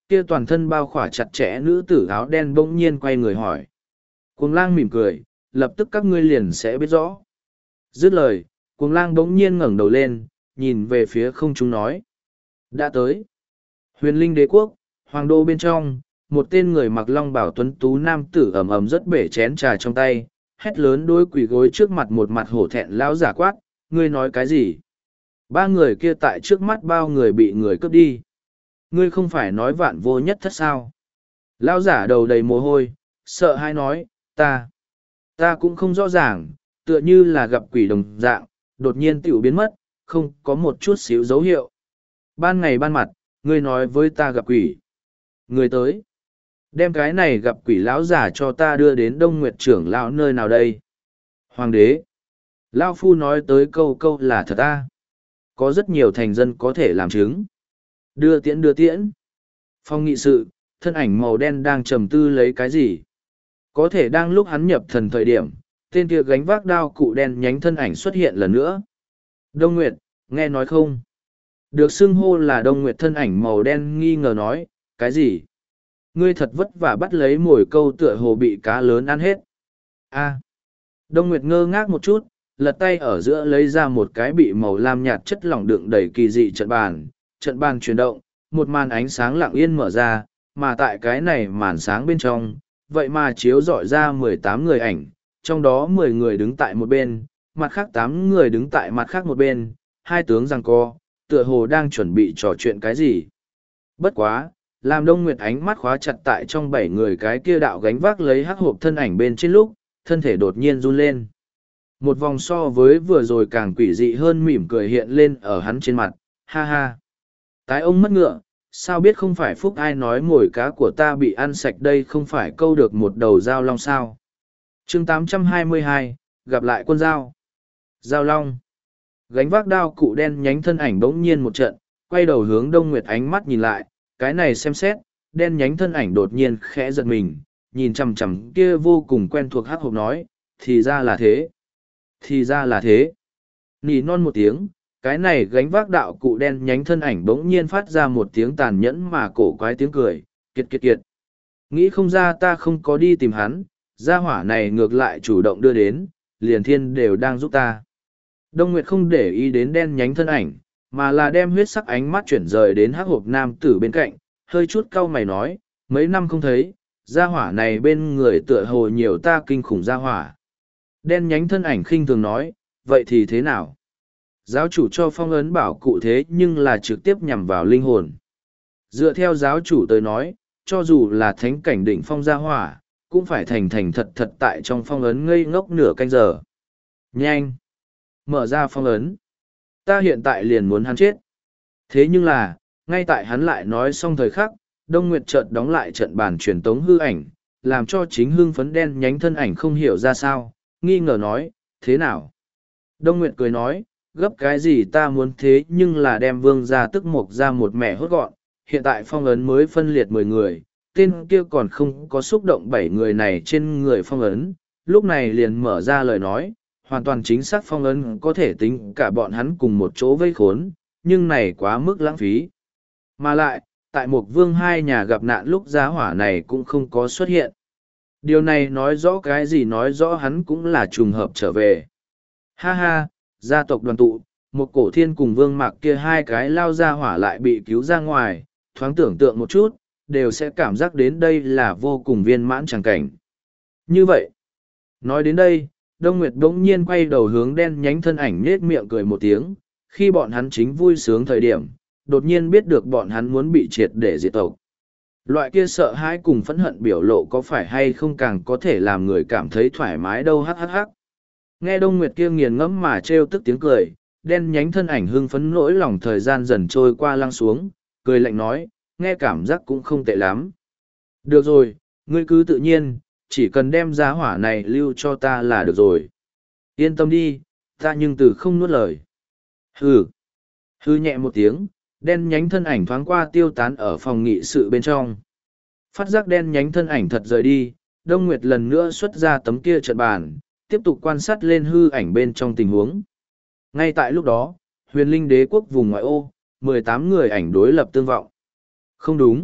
Kia toàn thân bao khỏa chặt chẽ nữ tử áo đen bỗng nhiên quay người hỏi. Cuồng lang mỉm cười, lập tức các ngươi liền sẽ biết rõ. Dứt lời, cuồng lang bỗng nhiên ngẩng đầu lên, nhìn về phía không trung nói. Đã tới. Huyền linh đế quốc, hoàng đô bên trong, một tên người mặc long bảo tuấn tú nam tử ầm ầm rất bể chén trà trong tay, hét lớn đôi quỳ gối trước mặt một mặt hổ thẹn lão giả quát, ngươi nói cái gì? Ba người kia tại trước mắt bao người bị người cướp đi. Ngươi không phải nói vạn vô nhất thất sao? Lão giả đầu đầy mồ hôi, sợ hãi nói, ta, ta cũng không rõ ràng, tựa như là gặp quỷ đồng dạng, đột nhiên tiểu biến mất, không có một chút xíu dấu hiệu. Ban ngày ban mặt, ngươi nói với ta gặp quỷ. Người tới. Đem cái này gặp quỷ lão giả cho ta đưa đến Đông Nguyệt trưởng lão nơi nào đây? Hoàng đế. Lão phu nói tới câu câu là thật ta. Có rất nhiều thành dân có thể làm chứng. Đưa tiễn đưa tiễn. Phong nghị sự, thân ảnh màu đen đang trầm tư lấy cái gì? Có thể đang lúc hắn nhập thần thời điểm, tên kia gánh vác đao cụ đen nhánh thân ảnh xuất hiện lần nữa. Đông Nguyệt, nghe nói không? Được xưng hô là Đông Nguyệt thân ảnh màu đen nghi ngờ nói, cái gì? Ngươi thật vất vả bắt lấy mồi câu tựa hồ bị cá lớn ăn hết. A. Đông Nguyệt ngơ ngác một chút, lật tay ở giữa lấy ra một cái bị màu lam nhạt chất lỏng đựng đầy kỳ dị trận bàn. Trận bàn chuyển động, một màn ánh sáng lặng yên mở ra, mà tại cái này màn sáng bên trong, vậy mà chiếu dọi ra mười tám người ảnh, trong đó mười người đứng tại một bên, mặt khác tám người đứng tại mặt khác một bên, hai tướng giằng co, tựa hồ đang chuẩn bị trò chuyện cái gì. Bất quá, làm Đông Nguyệt ánh mắt khóa chặt tại trong bảy người cái kia đạo gánh vác lấy hắc hộp thân ảnh bên trên lúc, thân thể đột nhiên run lên. Một vòng so với vừa rồi càng quỷ dị hơn mỉm cười hiện lên ở hắn trên mặt, ha ha. Tái ông mất ngựa, sao biết không phải phúc ai nói mồi cá của ta bị ăn sạch đây không phải câu được một đầu dao long sao. chương tám trăm hai mươi hai, gặp lại quân dao. Dao long. Gánh vác đao cụ đen nhánh thân ảnh bỗng nhiên một trận, quay đầu hướng Đông Nguyệt ánh mắt nhìn lại, cái này xem xét, đen nhánh thân ảnh đột nhiên khẽ giật mình, nhìn chằm chằm kia vô cùng quen thuộc hắc hộp nói, thì ra là thế. Thì ra là thế. Nỉ non một tiếng, cái này gánh vác đạo cụ đen nhánh thân ảnh bỗng nhiên phát ra một tiếng tàn nhẫn mà cổ quái tiếng cười, kiệt kiệt kiệt. Nghĩ không ra ta không có đi tìm hắn, gia hỏa này ngược lại chủ động đưa đến, liền thiên đều đang giúp ta. Đông Nguyệt không để ý đến đen nhánh thân ảnh, mà là đem huyết sắc ánh mắt chuyển rời đến hắc hộp nam tử bên cạnh, hơi chút cau mày nói, mấy năm không thấy, gia hỏa này bên người tựa hồ nhiều ta kinh khủng gia hỏa. Đen nhánh thân ảnh khinh thường nói, vậy thì thế nào? Giáo chủ cho phong ấn bảo cụ thế nhưng là trực tiếp nhằm vào linh hồn. Dựa theo giáo chủ tới nói, cho dù là thánh cảnh đỉnh phong gia hỏa, cũng phải thành thành thật thật tại trong phong ấn ngây ngốc nửa canh giờ. Nhanh! Mở ra phong ấn. Ta hiện tại liền muốn hắn chết. Thế nhưng là, ngay tại hắn lại nói xong thời khắc, Đông Nguyệt chợt đóng lại trận bàn truyền tống hư ảnh, làm cho chính hương phấn đen nhánh thân ảnh không hiểu ra sao, nghi ngờ nói, thế nào? Đông Nguyệt cười nói, gấp cái gì ta muốn thế nhưng là đem vương ra tức mộc ra một mẻ hốt gọn, hiện tại phong ấn mới phân liệt mười người, tên kia còn không có xúc động bảy người này trên người phong ấn, lúc này liền mở ra lời nói, hoàn toàn chính xác phong ấn có thể tính cả bọn hắn cùng một chỗ vây khốn, nhưng này quá mức lãng phí. Mà lại, tại một vương hai nhà gặp nạn lúc giá hỏa này cũng không có xuất hiện. Điều này nói rõ cái gì nói rõ hắn cũng là trùng hợp trở về. Ha ha, gia tộc đoàn tụ, một cổ thiên cùng vương mạc kia hai cái lao ra hỏa lại bị cứu ra ngoài, thoáng tưởng tượng một chút, đều sẽ cảm giác đến đây là vô cùng viên mãn tràng cảnh. Như vậy, nói đến đây, Đông Nguyệt bỗng nhiên quay đầu hướng đen nhánh thân ảnh nết miệng cười một tiếng, khi bọn hắn chính vui sướng thời điểm, đột nhiên biết được bọn hắn muốn bị triệt để diệt tộc. Loại kia sợ hãi cùng phẫn hận biểu lộ có phải hay không càng có thể làm người cảm thấy thoải mái đâu hắc hắc hắc. Nghe Đông Nguyệt kia nghiền ngẫm mà trêu tức tiếng cười, đen nhánh thân ảnh hưng phấn nỗi lòng thời gian dần trôi qua lăng xuống, cười lạnh nói, nghe cảm giác cũng không tệ lắm. Được rồi, ngươi cứ tự nhiên, chỉ cần đem giá hỏa này lưu cho ta là được rồi. Yên tâm đi, ta nhưng từ không nuốt lời. Hừ. Hừ nhẹ một tiếng, đen nhánh thân ảnh thoáng qua tiêu tán ở phòng nghị sự bên trong. Phát giác đen nhánh thân ảnh thật rời đi, Đông Nguyệt lần nữa xuất ra tấm kia trận bàn, tiếp tục quan sát lên hư ảnh bên trong tình huống. Ngay tại lúc đó, huyền linh đế quốc vùng ngoại ô, mười tám người ảnh đối lập tương vọng. Không đúng,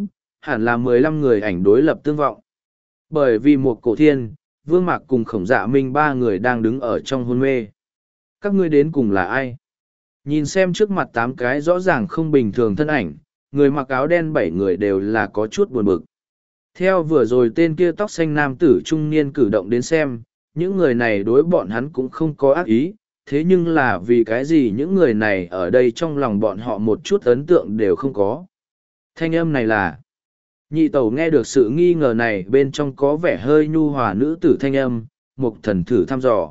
hẳn là mười lăm người ảnh đối lập tương vọng. Bởi vì một cổ thiên, Vương Mạc cùng Khổng Dạ Minh ba người đang đứng ở trong hôn mê. Các ngươi đến cùng là ai? Nhìn xem trước mặt tám cái rõ ràng không bình thường thân ảnh, người mặc áo đen bảy người đều là có chút buồn bực. Theo vừa rồi tên kia tóc xanh nam tử trung niên cử động đến xem, những người này đối bọn hắn cũng không có ác ý, thế nhưng là vì cái gì những người này ở đây trong lòng bọn họ một chút ấn tượng đều không có. Thanh âm này là... Nhị tẩu nghe được sự nghi ngờ này bên trong có vẻ hơi nhu hòa nữ tử thanh âm, Mục Thần thử thăm dò.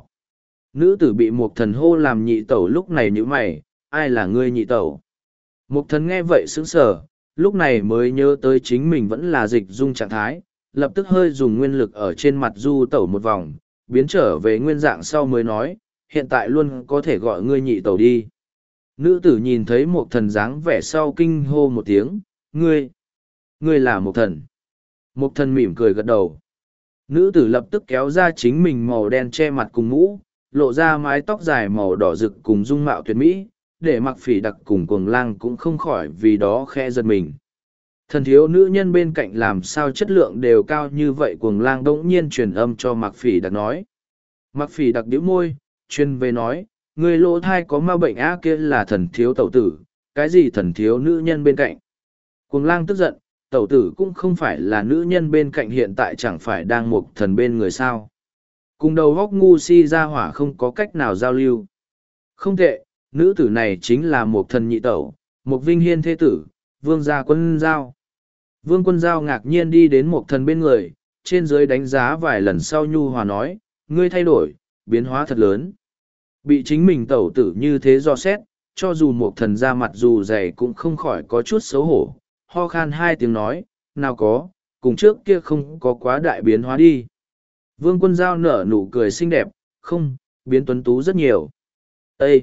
Nữ tử bị Mục Thần hô làm nhị tẩu lúc này nhíu mày, ai là ngươi nhị tẩu? Mục Thần nghe vậy sững sờ, lúc này mới nhớ tới chính mình vẫn là dịch dung trạng thái, lập tức hơi dùng nguyên lực ở trên mặt du tẩu một vòng, biến trở về nguyên dạng sau mới nói, hiện tại luôn có thể gọi ngươi nhị tẩu đi. Nữ tử nhìn thấy Mục Thần dáng vẻ sau kinh hô một tiếng, ngươi, ngươi là Mục Thần. Mục Thần mỉm cười gật đầu. Nữ tử lập tức kéo ra chính mình màu đen che mặt cùng mũ, lộ ra mái tóc dài màu đỏ rực cùng dung mạo tuyệt mỹ, để Mặc Phỉ Đặc cùng Cuồng Lang cũng không khỏi vì đó khẽ giật mình. Thần thiếu nữ nhân bên cạnh làm sao chất lượng đều cao như vậy, Cuồng Lang đỗng nhiên truyền âm cho Mặc Phỉ Đặc nói. Mặc Phỉ Đặc bĩu môi, truyền về nói, người lỗ thai có ma bệnh á, kia là thần thiếu tẩu tử, cái gì thần thiếu nữ nhân bên cạnh. Cuồng Lang tức giận, tẩu tử cũng không phải là nữ nhân bên cạnh, hiện tại chẳng phải đang Mục Thần bên người sao. Cùng đầu góc ngu si ra hỏa không có cách nào giao lưu. Không tệ, nữ tử này chính là Mục Thần nhị tẩu, Mục Vinh Hiên thế tử, Vương gia Quân Giao. Vương Quân Giao ngạc nhiên đi đến Mục Thần bên người, trên dưới đánh giá vài lần sau nhu hòa nói, ngươi thay đổi, biến hóa thật lớn. Bị chính mình tẩu tử như thế do xét, cho dù Mục Thần ra mặt dù dày cũng không khỏi có chút xấu hổ, ho khan hai tiếng nói, nào có, cùng trước kia không có quá đại biến hóa đi. Vương Quân Giao nở nụ cười xinh đẹp, không, biến tuấn tú rất nhiều. Ê!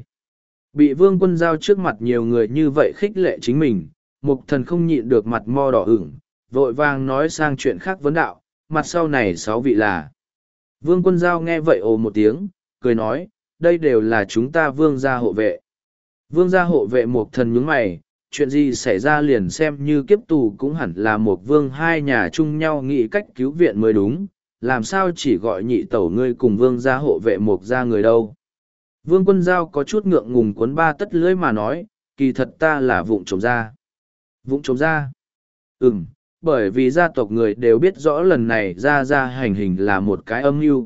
Bị Vương Quân Giao trước mặt nhiều người như vậy khích lệ chính mình, Mục Thần không nhịn được mặt mo đỏ ửng, vội vàng nói sang chuyện khác vấn đạo, mặt sau này sáu vị là. Vương Quân Giao nghe vậy ồ một tiếng, cười nói, đây đều là chúng ta Vương gia hộ vệ. Vương gia hộ vệ Mục Thần nhướng mày, chuyện gì xảy ra liền xem như kiếp tù cũng hẳn là một vương hai nhà chung nhau nghĩ cách cứu viện mới đúng, làm sao chỉ gọi nhị tẩu ngươi cùng vương gia hộ vệ Mục gia người đâu. Vương Quân Giao có chút ngượng ngùng cuốn ba tất lưỡi mà nói, kỳ thật ta là vụng trộm gia. Vụng trộm gia? Ừm, bởi vì gia tộc người đều biết rõ lần này gia gia hành hình là một cái âm mưu.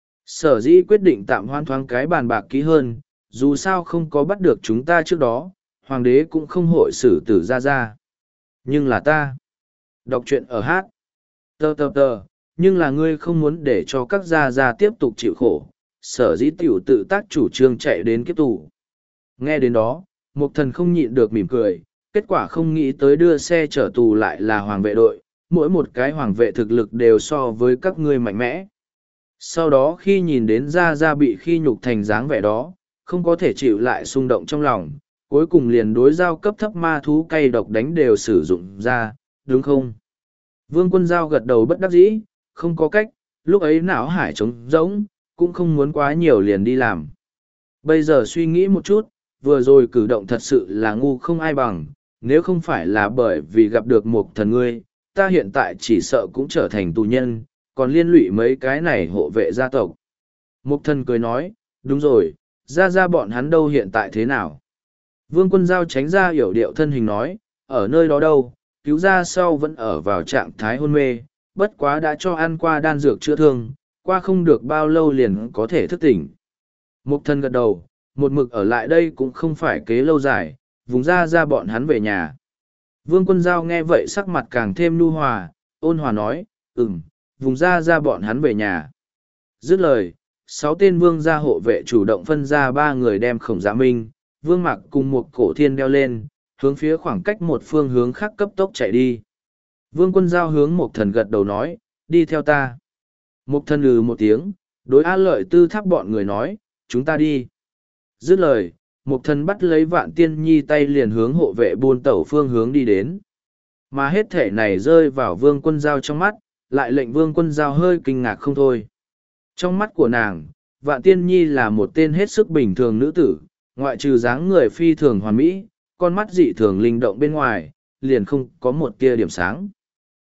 Sở dĩ quyết định tạm hoan thoáng cái bàn bạc kỹ hơn, dù sao không có bắt được chúng ta trước đó, hoàng đế cũng không hội xử tử gia gia. Nhưng là ta. Đọc truyện ở hát. Tờ tờ tờ, nhưng là ngươi không muốn để cho các gia gia tiếp tục chịu khổ, sở dĩ tiểu tự tác chủ trương chạy đến kiếp tù. Nghe đến đó, Mục Thần không nhịn được mỉm cười, kết quả không nghĩ tới đưa xe chở tù lại là hoàng vệ đội, mỗi một cái hoàng vệ thực lực đều so với các ngươi mạnh mẽ. Sau đó khi nhìn đến gia gia bị khi nhục thành dáng vẻ đó, không có thể chịu lại xung động trong lòng, cuối cùng liền đối giao cấp thấp ma thú cay độc đánh đều sử dụng ra, đúng không? Vương Quân Giao gật đầu bất đắc dĩ, không có cách, lúc ấy não hải trống rỗng, cũng không muốn quá nhiều liền đi làm. Bây giờ suy nghĩ một chút, vừa rồi cử động thật sự là ngu không ai bằng, nếu không phải là bởi vì gặp được Mục Thần ngươi, ta hiện tại chỉ sợ cũng trở thành tù nhân, còn liên lụy mấy cái này hộ vệ gia tộc. Mục Thần cười nói, đúng rồi, ra ra bọn hắn đâu hiện tại thế nào? Vương Quân Giao tránh ra hiểu điệu thân hình nói, ở nơi đó đâu, cứu ra sau vẫn ở vào trạng thái hôn mê, bất quá đã cho ăn qua đan dược chữa thương, qua không được bao lâu liền có thể thức tỉnh. Mục Thần gật đầu, một mực ở lại đây cũng không phải kế lâu dài, vùng ra ra bọn hắn về nhà. Vương Quân Giao nghe vậy sắc mặt càng thêm nhu hòa, ôn hòa nói, ừm, vùng ra ra bọn hắn về nhà. Dứt lời, sáu tên vương gia hộ vệ chủ động phân ra ba người đem Khổng Dạ Minh, Vương Mạc cùng một cổ thiên đeo lên, hướng phía khoảng cách một phương hướng khác cấp tốc chạy đi. Vương Quân Giao hướng Mục Thần gật đầu nói, đi theo ta. Mục Thần ừ một tiếng, đối A Lợi Tư Tháp bọn người nói, chúng ta đi. Dứt lời, Mục Thần bắt lấy Vạn Tiên Nhi tay liền hướng hộ vệ buôn tẩu phương hướng đi đến. Mà hết thể này rơi vào Vương Quân Giao trong mắt, lại lệnh Vương Quân Giao hơi kinh ngạc không thôi. Trong mắt của nàng, Vạn Tiên Nhi là một tên hết sức bình thường nữ tử, ngoại trừ dáng người phi thường hoàn mỹ, con mắt dị thường linh động bên ngoài, liền không có một tia điểm sáng.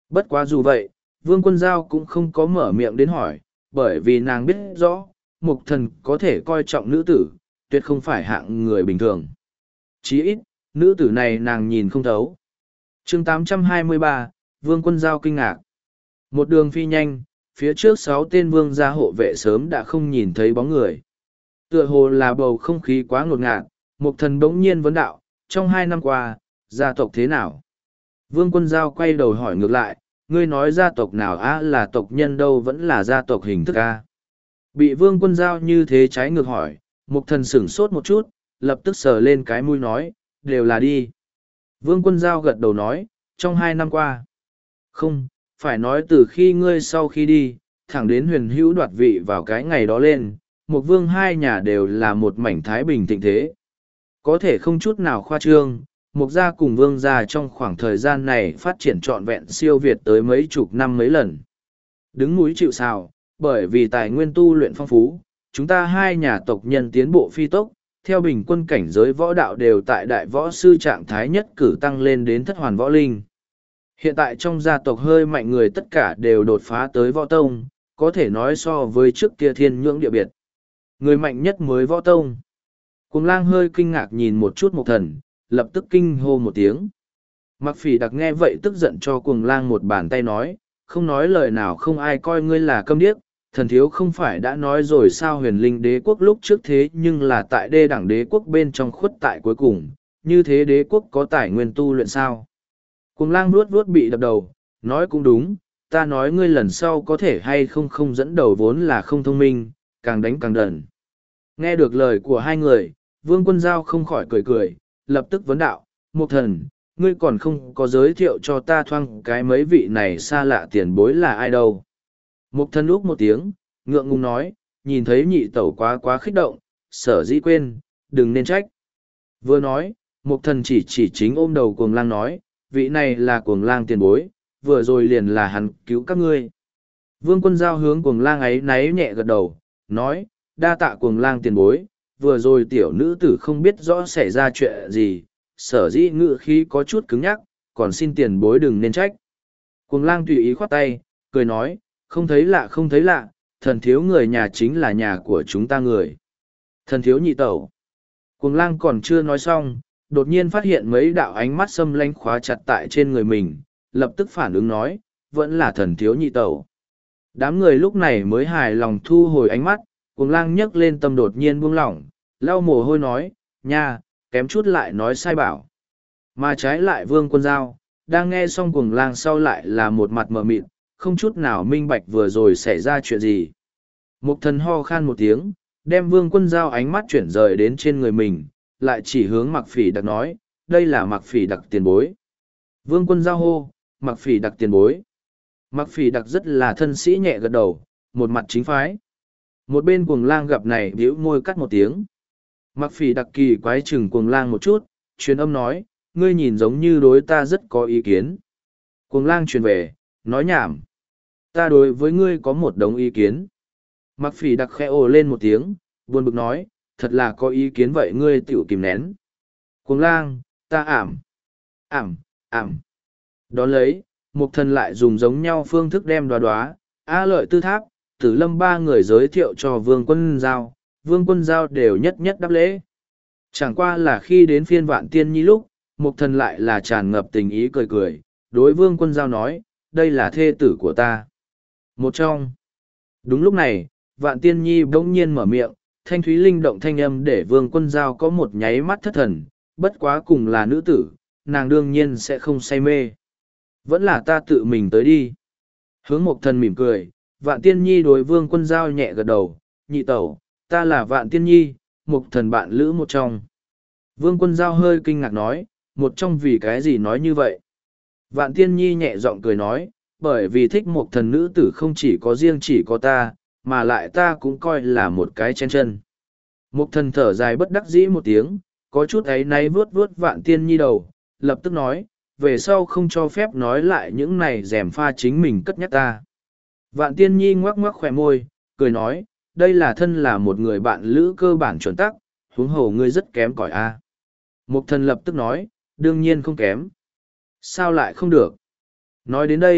Bất quá dù vậy, Vương Quân Giao cũng không có mở miệng đến hỏi, bởi vì nàng biết rõ, Mục Thần có thể coi trọng nữ tử, tuyệt không phải hạng người bình thường. Chí ít, nữ tử này nàng nhìn không thấu. chương tám trăm hai mươi ba, Vương Quân Giao kinh ngạc. Một đường phi nhanh, phía trước sáu tên vương gia hộ vệ sớm đã không nhìn thấy bóng người. Tựa hồ là bầu không khí quá ngột ngạt, Mục Thần bỗng nhiên vấn đạo, trong hai năm qua, gia tộc thế nào? Vương Quân Giao quay đầu hỏi ngược lại, ngươi nói gia tộc nào á là tộc nhân đâu vẫn là gia tộc hình thức a? Bị Vương Quân Giao như thế trái ngược hỏi, Mục Thần sửng sốt một chút, lập tức sờ lên cái mũi nói, đều là đi. Vương Quân Giao gật đầu nói, trong hai năm qua. Không, phải nói từ khi ngươi sau khi đi, thẳng đến huyền hữu đoạt vị vào cái ngày đó lên, một vương hai nhà đều là một mảnh thái bình thịnh thế. Có thể không chút nào khoa trương, Mục gia cùng Vương gia trong khoảng thời gian này phát triển trọn vẹn siêu việt tới mấy chục năm mấy lần. Đứng núi chịu sào, bởi vì tài nguyên tu luyện phong phú, chúng ta hai nhà tộc nhân tiến bộ phi tốc, theo bình quân cảnh giới võ đạo đều tại đại võ sư trạng thái nhất cử tăng lên đến thất hoàn võ linh. Hiện tại trong gia tộc hơi mạnh người tất cả đều đột phá tới võ tông, có thể nói so với trước kia thiên nhưỡng địa biệt. Người mạnh nhất mới võ tông. Cuồng lang hơi kinh ngạc nhìn một chút Mục Thần, lập tức kinh hô một tiếng. Mặc Phỉ Đặc nghe vậy tức giận cho Cuồng lang một bàn tay nói, không nói lời nào không ai coi ngươi là câm điếc, thần thiếu không phải đã nói rồi sao huyền linh đế quốc lúc trước thế nhưng là tại đê đẳng đế quốc bên trong khuất tại cuối cùng, như thế đế quốc có tài nguyên tu luyện sao? Cuồng lang vuốt vuốt bị đập đầu, nói cũng đúng, ta nói ngươi lần sau có thể hay không không dẫn đầu vốn là không thông minh, càng đánh càng đần. Nghe được lời của hai người, Vương Quân Giao không khỏi cười cười, lập tức vấn đạo, Mục Thần, ngươi còn không có giới thiệu cho ta thoang cái mấy vị này xa lạ tiền bối là ai đâu. Mục Thần úc một tiếng, ngượng ngùng nói, nhìn thấy nhị tẩu quá quá khích động, sở dĩ quên, đừng nên trách. Vừa nói, Mục Thần chỉ chỉ chính ôm đầu cuồng lang nói, vị này là cuồng lang tiền bối, vừa rồi liền là hắn cứu các ngươi. Vương Quân Giao hướng cuồng lang ấy náy nhẹ gật đầu, nói, đa tạ cuồng lang tiền bối, vừa rồi tiểu nữ tử không biết rõ xảy ra chuyện gì, sở dĩ ngự khí có chút cứng nhắc, còn xin tiền bối đừng nên trách. Cuồng lang tùy ý khoát tay, cười nói, không thấy lạ không thấy lạ, thần thiếu người nhà chính là nhà của chúng ta người. Thần thiếu nhị tẩu. Cuồng lang còn chưa nói xong, đột nhiên phát hiện mấy đạo ánh mắt xâm lanh khóa chặt tại trên người mình, lập tức phản ứng nói, vẫn là thần thiếu nhị tẩu. Đám người lúc này mới hài lòng thu hồi ánh mắt, cuồng lang nhấc lên tâm đột nhiên buông lỏng, lau mồ hôi nói, nha, kém chút lại nói sai bảo. Mà trái lại Vương Quân Giao, đang nghe xong cuồng lang sau lại là một mặt mờ mịt, không chút nào minh bạch vừa rồi xảy ra chuyện gì. Mục Thần ho khan một tiếng, đem Vương Quân Giao ánh mắt chuyển rời đến trên người mình, lại chỉ hướng Mặc Phỉ Đặc nói, đây là Mặc Phỉ Đặc tiền bối. Vương Quân Giao hô, Mặc Phỉ Đặc tiền bối. Mặc Phỉ Đặc rất là thân sĩ nhẹ gật đầu, một mặt chính phái. Một bên cuồng lang gặp này bĩu môi cắt một tiếng. Mặc Phỉ Đặc kỳ quái chừng cuồng lang một chút, truyền âm nói, ngươi nhìn giống như đối ta rất có ý kiến. Cuồng lang truyền về, nói nhảm. Ta đối với ngươi có một đống ý kiến. Mặc Phỉ Đặc khẽ ồ lên một tiếng, buồn bực nói, thật là có ý kiến vậy ngươi tiểu kìm nén. Cuồng lang, ta ảm, ảm, ảm. Đón lấy, Mục Thần lại dùng giống nhau phương thức đem đoá đoá, A Lợi Tư Tháp, Tử Lâm ba người giới thiệu cho Vương Quân Giao, Vương Quân Giao đều nhất nhất đáp lễ. Chẳng qua là khi đến phiên Vạn Tiên Nhi lúc, Mục Thần lại là tràn ngập tình ý cười cười, đối Vương Quân Giao nói, đây là thê tử của ta. Một trong. Đúng lúc này, Vạn Tiên Nhi bỗng nhiên mở miệng, thanh thúy linh động thanh âm để Vương Quân Giao có một nháy mắt thất thần, bất quá cùng là nữ tử, nàng đương nhiên sẽ không say mê. Vẫn là ta tự mình tới đi. Hướng Mục Thần mỉm cười, Vạn Tiên Nhi đối Vương Quân Giao nhẹ gật đầu, nhị tẩu, ta là Vạn Tiên Nhi, Mục Thần bạn lữ một trong. Vương Quân Giao hơi kinh ngạc nói, một trong vì cái gì nói như vậy? Vạn Tiên Nhi nhẹ giọng cười nói, bởi vì thích Mục Thần nữ tử không chỉ có riêng chỉ có ta, mà lại ta cũng coi là một cái chen chân. Mục Thần thở dài bất đắc dĩ một tiếng, có chút ấy náy vuốt vuốt Vạn Tiên Nhi đầu, lập tức nói, về sau không cho phép nói lại những này rèm pha chính mình cất nhắc ta. Vạn Tiên Nhi ngoắc ngoắc khỏe môi, cười nói, đây là thân là một người bạn lữ cơ bản chuẩn tắc, huống hồ ngươi rất kém cỏi a. À. Mục Thần lập tức nói, đương nhiên không kém. Sao lại không được? Nói đến đây,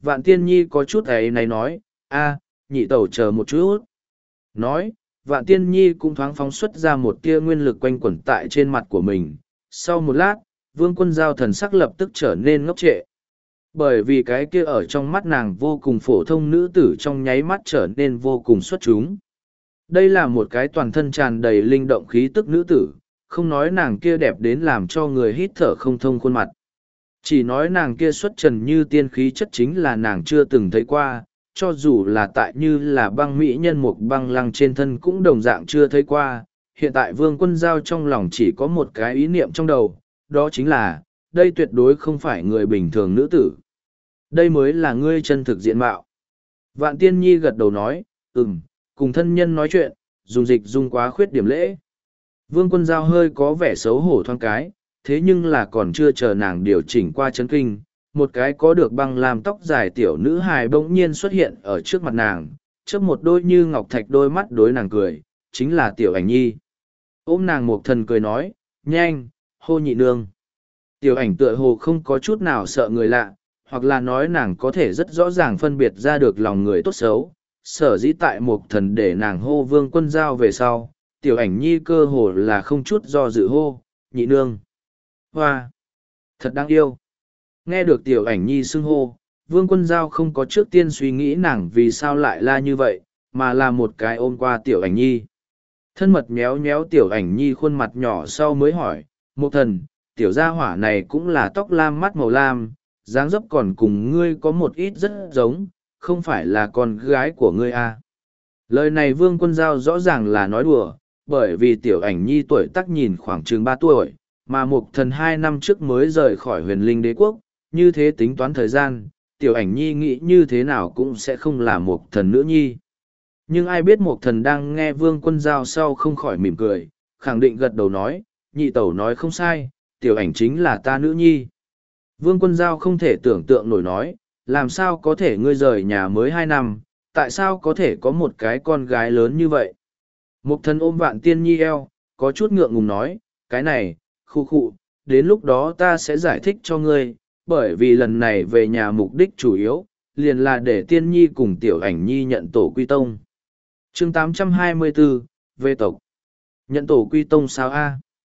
Vạn Tiên Nhi có chút ấy này nói, a, nhị tẩu chờ một chút. Nói, Vạn Tiên Nhi cũng thoáng phóng xuất ra một tia nguyên lực quanh quẩn tại trên mặt của mình. Sau một lát, Vương Quân Giao thần sắc lập tức trở nên ngốc trệ. Bởi vì cái kia ở trong mắt nàng vô cùng phổ thông nữ tử trong nháy mắt trở nên vô cùng xuất chúng. Đây là một cái toàn thân tràn đầy linh động khí tức nữ tử, không nói nàng kia đẹp đến làm cho người hít thở không thông khuôn mặt. Chỉ nói nàng kia xuất trần như tiên khí chất chính là nàng chưa từng thấy qua, cho dù là tại như là băng mỹ nhân một băng lăng trên thân cũng đồng dạng chưa thấy qua. Hiện tại Vương Quân Giao trong lòng chỉ có một cái ý niệm trong đầu, đó chính là, đây tuyệt đối không phải người bình thường nữ tử. Đây mới là ngươi chân thực diện mạo. Vạn Tiên Nhi gật đầu nói, ừm, cùng thân nhân nói chuyện, dùng dịch dung quá khuyết điểm lễ. Vương Quân Giao hơi có vẻ xấu hổ thoáng cái, thế nhưng là còn chưa chờ nàng điều chỉnh qua chấn kinh. Một cái có được băng làm tóc dài tiểu nữ hài bỗng nhiên xuất hiện ở trước mặt nàng, trước một đôi như ngọc thạch đôi mắt đối nàng cười, chính là tiểu ảnh nhi. Ôm nàng một thần cười nói, nhanh, hô nhị nương. Tiểu ảnh tựa hồ không có chút nào sợ người lạ, hoặc là nói nàng có thể rất rõ ràng phân biệt ra được lòng người tốt xấu. Sở dĩ tại một thần để nàng hô Vương Quân Giao về sau, tiểu ảnh nhi cơ hồ là không chút do dự hô, nhị nương. Hoa! Thật đáng yêu! Nghe được tiểu ảnh nhi xưng hô, Vương Quân Giao không có trước tiên suy nghĩ nàng vì sao lại la như vậy, mà là một cái ôm qua tiểu ảnh nhi. Thân mật méo méo tiểu ảnh nhi khuôn mặt nhỏ sau mới hỏi, một thần, tiểu gia hỏa này cũng là tóc lam mắt màu lam, dáng dấp còn cùng ngươi có một ít rất giống, không phải là con gái của ngươi à. Lời này Vương Quân Giao rõ ràng là nói đùa, bởi vì tiểu ảnh nhi tuổi tác nhìn khoảng chừng ba tuổi, mà mục thần hai năm trước mới rời khỏi huyền linh đế quốc, như thế tính toán thời gian, tiểu ảnh nhi nghĩ như thế nào cũng sẽ không là mục thần nữ nhi. Nhưng ai biết mục thần đang nghe Vương Quân Giao sau không khỏi mỉm cười, khẳng định gật đầu nói, nhị tẩu nói không sai, tiểu ảnh chính là ta nữ nhi. Vương Quân Giao không thể tưởng tượng nổi nói, làm sao có thể ngươi rời nhà mới hai năm, tại sao có thể có một cái con gái lớn như vậy? Mục thần ôm Vạn Tiên Nhi eo, có chút ngượng ngùng nói, cái này, khu khu, đến lúc đó ta sẽ giải thích cho ngươi, bởi vì lần này về nhà mục đích chủ yếu, liền là để Tiên Nhi cùng Tiểu Ảnh Nhi nhận tổ quy tông. chương tám trăm hai mươi bốn, về tộc. Nhận tổ quy tông sao a?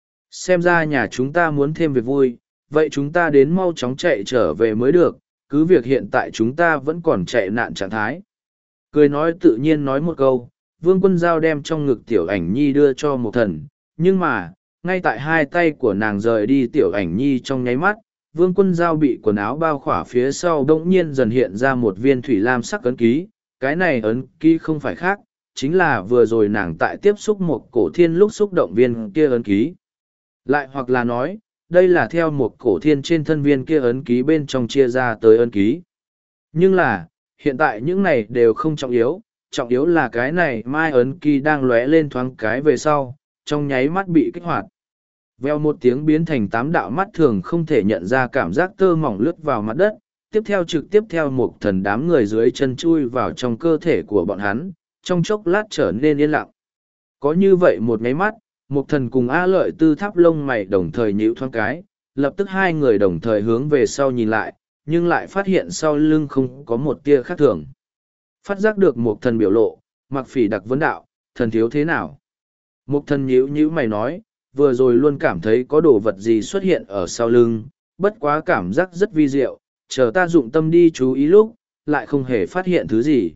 Xem ra nhà chúng ta muốn thêm việc vui, vậy chúng ta đến mau chóng chạy trở về mới được, cứ việc hiện tại chúng ta vẫn còn chạy nạn trạng thái. Cười nói tự nhiên nói một câu, Vương Quân Giao đem trong ngực tiểu ảnh nhi đưa cho một thần, nhưng mà, ngay tại hai tay của nàng rời đi tiểu ảnh nhi trong nháy mắt, Vương Quân Giao bị quần áo bao khỏa phía sau đỗng nhiên dần hiện ra một viên thủy lam sắc ấn ký, cái này ấn ký không phải khác, chính là vừa rồi nàng tại tiếp xúc một cổ thiên lúc xúc động viên kia ấn ký. Lại hoặc là nói, đây là theo một cổ thiên trên thân viên kia ấn ký bên trong chia ra tới ấn ký. Nhưng là, hiện tại những này đều không trọng yếu, trọng yếu là cái này mai ấn ký đang lóe lên thoáng cái về sau, trong nháy mắt bị kích hoạt. Veo một tiếng biến thành tám đạo mắt thường không thể nhận ra cảm giác tơ mỏng lướt vào mặt đất, tiếp theo trực tiếp theo một thần đám người dưới chân chui vào trong cơ thể của bọn hắn, trong chốc lát trở nên yên lặng. Có như vậy một nháy mắt, một thần cùng A Lợi Tư tháp lông mày đồng thời nhíu thoáng cái, lập tức hai người đồng thời hướng về sau nhìn lại, nhưng lại phát hiện sau lưng không có một tia khác thường. Phát giác được một thần biểu lộ, Mặc Phỉ đặc vấn đạo, thần thiếu thế nào? Một thần nhíu nhíu mày nói, vừa rồi luôn cảm thấy có đồ vật gì xuất hiện ở sau lưng, bất quá cảm giác rất vi diệu, chờ ta dụng tâm đi chú ý lúc, lại không hề phát hiện thứ gì.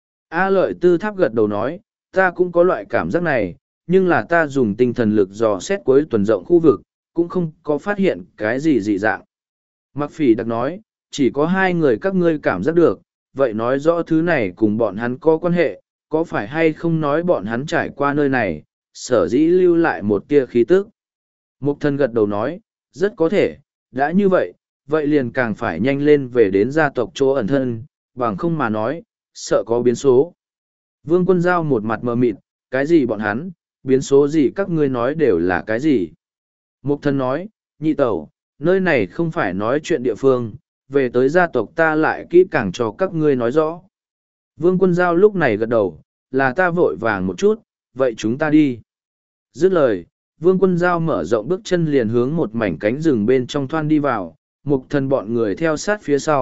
A Lợi Tư tháp gật đầu nói, ta cũng có loại cảm giác này, nhưng là ta dùng tinh thần lực dò xét cuối tuần rộng khu vực, cũng không có phát hiện cái gì dị dạng. Mặc Phỉ đặc nói, chỉ có hai người các ngươi cảm giác được, vậy nói rõ thứ này cùng bọn hắn có quan hệ, có phải hay không nói bọn hắn trải qua nơi này, sở dĩ lưu lại một tia khí tức. Mục thần gật đầu nói, rất có thể, đã như vậy, vậy liền càng phải nhanh lên về đến gia tộc chỗ ẩn thân, bằng không mà nói, sợ có biến số. Vương Quân Giao một mặt mờ mịt, cái gì bọn hắn, biến số gì các ngươi nói đều là cái gì. Mục thần nói, nhị tẩu, nơi này không phải nói chuyện địa phương, về tới gia tộc ta lại kỹ càng cho các ngươi nói rõ. Vương Quân Giao lúc này gật đầu, là ta vội vàng một chút, vậy chúng ta đi. Dứt lời, Vương Quân Giao mở rộng bước chân liền hướng một mảnh cánh rừng bên trong thoan đi vào, mục thần bọn người theo sát phía sau,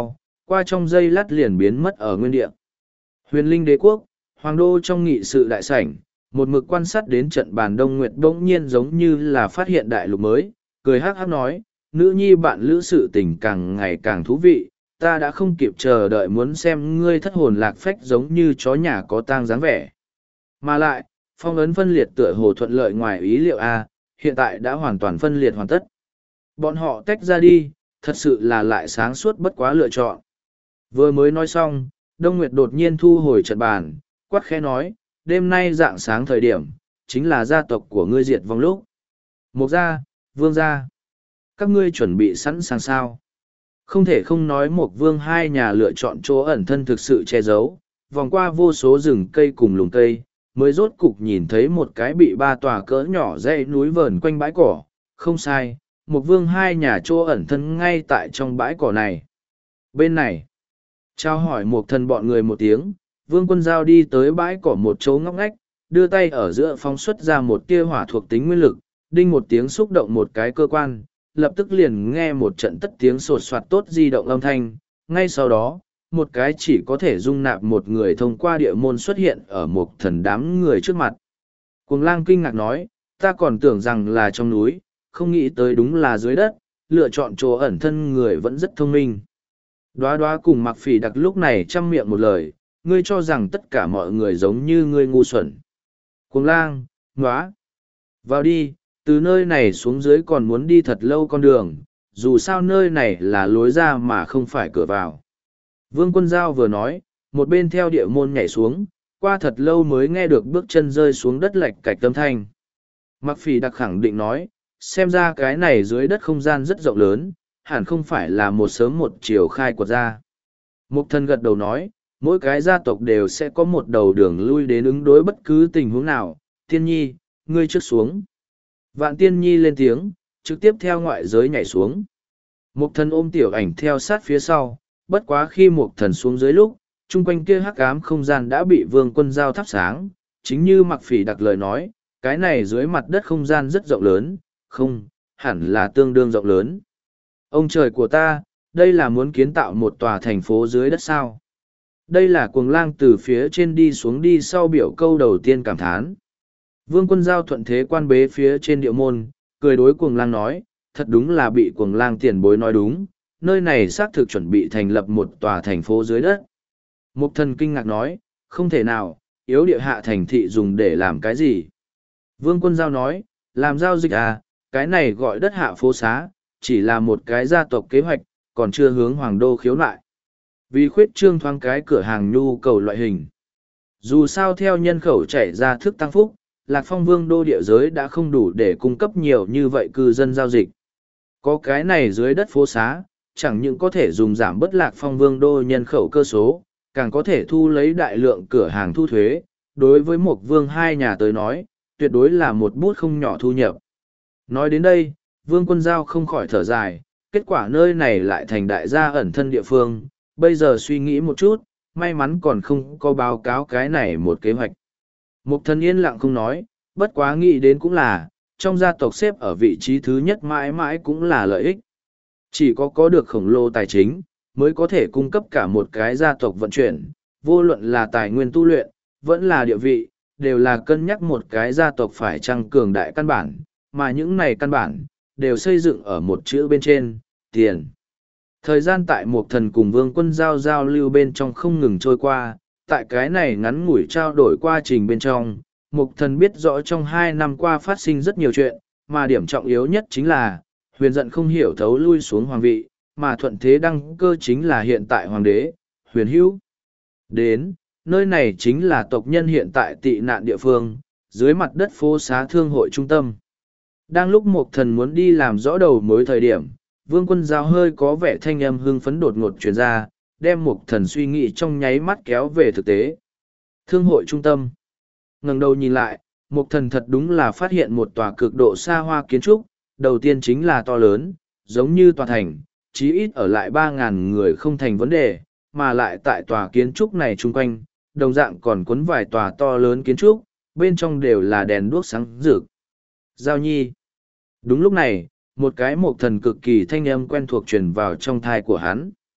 qua trong giây lát liền biến mất ở nguyên địa. Huyền Linh Đế Quốc, Hoàng đô trong nghị sự đại sảnh, một mực quan sát đến trận bàn Đông Nguyệt bỗng nhiên giống như là phát hiện đại lục mới, cười hắc hắc nói, nữ nhi bạn lữ sự tình càng ngày càng thú vị, ta đã không kịp chờ đợi muốn xem ngươi thất hồn lạc phách giống như chó nhà có tang dáng vẻ. Mà lại, phong ấn phân liệt tựa hồ thuận lợi ngoài ý liệu A, hiện tại đã hoàn toàn phân liệt hoàn tất. Bọn họ tách ra đi, thật sự là lại sáng suốt bất quá lựa chọn. Vừa mới nói xong, Đông Nguyệt đột nhiên thu hồi trận bàn, quát khẽ nói, đêm nay dạng sáng thời điểm, chính là gia tộc của ngươi diệt vong lúc. Mục gia, vương gia, các ngươi chuẩn bị sẵn sàng sao? Không thể không nói một vương hai nhà lựa chọn chỗ ẩn thân thực sự che giấu, vòng qua vô số rừng cây cùng lùm cây, mới rốt cục nhìn thấy một cái bị ba tòa cỡ nhỏ dãy núi vờn quanh bãi cỏ. Không sai, một vương hai nhà chỗ ẩn thân ngay tại trong bãi cỏ này. Bên này, trao hỏi một thần bọn người một tiếng, Vương Quân Giao đi tới bãi cỏ một chỗ ngóc ngách, đưa tay ở giữa phóng xuất ra một tia hỏa thuộc tính nguyên lực, đinh một tiếng xúc động một cái cơ quan, lập tức liền nghe một trận tất tiếng sột soạt tốt di động âm thanh. Ngay sau đó, một cái chỉ có thể dung nạp một người thông qua địa môn xuất hiện ở một thần đám người trước mặt. Cuồng lang kinh ngạc nói, ta còn tưởng rằng là trong núi, không nghĩ tới đúng là dưới đất, lựa chọn chỗ ẩn thân người vẫn rất thông minh. Đoá đoá cùng Mặc Phỉ Đặc lúc này chăm miệng một lời, ngươi cho rằng tất cả mọi người giống như ngươi ngu xuẩn. Cuồng lang, nóa, vào đi, từ nơi này xuống dưới còn muốn đi thật lâu con đường, dù sao nơi này là lối ra mà không phải cửa vào. Vương Quân Giao vừa nói, một bên theo địa môn nhảy xuống, qua thật lâu mới nghe được bước chân rơi xuống đất lạch cạch âm thanh. Mặc Phỉ Đặc khẳng định nói, xem ra cái này dưới đất không gian rất rộng lớn, hẳn không phải là một sớm một chiều khai quật ra. Mục Thần gật đầu nói, mỗi cái gia tộc đều sẽ có một đầu đường lui đến ứng đối bất cứ tình huống nào. Tiên nhi, ngươi trước xuống. Vạn Tiên nhi lên tiếng, trực tiếp theo ngoại giới nhảy xuống. Mục Thần ôm tiểu ảnh theo sát phía sau, bất quá khi Mục Thần xuống dưới lúc, chung quanh kia hắc ám không gian đã bị Vương Quân Giao thắp sáng, chính như Mặc Phỉ Đặc lời nói, cái này dưới mặt đất không gian rất rộng lớn, không, hẳn là tương đương rộng lớn. Ông trời của ta, đây là muốn kiến tạo một tòa thành phố dưới đất sao? Đây là Cuồng lang từ phía trên đi xuống đi sau biểu câu đầu tiên cảm thán. Vương Quân Giao thuận thế quan bế phía trên địa môn, cười đối Cuồng lang nói, thật đúng là bị Cuồng lang tiền bối nói đúng, nơi này xác thực chuẩn bị thành lập một tòa thành phố dưới đất. Mục Thần kinh ngạc nói, không thể nào, yếu địa hạ thành thị dùng để làm cái gì? Vương Quân Giao nói, làm giao dịch à, cái này gọi đất hạ phố xá, chỉ là một cái gia tộc kế hoạch, còn chưa hướng hoàng đô khiếu nại. Vì khuyết trương thoáng cái cửa hàng nhu cầu loại hình. Dù sao theo nhân khẩu chảy ra thức tăng phúc, Lạc Phong Vương đô địa giới đã không đủ để cung cấp nhiều như vậy cư dân giao dịch. Có cái này dưới đất phố xá, chẳng những có thể dùng giảm bớt Lạc Phong Vương đô nhân khẩu cơ số, càng có thể thu lấy đại lượng cửa hàng thu thuế. Đối với một vương hai nhà tới nói, tuyệt đối là một bút không nhỏ thu nhập. Nói đến đây, Vương Quân Giao không khỏi thở dài, kết quả nơi này lại thành đại gia ẩn thân địa phương, bây giờ suy nghĩ một chút, may mắn còn không có báo cáo cái này một kế hoạch. Mục Thần yên lặng không nói, bất quá nghĩ đến cũng là, trong gia tộc xếp ở vị trí thứ nhất mãi mãi cũng là lợi ích. Chỉ có có được khổng lồ tài chính, mới có thể cung cấp cả một cái gia tộc vận chuyển, vô luận là tài nguyên tu luyện, vẫn là địa vị, đều là cân nhắc một cái gia tộc phải tăng cường đại căn bản, mà những này căn bản, đều xây dựng ở một chữ bên trên, tiền. Thời gian tại Mục Thần cùng Vương Quân Giao giao lưu bên trong không ngừng trôi qua, tại cái này ngắn ngủi trao đổi qua trình bên trong, Mục Thần biết rõ trong hai năm qua phát sinh rất nhiều chuyện, mà điểm trọng yếu nhất chính là, Huyền Dận không hiểu thấu lui xuống hoàng vị, mà thuận thế đăng cơ chính là hiện tại hoàng đế, Huyền Hữu. Đến, nơi này chính là tộc nhân hiện tại tị nạn địa phương, dưới mặt đất phố xá thương hội trung tâm. Đang lúc Mục Thần muốn đi làm rõ đầu mối thời điểm, Vương Quân Giao hơi có vẻ thanh âm hưng phấn đột ngột truyền ra, đem Mục Thần suy nghĩ trong nháy mắt kéo về thực tế. Thương hội trung tâm. Ngẩng đầu nhìn lại, Mục Thần thật đúng là phát hiện một tòa cực độ xa hoa kiến trúc, đầu tiên chính là to lớn, giống như tòa thành, chí ít ở lại ba ngàn người không thành vấn đề, mà lại tại tòa kiến trúc này chung quanh, đồng dạng còn cuốn vài tòa to lớn kiến trúc, bên trong đều là đèn đuốc sáng rực. Giao Nhi. Đúng lúc này, một cái Mục Thần cực kỳ thanh âm quen thuộc truyền vào trong thai của hắn.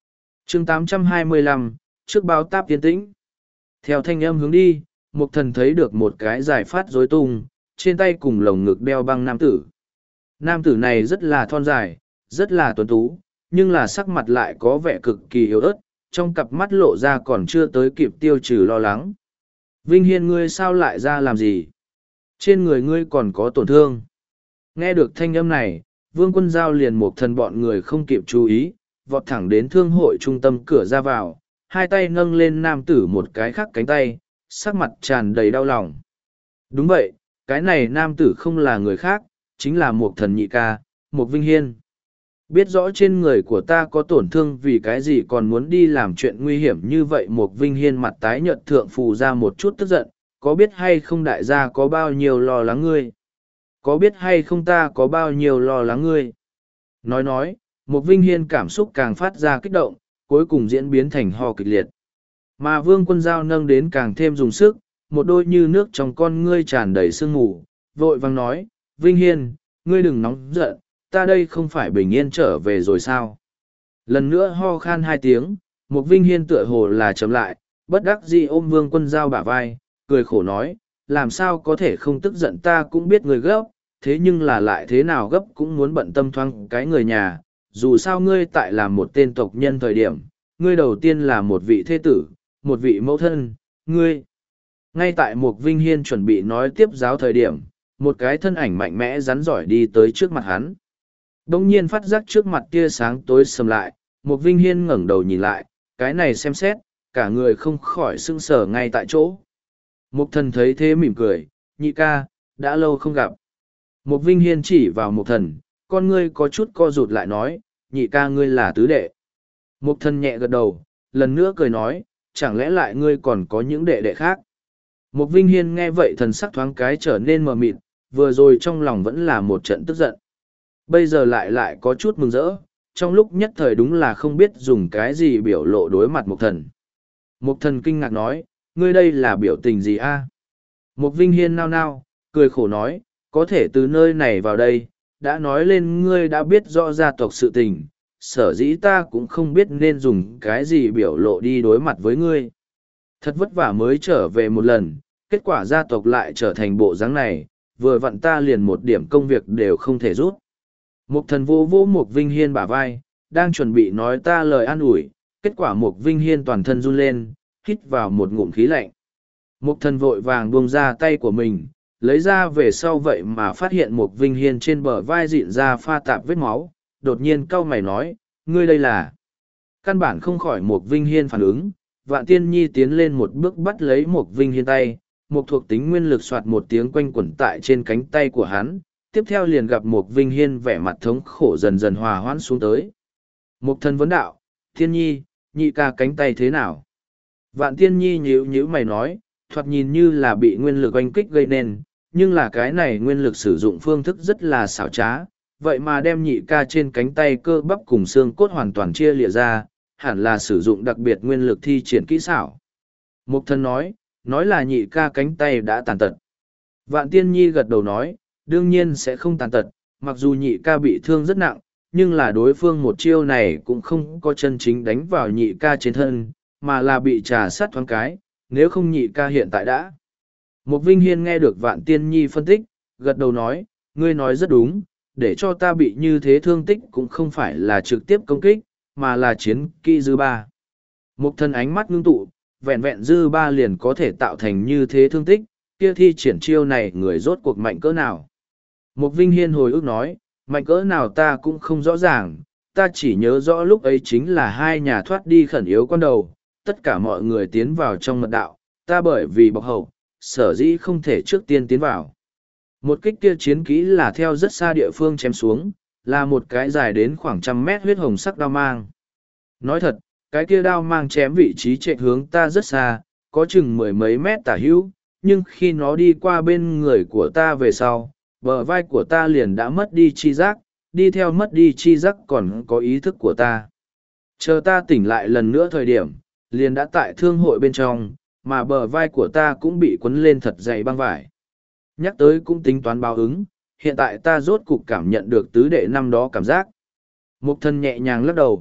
chương tám trăm hai mươi lăm, trước báo táp tiến tĩnh. Theo thanh âm hướng đi, Mục Thần thấy được một cái giải phát rối tung, trên tay cùng lồng ngực đeo băng nam tử. Nam tử này rất là thon dài, rất là tuấn tú, nhưng là sắc mặt lại có vẻ cực kỳ yếu ớt, trong cặp mắt lộ ra còn chưa tới kịp tiêu trừ lo lắng. Vinh Hiên, ngươi sao lại ra làm gì? Trên người ngươi còn có tổn thương. Nghe được thanh âm này, Vương Quân Giao liền Mục Thần bọn người không kịp chú ý, vọt thẳng đến thương hội trung tâm cửa ra vào, hai tay nâng lên nam tử một cái khác cánh tay, sắc mặt tràn đầy đau lòng. Đúng vậy, cái này nam tử không là người khác, chính là Mục Thần nhị ca, Mục Vinh Hiên. Biết rõ trên người của ta có tổn thương vì cái gì còn muốn đi làm chuyện nguy hiểm như vậy. Mục Vinh Hiên mặt tái nhợt thượng phù ra một chút tức giận, có biết hay không đại gia có bao nhiêu lo lắng ngươi? Có biết hay không ta có bao nhiêu lo lắng ngươi? Nói nói, Mục Vinh Hiên cảm xúc càng phát ra kích động, cuối cùng diễn biến thành ho kịch liệt. Mà Vương Quân Giao nâng đến càng thêm dùng sức, một đôi như nước trong con ngươi tràn đầy sương mù, vội vang nói, Vinh Hiên, ngươi đừng nóng giận, ta đây không phải bình yên trở về rồi sao? Lần nữa ho khan hai tiếng, Mục Vinh Hiên tựa hồ là chậm lại, bất đắc dĩ ôm Vương Quân Giao bả vai, cười khổ nói, làm sao có thể không tức giận, ta cũng biết người gấp, thế nhưng là lại thế nào gấp cũng muốn bận tâm thoáng cái người nhà, dù sao ngươi tại làm một tên tộc nhân thời điểm, ngươi đầu tiên là một vị thế tử, một vị mẫu thân, ngươi. Ngay tại Mục Vinh Hiên chuẩn bị nói tiếp giáo thời điểm, một cái thân ảnh mạnh mẽ rắn giỏi đi tới trước mặt hắn. Đông nhiên phát giác trước mặt tia sáng tối sầm lại, Mục Vinh Hiên ngẩng đầu nhìn lại, cái này xem xét, cả người không khỏi sưng sờ ngay tại chỗ. Mục Thần thấy thế mỉm cười, nhị ca, đã lâu không gặp. Mục Vinh Hiên chỉ vào Mục Thần, con ngươi có chút co rụt lại nói, nhị ca ngươi là tứ đệ. Mục Thần nhẹ gật đầu, lần nữa cười nói, chẳng lẽ lại ngươi còn có những đệ đệ khác. Mục Vinh Hiên nghe vậy thần sắc thoáng cái trở nên mờ mịt, vừa rồi trong lòng vẫn là một trận tức giận. Bây giờ lại lại có chút mừng rỡ, trong lúc nhất thời đúng là không biết dùng cái gì biểu lộ đối mặt Mục Thần. Mục Thần kinh ngạc nói, ngươi đây là biểu tình gì a? Mục Vinh Hiên nao nao, cười khổ nói, có thể từ nơi này vào đây, đã nói lên ngươi đã biết rõ gia tộc sự tình, sở dĩ ta cũng không biết nên dùng cái gì biểu lộ đi đối mặt với ngươi. Thật vất vả mới trở về một lần, kết quả gia tộc lại trở thành bộ dáng này, vừa vặn ta liền một điểm công việc đều không thể rút. Mục Thần vô vô Mục Vinh Hiên bả vai, đang chuẩn bị nói ta lời an ủi, kết quả Mục Vinh Hiên toàn thân run lên, hít vào một ngụm khí lạnh. Mục Thần vội vàng buông ra tay của mình, lấy ra về sau vậy mà phát hiện Mục Vinh Hiên trên bờ vai dịn ra pha tạp vết máu, đột nhiên cau mày nói, ngươi đây là... Căn bản không khỏi Mục Vinh Hiên phản ứng, Vạn Tiên Nhi tiến lên một bước bắt lấy Mục Vinh Hiên tay, một thuộc tính nguyên lực soạt một tiếng quanh quẩn tại trên cánh tay của hắn, tiếp theo liền gặp Mục Vinh Hiên vẻ mặt thống khổ dần dần hòa hoãn xuống tới. Mục Thần vấn đạo, Tiên Nhi, nhị ca cánh tay thế nào? Vạn Tiên Nhi nhíu nhíu mày nói, thoạt nhìn như là bị nguyên lực oanh kích gây nên, nhưng là cái này nguyên lực sử dụng phương thức rất là xảo trá, vậy mà đem nhị ca trên cánh tay cơ bắp cùng xương cốt hoàn toàn chia lìa ra, hẳn là sử dụng đặc biệt nguyên lực thi triển kỹ xảo. Mục Thần nói, nói là nhị ca cánh tay đã tàn tật. Vạn Tiên Nhi gật đầu nói, đương nhiên sẽ không tàn tật, mặc dù nhị ca bị thương rất nặng, nhưng là đối phương một chiêu này cũng không có chân chính đánh vào nhị ca trên thân, mà là bị trà sát thoáng cái, nếu không nhị ca hiện tại đã. Mục Vinh Hiên nghe được Vạn Tiên Nhi phân tích, gật đầu nói, ngươi nói rất đúng, để cho ta bị như thế thương tích cũng không phải là trực tiếp công kích, mà là chiến kỹ dư ba. Mục Thần ánh mắt ngưng tụ, vẹn vẹn dư ba liền có thể tạo thành như thế thương tích, kia thi triển chiêu này người rốt cuộc mạnh cỡ nào. Mục Vinh Hiên hồi ức nói, mạnh cỡ nào ta cũng không rõ ràng, ta chỉ nhớ rõ lúc ấy chính là hai nhà thoát đi khẩn yếu con đầu, tất cả mọi người tiến vào trong mật đạo, ta bởi vì bọc hậu, sở dĩ không thể trước tiên tiến vào. Một kích kia chiến kỹ là theo rất xa địa phương chém xuống, là một cái dài đến khoảng trăm mét huyết hồng sắc đao mang. Nói thật, cái kia đao mang chém vị trí chạy hướng ta rất xa, có chừng mười mấy mét tả hữu, nhưng khi nó đi qua bên người của ta về sau, bờ vai của ta liền đã mất đi chi giác, đi theo mất đi chi giác còn có ý thức của ta. Chờ ta tỉnh lại lần nữa thời điểm, liền đã tại thương hội bên trong, mà bờ vai của ta cũng bị quấn lên thật dày băng vải. Nhắc tới cũng tính toán báo ứng, hiện tại ta rốt cục cảm nhận được tứ đệ năm đó cảm giác. Mục Thần nhẹ nhàng lắc đầu,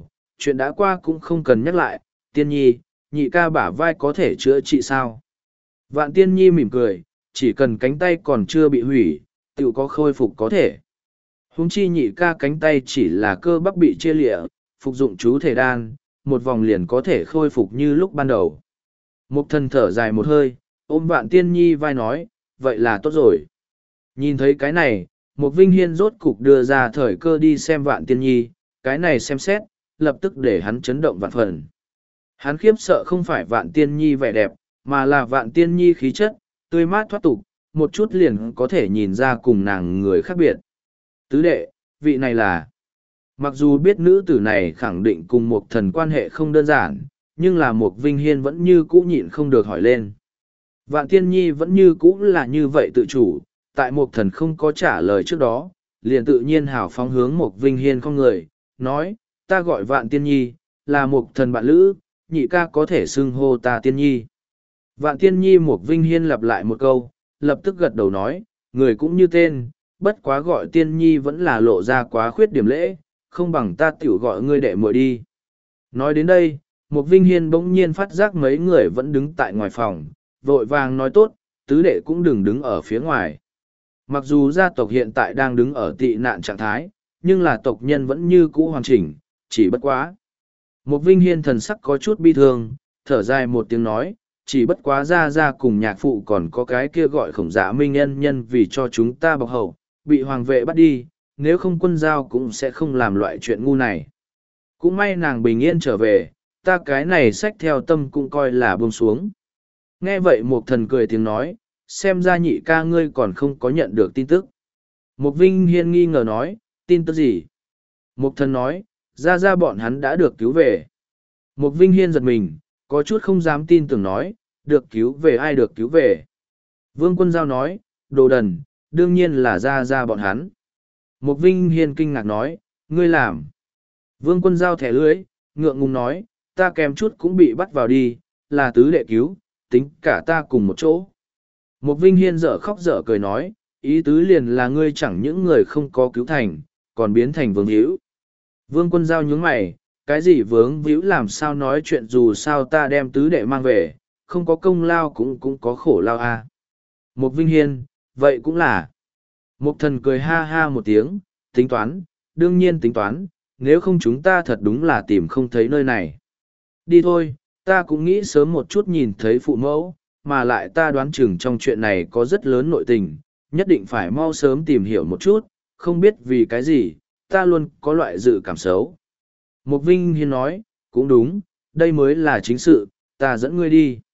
chuyện đã qua cũng không cần nhắc lại, tiên nhi, nhị ca bả vai có thể chữa trị sao? Vạn tiên nhi mỉm cười, chỉ cần cánh tay còn chưa bị hủy, tự có khôi phục có thể. Huống chi nhị ca cánh tay chỉ là cơ bắp bị chia lịa, phục dụng chú thể đan, một vòng liền có thể khôi phục như lúc ban đầu. Mục thần thở dài một hơi, ôm vạn tiên nhi vai nói, vậy là tốt rồi. Nhìn thấy cái này, Mục Vinh Hiên rốt cục đưa ra thời cơ đi xem vạn tiên nhi, cái này xem xét, lập tức để hắn chấn động vạn phần. Hắn khiếp sợ không phải vạn tiên nhi vẻ đẹp, mà là vạn tiên nhi khí chất, tươi mát thoát tục, một chút liền có thể nhìn ra cùng nàng người khác biệt. Tứ đệ, vị này là... Mặc dù biết nữ tử này khẳng định cùng một thần quan hệ không đơn giản, nhưng là một Vinh Hiên vẫn như cũ nhịn không được hỏi lên. Vạn tiên nhi vẫn như cũ là như vậy tự chủ, tại một thần không có trả lời trước đó, liền tự nhiên hào phóng hướng một Vinh Hiên không người, nói, ta gọi vạn tiên nhi, là một thần bạn lữ, nhị ca có thể xưng hô ta tiên nhi. Vạn tiên nhi một Vinh Hiên lặp lại một câu, lập tức gật đầu nói, người cũng như tên, bất quá gọi tiên nhi vẫn là lộ ra quá khuyết điểm lễ, không bằng ta tiểu gọi ngươi đệ muội đi. Nói đến đây, một Vinh Hiên bỗng nhiên phát giác mấy người vẫn đứng tại ngoài phòng, vội vàng nói tốt, tứ đệ cũng đừng đứng ở phía ngoài. Mặc dù gia tộc hiện tại đang đứng ở tị nạn trạng thái, nhưng là tộc nhân vẫn như cũ hoàn chỉnh, chỉ bất quá. Một Vinh Hiên thần sắc có chút bi thương, thở dài một tiếng nói, chỉ bất quá ra ra cùng nhạc phụ còn có cái kia gọi khổng giả minh nhân nhân vì cho chúng ta bọc hậu, bị hoàng vệ bắt đi, nếu không quân giao cũng sẽ không làm loại chuyện ngu này. Cũng may nàng bình yên trở về, ta cái này xách theo tâm cũng coi là buông xuống. Nghe vậy một thần cười tiếng nói, xem ra nhị ca ngươi còn không có nhận được tin tức. Một Vinh Hiên nghi ngờ nói, tin tức gì? Một thần nói, ra ra bọn hắn đã được cứu về. Một Vinh Hiên giật mình, có chút không dám tin tưởng nói, được cứu về ai được cứu về. Vương Quân Giao nói, đồ đần, đương nhiên là ra ra bọn hắn. Một Vinh Hiên kinh ngạc nói, ngươi làm. Vương Quân Giao thẻ lưới, ngượng ngùng nói, ta kèm chút cũng bị bắt vào đi, là tứ đệ cứu, tính cả ta cùng một chỗ. Một Vinh Hiên dở khóc dở cười nói, ý tứ liền là ngươi chẳng những người không có cứu thành, còn biến thành vương hữu. Vương Quân Giao nhướng mày, cái gì vướng víu làm sao nói chuyện dù sao ta đem tứ đệ mang về, không có công lao cũng cũng có khổ lao a. À. Một Vinh Hiên, vậy cũng là. Một thần cười ha ha một tiếng, tính toán, đương nhiên tính toán, nếu không chúng ta thật đúng là tìm không thấy nơi này. Đi thôi, ta cũng nghĩ sớm một chút nhìn thấy phụ mẫu, mà lại ta đoán chừng trong chuyện này có rất lớn nội tình, nhất định phải mau sớm tìm hiểu một chút, không biết vì cái gì, ta luôn có loại dự cảm xấu. Mục Vinh Hiên nói, cũng đúng, đây mới là chính sự, ta dẫn ngươi đi.